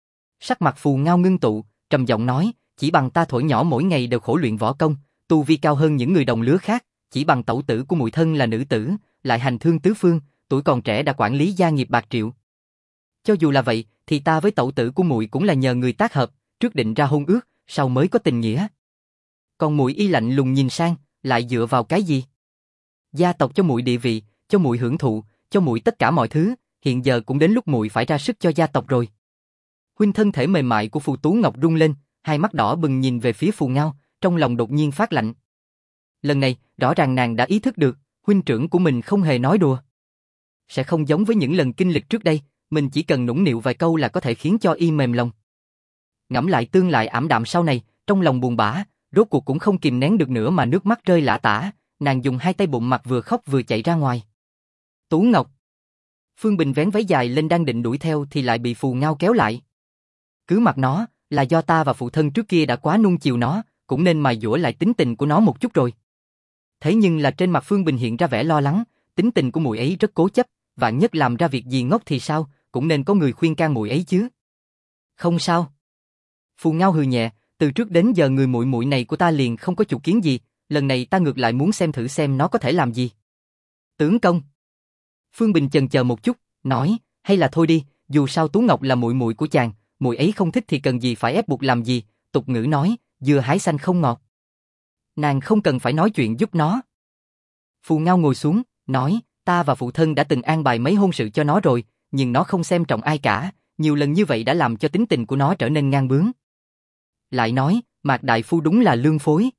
Sắc mặt Phù Ngao ngưng tụ, trầm giọng nói, chỉ bằng ta thổi nhỏ mỗi ngày đều khổ luyện võ công, tu vi cao hơn những người đồng lứa khác, chỉ bằng tẩu tử của muội thân là nữ tử, lại hành thương tứ phương, tuổi còn trẻ đã quản lý gia nghiệp bạc triệu. Cho dù là vậy, thì ta với tẩu tử của muội cũng là nhờ người tác hợp, trước định ra hôn ước, sau mới có tình nghĩa. Còn muội y lạnh lùng nhìn sang, lại dựa vào cái gì? Gia tộc cho muội địa vị, cho muội hưởng thụ, cho muội tất cả mọi thứ, hiện giờ cũng đến lúc muội phải ra sức cho gia tộc rồi. Huynh thân thể mềm mại của Phù Tú Ngọc rung lên, hai mắt đỏ bừng nhìn về phía Phù Ngao, trong lòng đột nhiên phát lạnh. Lần này, rõ ràng nàng đã ý thức được, huynh trưởng của mình không hề nói đùa. Sẽ không giống với những lần kinh lịch trước đây, mình chỉ cần nũng nịu vài câu là có thể khiến cho y mềm lòng. Ngẫm lại tương lai ảm đạm sau này, trong lòng buồn bã, rốt cuộc cũng không kìm nén được nữa mà nước mắt rơi lã tả, nàng dùng hai tay bụng mặt vừa khóc vừa chạy ra ngoài. Tú Ngọc. Phương Bình vén váy dài lên đang định đuổi theo thì lại bị Phù Ngao kéo lại. Cứ mặc nó, là do ta và phụ thân trước kia đã quá nuông chiều nó, cũng nên mài dũa lại tính tình của nó một chút rồi. Thế nhưng là trên mặt Phương Bình hiện ra vẻ lo lắng, tính tình của muội ấy rất cố chấp, vạn nhất làm ra việc gì ngốc thì sao, cũng nên có người khuyên can muội ấy chứ. Không sao. Phù Ngao hừ nhẹ, từ trước đến giờ người muội muội này của ta liền không có chủ kiến gì, lần này ta ngược lại muốn xem thử xem nó có thể làm gì. Tướng công. Phương Bình chần chờ một chút, nói, hay là thôi đi, dù sao Tú Ngọc là muội muội của chàng, muội ấy không thích thì cần gì phải ép buộc làm gì, tục ngữ nói, dừa hái xanh không ngọt. Nàng không cần phải nói chuyện giúp nó. Phù Ngao ngồi xuống, nói, ta và phụ thân đã từng an bài mấy hôn sự cho nó rồi, nhưng nó không xem trọng ai cả, nhiều lần như vậy đã làm cho tính tình của nó trở nên ngang bướng. Lại nói, Mạc đại phu đúng là lương phối.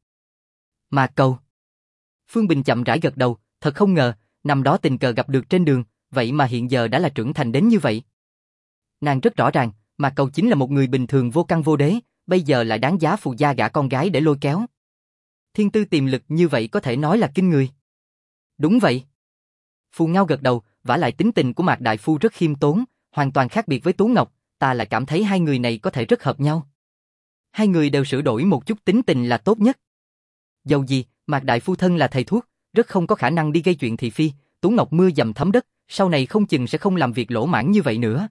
Mạc Cầu. Phương Bình chậm rãi gật đầu, thật không ngờ, năm đó tình cờ gặp được trên đường, vậy mà hiện giờ đã là trưởng thành đến như vậy. Nàng rất rõ ràng, Mạc Cầu chính là một người bình thường vô căn vô đế, bây giờ lại đáng giá Phù gia gả con gái để lôi kéo. Thiên tư tiềm lực như vậy có thể nói là kinh người. Đúng vậy. Phù Ngao gật đầu, vả lại tính tình của Mạc đại phu rất khiêm tốn, hoàn toàn khác biệt với Tú Ngọc, ta lại cảm thấy hai người này có thể rất hợp nhau. Hai người đều sửa đổi một chút tính tình là tốt nhất. Dầu gì, Mạc đại phu thân là thầy thuốc, rất không có khả năng đi gây chuyện thị phi, Tú Ngọc mưa dầm thấm đất, sau này không chừng sẽ không làm việc lỗ mãng như vậy nữa.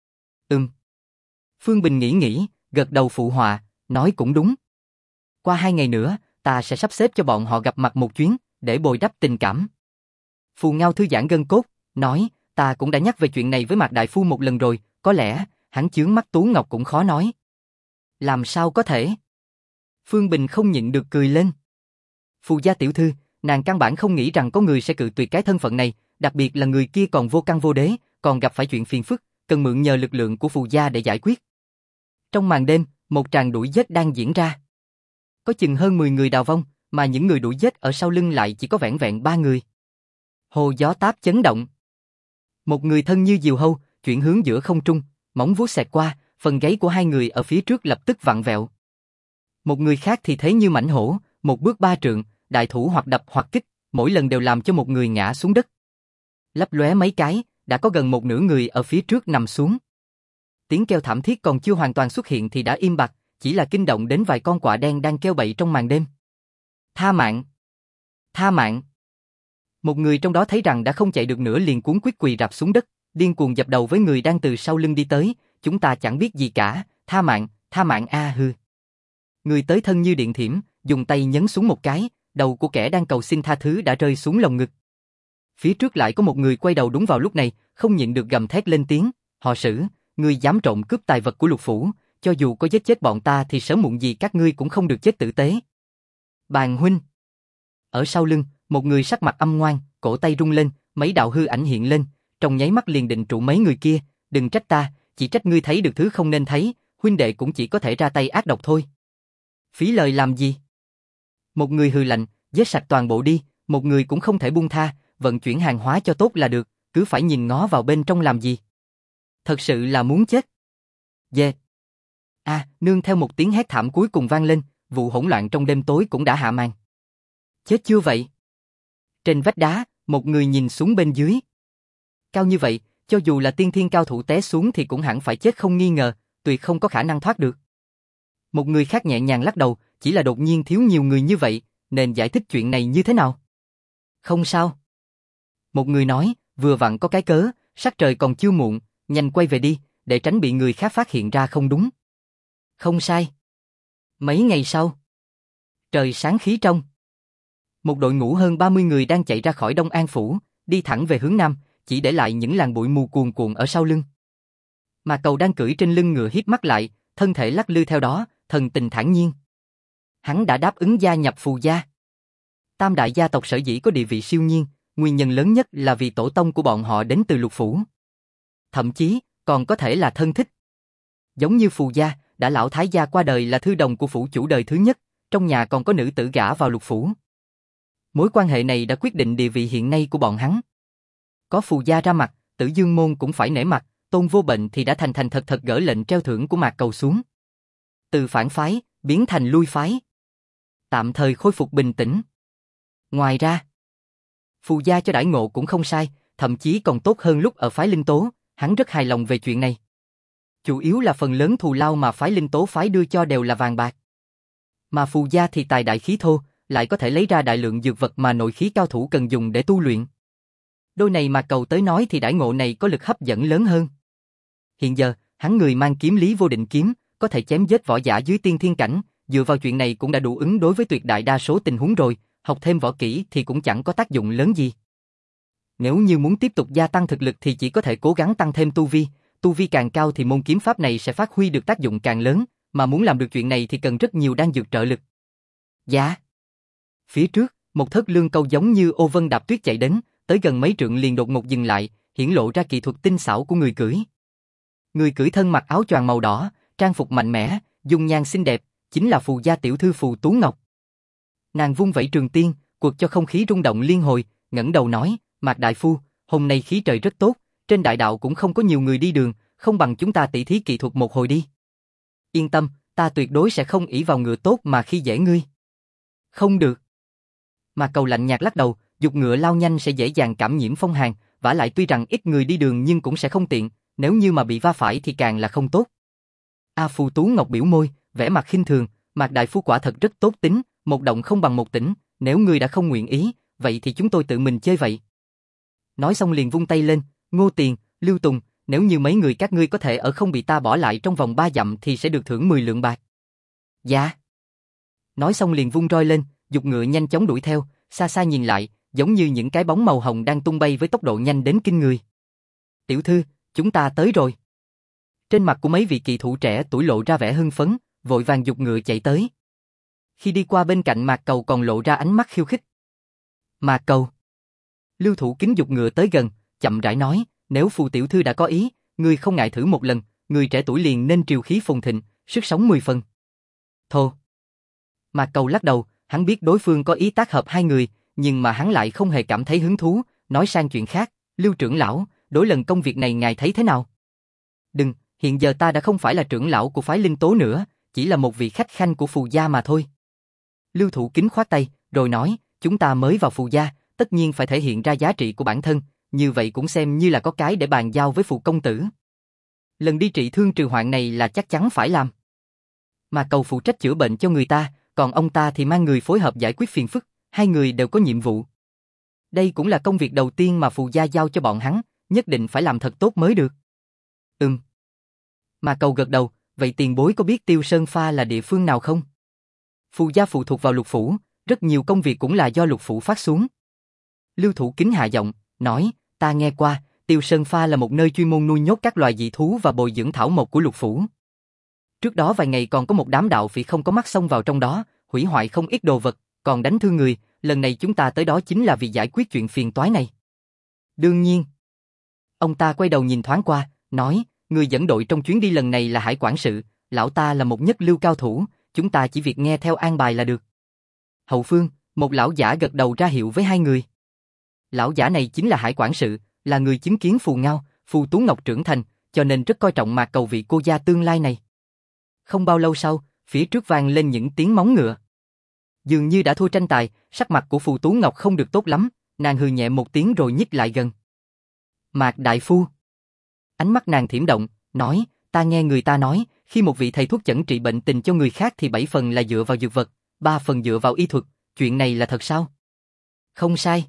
Phương Bình nghĩ, gật đầu phụ họa, nói cũng đúng. Qua 2 ngày nữa, ta sẽ sắp xếp cho bọn họ gặp mặt một chuyến, để bồi đắp tình cảm. Phù Ngao thư giãn gân cốt, nói, ta cũng đã nhắc về chuyện này với Mạc đại phu một lần rồi, có lẽ, hắn chướng mắt Tú Ngọc cũng khó nói. Làm sao có thể? Phương Bình không nhịn được cười lên. Phù gia tiểu thư, nàng căn bản không nghĩ rằng có người sẽ cự tuyệt cái thân phận này, đặc biệt là người kia còn vô căn vô đế, còn gặp phải chuyện phiền phức, cần mượn nhờ lực lượng của Phù gia để giải quyết. Trong màn đêm, một tràng đuổi giết đang diễn ra. Có chừng hơn 10 người đào vong, mà những người đuổi giết ở sau lưng lại chỉ có vẻn vẹn 3 người. Hồ gió táp chấn động. Một người thân như diều hâu, chuyển hướng giữa không trung, móng vuốt xẹt qua, phần gáy của hai người ở phía trước lập tức vặn vẹo. Một người khác thì thế như mãnh hổ, một bước 3 trượng, đại thủ hoặc đập hoặc kích, mỗi lần đều làm cho một người ngã xuống đất. Lấp lóe mấy cái, đã có gần một nửa người ở phía trước nằm xuống. Tiếng kêu thảm thiết còn chưa hoàn toàn xuất hiện thì đã im bặt, chỉ là kinh động đến vài con quạ đen đang kêu bậy trong màn đêm. Tha mạng! Tha mạng! Một người trong đó thấy rằng đã không chạy được nữa liền cuống quýt quỳ rạp xuống đất, điên cuồng dập đầu với người đang từ sau lưng đi tới, chúng ta chẳng biết gì cả, tha mạng a hư. Người tới thân như điện thiểm, dùng tay nhấn xuống một cái, đầu của kẻ đang cầu xin tha thứ đã rơi xuống lồng ngực. Phía trước lại có một người quay đầu đúng vào lúc này, không nhịn được gầm thét lên tiếng, họ Sử, ngươi dám trộm cướp tài vật của Lục phủ, cho dù có giết chết bọn ta thì sớm muộn gì các ngươi cũng không được chết tử tế. Bàn huynh. Ở sau lưng, một người sắc mặt âm ngoan, cổ tay rung lên, mấy đạo hư ảnh hiện lên, trong nháy mắt liền định trụ mấy người kia, đừng trách ta, chỉ trách ngươi thấy được thứ không nên thấy, huynh đệ cũng chỉ có thể ra tay ác độc thôi. Phí lời làm gì? Một người hừ lạnh, giết sạch toàn bộ đi, một người cũng không thể buông tha, vận chuyển hàng hóa cho tốt là được, cứ phải nhìn ngó vào bên trong làm gì. Thật sự là muốn chết. Yeah. Nương theo một tiếng hét thảm cuối cùng vang lên, vụ hỗn loạn trong đêm tối cũng đã hạ màn. Chết chưa vậy? Trên vách đá, một người nhìn xuống bên dưới. Cao như vậy, cho dù là tiên thiên cao thủ té xuống thì cũng hẳn phải chết không nghi ngờ, tuyệt không có khả năng thoát được. Một người khác nhẹ nhàng lắc đầu, chỉ là đột nhiên thiếu nhiều người như vậy, nên giải thích chuyện này như thế nào? Không sao. Một người nói, vừa vặn có cái cớ, sắc trời còn chưa muộn, nhanh quay về đi, để tránh bị người khác phát hiện ra không đúng. Không sai. Mấy ngày sau, trời sáng khí trong. Một đội ngũ hơn 30 người đang chạy ra khỏi Đông An Phủ, đi thẳng về hướng Nam, chỉ để lại những làn bụi mù cuồn cuộn ở sau lưng. Mà Cầu đang cưỡi trên lưng ngựa híp mắt lại, thân thể lắc lư theo đó, thần tình thản nhiên. Hắn đã đáp ứng gia nhập Phù gia. Tam đại gia tộc sở dĩ có địa vị siêu nhiên, nguyên nhân lớn nhất là vì tổ tông của bọn họ đến từ Lục Phủ. Thậm chí, còn có thể là thân thích. Giống như Phù gia, đã lão thái gia qua đời là thư đồng của phủ chủ đời thứ nhất, trong nhà còn có nữ tử gả vào Lục Phủ. Mối quan hệ này đã quyết định địa vị hiện nay của bọn hắn. Có Phù gia ra mặt, Tử Dương môn cũng phải nể mặt, Tôn Vô Bệnh thì đã thành thật gỡ lệnh treo thưởng của Mạc Cầu xuống. Từ phản phái, biến thành lui phái. Tạm thời khôi phục bình tĩnh. Ngoài ra, Phù gia cho đãi ngộ cũng không sai, thậm chí còn tốt hơn lúc ở phái Linh Tố, hắn rất hài lòng về chuyện này. Chủ yếu là phần lớn thù lao mà phái Linh Tố phái đưa cho đều là vàng bạc. Mà Phù gia thì tài đại khí thô, lại có thể lấy ra đại lượng dược vật mà nội khí cao thủ cần dùng để tu luyện. Đôi này mà Cầu tới nói thì đãi ngộ này có lực hấp dẫn lớn hơn. Hiện giờ, hắn người mang kiếm lý vô định kiếm, có thể chém giết võ giả dưới tiên thiên cảnh, dựa vào chuyện này cũng đã đủ ứng đối với tuyệt đại đa số tình huống rồi, học thêm võ kỹ thì cũng chẳng có tác dụng lớn gì. Nếu như muốn tiếp tục gia tăng thực lực thì chỉ có thể cố gắng tăng thêm tu vi càng cao thì môn kiếm pháp này sẽ phát huy được tác dụng càng lớn, mà muốn làm được chuyện này thì cần rất nhiều đan dược trợ lực. Dạ. Phía trước, một thất lương câu giống như ô vân đạp tuyết chạy đến, tới gần mấy trượng liền đột ngột dừng lại, hiển lộ ra kỹ thuật tinh xảo của người cưỡi. Người cưỡi thân mặc áo choàng màu đỏ, trang phục mạnh mẽ, dung nhan xinh đẹp, chính là Phù gia tiểu thư Phù Tú Ngọc. Nàng vung vẩy trường tiên, quật cho không khí rung động liên hồi, ngẩng đầu nói, Mạc đại phu, hôm nay khí trời rất tốt, trên đại đạo cũng không có nhiều người đi đường, không bằng chúng ta tỉ thí kỹ thuật một hồi đi. Yên tâm, ta tuyệt đối sẽ không ỷ vào ngựa tốt mà khi dễ ngươi. Không được. Mạc Cầu lạnh nhạt lắc đầu, dục ngựa lao nhanh sẽ dễ dàng cảm nhiễm phong hàn, vả lại tuy rằng ít người đi đường nhưng cũng sẽ không tiện, nếu như mà bị va phải thì càng là không tốt. Phù Tú Ngọc biểu môi, vẻ mặt khinh thường, Mạc đại phu quả thật rất tốt tính, một động không bằng một tĩnh, nếu ngươi đã không nguyện ý, vậy thì chúng tôi tự mình chơi vậy. Nói xong liền vung tay lên, Ngô Tiền, Lưu Tùng, nếu như mấy người các ngươi có thể ở không bị ta bỏ lại trong vòng 3 dặm thì sẽ được thưởng 10 lượng bạc. Dạ. Nói xong liền vung roi lên, dục ngựa nhanh chóng đuổi theo, xa xa nhìn lại, giống như những cái bóng màu hồng đang tung bay với tốc độ nhanh đến kinh người. Tiểu thư, chúng ta tới rồi. Trên mặt của mấy vị kỳ thủ trẻ tuổi lộ ra vẻ hưng phấn, vội vàng dục ngựa chạy tới. Khi đi qua bên cạnh Mạc Cầu còn lộ ra ánh mắt khiêu khích. Mạc Cầu. Lưu Thủ Kính dục ngựa tới gần, chậm rãi nói, nếu Phù tiểu thư đã có ý, ngươi không ngại thử một lần, người trẻ tuổi liền nên triều khí phồn thịnh, sức sống 10 phần. Thô. Mạc Cầu lắc đầu, hắn biết đối phương có ý tác hợp hai người, nhưng mà hắn lại không hề cảm thấy hứng thú, nói sang chuyện khác, Lưu trưởng lão, đối lần công việc này ngài thấy thế nào? Đừng, hiện giờ ta đã không phải là trưởng lão của phái Linh Tố nữa, chỉ là một vị khách khanh của Phù gia mà thôi. Lưu Thủ Kính khoát tay, rồi nói, chúng ta mới vào Phù gia, tất nhiên phải thể hiện ra giá trị của bản thân, như vậy cũng xem như là có cái để bàn giao với Phù công tử. Lần đi trị thương trừ hoạn này là chắc chắn phải làm. Mà Cầu phụ trách chữa bệnh cho người ta, còn ông ta thì mang người phối hợp giải quyết phiền phức, hai người đều có nhiệm vụ. Đây cũng là công việc đầu tiên mà Phù gia giao cho bọn hắn, nhất định phải làm thật tốt mới được. Mà Cầu gật đầu, vậy tiền bối có biết Tiêu Sơn Pha là địa phương nào không? Phù gia phụ thuộc vào Lục Phủ, rất nhiều công việc cũng là do Lục Phủ phát xuống. Lưu Thủ Kính hạ giọng, nói, ta nghe qua, Tiêu Sơn Pha là một nơi chuyên môn nuôi nhốt các loài dị thú và bồi dưỡng thảo mộc của Lục Phủ. Trước đó vài ngày còn có một đám đạo phỉ không có mắt xông vào trong đó, hủy hoại không ít đồ vật, còn đánh thương người, lần này chúng ta tới đó chính là vì giải quyết chuyện phiền toái này. Đương nhiên. Ông ta quay đầu nhìn thoáng qua, nói, người dẫn đội trong chuyến đi lần này là Hải quản sự, lão ta là một nhất lưu cao thủ, chúng ta chỉ việc nghe theo an bài là được. Hậu phương, một lão giả gật đầu ra hiệu với hai người. Lão giả này chính là Hải quản sự, là người chứng kiến Phù Ngao, Phù Tú Ngọc trưởng thành, cho nên rất coi trọng Mạc Cầu vị cô gia tương lai này. Không bao lâu sau, phía trước vang lên những tiếng móng ngựa. Dường như đã thua tranh tài, sắc mặt của Phù Tú Ngọc không được tốt lắm, nàng hừ nhẹ một tiếng rồi nhích lại gần. Mạc đại phu. Ánh mắt nàng thiểm động, nói, ta nghe người ta nói, khi một vị thầy thuốc chẩn trị bệnh tình cho người khác thì 7 phần là dựa vào dược vật, 3 phần dựa vào y thuật, chuyện này là thật sao? Không sai.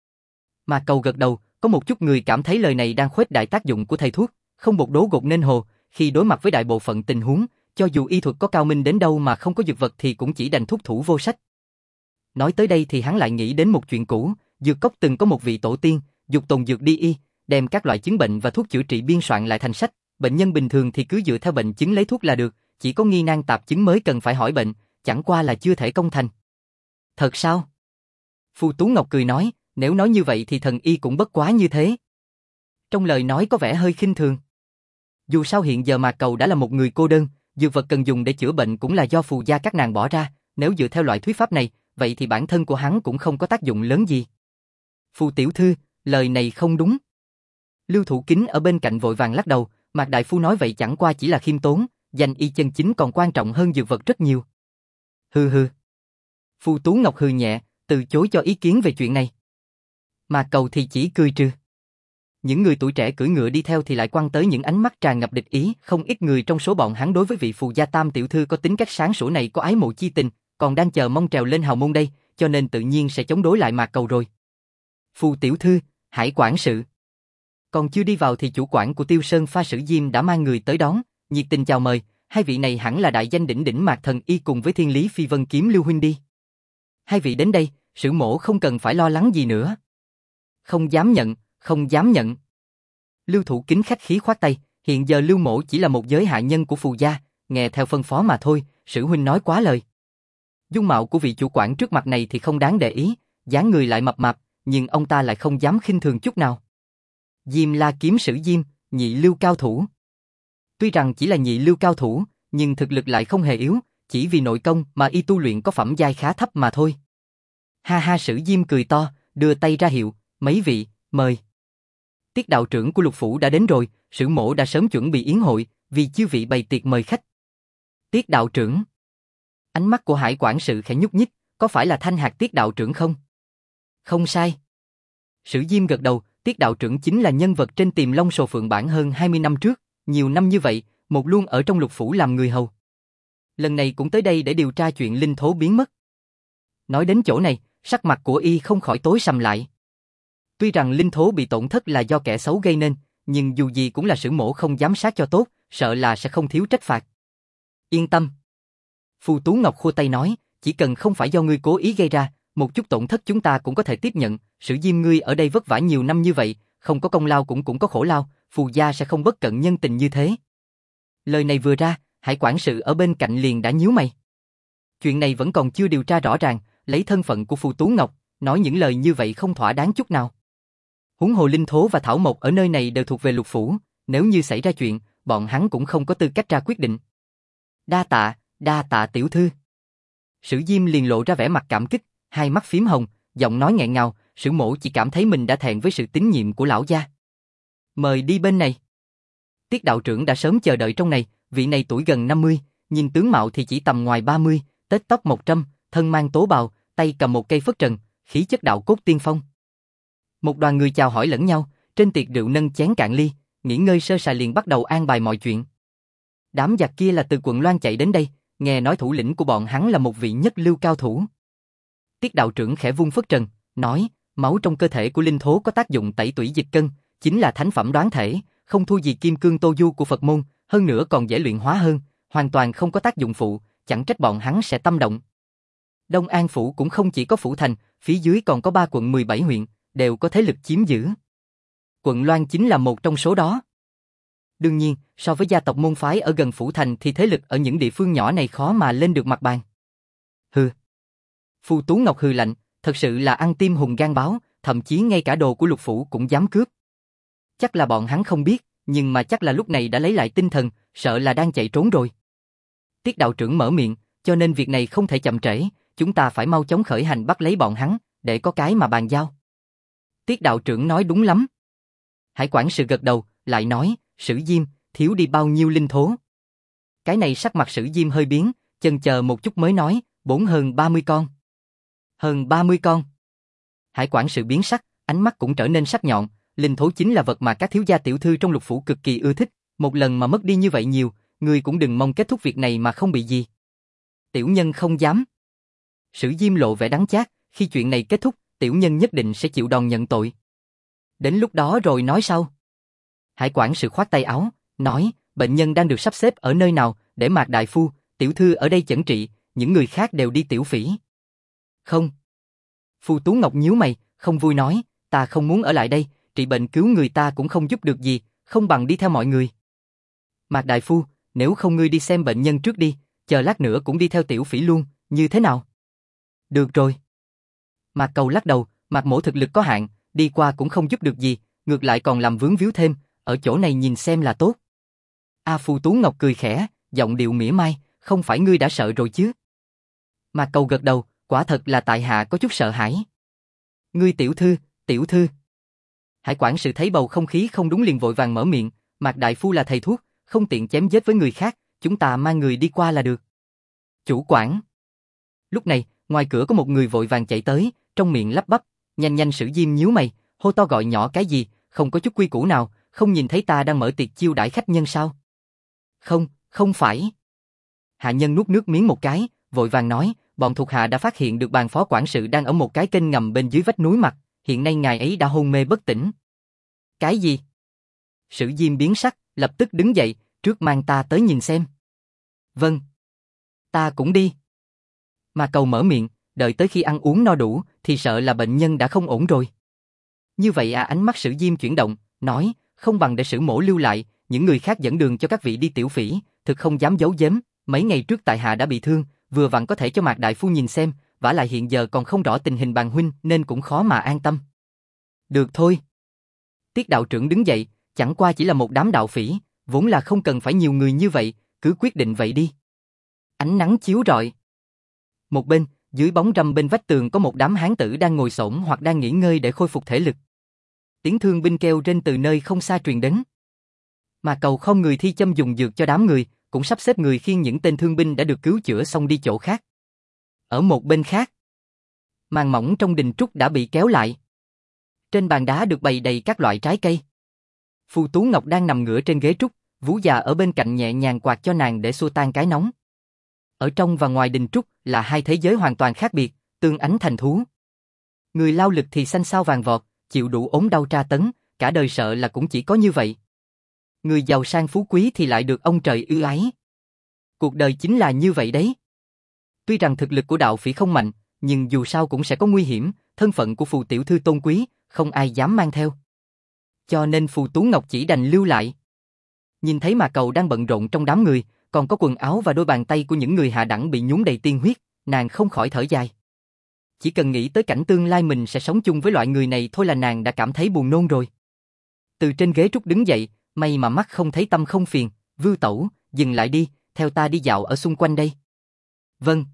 Mà Cầu gật đầu, có một chút người cảm thấy lời này đang khuếch đại tác dụng của thầy thuốc, không bột đố gột nên hồ, khi đối mặt với đại bộ phận tình huống, cho dù y thuật có cao minh đến đâu mà không có dược vật thì cũng chỉ đành thúc thủ vô sách. Nói tới đây thì hắn lại nghĩ đến một chuyện cũ, Dược Cốc từng có một vị tổ tiên, dục tồn dược đi y, đem các loại chứng bệnh và thuốc chữa trị biên soạn lại thành sách, bệnh nhân bình thường thì cứ dựa theo bệnh chứng lấy thuốc là được, chỉ có nghi nan tạp chứng mới cần phải hỏi bệnh, chẳng qua là chưa thể công thành. Thật sao? Phù Tú Ngọc cười nói, nếu nói như vậy thì thần y cũng bất quá như thế. Trong lời nói có vẻ hơi khinh thường. Dù sao hiện giờ Mạc Cầu đã là một người cô đơn, dược vật cần dùng để chữa bệnh cũng là do phù gia các nàng bỏ ra, nếu dựa theo loại thuyết pháp này, vậy thì bản thân của hắn cũng không có tác dụng lớn gì. Phù tiểu thư, lời này không đúng. Lưu Thủ Kính ở bên cạnh vội vàng lắc đầu, Mạc đại phu nói vậy chẳng qua chỉ là khiêm tốn, danh y chân chính còn quan trọng hơn dược vật rất nhiều. Hừ hừ. Phù Tú Ngọc hừ nhẹ, từ chối cho ý kiến về chuyện này. Mạc Cầu thì chỉ cười trừ. Những người tuổi trẻ cưỡi ngựa đi theo thì lại quăng tới những ánh mắt tràn ngập địch ý, không ít người trong số bọn hắn đối với vị phù gia tam tiểu thư có tính cách sáng sủa này có ái mộ chi tình, còn đang chờ mong trèo lên hào môn đây, cho nên tự nhiên sẽ chống đối lại Mạc Cầu rồi. Phù tiểu thư, hãy quản sự. Còn chưa đi vào thì chủ quản của Tiêu Sơn Pha Sử Diêm đã mang người tới đón, nhiệt tình chào mời, hai vị này hẳn là đại danh đỉnh đỉnh Mạc thần y cùng với Thiên Lý Phi Vân Kiếm Lưu huynh đi. Hai vị đến đây, Sử mỗ không cần phải lo lắng gì nữa. Không dám nhận, không dám nhận. Lưu Thủ Kính khách khí khoát tay, hiện giờ Lưu mỗ chỉ là một giới hạ nhân của phù gia, nghe theo phân phó mà thôi, Sử huynh nói quá lời. Dung mạo của vị chủ quản trước mặt này thì không đáng để ý, dáng người lại mập mạp, nhưng ông ta lại không dám khinh thường chút nào. Diêm La Kiếm Sử Diêm, nhị lưu cao thủ. Tuy rằng chỉ là nhị lưu cao thủ, nhưng thực lực lại không hề yếu, chỉ vì nội công mà y tu luyện có phẩm giai khá thấp mà thôi. Ha ha, Sử Diêm cười to, đưa tay ra hiệu, mấy vị, mời. Tiết đạo trưởng của Lục phủ đã đến rồi, Sử mỗ đã sớm chuẩn bị yến hội, vì chư vị bày tiệc mời khách. Tiết đạo trưởng. Ánh mắt của Hải quản sự khẽ nhúc nhích, có phải là Thanh Hạc Tiết đạo trưởng không? Không sai. Sử Diêm gật đầu, Tiết đạo trưởng chính là nhân vật trên Tiềm Long Sồ Phượng bản hơn 20 năm trước, nhiều năm như vậy, một luôn ở trong Lục phủ làm người hầu. Lần này cũng tới đây để điều tra chuyện linh thố biến mất. Nói đến chỗ này, sắc mặt của y không khỏi tối sầm lại. Tuy rằng linh thố bị tổn thất là do kẻ xấu gây nên, nhưng dù gì cũng là Sử mỗ không giám sát cho tốt, sợ là sẽ không thiếu trách phạt. Yên tâm. Phù Tú Ngọc khua tay nói, chỉ cần không phải do ngươi cố ý gây ra, một chút tổn thất chúng ta cũng có thể tiếp nhận, Sử Diêm ngươi ở đây vất vả nhiều năm như vậy, không có công lao cũng có khổ lao, phù gia sẽ không bất cận nhân tình như thế. Lời này vừa ra, Hải quản sự ở bên cạnh liền đã nhíu mày. Chuyện này vẫn còn chưa điều tra rõ ràng, lấy thân phận của Phù Tú Ngọc, nói những lời như vậy không thỏa đáng chút nào. Huống hồ linh thố và thảo mộc ở nơi này đều thuộc về Lục phủ, nếu như xảy ra chuyện, bọn hắn cũng không có tư cách ra quyết định. Đa tạ tiểu thư. Sử Diêm liền lộ ra vẻ mặt cảm kích, hai mắt phím hồng, giọng nói nghẹn ngào, Sử mỗ chỉ cảm thấy mình đã thẹn với sự tín nhiệm của lão gia. Mời đi bên này. Tiết đạo trưởng đã sớm chờ đợi trong này, vị này tuổi gần 50, nhìn tướng mạo thì chỉ tầm ngoài 30, tết tóc 100, thân mang tố bào, tay cầm một cây phất trần, khí chất đạo cốt tiên phong. Một đoàn người chào hỏi lẫn nhau, trên tiệc rượu nâng chén cạn ly, nghỉ ngơi sơ sài liền bắt đầu an bài mọi chuyện. Đám giặc kia là từ quận Loan chạy đến đây, nghe nói thủ lĩnh của bọn hắn là một vị nhất lưu cao thủ. Tiết đạo trưởng khẽ vung phất trần, nói, máu trong cơ thể của linh thố có tác dụng tẩy tủy dịch cân, chính là thánh phẩm đoán thể, không thua gì kim cương tô du của Phật môn, hơn nữa còn dễ luyện hóa hơn, hoàn toàn không có tác dụng phụ, chẳng trách bọn hắn sẽ tâm động. Đông An phủ cũng không chỉ có phủ thành, phía dưới còn có 3 quận 17 huyện, đều có thế lực chiếm giữ. Quận Loan chính là một trong số đó. Đương nhiên, so với gia tộc môn phái ở gần phủ thành thì thế lực ở những địa phương nhỏ này khó mà lên được mặt bàn. Hừ. Phù Tú Ngọc hừ lạnh, thật sự là ăn tim hùng gan báo, thậm chí ngay cả đồ của Lục phủ cũng dám cướp. Chắc là bọn hắn không biết, nhưng mà chắc là lúc này đã lấy lại tinh thần, sợ là đang chạy trốn rồi. Tiết đạo trưởng mở miệng, cho nên việc này không thể chậm trễ, chúng ta phải mau chóng khởi hành bắt lấy bọn hắn, để có cái mà bàn giao. Tiết đạo trưởng nói đúng lắm. Hải quản sự gật đầu, lại nói, Sử Diêm, thiếu đi bao nhiêu linh thố? Cái này sắc mặt Sử Diêm hơi biến, chần chờ một chút mới nói, hơn 30 con. Hơn 30 con. Hải quản sự biến sắc, ánh mắt cũng trở nên sắc nhọn, linh thố chính là vật mà các thiếu gia tiểu thư trong Lục phủ cực kỳ ưa thích, một lần mà mất đi như vậy nhiều, ngươi cũng đừng mong kết thúc việc này mà không bị gì. Tiểu nhân không dám. Sử Diêm lộ vẻ đắng chát, khi chuyện này kết thúc, tiểu nhân nhất định sẽ chịu đòn nhận tội. Đến lúc đó rồi nói sau. Hải quản sự khoát tay áo, nói, bệnh nhân đang được sắp xếp ở nơi nào, để Mạc đại phu, tiểu thư ở đây chẩn trị, những người khác đều đi tiểu phỉ. Không. Phù Tú Ngọc nhíu mày, không vui nói, ta không muốn ở lại đây, trị bệnh cứu người ta cũng không giúp được gì, không bằng đi theo mọi người. Mạc đại phu, nếu không ngươi đi xem bệnh nhân trước đi, chờ lát nữa cũng đi theo tiểu phỉ luôn, như thế nào? Được rồi. Mạc Cầu lắc đầu, Mạc mỗ thực lực có hạn, đi qua cũng không giúp được gì, ngược lại còn làm vướng víu thêm, ở chỗ này nhìn xem là tốt. Phù Tú Ngọc cười khẽ, giọng điệu mỉa mai, không phải ngươi đã sợ rồi chứ? Mạc Cầu gật đầu, quả thật là tại hạ có chút sợ hãi. Ngươi tiểu thư. Hải quản sự thấy bầu không khí không đúng liền vội vàng mở miệng, Mạc đại phu là thầy thuốc, không tiện chém giết với người khác, chúng ta mang người đi qua là được. Chủ quản. Lúc này, ngoài cửa có một người vội vàng chạy tới, trong miệng lắp bắp, nhanh Sử Diêm nhíu mày, hô to gọi nhỏ cái gì, không có chút quy củ nào, không nhìn thấy ta đang mở tiệc chiêu đãi khách nhân sao? Không phải. Hạ nhân nuốt nước miếng một cái, vội vàng nói, bọn thuộc hạ đã phát hiện được bàn phó quản sự đang ở một cái kênh ngầm bên dưới vách núi mặt, hiện nay ngài ấy đã hôn mê bất tỉnh. Cái gì? Sử Diêm biến sắc, lập tức đứng dậy, trước mang ta tới nhìn xem. Vâng. Ta cũng đi. Mà Cầu mở miệng, đợi tới khi ăn uống no đủ, thì sợ là bệnh nhân đã không ổn rồi. Như vậy ánh mắt Sử Diêm chuyển động, nói, không bằng để Sử mỗ lưu lại, những người khác dẫn đường cho các vị đi tiểu phỉ, thực không dám giấu giếm, mấy ngày trước tại hạ đã bị thương, vừa vặn có thể cho Mạc đại phu nhìn xem, vả lại hiện giờ còn không rõ tình hình Bàn huynh nên cũng khó mà an tâm. Được thôi. Tiết đạo trưởng đứng dậy, chẳng qua chỉ là một đám đạo phỉ, vốn là không cần phải nhiều người như vậy, cứ quyết định vậy đi. Ánh nắng chiếu rọi. Một bên, dưới bóng râm bên vách tường có một đám hán tử đang ngồi xổm hoặc đang nghỉ ngơi để khôi phục thể lực. Tiếng thương binh kêu rên từ nơi không xa truyền đến. Mà Cầu không người thi châm dùng dược cho đám người, cũng sắp xếp người khiêng những tên thương binh đã được cứu chữa xong đi chỗ khác. Ở một bên khác, màn mỏng trong đình trúc đã bị kéo lại. Trên bàn đá được bày đầy các loại trái cây. Phù Tú Ngọc đang nằm ngửa trên ghế trúc, Vũ già ở bên cạnh nhẹ nhàng quạt cho nàng để xua tan cái nóng. Ở trong và ngoài đình trúc là hai thế giới hoàn toàn khác biệt, tương ánh thành thú. Người lao lực thì xanh xao vàng vọt, chịu đủ ốm đau tra tấn, cả đời sợ là cũng chỉ có như vậy. Người giàu sang phú quý thì lại được ông trời ưu ái. Cuộc đời chính là như vậy đấy. Tuy rằng thực lực của đạo phỉ không mạnh, nhưng dù sao cũng sẽ có nguy hiểm, thân phận của Phù tiểu thư tôn quý, không ai dám mang theo. Cho nên Phù Tú Ngọc chỉ đành lưu lại. Nhìn thấy Mạc Cầu đang bận rộn trong đám người, còn có quần áo và đôi bàn tay của những người hạ đẳng bị nhúng đầy tiên huyết, nàng không khỏi thở dài. Chỉ cần nghĩ tới cảnh tương lai mình sẽ sống chung với loại người này thôi là nàng đã cảm thấy buồn nôn rồi. Từ trên ghế trúc đứng dậy, may mà mắt không thấy tâm không phiền, Vưu tẩu, dừng lại đi, theo ta đi dạo ở xung quanh đây. Vâng.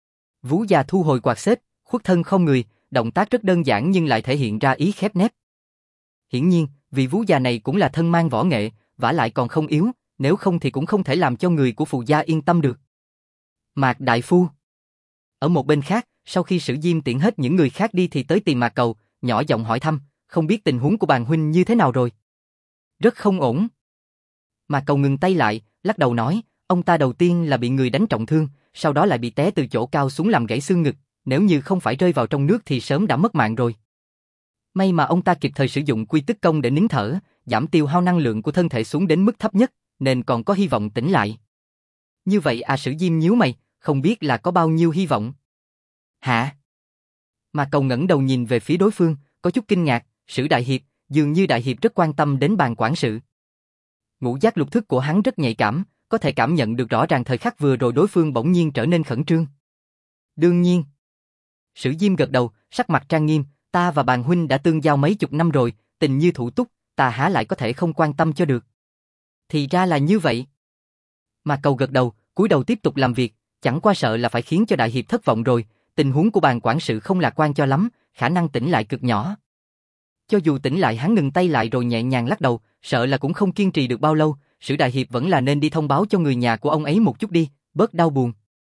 Vũ già thu hồi quạt xếp, khuất thân không người, động tác rất đơn giản nhưng lại thể hiện ra ý khép nép. Hiển nhiên, vị Vũ già này cũng là thân mang võ nghệ, vả lại còn không yếu, nếu không thì cũng không thể làm cho người của Phù gia yên tâm được. Mạc đại phu. Ở một bên khác, sau khi Sử Diêm tiễn hết những người khác đi thì tới tìm Mạc Cầu, nhỏ giọng hỏi thăm, không biết tình huống của Bàn huynh như thế nào rồi. Rất không ổn. Mạc Cầu ngừng tay lại, lắc đầu nói, ông ta đầu tiên là bị người đánh trọng thương, sau đó lại bị té từ chỗ cao xuống làm gãy xương ngực, nếu như không phải rơi vào trong nước thì sớm đã mất mạng rồi. May mà ông ta kịp thời sử dụng quy tức công để nín thở, giảm tiêu hao năng lượng của thân thể xuống đến mức thấp nhất, nên còn có hy vọng tỉnh lại. Như vậy Sử Diêm nhíu mày, không biết là có bao nhiêu hy vọng. Hả? Mạc Cầu ngẩng đầu nhìn về phía đối phương, có chút kinh ngạc, Sử đại hiệp, dường như đại hiệp rất quan tâm đến Bàn quản sự. Ngũ giác lục thức của hắn rất nhạy cảm, có thể cảm nhận được rõ ràng thời khắc vừa rồi đối phương bỗng nhiên trở nên khẩn trương. Đương nhiên. Sử Diêm gật đầu, sắc mặt trang nghiêm, ta và Bàn huynh đã tương giao mấy chục năm rồi, tình như thủ túc, ta há lại có thể không quan tâm cho được. Thì ra là như vậy. Mạc Cầu gật đầu, cúi đầu tiếp tục làm việc, chẳng qua sợ là phải khiến cho đại hiệp thất vọng rồi, tình huống của Bàn quản sự không lạc quan cho lắm, khả năng tỉnh lại cực nhỏ. Cho dù tỉnh lại hắn ngừng tay lại rồi nhẹ nhàng lắc đầu, sợ là cũng không kiên trì được bao lâu, Sử đại hiệp vẫn là nên đi thông báo cho người nhà của ông ấy một chút đi, bớt đau buồn.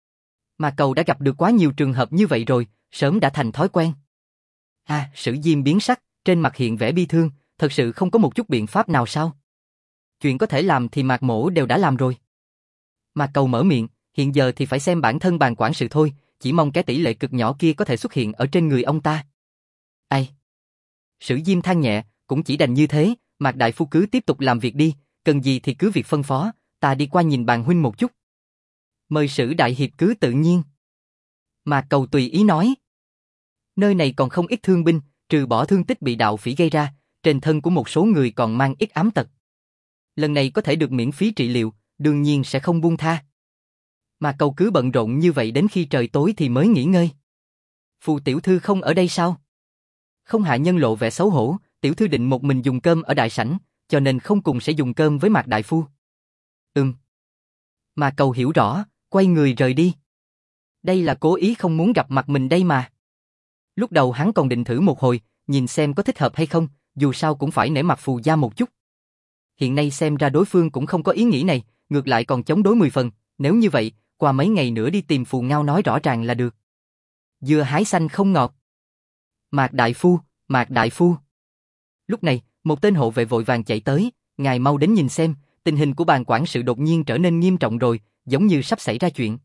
Mạc Cầu đã gặp được quá nhiều trường hợp như vậy rồi, sớm đã thành thói quen. Sử Diêm biến sắc, trên mặt hiện vẻ bi thương, thật sự không có một chút biện pháp nào sao? Chuyện có thể làm thì Mạc Mỗ đều đã làm rồi. Mạc Cầu mở miệng, hiện giờ thì phải xem bản thân Bàng quản sự thôi, chỉ mong cái tỷ lệ cực nhỏ kia có thể xuất hiện ở trên người ông ta. Ai? Sử Diêm than nhẹ, cũng chỉ đành như thế, Mạc đại phu cứ tiếp tục làm việc đi, cần gì thì cứ việc phân phó, ta đi qua nhìn Bàng huynh một chút. Mời Sử đại hiệp cứ tự nhiên. Mạc Cầu tùy ý nói. Nơi này còn không ít thương binh, trừ bỏ thương tích bị đạo phỉ gây ra, trên thân của một số người còn mang ít ám tật. Lần này có thể được miễn phí trị liệu, đương nhiên sẽ không buông tha. Mạc Cầu cứ bận rộn như vậy đến khi trời tối thì mới nghỉ ngơi. Phù tiểu thư không ở đây sao? Không hạ nhân lộ vẻ xấu hổ, tiểu thư định một mình dùng cơm ở đại sảnh, cho nên không cùng sẽ dùng cơm với Mạc đại phu. Mạc Cầu hiểu rõ, quay người rời đi. Đây là cố ý không muốn gặp mặt mình đây mà. Lúc đầu hắn còn định thử một hồi, nhìn xem có thích hợp hay không, dù sao cũng phải nể mặt Phù gia một chút. Hiện nay xem ra đối phương cũng không có ý nghĩ này, ngược lại còn chống đối 10 phần, nếu như vậy, qua mấy ngày nữa đi tìm Phù Ngao nói rõ ràng là được. Dưa hái xanh không ngọt. Mạc đại phu, Mạc đại phu. Lúc này, một tên hộ vệ vội vàng chạy tới, ngài mau đến nhìn xem, tình hình của Bàng quản sự đột nhiên trở nên nghiêm trọng rồi, giống như sắp xảy ra chuyện.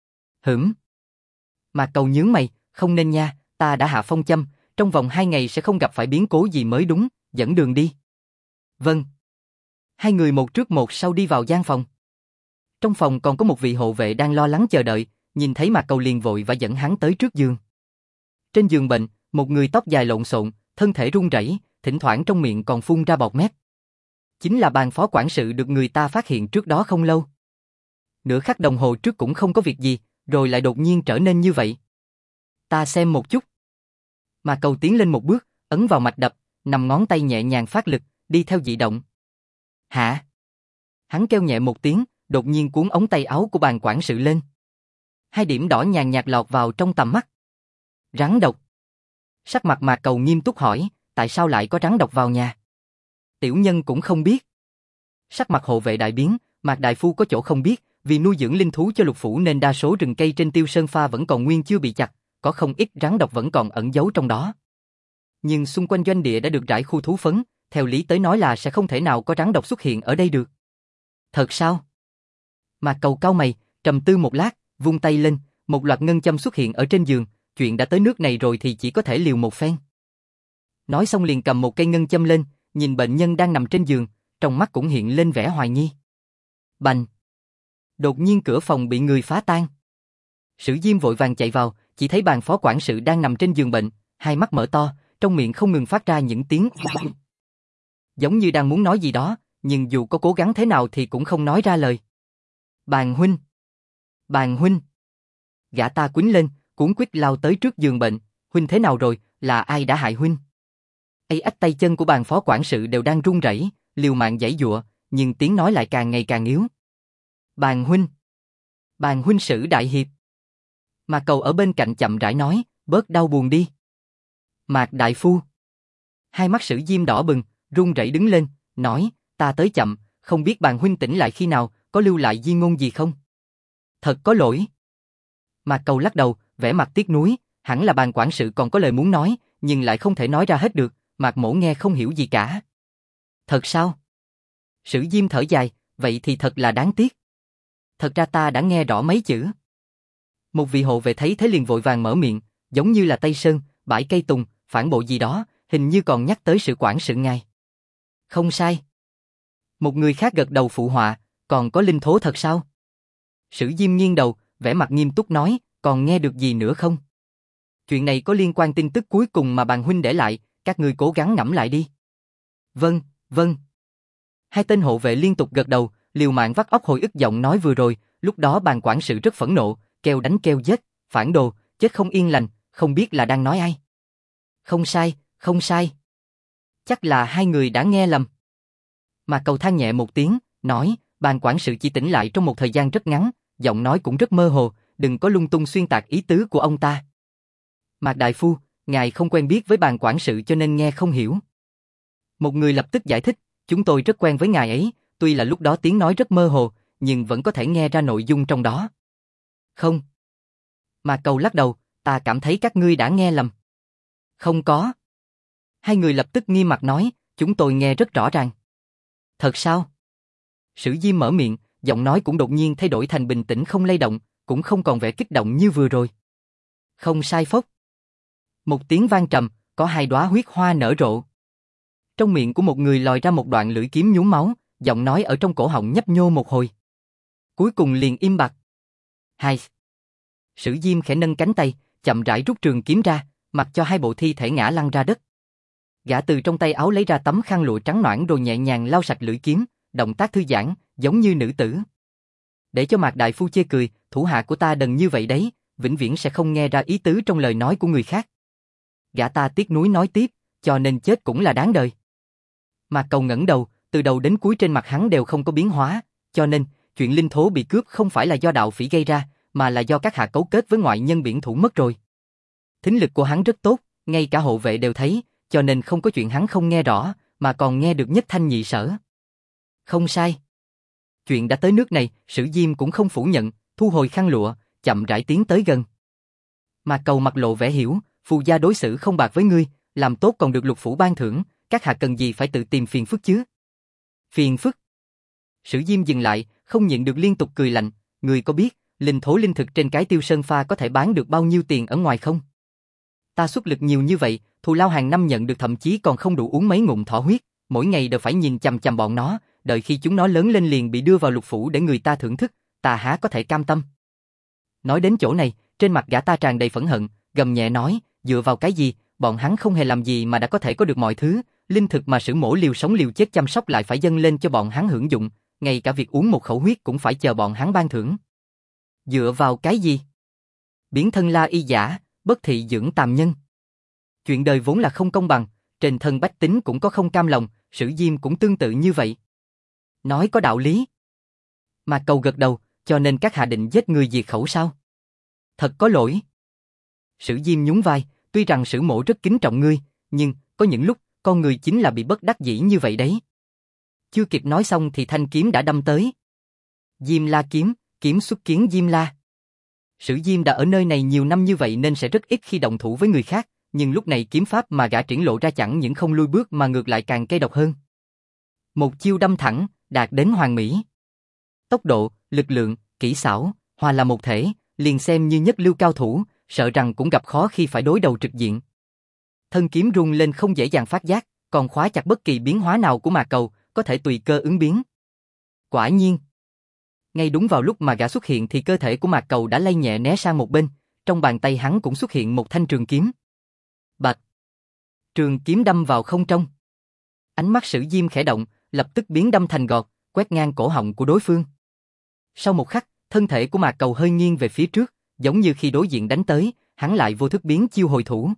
Mạc Cầu nhướng mày, không nên nha, ta đã hạ phong châm, trong vòng 2 ngày sẽ không gặp phải biến cố gì mới đúng, dẫn đường đi. Vâng. Hai người một trước một sau đi vào gian phòng. Trong phòng còn có một vị hộ vệ đang lo lắng chờ đợi, nhìn thấy Mạc Cầu liền vội và dẫn hắn tới trước giường. Trên giường bệnh, một người tóc dài lộn xộn, thân thể run rẩy, thỉnh thoảng trong miệng còn phun ra bọt mép. Chính là Bàng phó quản sự được người ta phát hiện trước đó không lâu. Nửa khắc đồng hồ trước cũng không có việc gì, rồi lại đột nhiên trở nên như vậy. Ta xem một chút. Mạc Cầu tiến lên một bước, ấn vào mạch đập, nằm ngón tay nhẹ nhàng phát lực, đi theo dị động. Hả? Hắn kêu nhẹ một tiếng, đột nhiên cuốn ống tay áo của Bàng quản sự lên. 2 điểm đỏ nhàn nhạt lọt vào trong tầm mắt. Rắn độc. Sắc mặt Mạc Cầu nghiêm túc hỏi, tại sao lại có rắn độc vào nhà? Tiểu nhân cũng không biết. Sắc mặt hộ vệ đại biến, Mạc đại phu có chỗ không biết, vì nuôi dưỡng linh thú cho Lục phủ nên đa số rừng cây trên Tiêu Sơn Pha vẫn còn nguyên chưa bị chặt, có không ít rắn độc vẫn còn ẩn giấu trong đó. Nhưng xung quanh doanh địa đã được rải khu thú phấn, theo lý tới nói là sẽ không thể nào có rắn độc xuất hiện ở đây được. Thật sao? Mạc Cầu cau mày, trầm tư một lát, vung tay lên, một loạt ngân châm xuất hiện ở trên giường, chuyện đã tới nước này rồi thì chỉ có thể liều một phen. Nói xong liền cầm một cây ngân châm lên, nhìn bệnh nhân đang nằm trên giường, trong mắt cũng hiện lên vẻ hoài nghi. Bành! Đột nhiên cửa phòng bị người phá tan. Sử Diêm vội vàng chạy vào, chỉ thấy Bàng phó quản sự đang nằm trên giường bệnh, hai mắt mở to, trong miệng không ngừng phát ra những tiếng giống như đang muốn nói gì đó, nhưng dù có cố gắng thế nào thì cũng không nói ra lời. Bàng huynh! Bàng huynh! Gã ta quýnh lên, cuống quýt lao tới trước giường bệnh, huynh thế nào rồi, là ai đã hại huynh? Ách tay chân của Bàng phó quản sự đều đang run rẩy, liều mạng giãy giụa, nhưng tiếng nói lại càng ngày càng yếu. Bàng huynh Sử đại hiệp. Mạc Cầu ở bên cạnh chậm rãi nói, bớt đau buồn đi. Mạc đại phu. Hai mắt Sử Diêm đỏ bừng, run rẩy đứng lên, nói, ta tới chậm, không biết Bàng huynh tỉnh lại khi nào, có lưu lại di ngôn gì không? Thật có lỗi. Mạc Cầu lắc đầu, vẻ mặt tiếc nuối, hẳn là Bàng quản sự còn có lời muốn nói, nhưng lại không thể nói ra hết được, Mạc mỗ nghe không hiểu gì cả. Thật sao? Sử Diêm thở dài, vậy thì thật là đáng tiếc. Thật ra ta đã nghe rõ mấy chữ. Một vị hộ vệ thấy thế liền vội vàng mở miệng, giống như là Tây Sơn, bãi cây tùng, phản bộ gì đó, hình như còn nhắc tới sự quản sự ngài. Không sai. Một người khác gật đầu phụ họa, còn có linh thố thật sao? Sử Diêm nghiêng đầu, vẻ mặt nghiêm túc nói, còn nghe được gì nữa không? Chuyện này có liên quan tin tức cuối cùng mà Bàng huynh để lại, các ngươi cố gắng ngẫm lại đi. Vâng, vâng. Hai tên hộ vệ liên tục gật đầu, liều mạng vắt óc hồi ức giọng nói vừa rồi, lúc đó Bàng quản sự rất phẫn nộ, kêu đánh kêu giết, phản đồ, chết không yên lành, không biết là đang nói ai. Không sai, không sai. Chắc là hai người đã nghe lầm. Mạc Cầu than nhẹ một tiếng, nói, Bàng quản sự chỉ tỉnh lại trong một thời gian rất ngắn, giọng nói cũng rất mơ hồ, đừng có lung tung xuyên tạc ý tứ của ông ta. Mạc đại phu, ngài không quen biết với Bàng quản sự cho nên nghe không hiểu. Một người lập tức giải thích, chúng tôi rất quen với ngài ấy, tuy là lúc đó tiếng nói rất mơ hồ, nhưng vẫn có thể nghe ra nội dung trong đó. Không. Mạc Cầu lắc đầu, ta cảm thấy các ngươi đã nghe lầm. Không có. Hai người lập tức nghiêm mặt nói, Chúng tôi nghe rất rõ ràng. Thật sao? Sử Diêm mở miệng, giọng nói cũng đột nhiên thay đổi thành bình tĩnh không lay động, cũng không còn vẻ kích động như vừa rồi. Không sai phốc. Một tiếng vang trầm, có hai đóa huyết hoa nở rộ. Trong miệng của một người lòi ra một đoạn lưỡi kiếm nhuốm máu, giọng nói ở trong cổ họng nhấp nhô một hồi. Cuối cùng liền im bặt. Hai. Sử Diêm khẽ nâng cánh tay, chậm rãi rút trường kiếm ra, mặc cho hai bộ thi thể ngã lăn ra đất. Gã từ trong tay áo lấy ra tấm khăn lụa trắng nõn rồi nhẹ nhàng lau sạch lưỡi kiếm, động tác thư giãn, giống như nữ tử. Để cho Mạc đại phu chê cười, thủ hạ của ta đần như vậy đấy, vĩnh viễn sẽ không nghe ra ý tứ trong lời nói của người khác. Gã ta tiếc nuối nói tiếp, cho nên chết cũng là đáng đời. Mạc Cầu ngẩng đầu, từ đầu đến cuối trên mặt hắn đều không có biến hóa, cho nên chuyện linh thố bị cướp không phải là do đạo phỉ gây ra, mà là do các hạ cấu kết với ngoại nhân biển thủ mất rồi. Thính lực của hắn rất tốt, ngay cả hộ vệ đều thấy, cho nên không có chuyện hắn không nghe rõ, mà còn nghe được nhất thanh nhị sở. Không sai. Chuyện đã tới nước này, Sử Diêm cũng không phủ nhận, thu hồi khăn lụa, chậm rãi tiến tới gần. Mạc Cầu mặt lộ vẻ hiểu, phù gia đối xử không bạc với ngươi, làm tốt còn được lục phủ ban thưởng, các hạ cần gì phải tự tìm phiền phức chứ? Phiền phức? Sử Diêm dừng lại, không nhịn được liên tục cười lạnh, ngươi có biết, linh thố linh thực trên cái Tiêu Sơn Pha có thể bán được bao nhiêu tiền ở ngoài không? Ta xuất lực nhiều như vậy, thù lao hàng năm nhận được thậm chí còn không đủ uống mấy ngụm thỏ huyết, mỗi ngày đều phải nhìn chằm chằm bọn nó, đợi khi chúng nó lớn lên liền bị đưa vào lục phủ để người ta thưởng thức, ta há có thể cam tâm. Nói đến chỗ này, trên mặt gã ta tràn đầy phẫn hận, gầm nhẹ nói, dựa vào cái gì, bọn hắn không hề làm gì mà đã có thể có được mọi thứ, linh thực mà Sử mỗ liều sống liều chết chăm sóc lại phải dâng lên cho bọn hắn hưởng dụng, ngay cả việc uống một khẩu huyết cũng phải chờ bọn hắn ban thưởng. Dựa vào cái gì? Biến thân La Y giả, bất thị dưỡng tàm nhân. Chuyện đời vốn là không công bằng, trên thân bách tính cũng có không cam lòng, Sử Diêm cũng tương tự như vậy. Nói có đạo lý. Mạc Cầu gật đầu, cho nên các hạ định giết người diệt khẩu sao? Thật có lỗi. Sử Diêm nhún vai, tuy rằng Sử mỗ rất kính trọng ngươi, nhưng có những lúc con người chính là bị bất đắc dĩ như vậy đấy. Chưa kịp nói xong thì thanh kiếm đã đâm tới. Diêm La kiếm, kiếm xuất kiến Diêm La. Sử Diêm đã ở nơi này nhiều năm như vậy nên sẽ rất ít khi động thủ với người khác, nhưng lúc này kiếm pháp mà gã triển lộ ra chẳng những không lui bước mà ngược lại càng cay độc hơn. Một chiêu đâm thẳng, đạt đến hoàn mỹ. Tốc độ, lực lượng, kỹ xảo, hòa là một thể, liền xem như nhất lưu cao thủ, sợ rằng cũng gặp khó khi phải đối đầu trực diện. Thân kiếm rung lên không dễ dàng phát giác, còn khóa chặt bất kỳ biến hóa nào của Mạc Cầu, có thể tùy cơ ứng biến. Quả nhiên. Ngay đúng vào lúc mà gã xuất hiện thì cơ thể của Mạc Cầu đã lay nhẹ né sang một bên, trong bàn tay hắn cũng xuất hiện một thanh trường kiếm. Bạch. Trường kiếm đâm vào không trung. Ánh mắt Sử Diêm khẽ động, lập tức biến đâm thành gọt, quét ngang cổ họng của đối phương. Sau một khắc, thân thể của Mạc Cầu hơi nghiêng về phía trước, giống như khi đối diện đánh tới, hắn lại vô thức biến chiêu hồi thủ.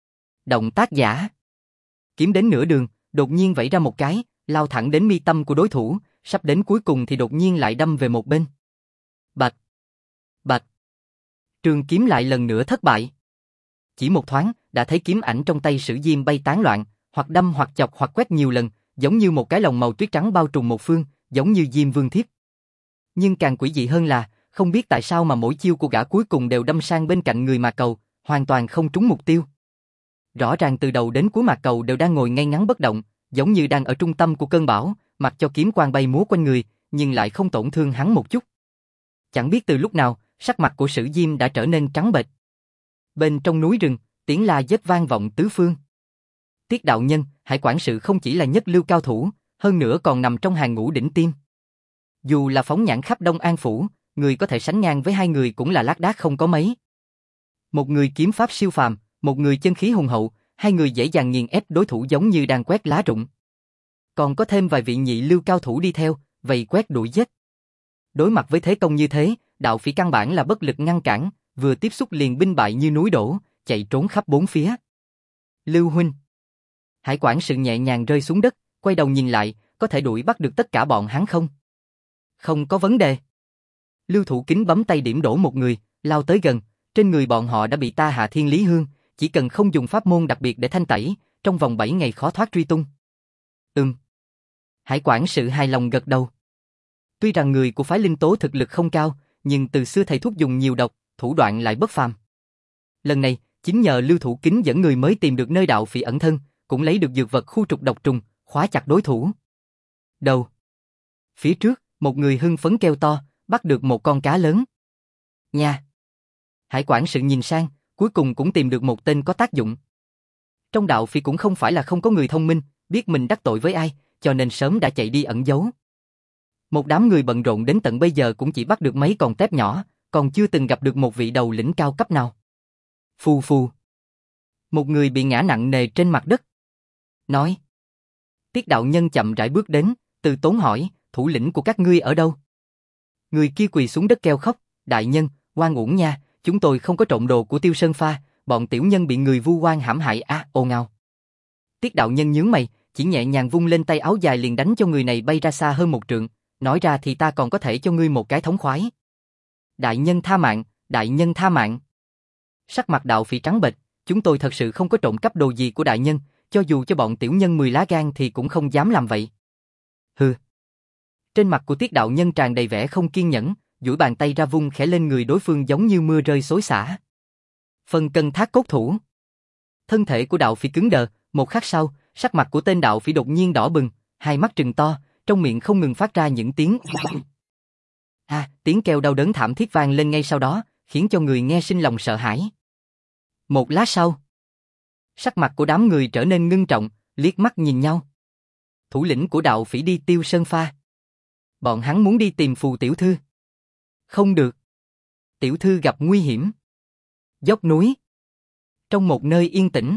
Động tác giả. Kiếm đến nửa đường, đột nhiên vẫy ra một cái, lao thẳng đến mi tâm của đối thủ, sắp đến cuối cùng thì đột nhiên lại đâm về một bên. Bạch. Bạch. Trường kiếm lại lần nữa thất bại. Chỉ một thoáng, đã thấy kiếm ảnh trong tay Sử Diêm bay tán loạn, hoặc đâm hoặc chọc hoặc quét nhiều lần, giống như một cái lồng màu tuyết trắng bao trùm một phương, giống như Diêm Vương Thiếp. Nhưng càng quỷ dị hơn là, không biết tại sao mà mỗi chiêu của gã cuối cùng đều đâm sang bên cạnh người Mạc Cầu, hoàn toàn không trúng mục tiêu. Rõ ràng từ đầu đến cuối Mạc Cầu đều đang ngồi ngay ngắn bất động, giống như đang ở trung tâm của cơn bão, mặc cho kiếm quang bay múa quanh người, nhưng lại không tổn thương hắn một chút. Chẳng biết từ lúc nào, sắc mặt của Sử Diêm đã trở nên trắng bệch. Bên trong núi rừng, tiếng la giết vang vọng tứ phương. Tiết đạo nhân, Hải quản sự không chỉ là nhất lưu cao thủ, hơn nữa còn nằm trong hàng ngũ đỉnh tiêm. Dù là phóng nhãn khắp Đông An phủ, người có thể sánh ngang với hai người cũng là lác đác không có mấy. Một người kiếm pháp siêu phàm, một người chân khí hùng hậu, hai người dễ dàng nghiền ép đối thủ giống như đang quét lá rụng. Còn có thêm vài vị nhị lưu cao thủ đi theo, vây quét đuổi giết. Đối mặt với thế công như thế, đạo phỉ căn bản là bất lực ngăn cản, vừa tiếp xúc liền binh bại như núi đổ, chạy trốn khắp bốn phía. Lưu huynh. Hải quản sự nhẹ nhàng rơi xuống đất, quay đầu nhìn lại, có thể đuổi bắt được tất cả bọn hắn không? Không có vấn đề. Lưu Thủ Kính bấm tay điểm đổ một người, lao tới gần, trên người bọn họ đã bị ta hạ thiên lý hương, chỉ cần không dùng pháp môn đặc biệt để thanh tẩy, trong vòng 7 ngày khó thoát truy tung. Hải quản sự hài lòng gật đầu. Tuy rằng người của phái Linh Tố thực lực không cao, nhưng từ xưa thầy thuốc dùng nhiều độc, thủ đoạn lại bất phàm. Lần này, chính nhờ Lưu Thủ Kính dẫn người mới tìm được nơi đạo phỉ ẩn thân, cũng lấy được dược vật khu trục độc trùng, khóa chặt đối thủ. Đầu. Phía trước, một người hưng phấn kêu to, bắt được một con cá lớn. Nha! Hải quản sự nhìn sang, cuối cùng cũng tìm được một tên có tác dụng. Trong đạo phi cũng không phải là không có người thông minh, biết mình đắc tội với ai, cho nên sớm đã chạy đi ẩn giấu. Một đám người bận rộn đến tận bây giờ cũng chỉ bắt được mấy con tép nhỏ, còn chưa từng gặp được một vị đầu lĩnh cao cấp nào. Phù phù. Một người bị ngã nặng nề trên mặt đất. Nói. Tiết đạo nhân chậm rãi bước đến, từ tốn hỏi, thủ lĩnh của các ngươi ở đâu? Người kia quỳ xuống đất kêu khóc, đại nhân, oan uổng nha, chúng tôi không có trộm đồ của Tiêu Sơn Pha, bọn tiểu nhân bị người vu oan hãm hại ồn ào. Tiết đạo nhân nhướng mày, chỉ nhẹ nhàng vung lên tay áo dài liền đánh cho người này bay ra xa hơn một trượng, nói ra thì ta còn có thể cho ngươi một cái thống khoái. Đại nhân tha mạng, đại nhân tha mạng. Sắc mặt đạo phỉ trắng bệch, chúng tôi thật sự không có trộm cắp đồ gì của đại nhân, cho dù cho bọn tiểu nhân 10 lá gan thì cũng không dám làm vậy. Hừ. Trên mặt của Tiết đạo nhân tràn đầy vẻ không kiên nhẫn, duỗi bàn tay ra vung khẽ lên người đối phương giống như mưa rơi xối xả. Phân cân thác cốt thủ. Thân thể của đạo phỉ cứng đờ, một khắc sau, sắc mặt của tên đạo phỉ đột nhiên đỏ bừng, hai mắt trừng to, trong miệng không ngừng phát ra những tiếng tiếng kêu đau đớn thảm thiết vang lên ngay sau đó, khiến cho người nghe sinh lòng sợ hãi. Một lát sau, sắc mặt của đám người trở nên ngưng trọng, liếc mắt nhìn nhau. Thủ lĩnh của đạo phỉ đi Tiêu Sơn Pha. Bọn hắn muốn đi tìm Phù tiểu thư. Không được. Tiểu thư gặp nguy hiểm. Dốc núi. Trong một nơi yên tĩnh.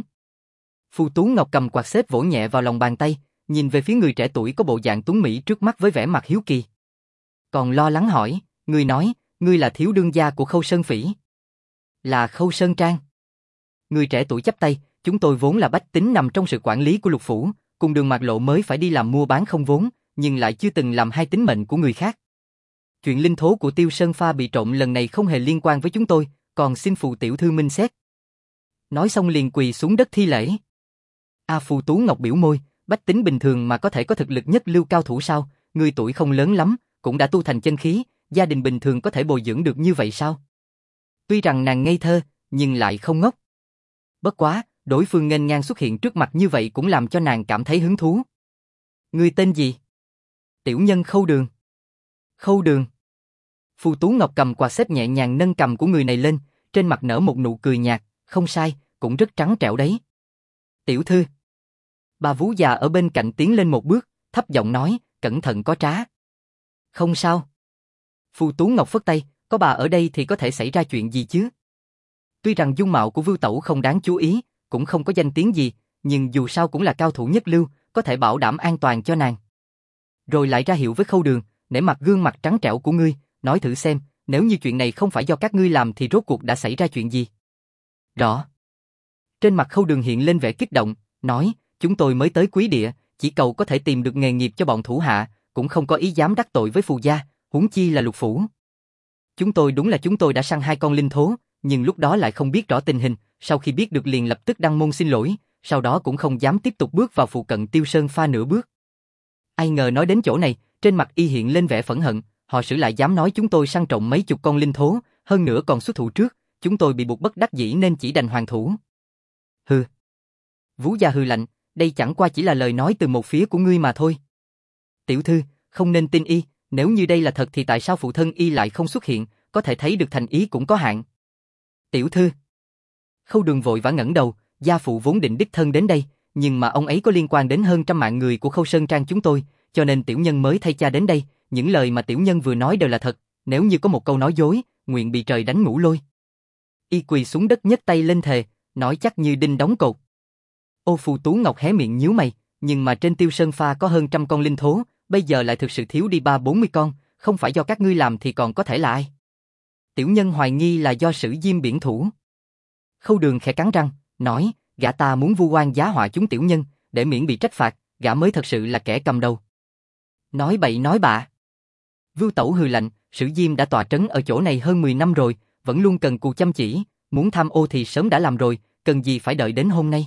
Phù Tú Ngọc cầm quạt xếp vỗ nhẹ vào lòng bàn tay, nhìn về phía người trẻ tuổi có bộ dạng tuấn mỹ trước mắt với vẻ mặt hiếu kỳ. Còn lo lắng hỏi, ngươi nói, ngươi là thiếu đương gia của Khâu Sơn Phỉ. Là Khâu Sơn Trang. Người trẻ tuổi chắp tay, chúng tôi vốn là bách tính nằm trong sự quản lý của Lục Phủ, cùng Đường Mạc Lộ mới phải đi làm mua bán không vốn, nhưng lại chưa từng làm hai tính mệnh của người khác. Chuyện linh thố của Tiêu Sơn Pha bị trộm lần này không hề liên quan với chúng tôi, còn xin Phù tiểu thư minh xét. Nói xong liền quỳ xuống đất thi lễ. Phù Tú Ngọc biểu môi, bách tính bình thường mà có thể có thực lực nhất lưu cao thủ sao, người tuổi không lớn lắm, cũng đã tu thành chân khí, gia đình bình thường có thể bồi dưỡng được như vậy sao? Tuy rằng nàng ngây thơ, nhưng lại không ngốc. Bất quá, đối phương nghênh ngang xuất hiện trước mặt như vậy cũng làm cho nàng cảm thấy hứng thú. Ngươi tên gì? Tiểu nhân Khâu Đường. Khâu Đường. Phù Tú Ngọc cầm quạt xếp nhẹ nhàng nâng cầm của người này lên, trên mặt nở một nụ cười nhạt, không sai, cũng rất trắng trẻo đấy. Tiểu thư. Bà vú già ở bên cạnh tiến lên một bước, thấp giọng nói, cẩn thận có trá. Không sao. Phù Tú Ngọc phất tay, có bà ở đây thì có thể xảy ra chuyện gì chứ? Tuy rằng dung mạo của Vưu Tẩu không đáng chú ý, cũng không có danh tiếng gì, nhưng dù sao cũng là cao thủ nhất lưu, có thể bảo đảm an toàn cho nàng. Rồi lại ra hiệu với Khâu Đường, nể mặt gương mặt trắng trẻo của ngươi, nói thử xem, nếu như chuyện này không phải do các ngươi làm thì rốt cuộc đã xảy ra chuyện gì? Rõ. Trên mặt Khâu Đường hiện lên vẻ kích động, nói, chúng tôi mới tới Quý Địa, chỉ cầu có thể tìm được nghề nghiệp cho bọn thủ hạ, cũng không có ý dám đắc tội với Phù gia, huống chi là Lục Phủ. Chúng tôi đã săn hai con linh thố, nhưng lúc đó lại không biết rõ tình hình, sau khi biết được liền lập tức đăng môn xin lỗi, sau đó cũng không dám tiếp tục bước vào phụ cận Tiêu Sơn Pha nửa bước. Ai ngờ nói đến chỗ này, trên mặt y hiện lên vẻ phẫn hận, họ sử lại dám nói chúng tôi săn trộm mấy chục con linh thố, hơn nữa còn xuất thủ trước, chúng tôi bị buộc bất đắc dĩ nên chỉ đành hoàn thủ. Hừ. Vú gia hừ lạnh, đây chẳng qua chỉ là lời nói từ một phía của ngươi mà thôi. Tiểu thư, không nên tin y, nếu như đây là thật thì tại sao phụ thân y lại không xuất hiện, có thể thấy được thành ý cũng có hạn. Tiểu thư. Khâu Đường vội vã ngẩng đầu, gia phụ vốn định đích thân đến đây, nhưng mà ông ấy có liên quan đến hơn trăm mạng người của Khâu Sơn Trang chúng tôi, cho nên tiểu nhân mới thay cha đến đây, những lời mà tiểu nhân vừa nói đều là thật, nếu như có một câu nói dối, nguyện bị trời đánh ngũ lôi. Y quỳ xuống đất nhấc tay lên thề, nói chắc như đinh đóng cột. Phù Tú Ngọc hé miệng nhíu mày, nhưng mà trên Tiêu Sơn Pha có hơn trăm con linh thố, bây giờ lại thực sự thiếu đi 30-40 con, không phải do các ngươi làm thì còn có thể là ai? Tiểu nhân hoài nghi là do Sử Diêm biển thủ. Khâu Đường khẽ cắn răng, nói, gã ta muốn vu oan giá họa chúng tiểu nhân, để miễn bị trách phạt, gã mới thật sự là kẻ cầm đầu. Nói bậy nói bạ. Vưu Tẩu hừ lạnh, Sử Diêm đã tọa trấn ở chỗ này hơn 10 năm rồi, vẫn luôn cần cù chăm chỉ, muốn tham ô thì sớm đã làm rồi, cần gì phải đợi đến hôm nay.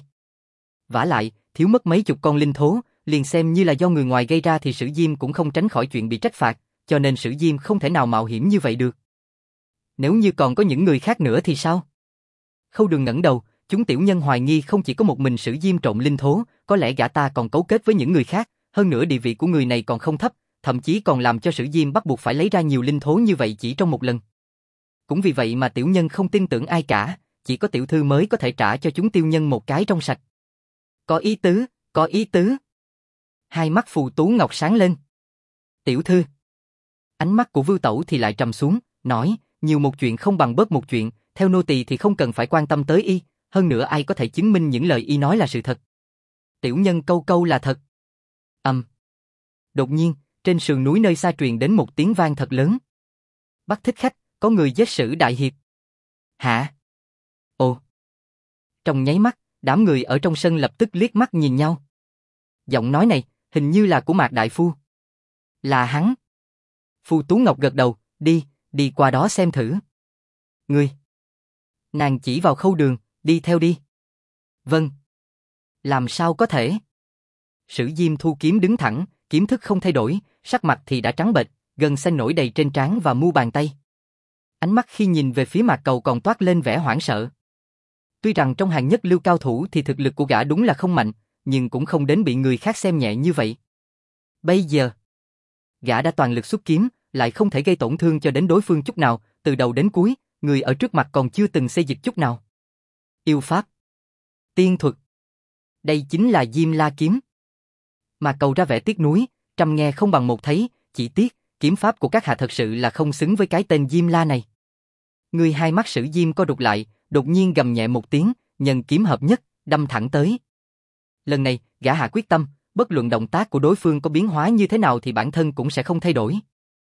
Vả lại, thiếu mất mấy chục con linh thố, liền xem như là do người ngoài gây ra thì Sử Diêm cũng không tránh khỏi chuyện bị trách phạt, cho nên Sử Diêm không thể nào mạo hiểm như vậy được. Nếu như còn có những người khác nữa thì sao? Khâu Đường ngẩng đầu, chúng tiểu nhân hoài nghi không chỉ có một mình Sử Diêm trộn linh thố, có lẽ gã ta còn cấu kết với những người khác, hơn nữa địa vị của người này còn không thấp, thậm chí còn làm cho Sử Diêm bắt buộc phải lấy ra nhiều linh thố như vậy chỉ trong một lần. Cũng vì vậy mà tiểu nhân không tin tưởng ai cả, chỉ có tiểu thư mới có thể trả cho chúng tiểu nhân một cái trong sạch. Có ý tứ, có ý tứ. Hai mắt Phù Tú Ngọc sáng lên. Tiểu thư. Ánh mắt của Vưu Tẩu thì lại trầm xuống, nói, nhiều một chuyện không bằng bớt một chuyện, theo nô tỳ thì không cần phải quan tâm tới y, hơn nữa ai có thể chứng minh những lời y nói là sự thật. Tiểu nhân câu câu là thật. Đột nhiên, trên sườn núi nơi xa truyền đến một tiếng vang thật lớn. Bắt thích khách, có người giết Sử đại hiệp. Hả? Ồ. Trong nháy mắt, đám người ở trong sân lập tức liếc mắt nhìn nhau. Giọng nói này, hình như là của Mạc đại phu. Là hắn. Phù Tú Ngọc gật đầu, đi qua đó xem thử. Ngươi. Nàng chỉ vào Khâu Đường, đi theo đi. Vâng. Làm sao có thể? Sử Diêm thu kiếm đứng thẳng, kiếm thức không thay đổi, sắc mặt thì đã trắng bệch, gân xanh nổi đầy trên trán và mu bàn tay. Ánh mắt khi nhìn về phía Mạc Cầu còn toát lên vẻ hoảng sợ. Tuy rằng trong hàng nhất lưu cao thủ thì thực lực của gã đúng là không mạnh, nhưng cũng không đến bị người khác xem nhẹ như vậy. Bây giờ, gã đã toàn lực xuất kiếm, lại không thể gây tổn thương cho đến đối phương chút nào, từ đầu đến cuối, người ở trước mặt còn chưa từng xê dịch chút nào. Yêu pháp, tiên thuật, đây chính là Diêm La kiếm. Mạc Cầu ra vẻ tiếc nuối, trăm nghe không bằng một thấy, chỉ tiếc, kiếm pháp của các hạ thật sự là không xứng với cái tên Diêm La này. Người hai mắt Sử Diêm co rụt lại, đột nhiên gầm nhẹ một tiếng, nhân kiếm hợp nhất, đâm thẳng tới. Lần này, gã hạ quyết tâm, bất luận động tác của đối phương có biến hóa như thế nào thì bản thân cũng sẽ không thay đổi.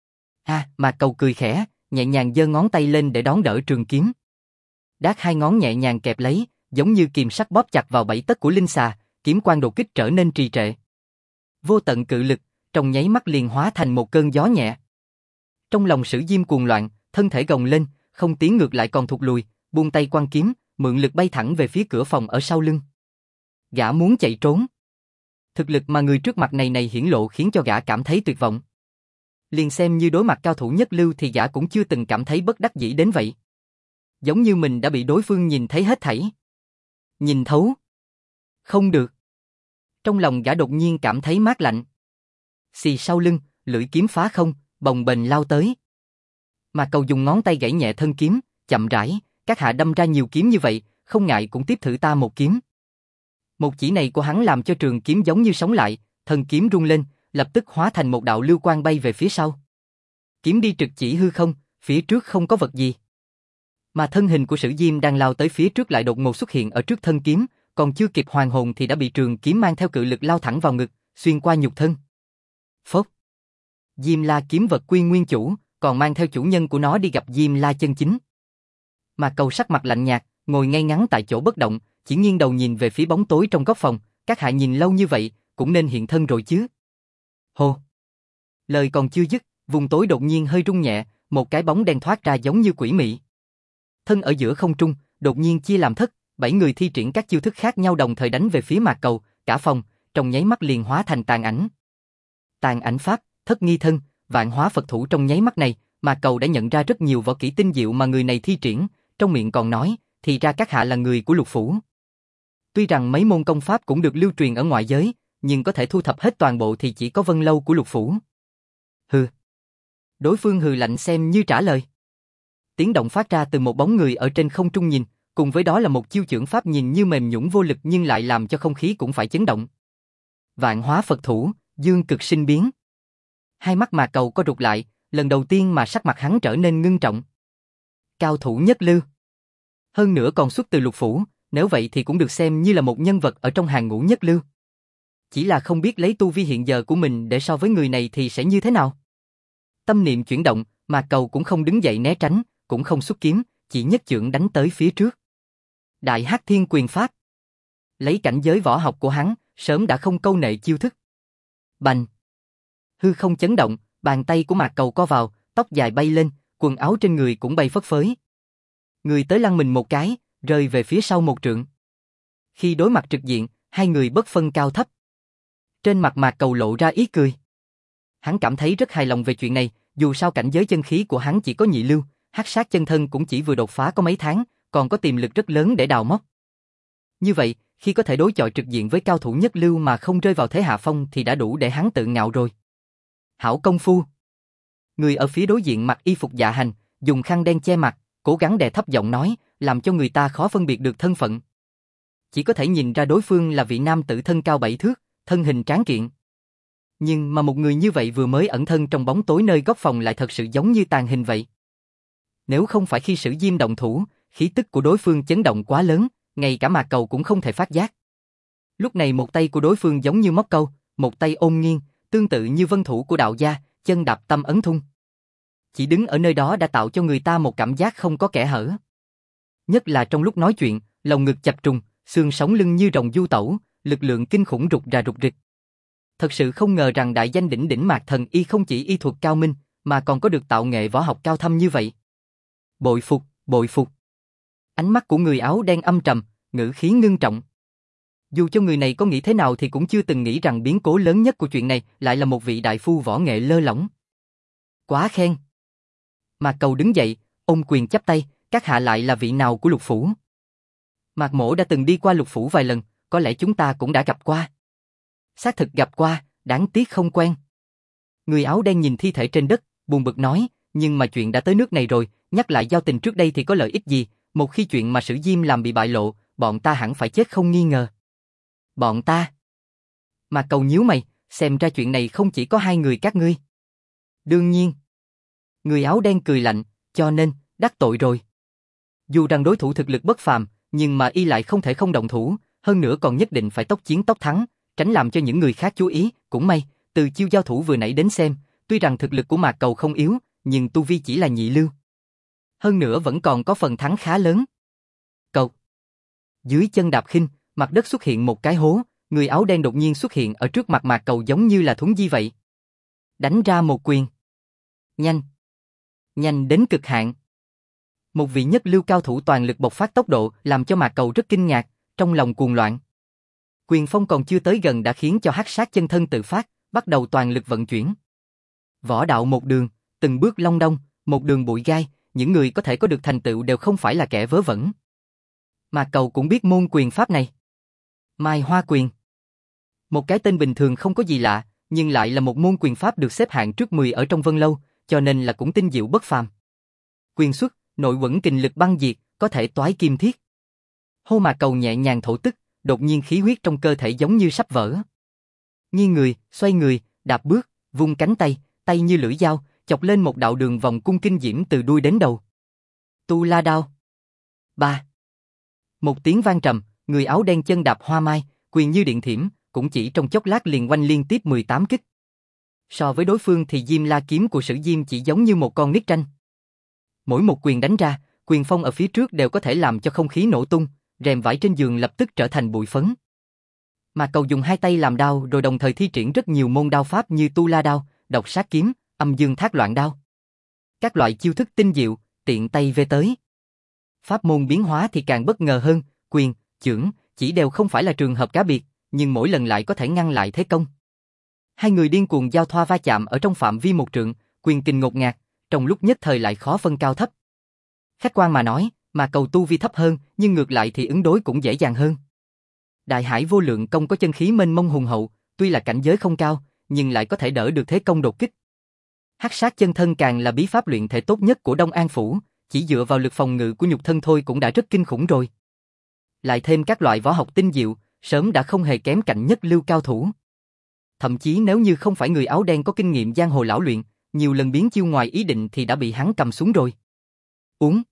Mạc Cầu cười khẽ, nhẹ nhàng giơ ngón tay lên để đón đỡ trường kiếm. Đát hai ngón nhẹ nhàng kẹp lấy, giống như kìm sắt bóp chặt vào bảy tấc của linh xà, kiếm quang đột kích trở nên trì trệ. Vô tận cự lực, trong nháy mắt liền hóa thành một cơn gió nhẹ. Trong lòng Sử Diêm cuồng loạn, thân thể gồng lên, không tiến ngược lại còn thụt lùi, buông tay quăng kiếm, mượn lực bay thẳng về phía cửa phòng ở sau lưng. Gã muốn chạy trốn. Thực lực mà người trước mặt này hiển lộ khiến cho gã cảm thấy tuyệt vọng. Liền xem như đối mặt cao thủ nhất lưu thì gã cũng chưa từng cảm thấy bất đắc dĩ đến vậy. Giống như mình đã bị đối phương nhìn thấy hết thảy. Nhìn thấu. Không được. Trong lòng gã đột nhiên cảm thấy mát lạnh. Xì sau lưng, lưỡi kiếm phá không, bồng bềnh lao tới. Mà Cầu dùng ngón tay gãy nhẹ thân kiếm, chậm rãi, các hạ đâm ra nhiều kiếm như vậy, không ngại cũng tiếp thử ta một kiếm. Một chỉ này của hắn làm cho trường kiếm giống như sống lại, thân kiếm rung lên, lập tức hóa thành một đạo lưu quang bay về phía sau. Kiếm đi trực chỉ hư không, phía trước không có vật gì. Mà thân hình của Sử Diêm đang lao tới phía trước lại đột ngột xuất hiện ở trước thân kiếm, còn chưa kịp hoàn hồn thì đã bị trường kiếm mang theo cự lực lao thẳng vào ngực, xuyên qua nhục thân. Phốc. Diêm La kiếm vật quy nguyên chủ, còn mang theo chủ nhân của nó đi gặp Diêm La chân chính. Mà Cầu sắc mặt lạnh nhạt, ngồi ngay ngắn tại chỗ bất động, chỉ nghiêng đầu nhìn về phía bóng tối trong góc phòng, các hạ nhìn lâu như vậy, cũng nên hiện thân rồi chứ. Hô. Lời còn chưa dứt, vùng tối đột nhiên hơi rung nhẹ, một cái bóng đen thoát ra giống như quỷ mị. Thân ở giữa không trung, đột nhiên chia làm thất, 7 người thi triển các chiêu thức khác nhau đồng thời đánh về phía Mạc Cầu, cả phòng, trong nháy mắt liền hóa thành tàn ảnh. Tàn ảnh pháp, thất nghi thân, vạn hóa Phật thủ trong nháy mắt này, Mạc Cầu đã nhận ra rất nhiều võ kỹ tinh diệu mà người này thi triển, trong miệng còn nói, thì ra các hạ là người của Lục phủ. Tuy rằng mấy môn công pháp cũng được lưu truyền ở ngoại giới, nhưng có thể thu thập hết toàn bộ thì chỉ có Vân Lâu của Lục phủ. Hừ. Đối phương hừ lạnh xem như trả lời. Tiếng động phát ra từ một bóng người ở trên không trung nhìn, cùng với đó là một chiêu chưởng pháp nhìn như mềm nhũn vô lực nhưng lại làm cho không khí cũng phải chấn động. Vạn hóa Phật thủ, dương cực sinh biến. Hai mắt Mạc Cầu co rụt lại, lần đầu tiên mà sắc mặt hắn trở nên ngưng trọng. Cao thủ nhất lưu. Hơn nữa còn xuất từ Lục phủ, nếu vậy thì cũng được xem như là một nhân vật ở trong hàng ngũ nhất lưu. Chỉ là không biết lấy tu vi hiện giờ của mình để so với người này thì sẽ như thế nào. Tâm niệm chuyển động, Mạc Cầu cũng không đứng dậy né tránh, cũng không xuất kiếm, chỉ nhất chưởng đánh tới phía trước. Đại Hắc Thiên Quyền Pháp. Lấy cảnh giới võ học của hắn, sớm đã không câu nệ chiêu thức. Bành. Hư không chấn động, bàn tay của Mạc Cầu co vào, tóc dài bay lên, quần áo trên người cũng bay phất phới. Người tới lăn mình một cái, rơi về phía sau một trượng. Khi đối mặt trực diện, hai người bất phân cao thấp. Trên mặt Mạc Cầu lộ ra ý cười. Hắn cảm thấy rất hài lòng về chuyện này, dù sao cảnh giới chân khí của hắn chỉ có nhị lưu, hắc sát chân thân cũng chỉ vừa đột phá có mấy tháng, còn có tiềm lực rất lớn để đào móc. Như vậy, khi có thể đối chọi trực diện với cao thủ nhất lưu mà không rơi vào thế hạ phong thì đã đủ để hắn tự ngạo rồi. Hảo công phu. Người ở phía đối diện mặc y phục dạ hành, dùng khăn đen che mặt, cố gắng đè thấp giọng nói, làm cho người ta khó phân biệt được thân phận. Chỉ có thể nhìn ra đối phương là vị nam tử thân cao 7 thước, thân hình tráng kiện. Nhưng mà một người như vậy vừa mới ẩn thân trong bóng tối nơi góc phòng lại thật sự giống như tàn hình vậy. Nếu không phải khi Sử Diêm động thủ, khí tức của đối phương chấn động quá lớn, ngay cả Mạc Cầu cũng không thể phát giác. Lúc này một tay của đối phương giống như móc câu, một tay ôm nghiêng, tương tự như vân thủ của đạo gia, chân đạp tâm ấn thung. Chỉ đứng ở nơi đó đã tạo cho người ta một cảm giác không có kẽ hở. Nhất là trong lúc nói chuyện, lồng ngực chập trùng, xương sống lưng như rồng du tẩu, lực lượng kinh khủng rục rà rục rịch. Thật sự không ngờ rằng đại danh đỉnh đỉnh Mạc Thần Y không chỉ y thuật cao minh, mà còn có được tạo nghệ võ học cao thâm như vậy. Bội phục, bội phục. Ánh mắt của người áo đen âm trầm, ngữ khí ngưng trọng. Dù cho người này có nghĩ thế nào thì cũng chưa từng nghĩ rằng biến cố lớn nhất của chuyện này lại là một vị đại phu võ nghệ lơ lỏng. Quá khen. Mạc Cầu đứng dậy, ôm quyền chắp tay, các hạ lại là vị nào của Lục Phủ? Mạc Mỗ đã từng đi qua Lục Phủ vài lần, có lẽ chúng ta cũng đã gặp qua. Xác thực gặp qua, đáng tiếc không quen. Người áo đen nhìn thi thể trên đất, buồn bực nói, nhưng mà chuyện đã tới nước này rồi, nhắc lại giao tình trước đây thì có lợi ích gì, một khi chuyện mà Sử Diêm làm bị bại lộ, bọn ta hẳn phải chết không nghi ngờ. Bọn ta? Mạc Cầu nhíu mày, xem ra chuyện này không chỉ có hai người các ngươi. Đương nhiên. Người áo đen cười lạnh, cho nên, đắc tội rồi. Dù rằng đối thủ thực lực bất phàm, nhưng mà y lại không thể không động thủ, hơn nữa còn nhất định phải tốc chiến tốc thắng, tránh làm cho những người khác chú ý, cũng may, từ chiêu giao thủ vừa nãy đến xem, tuy rằng thực lực của Mạc Cầu không yếu, nhưng tu vi chỉ là nhị lưu. Hơn nữa vẫn còn có phần thắng khá lớn. Cầu. Dưới chân đạp khinh, mặt đất xuất hiện một cái hố, người áo đen đột nhiên xuất hiện ở trước mặt Mạc Cầu giống như là thuấn di vậy. Đánh ra một quyền. Nhanh. Nhanh đến cực hạn. Một vị nhất lưu cao thủ toàn lực bộc phát tốc độ làm cho Mạc Cầu rất kinh ngạc, trong lòng cuồng loạn. Quyền phong còn chưa tới gần đã khiến cho hắc sát chân thân tự phát, bắt đầu toàn lực vận chuyển. Võ đạo một đường, từng bước long đong, một đường bụi gai, những người có thể có được thành tựu đều không phải là kẻ vớ vẩn. Mạc Cầu cũng biết môn quyền pháp này. Mai Hoa quyền. Một cái tên bình thường không có gì lạ, nhưng lại là một môn quyền pháp được xếp hạng trước 10 ở trong Vân Lâu, cho nên là cũng tinh diệu bất phàm. Quyền xuất, nội quẩn kình lực băng diệt, có thể toái kim thiết. Hô Mạc Cầu nhẹ nhàng thổ tức, đột nhiên khí huyết trong cơ thể giống như sắp vỡ. Nghiêng người, xoay người, đạp bước, vung cánh tay, tay như lưỡi dao, chọc lên một đạo đường vòng cung kinh diễm từ đuôi đến đầu. Tu La Đao. 3. Một tiếng vang trầm, người áo đen chân đạp hoa mai, quyền như điện thiểm, cũng chỉ trong chốc lát liền quanh liên tiếp 18 kích. So với đối phương thì Diêm La kiếm của Sử Diêm chỉ giống như một con nít tranh. Mỗi một quyền đánh ra, quyền phong ở phía trước đều có thể làm cho không khí nổ tung, rèm vải trên giường lập tức trở thành bụi phấn. Mạc Cầu dùng hai tay làm đao rồi đồng thời thi triển rất nhiều môn đao pháp như Tu La Đao, Độc Sát kiếm, Âm Dương Thác Loạn Đao. Các loại chiêu thức tinh diệu, tiện tay vê tới. Pháp môn biến hóa thì càng bất ngờ hơn, quyền, chưởng, chỉ đều không phải là trường hợp cá biệt, nhưng mỗi lần lại có thể ngăn lại thế công. Hai người điên cuồng giao thoa va chạm ở trong phạm vi một trượng, quyền kình ngột ngạt, trong lúc nhất thời lại khó phân cao thấp. Khách quan mà nói, Mạc Cầu tu vi thấp hơn, nhưng ngược lại thì ứng đối cũng dễ dàng hơn. Đại Hải Vô Lượng Công có chân khí mênh mông hùng hậu, tuy là cảnh giới không cao, nhưng lại có thể đỡ được thế công đột kích. Hắc sát chân thân càng là bí pháp luyện thể tốt nhất của Đông An Phủ, chỉ dựa vào lực phòng ngự của nhục thân thôi cũng đã rất kinh khủng rồi. Lại thêm các loại võ học tinh diệu, sớm đã không hề kém cạnh nhất lưu cao thủ. Thậm chí nếu như không phải người áo đen có kinh nghiệm giang hồ lão luyện, nhiều lần biến chiêu ngoài ý định thì đã bị hắn cầm xuống rồi. Uống.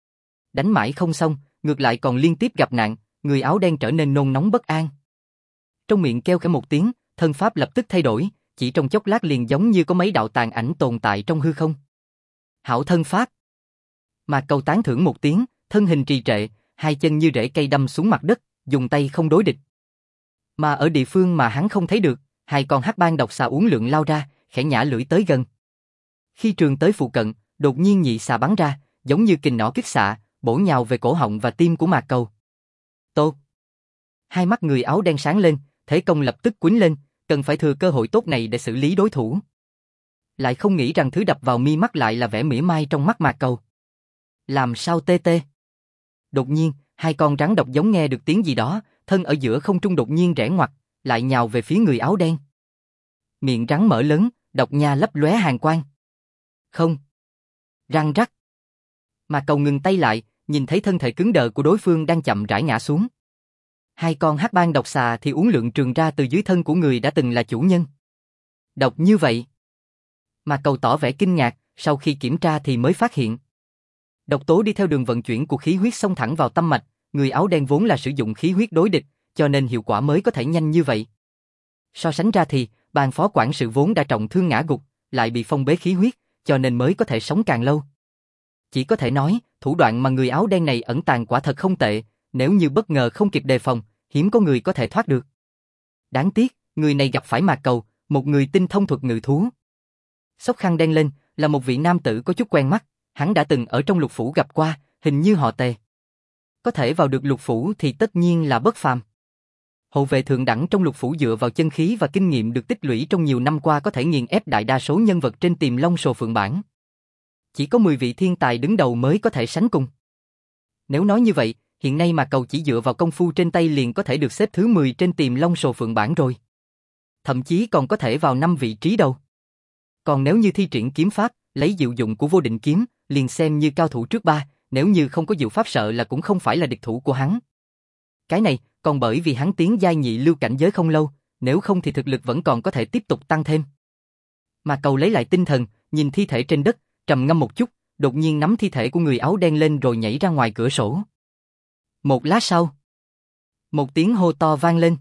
Đánh mãi không xong, ngược lại còn liên tiếp gặp nạn, người áo đen trở nên nôn nóng bất an. Trong miệng kêu khẽ một tiếng, thân pháp lập tức thay đổi, chỉ trong chốc lát liền giống như có mấy đạo tàn ảnh tồn tại trong hư không. Hảo thân pháp. Mạc Cầu tán thưởng một tiếng, thân hình trì trệ, hai chân như rễ cây đâm xuống mặt đất, dùng tay không đối địch. Mà ở địa phương mà hắn không thấy được, hai con hắc bang độc xà uốn lượn lao ra, khẽ nhả lưỡi tới gần. Khi trường tới phụ cận, đột nhiên nhị xà bắn ra, giống như kình nỏ kích xạ, bổ nhào về cổ họng và tim của Mạc Cầu. Tốt. Hai mắt người áo đen sáng lên, thế công lập tức quýnh lên, cần phải thừa cơ hội tốt này để xử lý đối thủ. Lại không nghĩ rằng thứ đập vào mi mắt lại là vẻ mỉa mai trong mắt Mạc Cầu. Làm sao tê tê? Đột nhiên, Hai con rắn độc giống nghe được tiếng gì đó, thân ở giữa không trung đột nhiên rẽ ngoặt, lại nhào về phía người áo đen. Miệng rắn mở lớn, độc nha lấp lóe hàn quang. Không. Răng rắc. Mà Cầu ngừng tay lại, nhìn thấy thân thể cứng đờ của đối phương đang chậm rãi ngã xuống. Hai con hắc bang độc xà thì uốn lượn trường ra từ dưới thân của người đã từng là chủ nhân. Độc như vậy. Mà Cầu tỏ vẻ kinh ngạc, sau khi kiểm tra thì mới phát hiện. Độc tố đi theo đường vận chuyển của khí huyết xông thẳng vào tâm mạch, người áo đen vốn là sử dụng khí huyết đối địch, cho nên hiệu quả mới có thể nhanh như vậy. So sánh ra thì, ban phó quản sự vốn đã trọng thương ngã gục, lại bị phong bế khí huyết, cho nên mới có thể sống càng lâu. Chỉ có thể nói, thủ đoạn mà người áo đen này ẩn tàng quả thật không tệ, nếu như bất ngờ không kịp đề phòng, hiếm có người có thể thoát được. Đáng tiếc, người này gặp phải Mạc Cầu, một người tinh thông thuật ngự thú. Xốc khăn đen lên, là một vị nam tử có chút quen mắt, hắn đã từng ở trong lục phủ gặp qua, hình như họ Tề. Có thể vào được lục phủ thì tất nhiên là bất phàm. Hộ vệ thượng đẳng trong lục phủ dựa vào chân khí và kinh nghiệm được tích lũy trong nhiều năm qua có thể nghiền ép đại đa số nhân vật trên Tiềm Long Sồ Phượng bảng. Chỉ có 10 vị thiên tài đứng đầu mới có thể sánh cùng. Nếu nói như vậy, hiện nay Mạc Cầu chỉ dựa vào công phu trên tay liền có thể được xếp thứ 10 trên Tiềm Long Sồ Phượng bảng rồi. Thậm chí còn có thể vào 5 vị trí đầu. Còn nếu như thi triển kiếm pháp, lấy diệu dụng của vô định kiếm, liền xem như cao thủ trước ba, nếu như không có diệu pháp sợ là cũng không phải là địch thủ của hắn. Cái này, còn bởi vì hắn tiến giai nhị lưu cảnh giới không lâu, nếu không thì thực lực vẫn còn có thể tiếp tục tăng thêm. Mà Cầu lấy lại tinh thần, nhìn thi thể trên đất, trầm ngâm một chút, đột nhiên nắm thi thể của người áo đen lên rồi nhảy ra ngoài cửa sổ. Một lát sau, một tiếng hô to vang lên.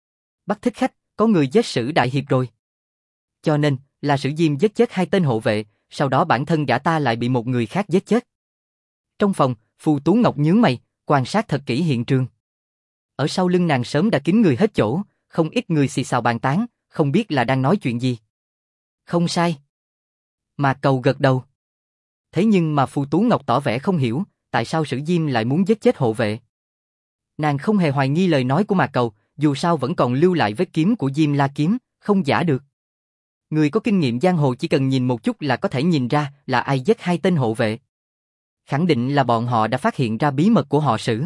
Bắt thích khách, có người giết Sử đại hiệp rồi. Cho nên, là Sử Diêm giết chết hai tên hộ vệ, sau đó bản thân gã ta lại bị một người khác giết chết. Trong phòng, Phù Tú Ngọc nhướng mày, quan sát thật kỹ hiện trường. Ở sau lưng nàng sớm đã kín người hết chỗ, không ít người xì xào bàn tán, không biết là đang nói chuyện gì. Không sai. Mạc Cầu gật đầu. Thế nhưng mà Phù Tú Ngọc tỏ vẻ không hiểu, tại sao Sử Diêm lại muốn giết chết hộ vệ. Nàng không hề hoài nghi lời nói của Mạc Cầu, dù sao vẫn còn lưu lại vết kiếm của Diêm La kiếm, không giả được. Người có kinh nghiệm giang hồ chỉ cần nhìn một chút là có thể nhìn ra là ai giết hai tên hộ vệ. Khẳng định là bọn họ đã phát hiện ra bí mật của họ Sử.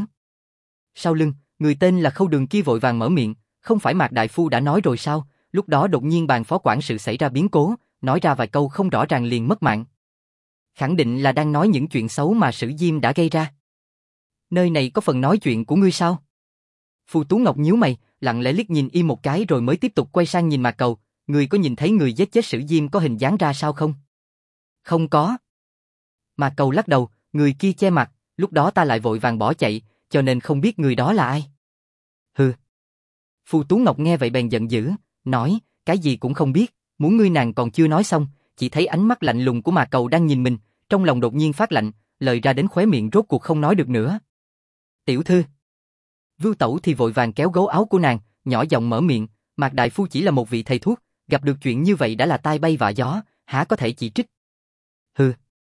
Sau lưng, người tên là Khâu Đường kia vội vàng mở miệng, không phải Mạc đại phu đã nói rồi sao, lúc đó đột nhiên bàn phó quản sự xảy ra biến cố, nói ra vài câu không rõ ràng liền mất mạng. Khẳng định là đang nói những chuyện xấu mà Sử Diêm đã gây ra. Nơi này có phần nói chuyện của ngươi sao? Phù Tú Ngọc nhíu mày, lặng lẽ liếc nhìn y một cái rồi mới tiếp tục quay sang nhìn Mạc Cầu, ngươi có nhìn thấy người giết chết Sử Diêm có hình dáng ra sao không? Không có. Mạc Cầu lắc đầu, người kia che mặt, lúc đó ta lại vội vàng bỏ chạy, cho nên không biết người đó là ai. Hừ. Phù Tú Ngọc nghe vậy bèn giận dữ, nói, cái gì cũng không biết, muốn ngươi nàng còn chưa nói xong, chỉ thấy ánh mắt lạnh lùng của Mạc Cầu đang nhìn mình, trong lòng đột nhiên phát lạnh, lời ra đến khóe miệng rốt cuộc không nói được nữa. Tiểu thư. Vưu Tẩu thì vội vàng kéo gấu áo của nàng, nhỏ giọng mở miệng, Mạc đại phu chỉ là một vị thầy thuốc, gặp được chuyện như vậy đã là tai bay vạ gió, há có thể chỉ trích. Hừ.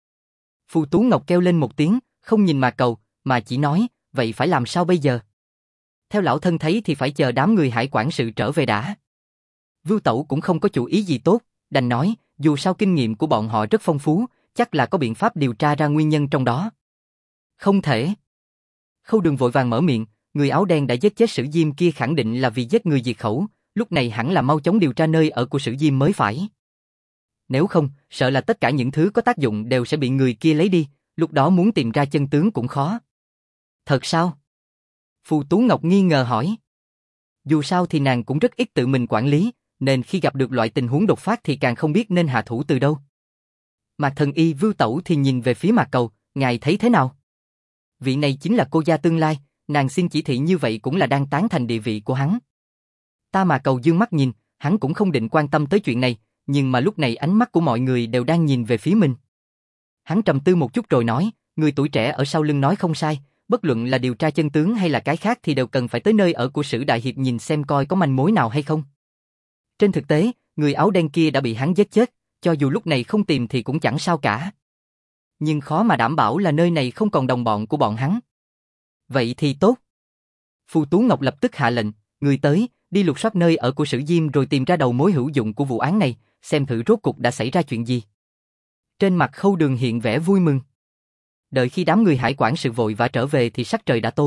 Phù Tú Ngọc kêu lên một tiếng, không nhìn Mạc Cầu, mà chỉ nói, vậy phải làm sao bây giờ? Theo lão thân thấy thì phải chờ đám người Hải quản sự trở về đã. Vưu Tẩu cũng không có chủ ý gì tốt, đành nói, dù sao kinh nghiệm của bọn họ rất phong phú, chắc là có biện pháp điều tra ra nguyên nhân trong đó. Không thể. Khâu Đường vội vàng mở miệng, người áo đen đã giết chết Sử Diêm kia khẳng định là vì giết người diệt khẩu, lúc này hẳn là mau chóng điều tra nơi ở của Sử Diêm mới phải. Nếu không, sợ là tất cả những thứ có tác dụng đều sẽ bị người kia lấy đi, lúc đó muốn tìm ra chân tướng cũng khó. Thật sao? Phù Tú Ngọc nghi ngờ hỏi. Dù sao thì nàng cũng rất ít tự mình quản lý, nên khi gặp được loại tình huống đột phát thì càng không biết nên hạ thủ từ đâu. Mạc Thần Y Vưu Tẩu thì nhìn về phía Mạc Cầu, ngài thấy thế nào? Vị này chính là cô gia tương lai, nàng xin chỉ thị như vậy cũng là đang tán thành địa vị của hắn. Ta Mạc Cầu dương mắt nhìn, hắn cũng không định quan tâm tới chuyện này, nhưng mà lúc này ánh mắt của mọi người đều đang nhìn về phía mình. Hắn trầm tư một chút rồi nói, người tuổi trẻ ở sau lưng nói không sai, bất luận là điều tra chân tướng hay là cái khác thì đều cần phải tới nơi ở của Sử đại hiệp nhìn xem coi có manh mối nào hay không. Trên thực tế, người áo đen kia đã bị hắn giết chết, cho dù lúc này không tìm thì cũng chẳng sao cả. Nhưng khó mà đảm bảo là nơi này không còn đồng bọn của bọn hắn. Vậy thì tốt. Phù Tú Ngọc lập tức hạ lệnh, người tới, đi lục soát nơi ở của Sử Diêm rồi tìm ra đầu mối hữu dụng của vụ án này, xem thử rốt cuộc đã xảy ra chuyện gì. Trên mặt Khâu Đường hiện vẻ vui mừng. Đợi khi đám người Hải quản sự vội vã trở về thì sắc trời đã tối,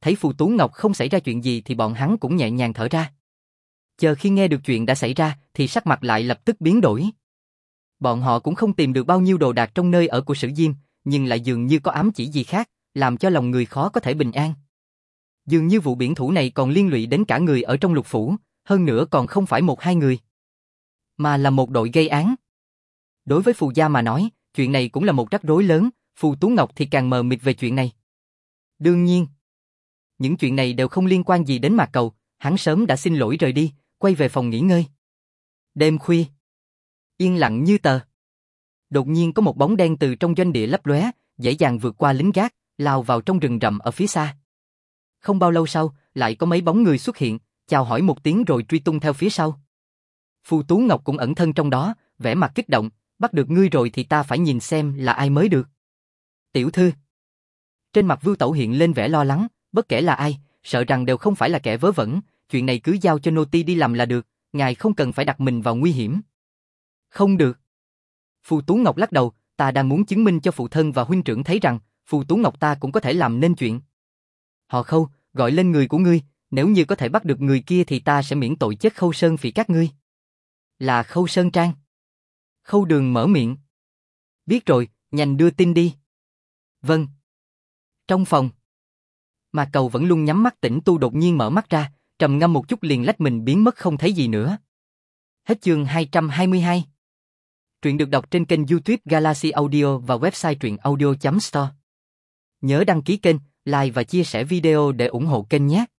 thấy Phù Tú Ngọc không xảy ra chuyện gì thì bọn hắn cũng nhẹ nhàng thở ra. Chờ khi nghe được chuyện đã xảy ra thì sắc mặt lại lập tức biến đổi. Bọn họ cũng không tìm được bao nhiêu đồ đạc trong nơi ở của Sử Diêm, nhưng lại dường như có ám chỉ gì khác, làm cho lòng người khó có thể bình an. Dường như vụ biển thủ này còn liên lụy đến cả người ở trong lục phủ, hơn nữa còn không phải một hai người, mà là một đội gây án. Đối với Phù gia mà nói, chuyện này cũng là một rắc rối lớn, Phù Tú Ngọc thì càng mờ mịt về chuyện này. Đương nhiên, những chuyện này đều không liên quan gì đến Mạc Cầu, hắn sớm đã xin lỗi rời đi, quay về phòng nghỉ ngơi. Đêm khuya, yên lặng như tờ. Đột nhiên có một bóng đen từ trong doanh địa lấp lóe, dễ dàng vượt qua lính gác, lao vào trong rừng rậm ở phía xa. Không bao lâu sau, lại có mấy bóng người xuất hiện, chào hỏi một tiếng rồi truy tung theo phía sau. Phù Tú Ngọc cũng ẩn thân trong đó, vẻ mặt kích động, bắt được ngươi rồi thì ta phải nhìn xem là ai mới được. Tiểu thư. Trên mặt Vưu Tẩu hiện lên vẻ lo lắng, bất kể là ai, sợ rằng đều không phải là kẻ vớ vẩn, chuyện này cứ giao cho nô tỳ đi làm là được, ngài không cần phải đặt mình vào nguy hiểm. Không được. Phù Tú Ngọc lắc đầu, ta đang muốn chứng minh cho phụ thân và huynh trưởng thấy rằng, Phù Tú Ngọc ta cũng có thể làm nên chuyện. Họ Khâu, gọi lên người của ngươi, nếu như có thể bắt được người kia thì ta sẽ miễn tội chết Khâu Sơn Phỉ các ngươi. Là Khâu Sơn Trang. Khâu Đường mở miệng. Biết rồi, nhanh đưa tin đi. Vâng. Trong phòng, Mạc Cầu vẫn luôn nhắm mắt tĩnh tu đột nhiên mở mắt ra, trầm ngâm một chút liền lách mình biến mất không thấy gì nữa. Hết chương 222. Truyện được đọc trên kênh YouTube Galaxy Audio và website truyệnaudio.store. Nhớ đăng ký kênh, like và chia sẻ video để ủng hộ kênh nhé.